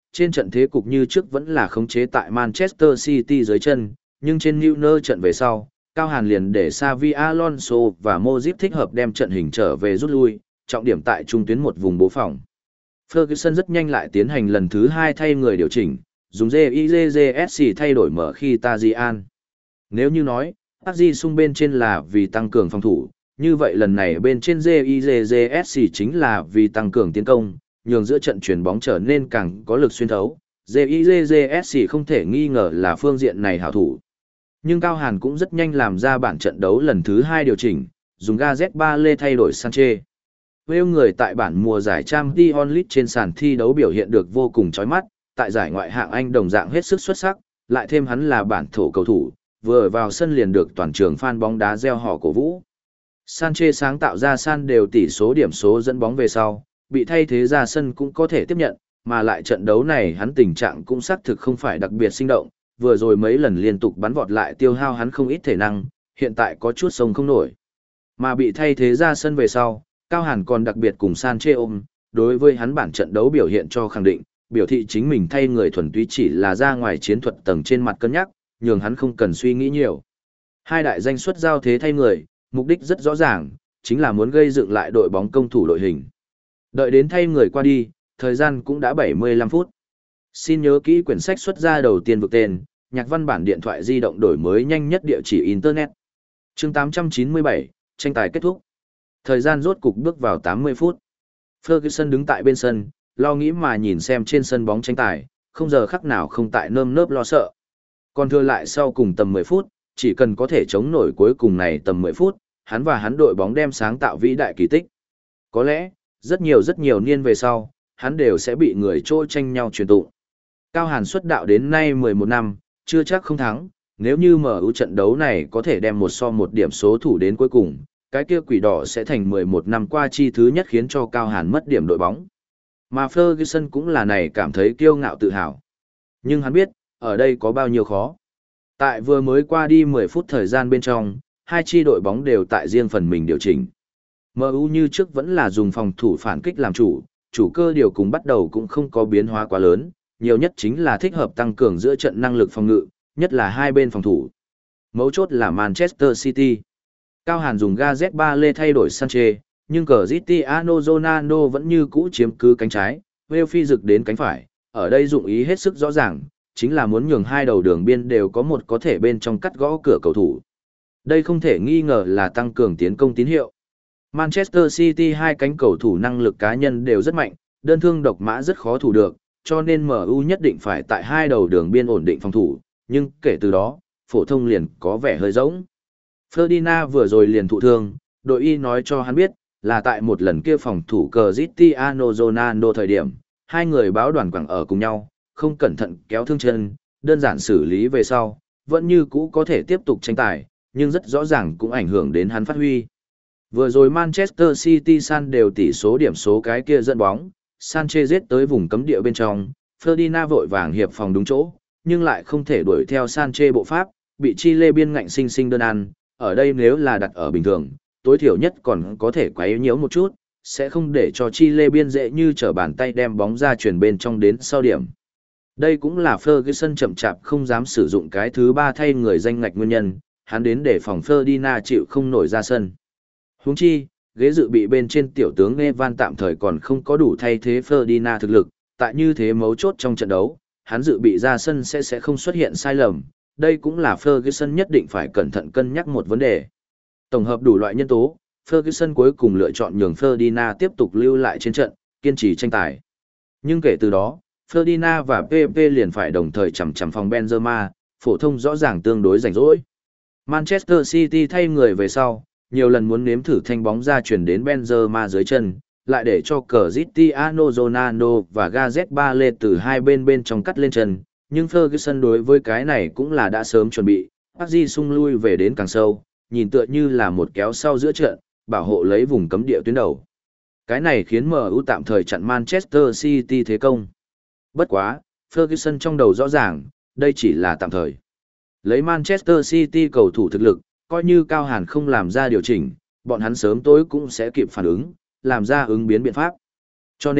trên trận thế cục như trước vẫn là khống chế tại Manchester City dưới chân, nhưng trên Neuer trận về sau, Cao Hàn liền để Xavi Alonso và Modric thích hợp đem trận hình trở về rút lui, trọng điểm tại trung tuyến một vùng bố phòng. Ferguson rất nhanh lại tiến hành lần thứ hai thay người điều chỉnh, dùng gi i gi gi ét xê thay đổi mở khi Tajian. Nếu như nói, Taji sung bên trên là vì tăng cường phòng thủ, như vậy lần này bên trên gi i gi gi ét xê chính là vì tăng cường tiến công, nhường giữa trận chuyển bóng trở nên càng có lực xuyên thấu. gi i gi gi ét xê không thể nghi ngờ là phương diện này hảo thủ. Nhưng Cao Hàn cũng rất nhanh làm ra bản trận đấu lần thứ hai điều chỉnh, dùng Gareth Bale thay đổi Sanchez. Wales người tại bản mùa giải Champions League trên sàn thi đấu biểu hiện được vô cùng chói mắt, tại giải ngoại hạng Anh đồng dạng hết sức xuất sắc, lại thêm hắn là bản thổ cầu thủ, vừa vào sân liền được toàn trường fan bóng đá reo hò cổ vũ. Sanchez sáng tạo ra san đều tỷ số điểm số dẫn bóng về sau, bị thay thế ra sân cũng có thể tiếp nhận, mà lại trận đấu này hắn tình trạng cũng xác thực không phải đặc biệt sinh động, vừa rồi mấy lần liên tục bắn vọt lại tiêu hao hắn không ít thể năng, hiện tại có chút sông không nổi. Mà bị thay thế ra sân về sau, Cao Hàn còn đặc biệt cùng Sanchez ôm, đối với hắn bản trận đấu biểu hiện cho khẳng định, biểu thị chính mình thay người thuần túy chỉ là ra ngoài chiến thuật tầng trên mặt cân nhắc, nhường hắn không cần suy nghĩ nhiều. Hai đại danh xuất giao thế thay người, mục đích rất rõ ràng, chính là muốn gây dựng lại đội bóng công thủ đội hình. Đợi đến thay người qua đi, thời gian cũng đã bảy mươi lăm phút. Xin nhớ kỹ quyển sách xuất ra đầu tiên vực tên, nhạc văn bản điện thoại di động đổi mới nhanh nhất địa chỉ Internet. Chương tám trăm chín mươi bảy, tranh tài kết thúc. Thời gian rốt cục bước vào tám mươi phút. Ferguson đứng tại bên sân, lo nghĩ mà nhìn xem trên sân bóng tranh tài, không giờ khắc nào không tại nơm nớp lo sợ. Còn thừa lại sau cùng tầm mười phút, chỉ cần có thể chống nổi cuối cùng này tầm mười phút, hắn và hắn đội bóng đem sáng tạo vĩ đại kỳ tích. Có lẽ, rất nhiều rất nhiều niên về sau, hắn đều sẽ bị người trôi tranh nhau truyền tụng. Cao Hàn xuất đạo đến nay mười một năm, chưa chắc không thắng, nếu như em u trận đấu này có thể đem một so một điểm số thủ đến cuối cùng, cái kia quỷ đỏ sẽ thành mười một năm qua chi thứ nhất khiến cho Cao Hàn mất điểm đội bóng. Mà Ferguson cũng là này cảm thấy kiêu ngạo tự hào. Nhưng hắn biết, ở đây có bao nhiêu khó. Tại vừa mới qua đi mười phút thời gian bên trong, hai chi đội bóng đều tại riêng phần mình điều chỉnh. em u như trước vẫn là dùng phòng thủ phản kích làm chủ, chủ cơ điều cùng bắt đầu cũng không có biến hóa quá lớn, nhiều nhất chính là thích hợp tăng cường giữa trận năng lực phòng ngự, nhất là hai bên phòng thủ. Mấu chốt là Manchester City. Cao Hàn dùng Gareth Bale thay đổi Sanchez, nhưng Cristiano Ronaldo vẫn như cũ chiếm cứ cánh trái, Wales phi rực đến cánh phải, ở đây dụng ý hết sức rõ ràng, chính là muốn nhường hai đầu đường biên đều có một có thể bên trong cắt gõ cửa cầu thủ. Đây không thể nghi ngờ là tăng cường tiến công tín hiệu. Manchester City hai cánh cầu thủ năng lực cá nhân đều rất mạnh, đơn thương độc mã rất khó thủ được, cho nên em u nhất định phải tại hai đầu đường biên ổn định phòng thủ, nhưng kể từ đó, phổ thông liền có vẻ hơi rỗng. Ferdinand vừa rồi liền thụ thương, đội y nói cho hắn biết, là tại một lần kia phòng thủ Cristiano Ronaldo thời điểm, hai người báo đoàn quẳng ở cùng nhau, không cẩn thận kéo thương chân, đơn giản xử lý về sau, vẫn như cũ có thể tiếp tục tranh tài, nhưng rất rõ ràng cũng ảnh hưởng đến hắn phát huy. Vừa rồi Manchester City san đều tỷ số điểm số cái kia dẫn bóng, Sanchez giết tới vùng cấm địa bên trong, Ferdinand vội vàng hiệp phòng đúng chỗ, nhưng lại không thể đuổi theo Sanchez bộ pháp, bị Chile biên ngạnh sinh sinh đơn ăn, ở đây nếu là đặt ở bình thường, tối thiểu nhất còn có thể quấy nhiễu một chút, sẽ không để cho Chile biên dễ như trở bàn tay đem bóng ra chuyển bên trong đến sau điểm. Đây cũng là Ferguson chậm chạp không dám sử dụng cái thứ ba thay người danh ngạch nguyên nhân, hắn đến để phòng Ferdinand chịu không nổi ra sân. Huống chi, ghế dự bị bên trên tiểu tướng Evan tạm thời còn không có đủ thay thế Ferdinand thực lực, tại như thế mấu chốt trong trận đấu, hắn dự bị ra sân sẽ sẽ không xuất hiện sai lầm, đây cũng là Ferguson nhất định phải cẩn thận cân nhắc một vấn đề. Tổng hợp đủ loại nhân tố, Ferguson cuối cùng lựa chọn nhường Ferdinand tiếp tục lưu lại trên trận, kiên trì tranh tài. Nhưng kể từ đó, Ferdinand và pê pê liền phải đồng thời chằm chằm phòng Benzema, phổ thông rõ ràng tương đối rảnh rỗi. Manchester City thay người về sau, nhiều lần muốn nếm thử thanh bóng ra chuyển đến Benzema dưới chân, lại để cho Cristiano Ronaldo và Gareth Bale từ hai bên bên trong cắt lên chân, nhưng Ferguson đối với cái này cũng là đã sớm chuẩn bị, Park sung lui về đến càng sâu, nhìn tựa như là một kéo sau giữa trận, bảo hộ lấy vùng cấm địa tuyến đầu. Cái này khiến em u tạm thời chặn Manchester City thế công. Bất quá, Ferguson trong đầu rõ ràng, đây chỉ là tạm thời. Lấy Manchester City cầu thủ thực lực, coi như Cao Hàn không làm ra điều chỉnh, bọn hắn sớm tối cũng sẽ kịp phản ứng, làm ra ứng biến biện pháp. Cho nên,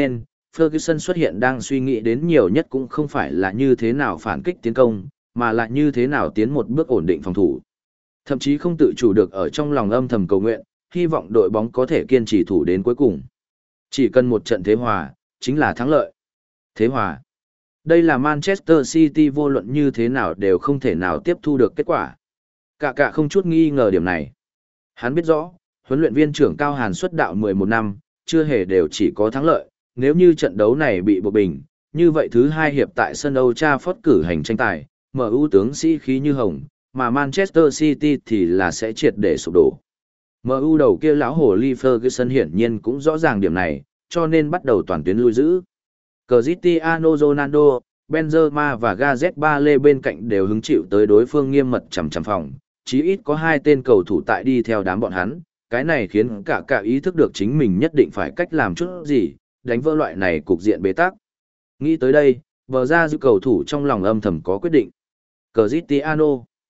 Ferguson xuất hiện đang suy nghĩ đến nhiều nhất cũng không phải là như thế nào phản kích tiến công, mà là như thế nào tiến một bước ổn định phòng thủ. Thậm chí không tự chủ được ở trong lòng âm thầm cầu nguyện, hy vọng đội bóng có thể kiên trì thủ đến cuối cùng. Chỉ cần một trận thế hòa, chính là thắng lợi. Thế hòa. Đây là Manchester City vô luận như thế nào đều không thể nào tiếp thu được kết quả. Cả cả không chút nghi ngờ điểm này. Hắn biết rõ, huấn luyện viên trưởng Cao Hàn xuất đạo mười một năm, chưa hề đều chỉ có thắng lợi. Nếu như trận đấu này bị buộc bình, như vậy thứ hai hiệp tại sân Old Trafford cử hành tranh tài, em u tướng sĩ khí như hồng, mà Manchester City thì là sẽ triệt để sụp đổ. em u đầu kia lão hồ ly Ferguson hiển nhiên cũng rõ ràng điểm này, cho nên bắt đầu toàn tuyến lui giữ. Cristiano Ronaldo, Benzema và Gareth Bale bên cạnh đều hứng chịu tới đối phương nghiêm mật chằm chằm phòng, chí ít có hai tên cầu thủ tại đi theo đám bọn hắn, cái này khiến cả cả ý thức được chính mình nhất định phải cách làm chút gì, đánh vỡ loại này cục diện bế tắc. Nghĩ tới đây, bờ ra giữ cầu thủ trong lòng âm thầm có quyết định. Cristiano.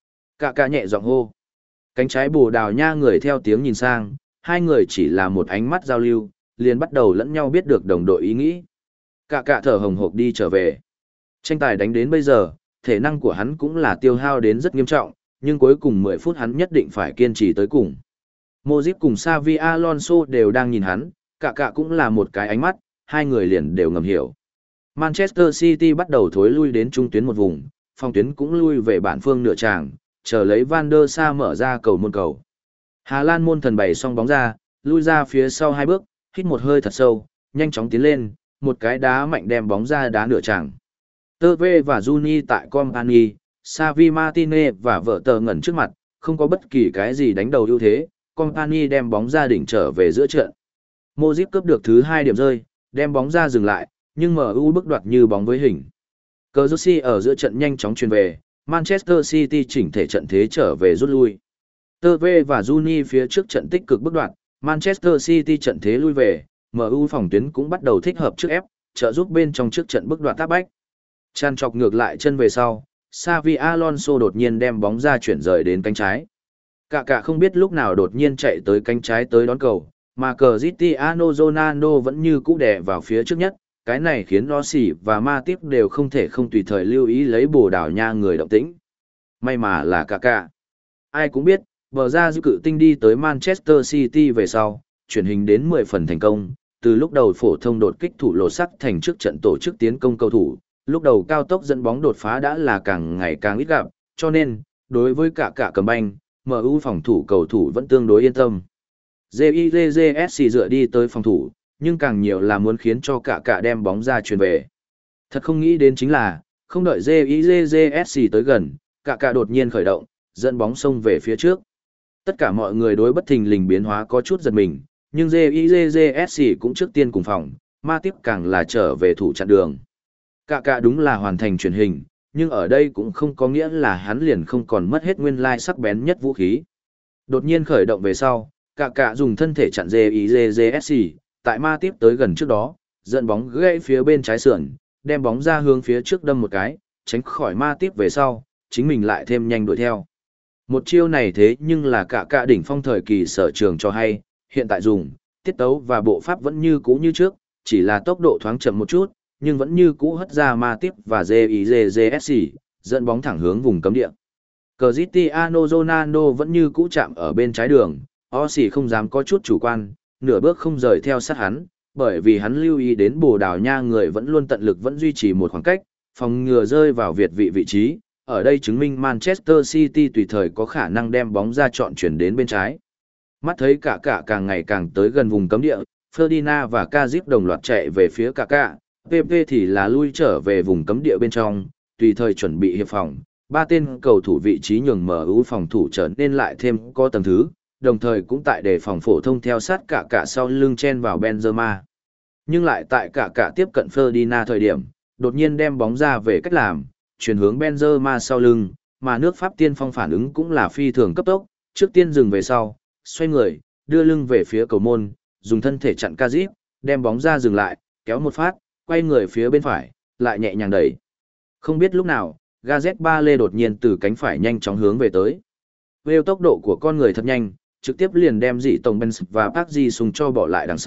Cả cả nhẹ giọng hô. Cánh trái Bồ Đào Nha người theo tiếng nhìn sang, hai người chỉ là một ánh mắt giao lưu, liền bắt đầu lẫn nhau biết được đồng đội ý nghĩ. Cả cả thở hồng hộc đi trở về. Tranh tài đánh đến bây giờ, thể năng của hắn cũng là tiêu hao đến rất nghiêm trọng, nhưng cuối cùng mười phút hắn nhất định phải kiên trì tới cùng. Modric cùng Xavi Alonso đều đang nhìn hắn, cả cả cũng là một cái ánh mắt, hai người liền đều ngầm hiểu. Manchester City bắt đầu thối lui đến trung tuyến một vùng, phòng tuyến cũng lui về bản phương nửa tràng, chờ lấy Van der Sa mở ra cầu môn cầu. Hà Lan môn thần bày xong bóng ra, lui ra phía sau hai bước, hít một hơi thật sâu, nhanh chóng tiến lên, một cái đá mạnh đem bóng ra đá nửa tràng. Tơ Vê và Juni tại Company, Xavi Martinez và vợ tờ ngẩn trước mặt, không có bất kỳ cái gì đánh đầu ưu thế, Company đem bóng ra đỉnh trở về giữa trận. Modric cướp được thứ hai điểm rơi, đem bóng ra dừng lại, nhưng em u bước đoạt như bóng với hình. Cazorsi ở giữa trận nhanh chóng truyền về, Manchester City chỉnh thể trận thế trở về rút lui. Tơ Vê và Juni phía trước trận tích cực bước đoạt, Manchester City trận thế lui về, em u phòng tuyến cũng bắt đầu thích hợp trước ép, trợ giúp bên trong trước trận bước đoạt áp bách. Chan chọc ngược lại chân về sau, Xavi Alonso đột nhiên đem bóng ra chuyển rời đến cánh trái. Cả cả không biết lúc nào đột nhiên chạy tới cánh trái tới đón cầu, mà Cristiano Ronaldo vẫn như cũ đè vào phía trước nhất, cái này khiến Rossi và Matip đều không thể không tùy thời lưu ý lấy Bồ Đào Nha người động tĩnh. May mà là cả cả. Ai cũng biết, bờ ra dư cự tinh đi tới Manchester City về sau, chuyển hình đến mười phần thành công, từ lúc đầu phổ thông đột kích thủ lột sắc thành trước trận tổ chức tiến công cầu thủ, lúc đầu cao tốc dẫn bóng đột phá đã là càng ngày càng ít gặp, cho nên, đối với cả cả cầm banh, em u phòng thủ cầu thủ vẫn tương đối yên tâm. gi i giê giê ét xê dựa đi tới phòng thủ, nhưng càng nhiều là muốn khiến cho cả cả đem bóng ra truyền về. Thật không nghĩ đến chính là, không đợi gi i giê giê ét xê tới gần, cả cả đột nhiên khởi động, dẫn bóng xông về phía trước. Tất cả mọi người đối bất thình lình biến hóa có chút giật mình, nhưng gi i giê giê ét xê cũng trước tiên cùng phòng, ma tiếp càng là trở về thủ chặn đường. Cả cả đúng là hoàn thành truyền hình, nhưng ở đây cũng không có nghĩa là hắn liền không còn mất hết nguyên lai sắc bén nhất vũ khí. Đột nhiên khởi động về sau, cả cả dùng thân thể chặn gi i giê giê ét xê, tại ma tiếp tới gần trước đó, dẫn bóng gãy phía bên trái sườn, đem bóng ra hướng phía trước đâm một cái, tránh khỏi ma tiếp về sau, chính mình lại thêm nhanh đuổi theo. Một chiêu này thế nhưng là cả cả đỉnh phong thời kỳ sở trường cho hay, hiện tại dùng, tiết tấu và bộ pháp vẫn như cũ như trước, chỉ là tốc độ thoáng chậm một chút, nhưng vẫn như cũ hất ra ma tiếp và gi i giê giê ét xê, dẫn bóng thẳng hướng vùng cấm địa. Cristiano Ronaldo vẫn như cũ chạm ở bên trái đường, Rossi không dám có chút chủ quan, nửa bước không rời theo sát hắn, bởi vì hắn lưu ý đến Bồ Đào Nha người vẫn luôn tận lực vẫn duy trì một khoảng cách, phòng ngừa rơi vào việt vị vị trí, ở đây chứng minh Manchester City tùy thời có khả năng đem bóng ra chọn chuyển đến bên trái. Mắt thấy cả cả càng ngày càng tới gần vùng cấm địa, Ferdinand và Kazip đồng loạt chạy về phía cả cả, pê pê thì là lui trở về vùng cấm địa bên trong, tùy thời chuẩn bị hiệp phòng. Ba tên cầu thủ vị trí nhường em u phòng thủ trở nên lại thêm có tầng thứ, đồng thời cũng tại đề phòng phổ thông theo sát cả cả sau lưng chen vào Benzema. Nhưng lại tại cả cả tiếp cận Ferdinand thời điểm, đột nhiên đem bóng ra về cách làm, chuyển hướng Benzema sau lưng, mà nước Pháp tiên phong phản ứng cũng là phi thường cấp tốc, trước tiên dừng về sau, xoay người, đưa lưng về phía cầu môn, dùng thân thể chặn Kazip, đem bóng ra dừng lại, kéo một phát, quay người phía bên phải, lại nhẹ nhàng đẩy. Không biết lúc nào, Gareth Bale đột nhiên từ cánh phải nhanh chóng hướng về tới. Với tốc độ của con người thật nhanh, trực tiếp liền đem dị tổng Benz và Park Ji Sung cho bỏ lại đằng sau,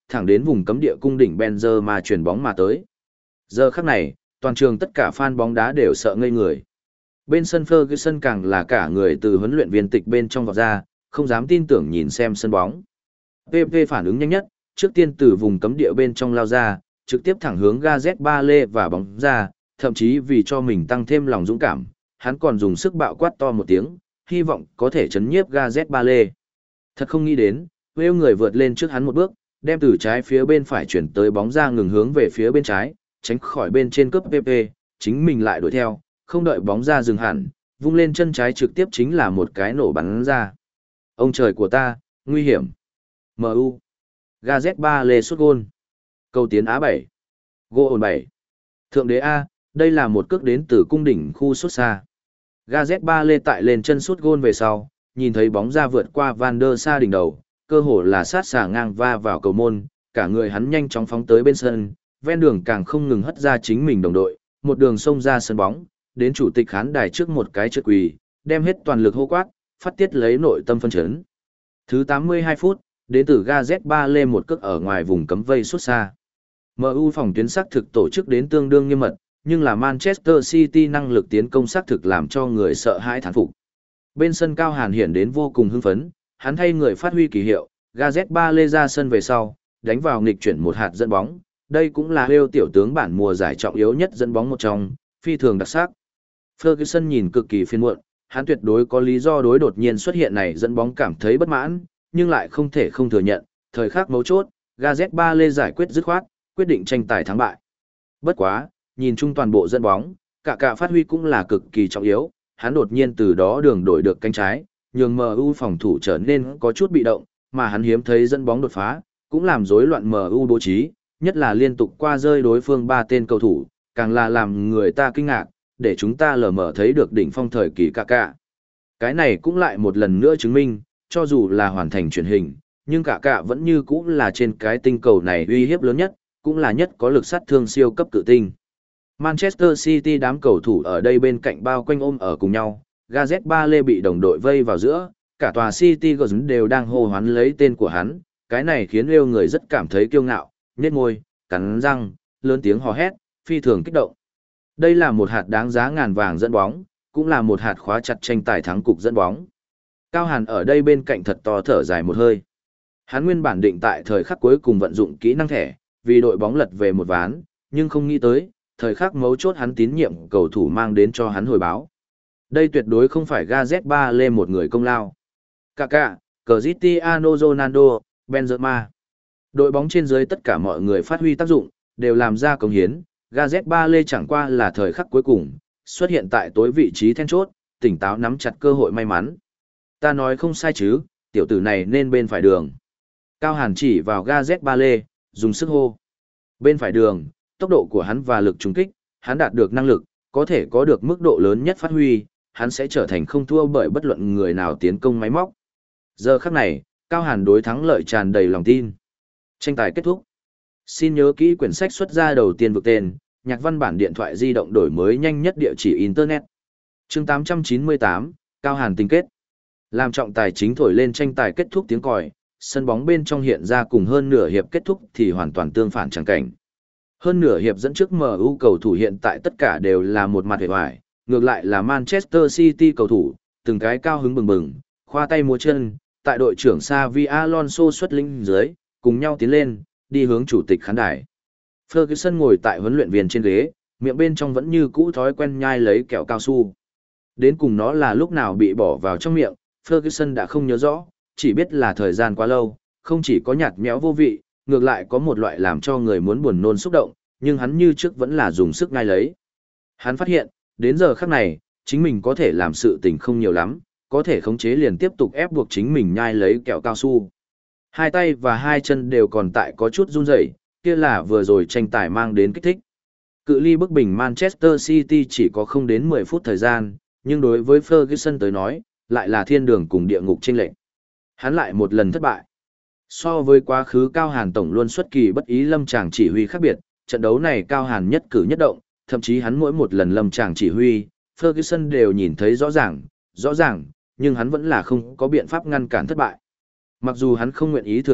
thẳng đến vùng cấm địa cung đỉnh Benzema chuyển bóng mà tới. Giờ khắc này, toàn trường tất cả fan bóng đá đều sợ ngây người. Bên sân Ferguson càng là cả người từ huấn luyện viên tịch bên trong vọt ra, không dám tin tưởng nhìn xem sân bóng. pê pê phản ứng nhanh nhất, trước tiên từ vùng cấm địa bên trong lao ra, trực tiếp thẳng hướng Gareth Bale và bóng ra, thậm chí vì cho mình tăng thêm lòng dũng cảm, hắn còn dùng sức bạo quát to một tiếng, hy vọng có thể chấn nhiếp Gareth Bale. Thật không nghĩ đến, Wales người vượt lên trước hắn một bước, đem từ trái phía bên phải chuyển tới bóng ra ngừng hướng về phía bên trái, tránh khỏi bên trên cướp pê pê, chính mình lại đuổi theo, không đợi bóng ra dừng hẳn, vung lên chân trái trực tiếp chính là một cái nổ bắn ra. Ông trời của ta, nguy hiểm. em u. Gareth Bale sút gôn. Cầu tiến Á bảy. Gol bảy. Thượng đế A, đây là một cước đến từ cung đỉnh khu sút xa. Gareth Bale tại lên chân sút gôn về sau, nhìn thấy bóng ra vượt qua Van der Sa đỉnh đầu, cơ hồ là sát xà ngang va vào cầu môn, cả người hắn nhanh chóng phóng tới bên sân, ven đường càng không ngừng hất ra chính mình đồng đội, một đường xông ra sân bóng, đến chủ tịch khán đài trước một cái trượt quỳ, đem hết toàn lực hô quát, phát tiết lấy nội tâm phân chấn. Thứ tám mươi hai phút, đến từ Gareth Bale một cước ở ngoài vùng cấm vây xuất xa. em u phòng tuyến xác thực tổ chức đến tương đương nghiêm mật, nhưng là Manchester City năng lực tiến công xác thực làm cho người sợ hãi thán phục. Bên sân Cao Hàn hiện đến vô cùng hưng phấn, hắn thay người phát huy kỳ hiệu, Gareth Bale ra sân về sau, đánh vào nghịch chuyển một hạt dẫn bóng, đây cũng là Wales tiểu tướng bản mùa giải trọng yếu nhất dẫn bóng một trong, phi thường đặc sắc. Ferguson nhìn cực kỳ phiền muộn, hắn tuyệt đối có lý do đối đột nhiên xuất hiện này dẫn bóng cảm thấy bất mãn, nhưng lại không thể không thừa nhận, thời khắc mấu chốt, Gareth Bale giải quyết dứt khoát, quyết định tranh tài thắng bại. Bất quá, nhìn chung toàn bộ dẫn bóng, cả cả phát huy cũng là cực kỳ trọng yếu, hắn đột nhiên từ đó đường đổi được cánh trái, nhường em u phòng thủ trở nên có chút bị động, mà hắn hiếm thấy dẫn bóng đột phá, cũng làm rối loạn em u bố trí, nhất là liên tục qua rơi đối phương ba tên cầu thủ, càng là làm người ta kinh ngạc, để chúng ta lờ mờ thấy được đỉnh phong thời kỳ cả cả. Cái này cũng lại một lần nữa chứng minh, cho dù là hoàn thành truyền hình, nhưng cả cả vẫn như cũ là trên cái tinh cầu này uy hiếp lớn nhất, cũng là nhất có lực sát thương siêu cấp cự tinh. Manchester City đám cầu thủ ở đây bên cạnh bao quanh ôm ở cùng nhau, Gareth Bale bị đồng đội vây vào giữa, cả tòa City Ground đều đang hô hoán lấy tên của hắn, cái này khiến yêu người rất cảm thấy kiêu ngạo, nhếch môi, cắn răng, lớn tiếng hò hét, phi thường kích động. Đây là một hạt đáng giá ngàn vàng dẫn bóng, cũng là một hạt khóa chặt tranh tài thắng cục dẫn bóng. Cao Hàn ở đây bên cạnh thật to thở dài một hơi. Hắn nguyên bản định tại thời khắc cuối cùng vận dụng kỹ năng thẻ, vì đội bóng lật về một ván, nhưng không nghĩ tới, thời khắc mấu chốt hắn tín nhiệm cầu thủ mang đến cho hắn hồi báo. Đây tuyệt đối không phải Gareth Bale một người công lao. Kaká, Cristiano Ronaldo, Benzema. Đội bóng trên dưới tất cả mọi người phát huy tác dụng, đều làm ra công hiến. Gareth Bale chẳng qua là thời khắc cuối cùng, xuất hiện tại tối vị trí then chốt, tỉnh táo nắm chặt cơ hội may mắn. Ta nói không sai chứ, tiểu tử này nên bên phải đường. Cao Hàn chỉ vào Gareth Bale, dùng sức hô. Bên phải đường, tốc độ của hắn và lực trúng kích, hắn đạt được năng lực, có thể có được mức độ lớn nhất phát huy, hắn sẽ trở thành không thua bởi bất luận người nào tiến công máy móc. Giờ khắc này, Cao Hàn đối thắng lợi tràn đầy lòng tin. Tranh tài kết thúc. Xin nhớ kỹ quyển sách xuất ra đầu tiên vực tên, nhạc văn bản điện thoại di động đổi mới nhanh nhất địa chỉ Internet. Chương tám trăm chín mươi tám, Cao Hàn tình kết. Làm trọng tài chính thổi lên tranh tài kết thúc tiếng còi, sân bóng bên trong hiện ra cùng hơn nửa hiệp kết thúc thì hoàn toàn tương phản chẳng cảnh. Hơn nửa hiệp dẫn trước em u cầu thủ hiện tại tất cả đều là một mặt hề hoài, ngược lại là Manchester City cầu thủ, từng cái cao hứng bừng bừng, khoa tay múa chân, tại đội trưởng Xavi Alonso xuất lĩnh dưới, cùng nhau tiến lên, đi hướng chủ tịch khán đài. Ferguson ngồi tại huấn luyện viên trên ghế, miệng bên trong vẫn như cũ thói quen nhai lấy kẹo cao su. Đến cùng nó là lúc nào bị bỏ vào trong miệng, Ferguson đã không nhớ rõ, chỉ biết là thời gian quá lâu, không chỉ có nhạt nhẽo vô vị, ngược lại có một loại làm cho người muốn buồn nôn xúc động, nhưng hắn như trước vẫn là dùng sức nhai lấy. Hắn phát hiện, đến giờ khắc này, chính mình có thể làm sự tình không nhiều lắm, có thể khống chế liền tiếp tục ép buộc chính mình nhai lấy kẹo cao su. Hai tay và hai chân đều còn tại có chút run rẩy, kia là vừa rồi tranh tài mang đến kích thích. Cự ly bức bình Manchester City chỉ có không đến mười phút thời gian, nhưng đối với Ferguson tới nói, lại là thiên đường cùng địa ngục chênh lệch. Hắn lại một lần thất bại. So với quá khứ Cao Hàn tổng luôn xuất kỳ bất ý lâm tràng chỉ huy khác biệt, trận đấu này Cao Hàn nhất cử nhất động, thậm chí hắn mỗi một lần lâm tràng chỉ huy, Ferguson đều nhìn thấy rõ ràng, rõ ràng, nhưng hắn vẫn là không có biện pháp ngăn cản thất bại. Mặc dù hắn không nguyện ý thừa nhận,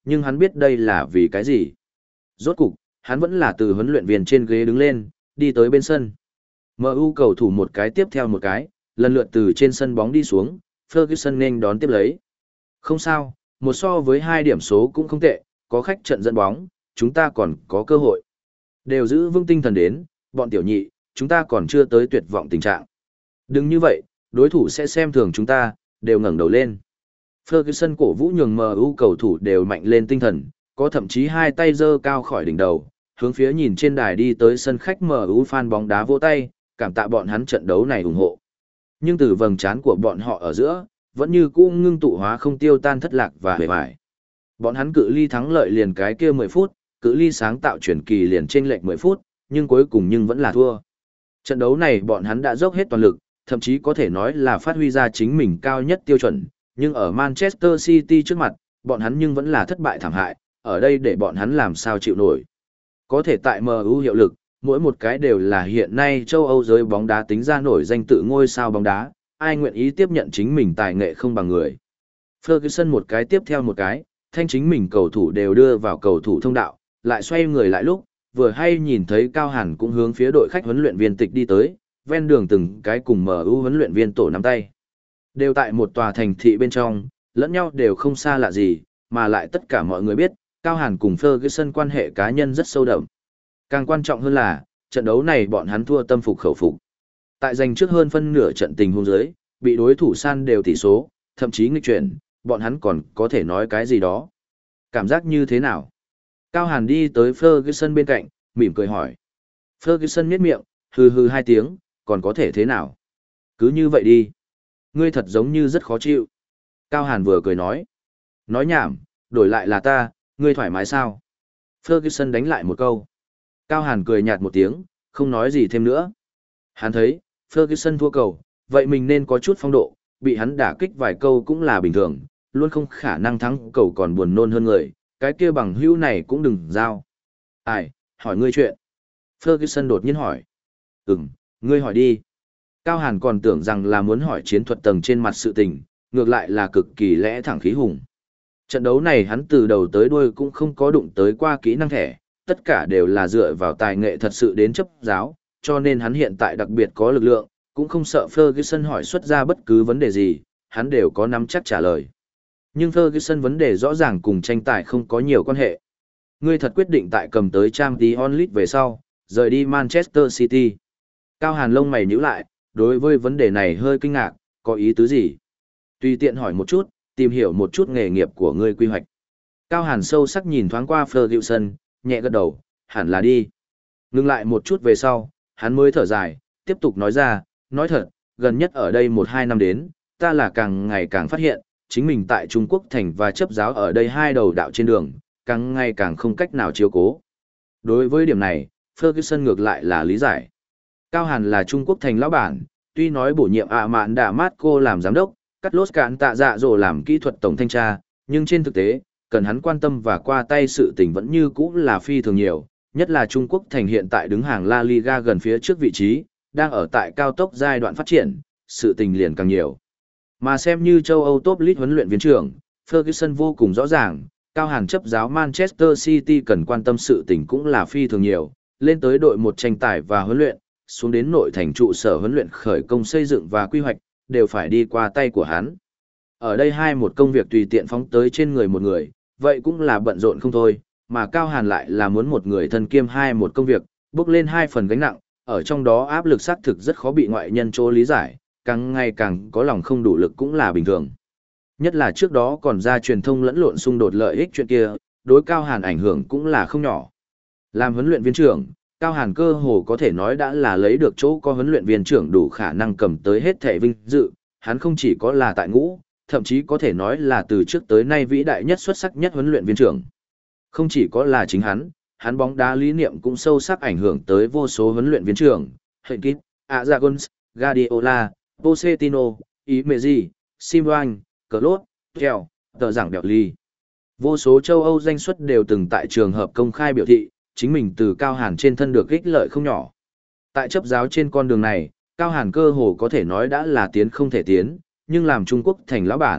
nhưng hắn biết đây là vì cái gì. Rốt cục, hắn vẫn là từ huấn luyện viên trên ghế đứng lên, đi tới bên sân. em u cầu thủ một cái tiếp theo một cái, lần lượt từ trên sân bóng đi xuống, Ferguson nên đón tiếp lấy. Không sao, một so với hai điểm số cũng không tệ, có khách trận dẫn bóng, chúng ta còn có cơ hội. Đều giữ vững tinh thần đến, bọn tiểu nhị, chúng ta còn chưa tới tuyệt vọng tình trạng. Đừng như vậy, đối thủ sẽ xem thường chúng ta, đều ngẩng đầu lên. Ferguson cổ vũ nhường em u cầu thủ đều mạnh lên tinh thần, có thậm chí hai tay giơ cao khỏi đỉnh đầu, hướng phía nhìn trên đài đi tới sân khách em u fan bóng đá vỗ tay, cảm tạ bọn hắn trận đấu này ủng hộ. Nhưng từ vầng trán của bọn họ ở giữa, vẫn như cũ ngưng tụ hóa không tiêu tan thất lạc và hề bại. Bọn hắn cự ly thắng lợi liền cái kia mười phút, cự ly sáng tạo chuyển kỳ liền chênh lệch mười phút, nhưng cuối cùng nhưng vẫn là thua. Trận đấu này bọn hắn đã dốc hết toàn lực, thậm chí có thể nói là phát huy ra chính mình cao nhất tiêu chuẩn, nhưng ở Manchester City trước mặt, bọn hắn nhưng vẫn là thất bại thảm hại, ở đây để bọn hắn làm sao chịu nổi. Có thể tại em u hiệu lực, mỗi một cái đều là hiện nay châu Âu giới bóng đá tính ra nổi danh tự ngôi sao bóng đá, ai nguyện ý tiếp nhận chính mình tài nghệ không bằng người. Ferguson một cái tiếp theo một cái, thanh chính mình cầu thủ đều đưa vào cầu thủ thông đạo, lại xoay người lại lúc, vừa hay nhìn thấy Cao Hàn cũng hướng phía đội khách huấn luyện viên tịch đi tới, ven đường từng cái cùng em u huấn luyện viên tổ nắm tay. Đều tại một tòa thành thị bên trong, lẫn nhau đều không xa lạ gì, mà lại tất cả mọi người biết, Cao Hàn cùng Ferguson quan hệ cá nhân rất sâu đậm. Càng quan trọng hơn là, trận đấu này bọn hắn thua tâm phục khẩu phục. Tại giành trước hơn phân nửa trận tình huống dưới, bị đối thủ san đều tỷ số, thậm chí nghịch chuyển, bọn hắn còn có thể nói cái gì đó. Cảm giác như thế nào? Cao Hàn đi tới Ferguson bên cạnh, mỉm cười hỏi. Ferguson nhếch miệng, hừ hừ hai tiếng, còn có thể thế nào? Cứ như vậy đi. Ngươi thật giống như rất khó chịu. Cao Hàn vừa cười nói. Nói nhảm, đổi lại là ta, ngươi thoải mái sao? Ferguson đánh lại một câu. Cao Hàn cười nhạt một tiếng, không nói gì thêm nữa. Hắn thấy, Ferguson thua cầu, vậy mình nên có chút phong độ, bị hắn đả kích vài câu cũng là bình thường, luôn không khả năng thắng cầu còn buồn nôn hơn người, cái kia bằng hữu này cũng đừng giao. Ai, hỏi ngươi chuyện. Ferguson đột nhiên hỏi. Ừm, ngươi hỏi đi. Cao Hàn còn tưởng rằng là muốn hỏi chiến thuật tầng trên mặt sự tình, ngược lại là cực kỳ lẽ thẳng khí hùng. Trận đấu này hắn từ đầu tới đuôi cũng không có đụng tới qua kỹ năng thẻ, tất cả đều là dựa vào tài nghệ thật sự đến chấp giáo, cho nên hắn hiện tại đặc biệt có lực lượng, cũng không sợ Ferguson hỏi xuất ra bất cứ vấn đề gì, hắn đều có nắm chắc trả lời. Nhưng Ferguson vấn đề rõ ràng cùng tranh tài không có nhiều quan hệ. Ngươi thật quyết định tại cầm tới Champions League về sau, rời đi Manchester City. Cao Hàn lông mày nhíu lại, đối với vấn đề này hơi kinh ngạc, có ý tứ gì? Tùy tiện hỏi một chút, tìm hiểu một chút nghề nghiệp của ngươi quy hoạch. Cao Hàn sâu sắc nhìn thoáng qua Ferguson, nhẹ gật đầu, hẳn là đi. Ngừng lại một chút về sau, hắn mới thở dài, tiếp tục nói ra, nói thật, gần nhất ở đây một hai năm đến, ta là càng ngày càng phát hiện, chính mình tại Trung Quốc thành và chấp giáo ở đây hai đầu đạo trên đường, càng ngày càng không cách nào chiếu cố. Đối với điểm này, Ferguson ngược lại là lý giải. Cao Hàn là Trung Quốc thành lão bản, tuy nói bổ nhiệm ạ mạn đạ mát cô làm giám đốc, cắt lốt cạn tạ dạ dỗ làm kỹ thuật tổng thanh tra, nhưng trên thực tế, cần hắn quan tâm và qua tay sự tình vẫn như cũ là phi thường nhiều, nhất là Trung Quốc thành hiện tại đứng hàng La Liga gần phía trước vị trí, đang ở tại cao tốc giai đoạn phát triển, sự tình liền càng nhiều. Mà xem như châu Âu top league huấn luyện viên trưởng, Ferguson vô cùng rõ ràng, Cao Hàn chấp giáo Manchester City cần quan tâm sự tình cũng là phi thường nhiều, lên tới đội một tranh tài và huấn luyện, xuống đến nội thành trụ sở huấn luyện khởi công xây dựng và quy hoạch, đều phải đi qua tay của hắn. Ở đây hai một công việc tùy tiện phóng tới trên người một người, vậy cũng là bận rộn không thôi, mà Cao Hàn lại là muốn một người thân kiêm hai một công việc, bước lên hai phần gánh nặng, ở trong đó áp lực xác thực rất khó bị ngoại nhân chỗ lý giải, càng ngày càng có lòng không đủ lực cũng là bình thường. Nhất là trước đó còn ra truyền thông lẫn lộn xung đột lợi ích chuyện kia, đối Cao Hàn ảnh hưởng cũng là không nhỏ. Làm huấn luyện viên trưởng, Cao Hàn cơ hồ có thể nói đã là lấy được chỗ có huấn luyện viên trưởng đủ khả năng cầm tới hết thảy vinh dự, hắn không chỉ có là tại ngũ, thậm chí có thể nói là từ trước tới nay vĩ đại nhất xuất sắc nhất huấn luyện viên trưởng. Không chỉ có là chính hắn, hắn bóng đá lý niệm cũng sâu sắc ảnh hưởng tới vô số huấn luyện viên trưởng, Henkit, Azagons, Guardiola, Pochettino, Imezi, Simon, Klopp, Tuchel, tờ giảng bèo ly. Vô số châu Âu danh xuất đều từng tại trường hợp công khai biểu thị, chính mình từ Cao Hàn trên thân được ích lợi không nhỏ. Tại chấp giáo trên con đường này, Cao Hàn cơ hồ có thể nói đã là tiến không thể tiến, nhưng làm Trung Quốc thành lão bản,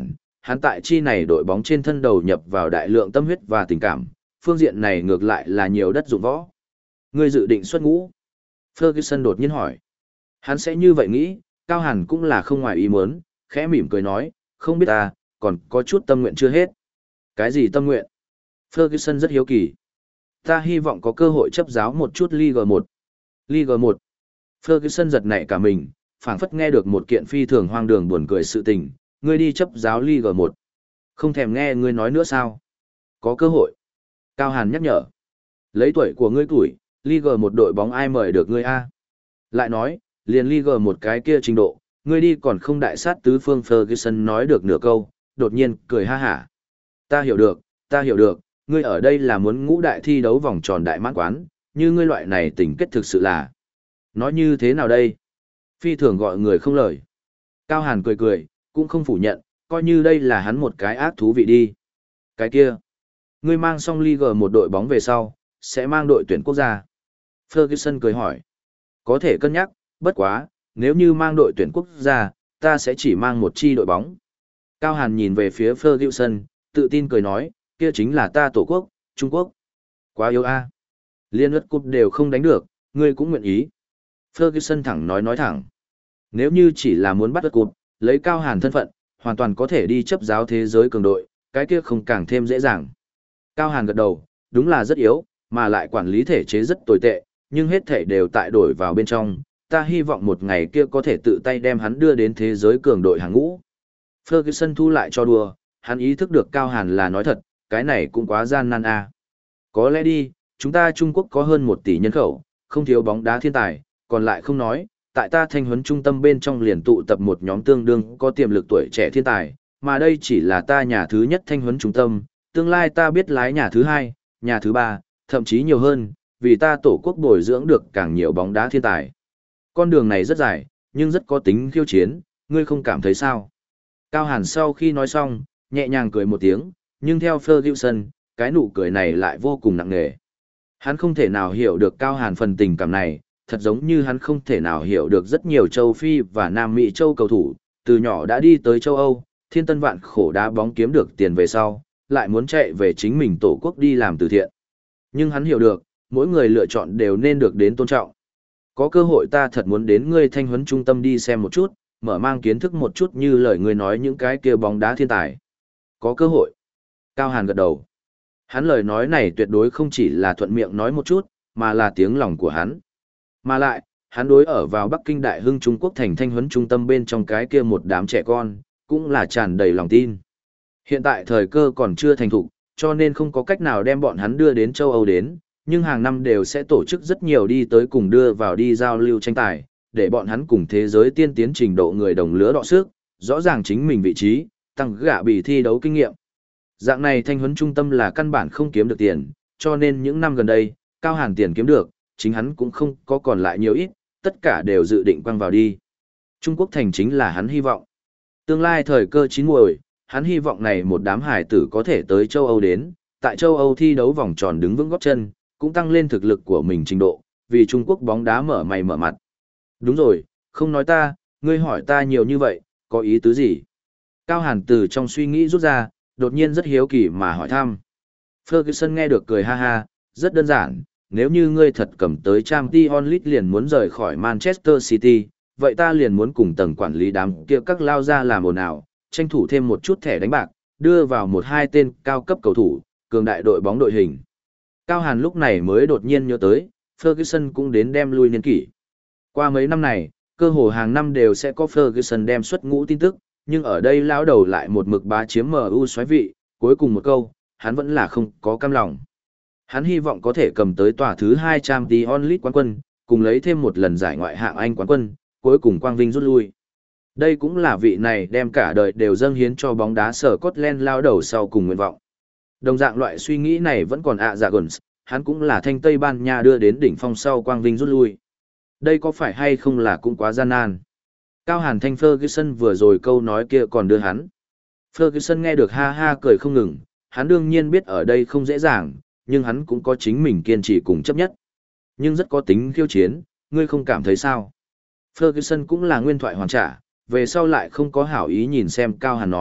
hắn tại chi này đội bóng trên thân đầu nhập vào đại lượng tâm huyết và tình cảm, phương diện này ngược lại là nhiều đất dụng võ. Ngươi dự định xuất ngũ? Ferguson đột nhiên hỏi. Hắn sẽ như vậy nghĩ, Cao Hàn cũng là không ngoài ý muốn, khẽ mỉm cười nói, không biết ta, còn có chút tâm nguyện chưa hết. Cái gì tâm nguyện? Ferguson rất hiếu kỳ. Ta hy vọng có cơ hội chấp giáo một chút Ligue một. Ligue một. Ferguson giật nảy cả mình, phảng phất nghe được một kiện phi thường hoang đường buồn cười sự tình, ngươi đi chấp giáo Ligue một. Không thèm nghe ngươi nói nữa sao? Có cơ hội. Cao Hàn nhắc nhở. Lấy tuổi của ngươi tuổi, Ligue một đội bóng ai mời được ngươi a? Lại nói, liền Ligue một cái kia trình độ, ngươi đi còn không đại sát tứ phương. Ferguson nói được nửa câu, đột nhiên cười ha hả. Ta hiểu được, ta hiểu được, ngươi ở đây là muốn ngũ đại thi đấu vòng tròn đại mãn quán, như ngươi loại này tình kết thực sự là. Nói như thế nào đây? Phi thường gọi người không lời. Cao Hàn cười cười, cũng không phủ nhận, coi như đây là hắn một cái ác thú vị đi. Cái kia, ngươi mang xong Ligue một đội bóng về sau, sẽ mang đội tuyển quốc gia. Ferguson cười hỏi. Có thể cân nhắc, bất quá, nếu như mang đội tuyển quốc gia, ta sẽ chỉ mang một chi đội bóng. Cao Hàn nhìn về phía Ferguson, tự tin cười nói, kia chính là ta tổ quốc, Trung Quốc. Quá yếu a. Liên ước cúp đều không đánh được, ngươi cũng nguyện ý. Ferguson thẳng nói nói thẳng. Nếu như chỉ là muốn bắt ước cúp, lấy Cao Hàn thân phận, hoàn toàn có thể đi chấp giáo thế giới cường đội, cái kia không càng thêm dễ dàng. Cao Hàn gật đầu, đúng là rất yếu, mà lại quản lý thể chế rất tồi tệ, nhưng hết thể đều tại đổi vào bên trong, ta hy vọng một ngày kia có thể tự tay đem hắn đưa đến thế giới cường đội hàng ngũ. Ferguson thu lại cho đùa, hắn ý thức được Cao Hàn là nói thật, cái này cũng quá gian nan a. Có lẽ đi, chúng ta Trung Quốc có hơn một tỷ nhân khẩu, không thiếu bóng đá thiên tài, còn lại không nói, tại ta thanh huấn trung tâm bên trong liền tụ tập một nhóm tương đương có tiềm lực tuổi trẻ thiên tài, mà đây chỉ là ta nhà thứ nhất thanh huấn trung tâm, tương lai ta biết lái nhà thứ hai, nhà thứ ba, thậm chí nhiều hơn, vì ta tổ quốc bồi dưỡng được càng nhiều bóng đá thiên tài. Con đường này rất dài, nhưng rất có tính khiêu chiến, ngươi không cảm thấy sao? Cao Hàn sau khi nói xong, nhẹ nhàng cười một tiếng, nhưng theo Ferguson, cái nụ cười này lại vô cùng nặng nề. Hắn không thể nào hiểu được Cao Hàn phần tình cảm này, thật giống như hắn không thể nào hiểu được rất nhiều châu Phi và Nam Mỹ châu cầu thủ, từ nhỏ đã đi tới châu Âu, thiên tân vạn khổ đá bóng kiếm được tiền về sau, lại muốn chạy về chính mình tổ quốc đi làm từ thiện. Nhưng hắn hiểu được, mỗi người lựa chọn đều nên được đến tôn trọng. Có cơ hội ta thật muốn đến ngươi thanh huấn trung tâm đi xem một chút, mở mang kiến thức một chút như lời ngươi nói những cái kia bóng đá thiên tài. Có cơ hội. Cao Hàn gật đầu. Hắn lời nói này tuyệt đối không chỉ là thuận miệng nói một chút, mà là tiếng lòng của hắn. Mà lại, hắn đối ở vào Bắc Kinh Đại Hưng Trung Quốc thành thanh huấn trung tâm bên trong cái kia một đám trẻ con, cũng là tràn đầy lòng tin. Hiện tại thời cơ còn chưa thành thục, cho nên không có cách nào đem bọn hắn đưa đến châu Âu đến, nhưng hàng năm đều sẽ tổ chức rất nhiều đi tới cùng đưa vào đi giao lưu tranh tài, để bọn hắn cùng thế giới tiên tiến trình độ người đồng lứa đọ sức, rõ ràng chính mình vị trí, tăng gạ bị thi đấu kinh nghiệm. Dạng này thanh huấn trung tâm là căn bản không kiếm được tiền, cho nên những năm gần đây, Cao Hàn tiền kiếm được, chính hắn cũng không có còn lại nhiều ít, tất cả đều dự định quăng vào đi. Trung Quốc thành chính là hắn hy vọng. Tương lai thời cơ chín muồi, hắn hy vọng này một đám hải tử có thể tới châu Âu đến, tại châu Âu thi đấu vòng tròn đứng vững gót chân, cũng tăng lên thực lực của mình trình độ, vì Trung Quốc bóng đá mở mày mở mặt. Đúng rồi, không nói ta, ngươi hỏi ta nhiều như vậy, có ý tứ gì? Cao Hàn từ trong suy nghĩ rút ra, đột nhiên rất hiếu kỳ mà hỏi thăm. Ferguson nghe được cười ha ha, rất đơn giản, nếu như ngươi thật cầm tới Champions League liền muốn rời khỏi Manchester City, vậy ta liền muốn cùng tầng quản lý đám kia các lao ra làm ồn ào, tranh thủ thêm một chút thẻ đánh bạc, đưa vào một hai tên cao cấp cầu thủ, cường đại đội bóng đội hình. Cao Hàn lúc này mới đột nhiên nhớ tới, Ferguson cũng đến đem lui niên kỷ. Qua mấy năm này, cơ hồ hàng năm đều sẽ có Ferguson đem xuất ngũ tin tức, nhưng ở đây lão đầu lại một mực bá chiếm em u xoáy vị, cuối cùng một câu, hắn vẫn là không có cam lòng. Hắn hy vọng có thể cầm tới tòa thứ hai Champions League quán quân, cùng lấy thêm một lần giải ngoại hạng Anh quán quân, cuối cùng quang vinh rút lui. Đây cũng là vị này đem cả đời đều dâng hiến cho bóng đá sở Scotland lao đầu sau cùng nguyện vọng. Đồng dạng loại suy nghĩ này vẫn còn ạ dạ gần, hắn cũng là thanh Tây Ban Nha đưa đến đỉnh phong sau quang vinh rút lui. Đây có phải hay không là cũng quá gian nan. Cao Hàn thanh Ferguson vừa rồi câu nói kia còn đưa hắn. Ferguson nghe được ha ha cười không ngừng, hắn đương nhiên biết ở đây không dễ dàng, nhưng hắn cũng có chính mình kiên trì cùng chấp nhất. Nhưng rất có tính khiêu chiến, ngươi không cảm thấy sao? Ferguson cũng là nguyên thoại hoàn trả, về sau lại không có hảo ý nhìn xem Cao Hàn nói,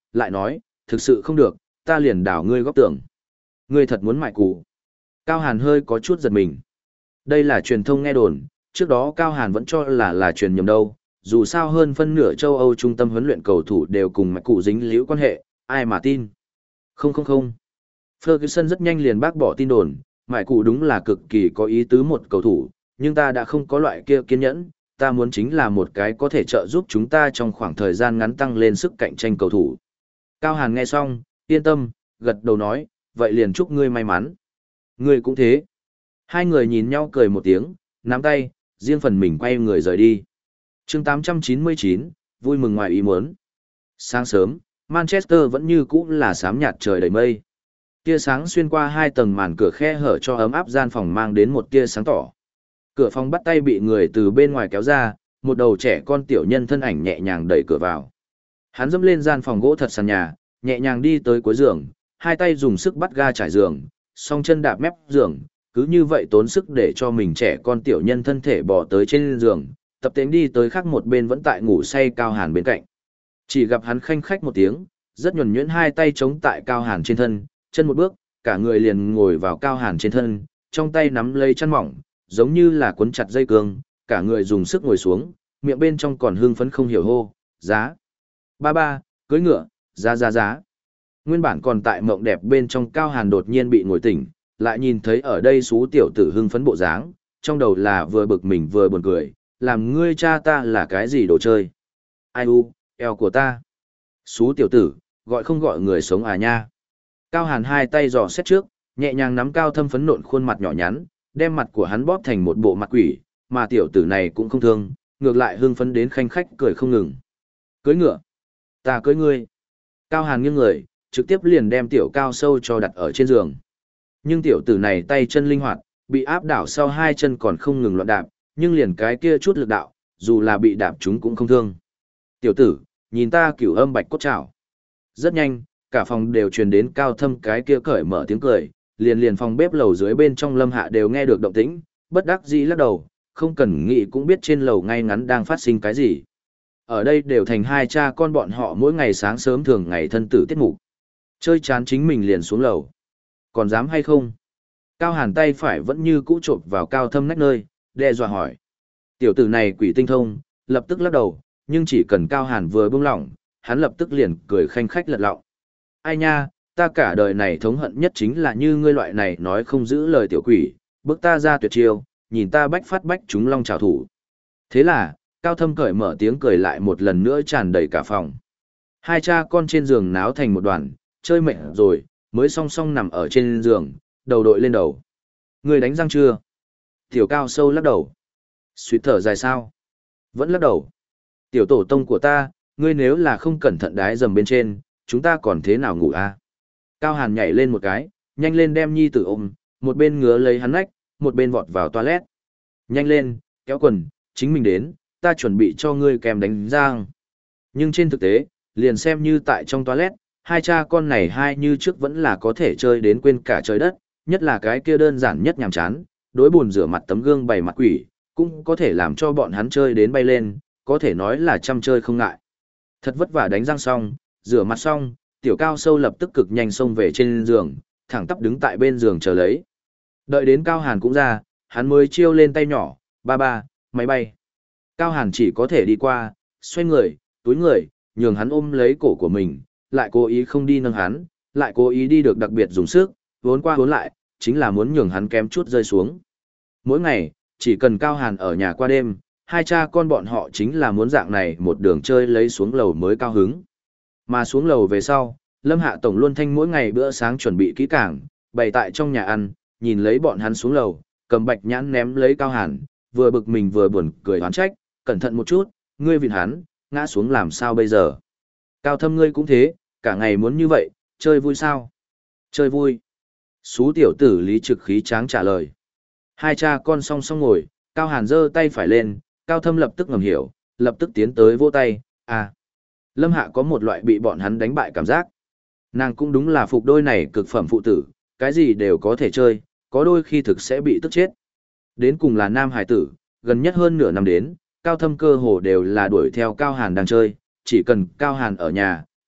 lại nói, thực sự không được, ta liền đảo ngươi góc tường. Ngươi thật muốn mại cụ. Cao Hàn hơi có chút giật mình. Đây là truyền thông nghe đồn, trước đó Cao Hàn vẫn cho là là truyền nhầm đâu, dù sao hơn phân nửa châu Âu trung tâm huấn luyện cầu thủ đều cùng mạch cụ dính líu quan hệ, ai mà tin. Không không không. Ferguson rất nhanh liền bác bỏ tin đồn, mạch cụ đúng là cực kỳ có ý tứ một cầu thủ, nhưng ta đã không có loại kia kiên nhẫn, ta muốn chính là một cái có thể trợ giúp chúng ta trong khoảng thời gian ngắn tăng lên sức cạnh tranh cầu thủ. Cao Hàn nghe xong, yên tâm, gật đầu nói, vậy liền chúc ngươi may mắn. Ngươi cũng thế. Hai người nhìn nhau cười một tiếng, nắm tay, riêng phần mình quay người rời đi. chương tám trăm chín mươi chín, vui mừng ngoài ý muốn. Sáng sớm, Manchester vẫn như cũ là xám nhạt trời đầy mây. Tia sáng xuyên qua hai tầng màn cửa khe hở cho ấm áp gian phòng mang đến một tia sáng tỏ. Cửa phòng bắt tay bị người từ bên ngoài kéo ra, một đầu trẻ con tiểu nhân thân ảnh nhẹ nhàng đẩy cửa vào. Hắn dẫm lên gian phòng gỗ thật sàn nhà, nhẹ nhàng đi tới cuối giường, hai tay dùng sức bắt ga trải giường, song chân đạp mép giường, cứ như vậy tốn sức để cho mình trẻ con tiểu nhân thân thể bò tới trên giường, tập tính đi tới khác một bên vẫn tại ngủ say Cao Hàn bên cạnh. Chỉ gặp hắn khanh khách một tiếng, rất nhuần nhuyễn hai tay chống tại Cao Hàn trên thân, chân một bước, cả người liền ngồi vào Cao Hàn trên thân, trong tay nắm lấy chăn mỏng, giống như là cuốn chặt dây cương, cả người dùng sức ngồi xuống, miệng bên trong còn hưng phấn không hiểu hô, giá. Ba ba, cưới ngựa, giá giá giá. Nguyên bản còn tại mộng đẹp bên trong Cao Hàn đột nhiên bị ngồi tỉnh, lại nhìn thấy ở đây xú tiểu tử hưng phấn bộ dáng, trong đầu là vừa bực mình vừa buồn cười, làm ngươi cha ta là cái gì đồ chơi. Ai u, eo của ta. Xú tiểu tử, gọi không gọi người sống à nha. Cao Hàn hai tay dò xét trước, nhẹ nhàng nắm Cao Thâm phấn nộn khuôn mặt nhỏ nhắn, đem mặt của hắn bóp thành một bộ mặt quỷ, mà tiểu tử này cũng không thương, ngược lại hưng phấn đến khanh khách cười không ngừng. Cưới ngựa. Ta cưới ngươi. Cao Hàn nghiêng người, trực tiếp liền đem tiểu Cao Sâu cho đặt ở trên giường. Nhưng tiểu tử này tay chân linh hoạt, bị áp đảo sau hai chân còn không ngừng loạn đạp, nhưng liền cái kia chút lực đạo, dù là bị đạp chúng cũng không thương. Tiểu tử, nhìn ta cửu âm bạch cốt trảo. Rất nhanh, cả phòng đều truyền đến Cao Thâm cái kia cởi mở tiếng cười, liền liền phòng bếp lầu dưới bên trong Lâm Hạ đều nghe được động tĩnh, bất đắc dĩ lắc đầu, không cần nghĩ cũng biết trên lầu ngay ngắn đang phát sinh cái gì. Ở đây đều thành hai cha con bọn họ mỗi ngày sáng sớm thường ngày thân tử tiết mục. Chơi chán chính mình liền xuống lầu. Còn dám hay không? Cao Hàn tay phải vẫn như cũ chộp vào Cao Thâm nách nơi, đe dọa hỏi. Tiểu tử này quỷ tinh thông, lập tức lắc đầu, nhưng chỉ cần Cao Hàn vừa buông lỏng, hắn lập tức liền cười khanh khách lật lọng. Ai nha, ta cả đời này thống hận nhất chính là như ngươi loại này nói không giữ lời tiểu quỷ, bước ta ra tuyệt chiêu, nhìn ta bách phát bách chúng long trào thủ. Thế là, Cao Thâm cởi mở tiếng cười lại một lần nữa tràn đầy cả phòng. Hai cha con trên giường náo thành một đoàn, chơi mệt rồi, mới song song nằm ở trên giường, đầu đội lên đầu. Ngươi đánh răng chưa? Tiểu Cao Sâu lắc đầu. Suýt thở dài sao? Vẫn lắc đầu. Tiểu tổ tông của ta, ngươi nếu là không cẩn thận đái dầm bên trên, chúng ta còn thế nào ngủ à? Cao Hàn nhảy lên một cái, nhanh lên đem nhi tử ôm, một bên ngứa lấy hắn nách, một bên vọt vào toilet. Nhanh lên, kéo quần, chính mình đến, ta chuẩn bị cho ngươi kèm đánh răng. Nhưng trên thực tế, liền xem như tại trong toilet, hai cha con này hai như trước vẫn là có thể chơi đến quên cả trời đất, nhất là cái kia đơn giản nhất nhàm chán, đối buồn rửa mặt tấm gương bày mặt quỷ, cũng có thể làm cho bọn hắn chơi đến bay lên, có thể nói là chăm chơi không ngại. Thật vất vả đánh răng xong, rửa mặt xong, Tiểu Cao Sâu lập tức cực nhanh xông về trên giường, thẳng tắp đứng tại bên giường chờ lấy. Đợi đến Cao Hàn cũng ra, hắn mới chiêu lên tay nhỏ, ba ba, máy bay. Cao Hàn chỉ có thể đi qua, xoay người, túi người, nhường hắn ôm lấy cổ của mình, lại cố ý không đi nâng hắn, lại cố ý đi được đặc biệt dùng sức, vốn qua vốn lại, chính là muốn nhường hắn kém chút rơi xuống. Mỗi ngày, chỉ cần Cao Hàn ở nhà qua đêm, hai cha con bọn họ chính là muốn dạng này một đường chơi lấy xuống lầu mới cao hứng. Mà xuống lầu về sau, Lâm Hạ Tổng luôn thanh mỗi ngày bữa sáng chuẩn bị kỹ càng, bày tại trong nhà ăn, nhìn lấy bọn hắn xuống lầu, cầm bạch nhãn ném lấy Cao Hàn, vừa bực mình vừa buồn cười oán trách, cẩn thận một chút, ngươi vịn hắn, ngã xuống làm sao bây giờ. Cao Thâm ngươi cũng thế, cả ngày muốn như vậy, chơi vui sao? Chơi vui. Xú tiểu tử Lý Trực khí tráng trả lời. Hai cha con song song ngồi, Cao Hàn giơ tay phải lên, Cao Thâm lập tức ngầm hiểu, lập tức tiến tới vỗ tay, à. Lâm Hạ có một loại bị bọn hắn đánh bại cảm giác. Nàng cũng đúng là phục đôi này cực phẩm phụ tử, cái gì đều có thể chơi, có đôi khi thực sẽ bị tức chết. Đến cùng là nam hải tử, gần nhất hơn nửa năm đến, Cao Thâm cơ hồ đều là đuổi theo Cao Hàn đang chơi, chỉ cần Cao Hàn ở nhà,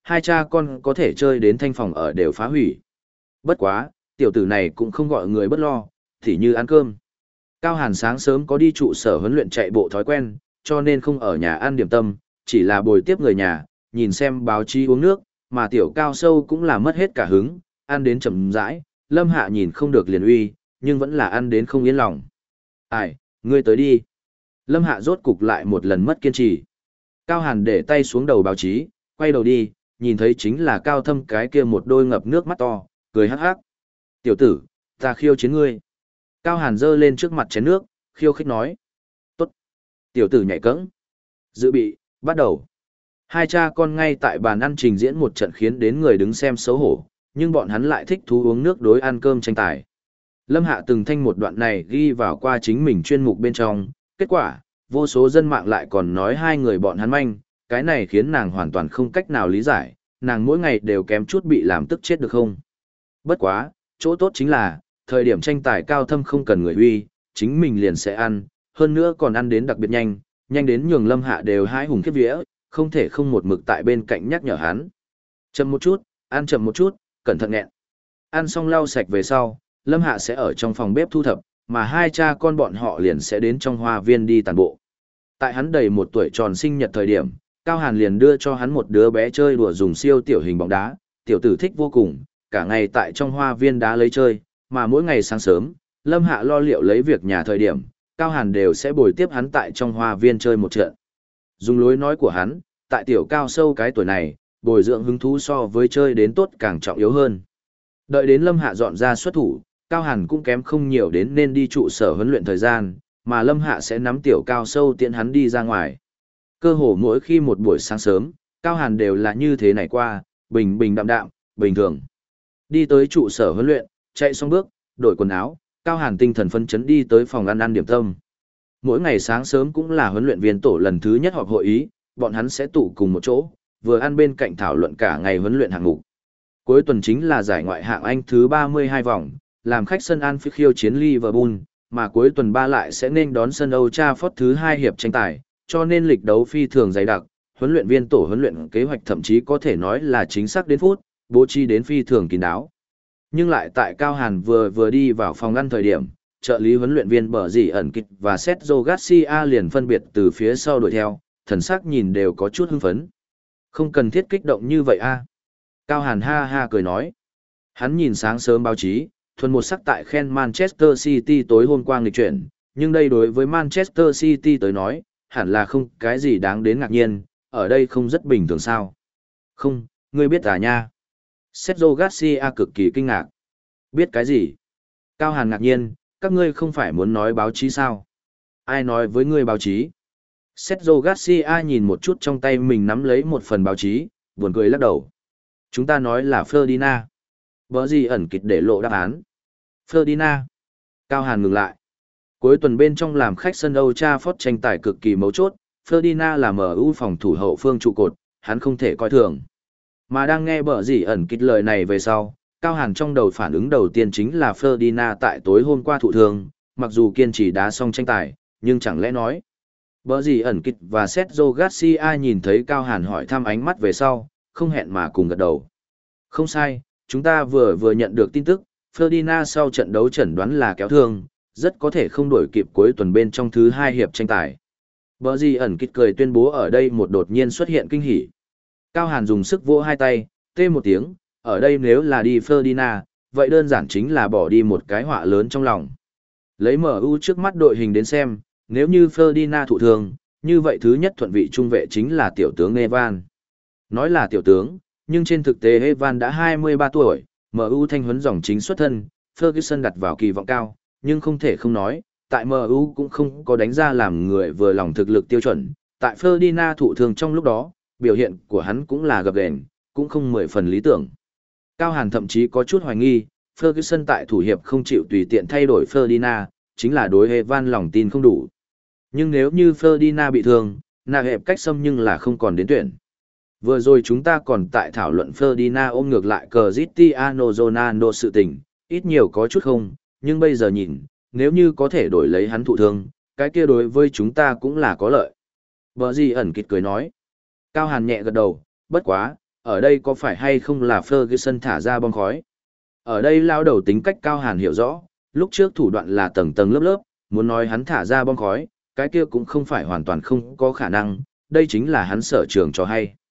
hai cha con có thể chơi đến thanh phòng ở đều phá hủy. Bất quá, tiểu tử này cũng không gọi người bất lo, thì như ăn cơm. Cao Hàn sáng sớm có đi trụ sở huấn luyện chạy bộ thói quen, cho nên không ở nhà ăn điểm tâm, chỉ là bồi tiếp người nhà, nhìn xem báo chí uống nước, mà tiểu cao sâu cũng là mất hết cả hứng, ăn đến chậm rãi, Lâm Hạ nhìn không được liền uy, nhưng vẫn là ăn đến không yên lòng. Ai, ngươi tới đi. Lâm Hạ rốt cục lại một lần mất kiên trì. Cao Hàn để tay xuống đầu báo chí, quay đầu đi, nhìn thấy chính là Cao Thâm cái kia một đôi ngập nước mắt to, cười hắc hắc. Tiểu tử, ta khiêu chiến ngươi. Cao Hàn giơ lên trước mặt chén nước, khiêu khích nói. Tốt. Tiểu tử nhảy cẫng. Dự bị, bắt đầu. Hai cha con ngay tại bàn ăn trình diễn một trận khiến đến người đứng xem xấu hổ, nhưng bọn hắn lại thích thú uống nước đối ăn cơm tranh tài. Lâm Hạ từng thanh một đoạn này ghi vào qua chính mình chuyên mục bên trong, kết quả, vô số dân mạng lại còn nói hai người bọn hắn manh, cái này khiến nàng hoàn toàn không cách nào lý giải, nàng mỗi ngày đều kém chút bị làm tức chết được không. Bất quá, chỗ tốt chính là, thời điểm tranh tài Cao Thâm không cần người uy, chính mình liền sẽ ăn, hơn nữa còn ăn đến đặc biệt nhanh, nhanh đến nhường Lâm Hạ đều hái hùng khiếp vía, không thể không một mực tại bên cạnh nhắc nhở hắn. Chậm một chút, ăn chậm một chút, cẩn thận nghẹn. Ăn xong lau sạch về sau, Lâm Hạ sẽ ở trong phòng bếp thu thập, mà hai cha con bọn họ liền sẽ đến trong hoa viên đi tàn bộ. Tại hắn đầy một tuổi tròn sinh nhật thời điểm, Cao Hàn liền đưa cho hắn một đứa bé chơi đùa dùng siêu tiểu hình bóng đá, tiểu tử thích vô cùng, cả ngày tại trong hoa viên đá lấy chơi, mà mỗi ngày sáng sớm, Lâm Hạ lo liệu lấy việc nhà thời điểm, Cao Hàn đều sẽ bồi tiếp hắn tại trong hoa viên chơi một trận. Dùng lối nói của hắn, tại tiểu cao sâu cái tuổi này, bồi dưỡng hứng thú so với chơi đến tốt càng trọng yếu hơn. Đợi đến Lâm Hạ dọn ra xuất thủ, Cao Hàn cũng kém không nhiều đến nên đi trụ sở huấn luyện thời gian, mà Lâm Hạ sẽ nắm tiểu cao sâu tiện hắn đi ra ngoài. Cơ hồ mỗi khi một buổi sáng sớm, Cao Hàn đều là như thế này qua, bình bình đạm đạm, bình thường. Đi tới trụ sở huấn luyện, chạy xong bước, đổi quần áo, Cao Hàn tinh thần phấn chấn đi tới phòng ăn ăn điểm tâm. Mỗi ngày sáng sớm cũng là huấn luyện viên tổ lần thứ nhất họp hội ý, bọn hắn sẽ tụ cùng một chỗ, vừa ăn bên cạnh thảo luận cả ngày huấn luyện hạng mục. Cuối tuần chính là giải ngoại hạng Anh thứ ba mươi hai vòng, làm khách sân Anfield khiêu chiến Liverpool, mà cuối tuần ba lại sẽ nên đón sân Old Trafford thứ hai hiệp tranh tài, cho nên lịch đấu phi thường dày đặc, huấn luyện viên tổ huấn luyện kế hoạch thậm chí có thể nói là chính xác đến phút, bố trí đến phi thường kín đáo. Nhưng lại tại Cao Hàn vừa vừa đi vào phòng ăn thời điểm, trợ lý huấn luyện viên Bở Dĩ ẩn kịch và Sergio Garcia liền phân biệt từ phía sau đuổi theo, thần sắc nhìn đều có chút hưng phấn. Không cần thiết kích động như vậy a. Cao Hàn ha ha cười nói. Hắn nhìn sáng sớm báo chí, thuần một sắc tại khen Manchester City tối hôm qua nghịch chuyển, nhưng đây đối với Manchester City tới nói, hẳn là không cái gì đáng đến ngạc nhiên, ở đây không rất bình thường sao. Không, ngươi biết à nha. Sergio Garcia cực kỳ kinh ngạc. Biết cái gì? Cao Hàn ngạc nhiên, các ngươi không phải muốn nói báo chí sao? Ai nói với ngươi báo chí? Sergio Garcia nhìn một chút trong tay mình nắm lấy một phần báo chí, buồn cười lắc đầu. Chúng ta nói là Ferdinand. Bở gì ẩn kịch để lộ đáp án. Ferdinand. Cao Hàn ngừng lại. Cuối tuần bên trong làm khách sân Old Trafford tranh tài cực kỳ mấu chốt, Ferdinand là em u phòng thủ hậu phương trụ cột, hắn không thể coi thường. Mà đang nghe bở gì ẩn kịch lời này về sau, Cao Hàn trong đầu phản ứng đầu tiên chính là Ferdinand tại tối hôm qua thụ thương, mặc dù kiên trì đá xong tranh tài, nhưng chẳng lẽ nói. Bở gì ẩn kịch và Sergio Garcia nhìn thấy Cao Hàn hỏi thăm ánh mắt về sau, không hẹn mà cùng gật đầu. Không sai, chúng ta vừa vừa nhận được tin tức, Ferdinand sau trận đấu chẩn đoán là kéo thương, rất có thể không đổi kịp cuối tuần bên trong thứ hai hiệp tranh tài. Bở gì ẩn kịch cười tuyên bố ở đây một đột nhiên xuất hiện kinh hỉ. Cao Hàn dùng sức vỗ hai tay, tê một tiếng, ở đây nếu là đi Ferdinand, vậy đơn giản chính là bỏ đi một cái họa lớn trong lòng. Lấy em u trước mắt đội hình đến xem, nếu như Ferdinand thụ thương, như vậy thứ nhất thuận vị trung vệ chính là tiểu tướng Evan. Nói là tiểu tướng, nhưng trên thực tế Evan đã hai mươi ba tuổi, em u thanh huấn dòng chính xuất thân, Ferguson đặt vào kỳ vọng cao, nhưng không thể không nói, tại em u cũng không có đánh ra làm người vừa lòng thực lực tiêu chuẩn, tại Ferdinand thụ thương trong lúc đó, biểu hiện của hắn cũng là gập ghềnh, cũng không mười phần lý tưởng. Cao Hàn thậm chí có chút hoài nghi, Ferguson tại thủ hiệp không chịu tùy tiện thay đổi Ferdinand, chính là đối Evan lòng tin không đủ. Nhưng nếu như Ferdinand bị thương, nạ hẹp cách xâm nhưng là không còn đến tuyển. Vừa rồi chúng ta còn tại thảo luận Ferdinand ôm ngược lại Cristiano Ronaldo sự tình, ít nhiều có chút không, nhưng bây giờ nhìn, nếu như có thể đổi lấy hắn thụ thương, cái kia đối với chúng ta cũng là có lợi. Bở gì ẩn kịch cười nói. Cao Hàn nhẹ gật đầu, bất quá, ở đây có phải hay không là Ferguson thả ra bom khói? Ở đây lao đầu tính cách cao hàn hiểu rõ, lúc trước thủ đoạn là tầng tầng lớp lớp, muốn nói hắn thả ra bom khói, cái kia cũng không phải hoàn toàn không có khả năng, đây chính là hắn sở trường cho hay.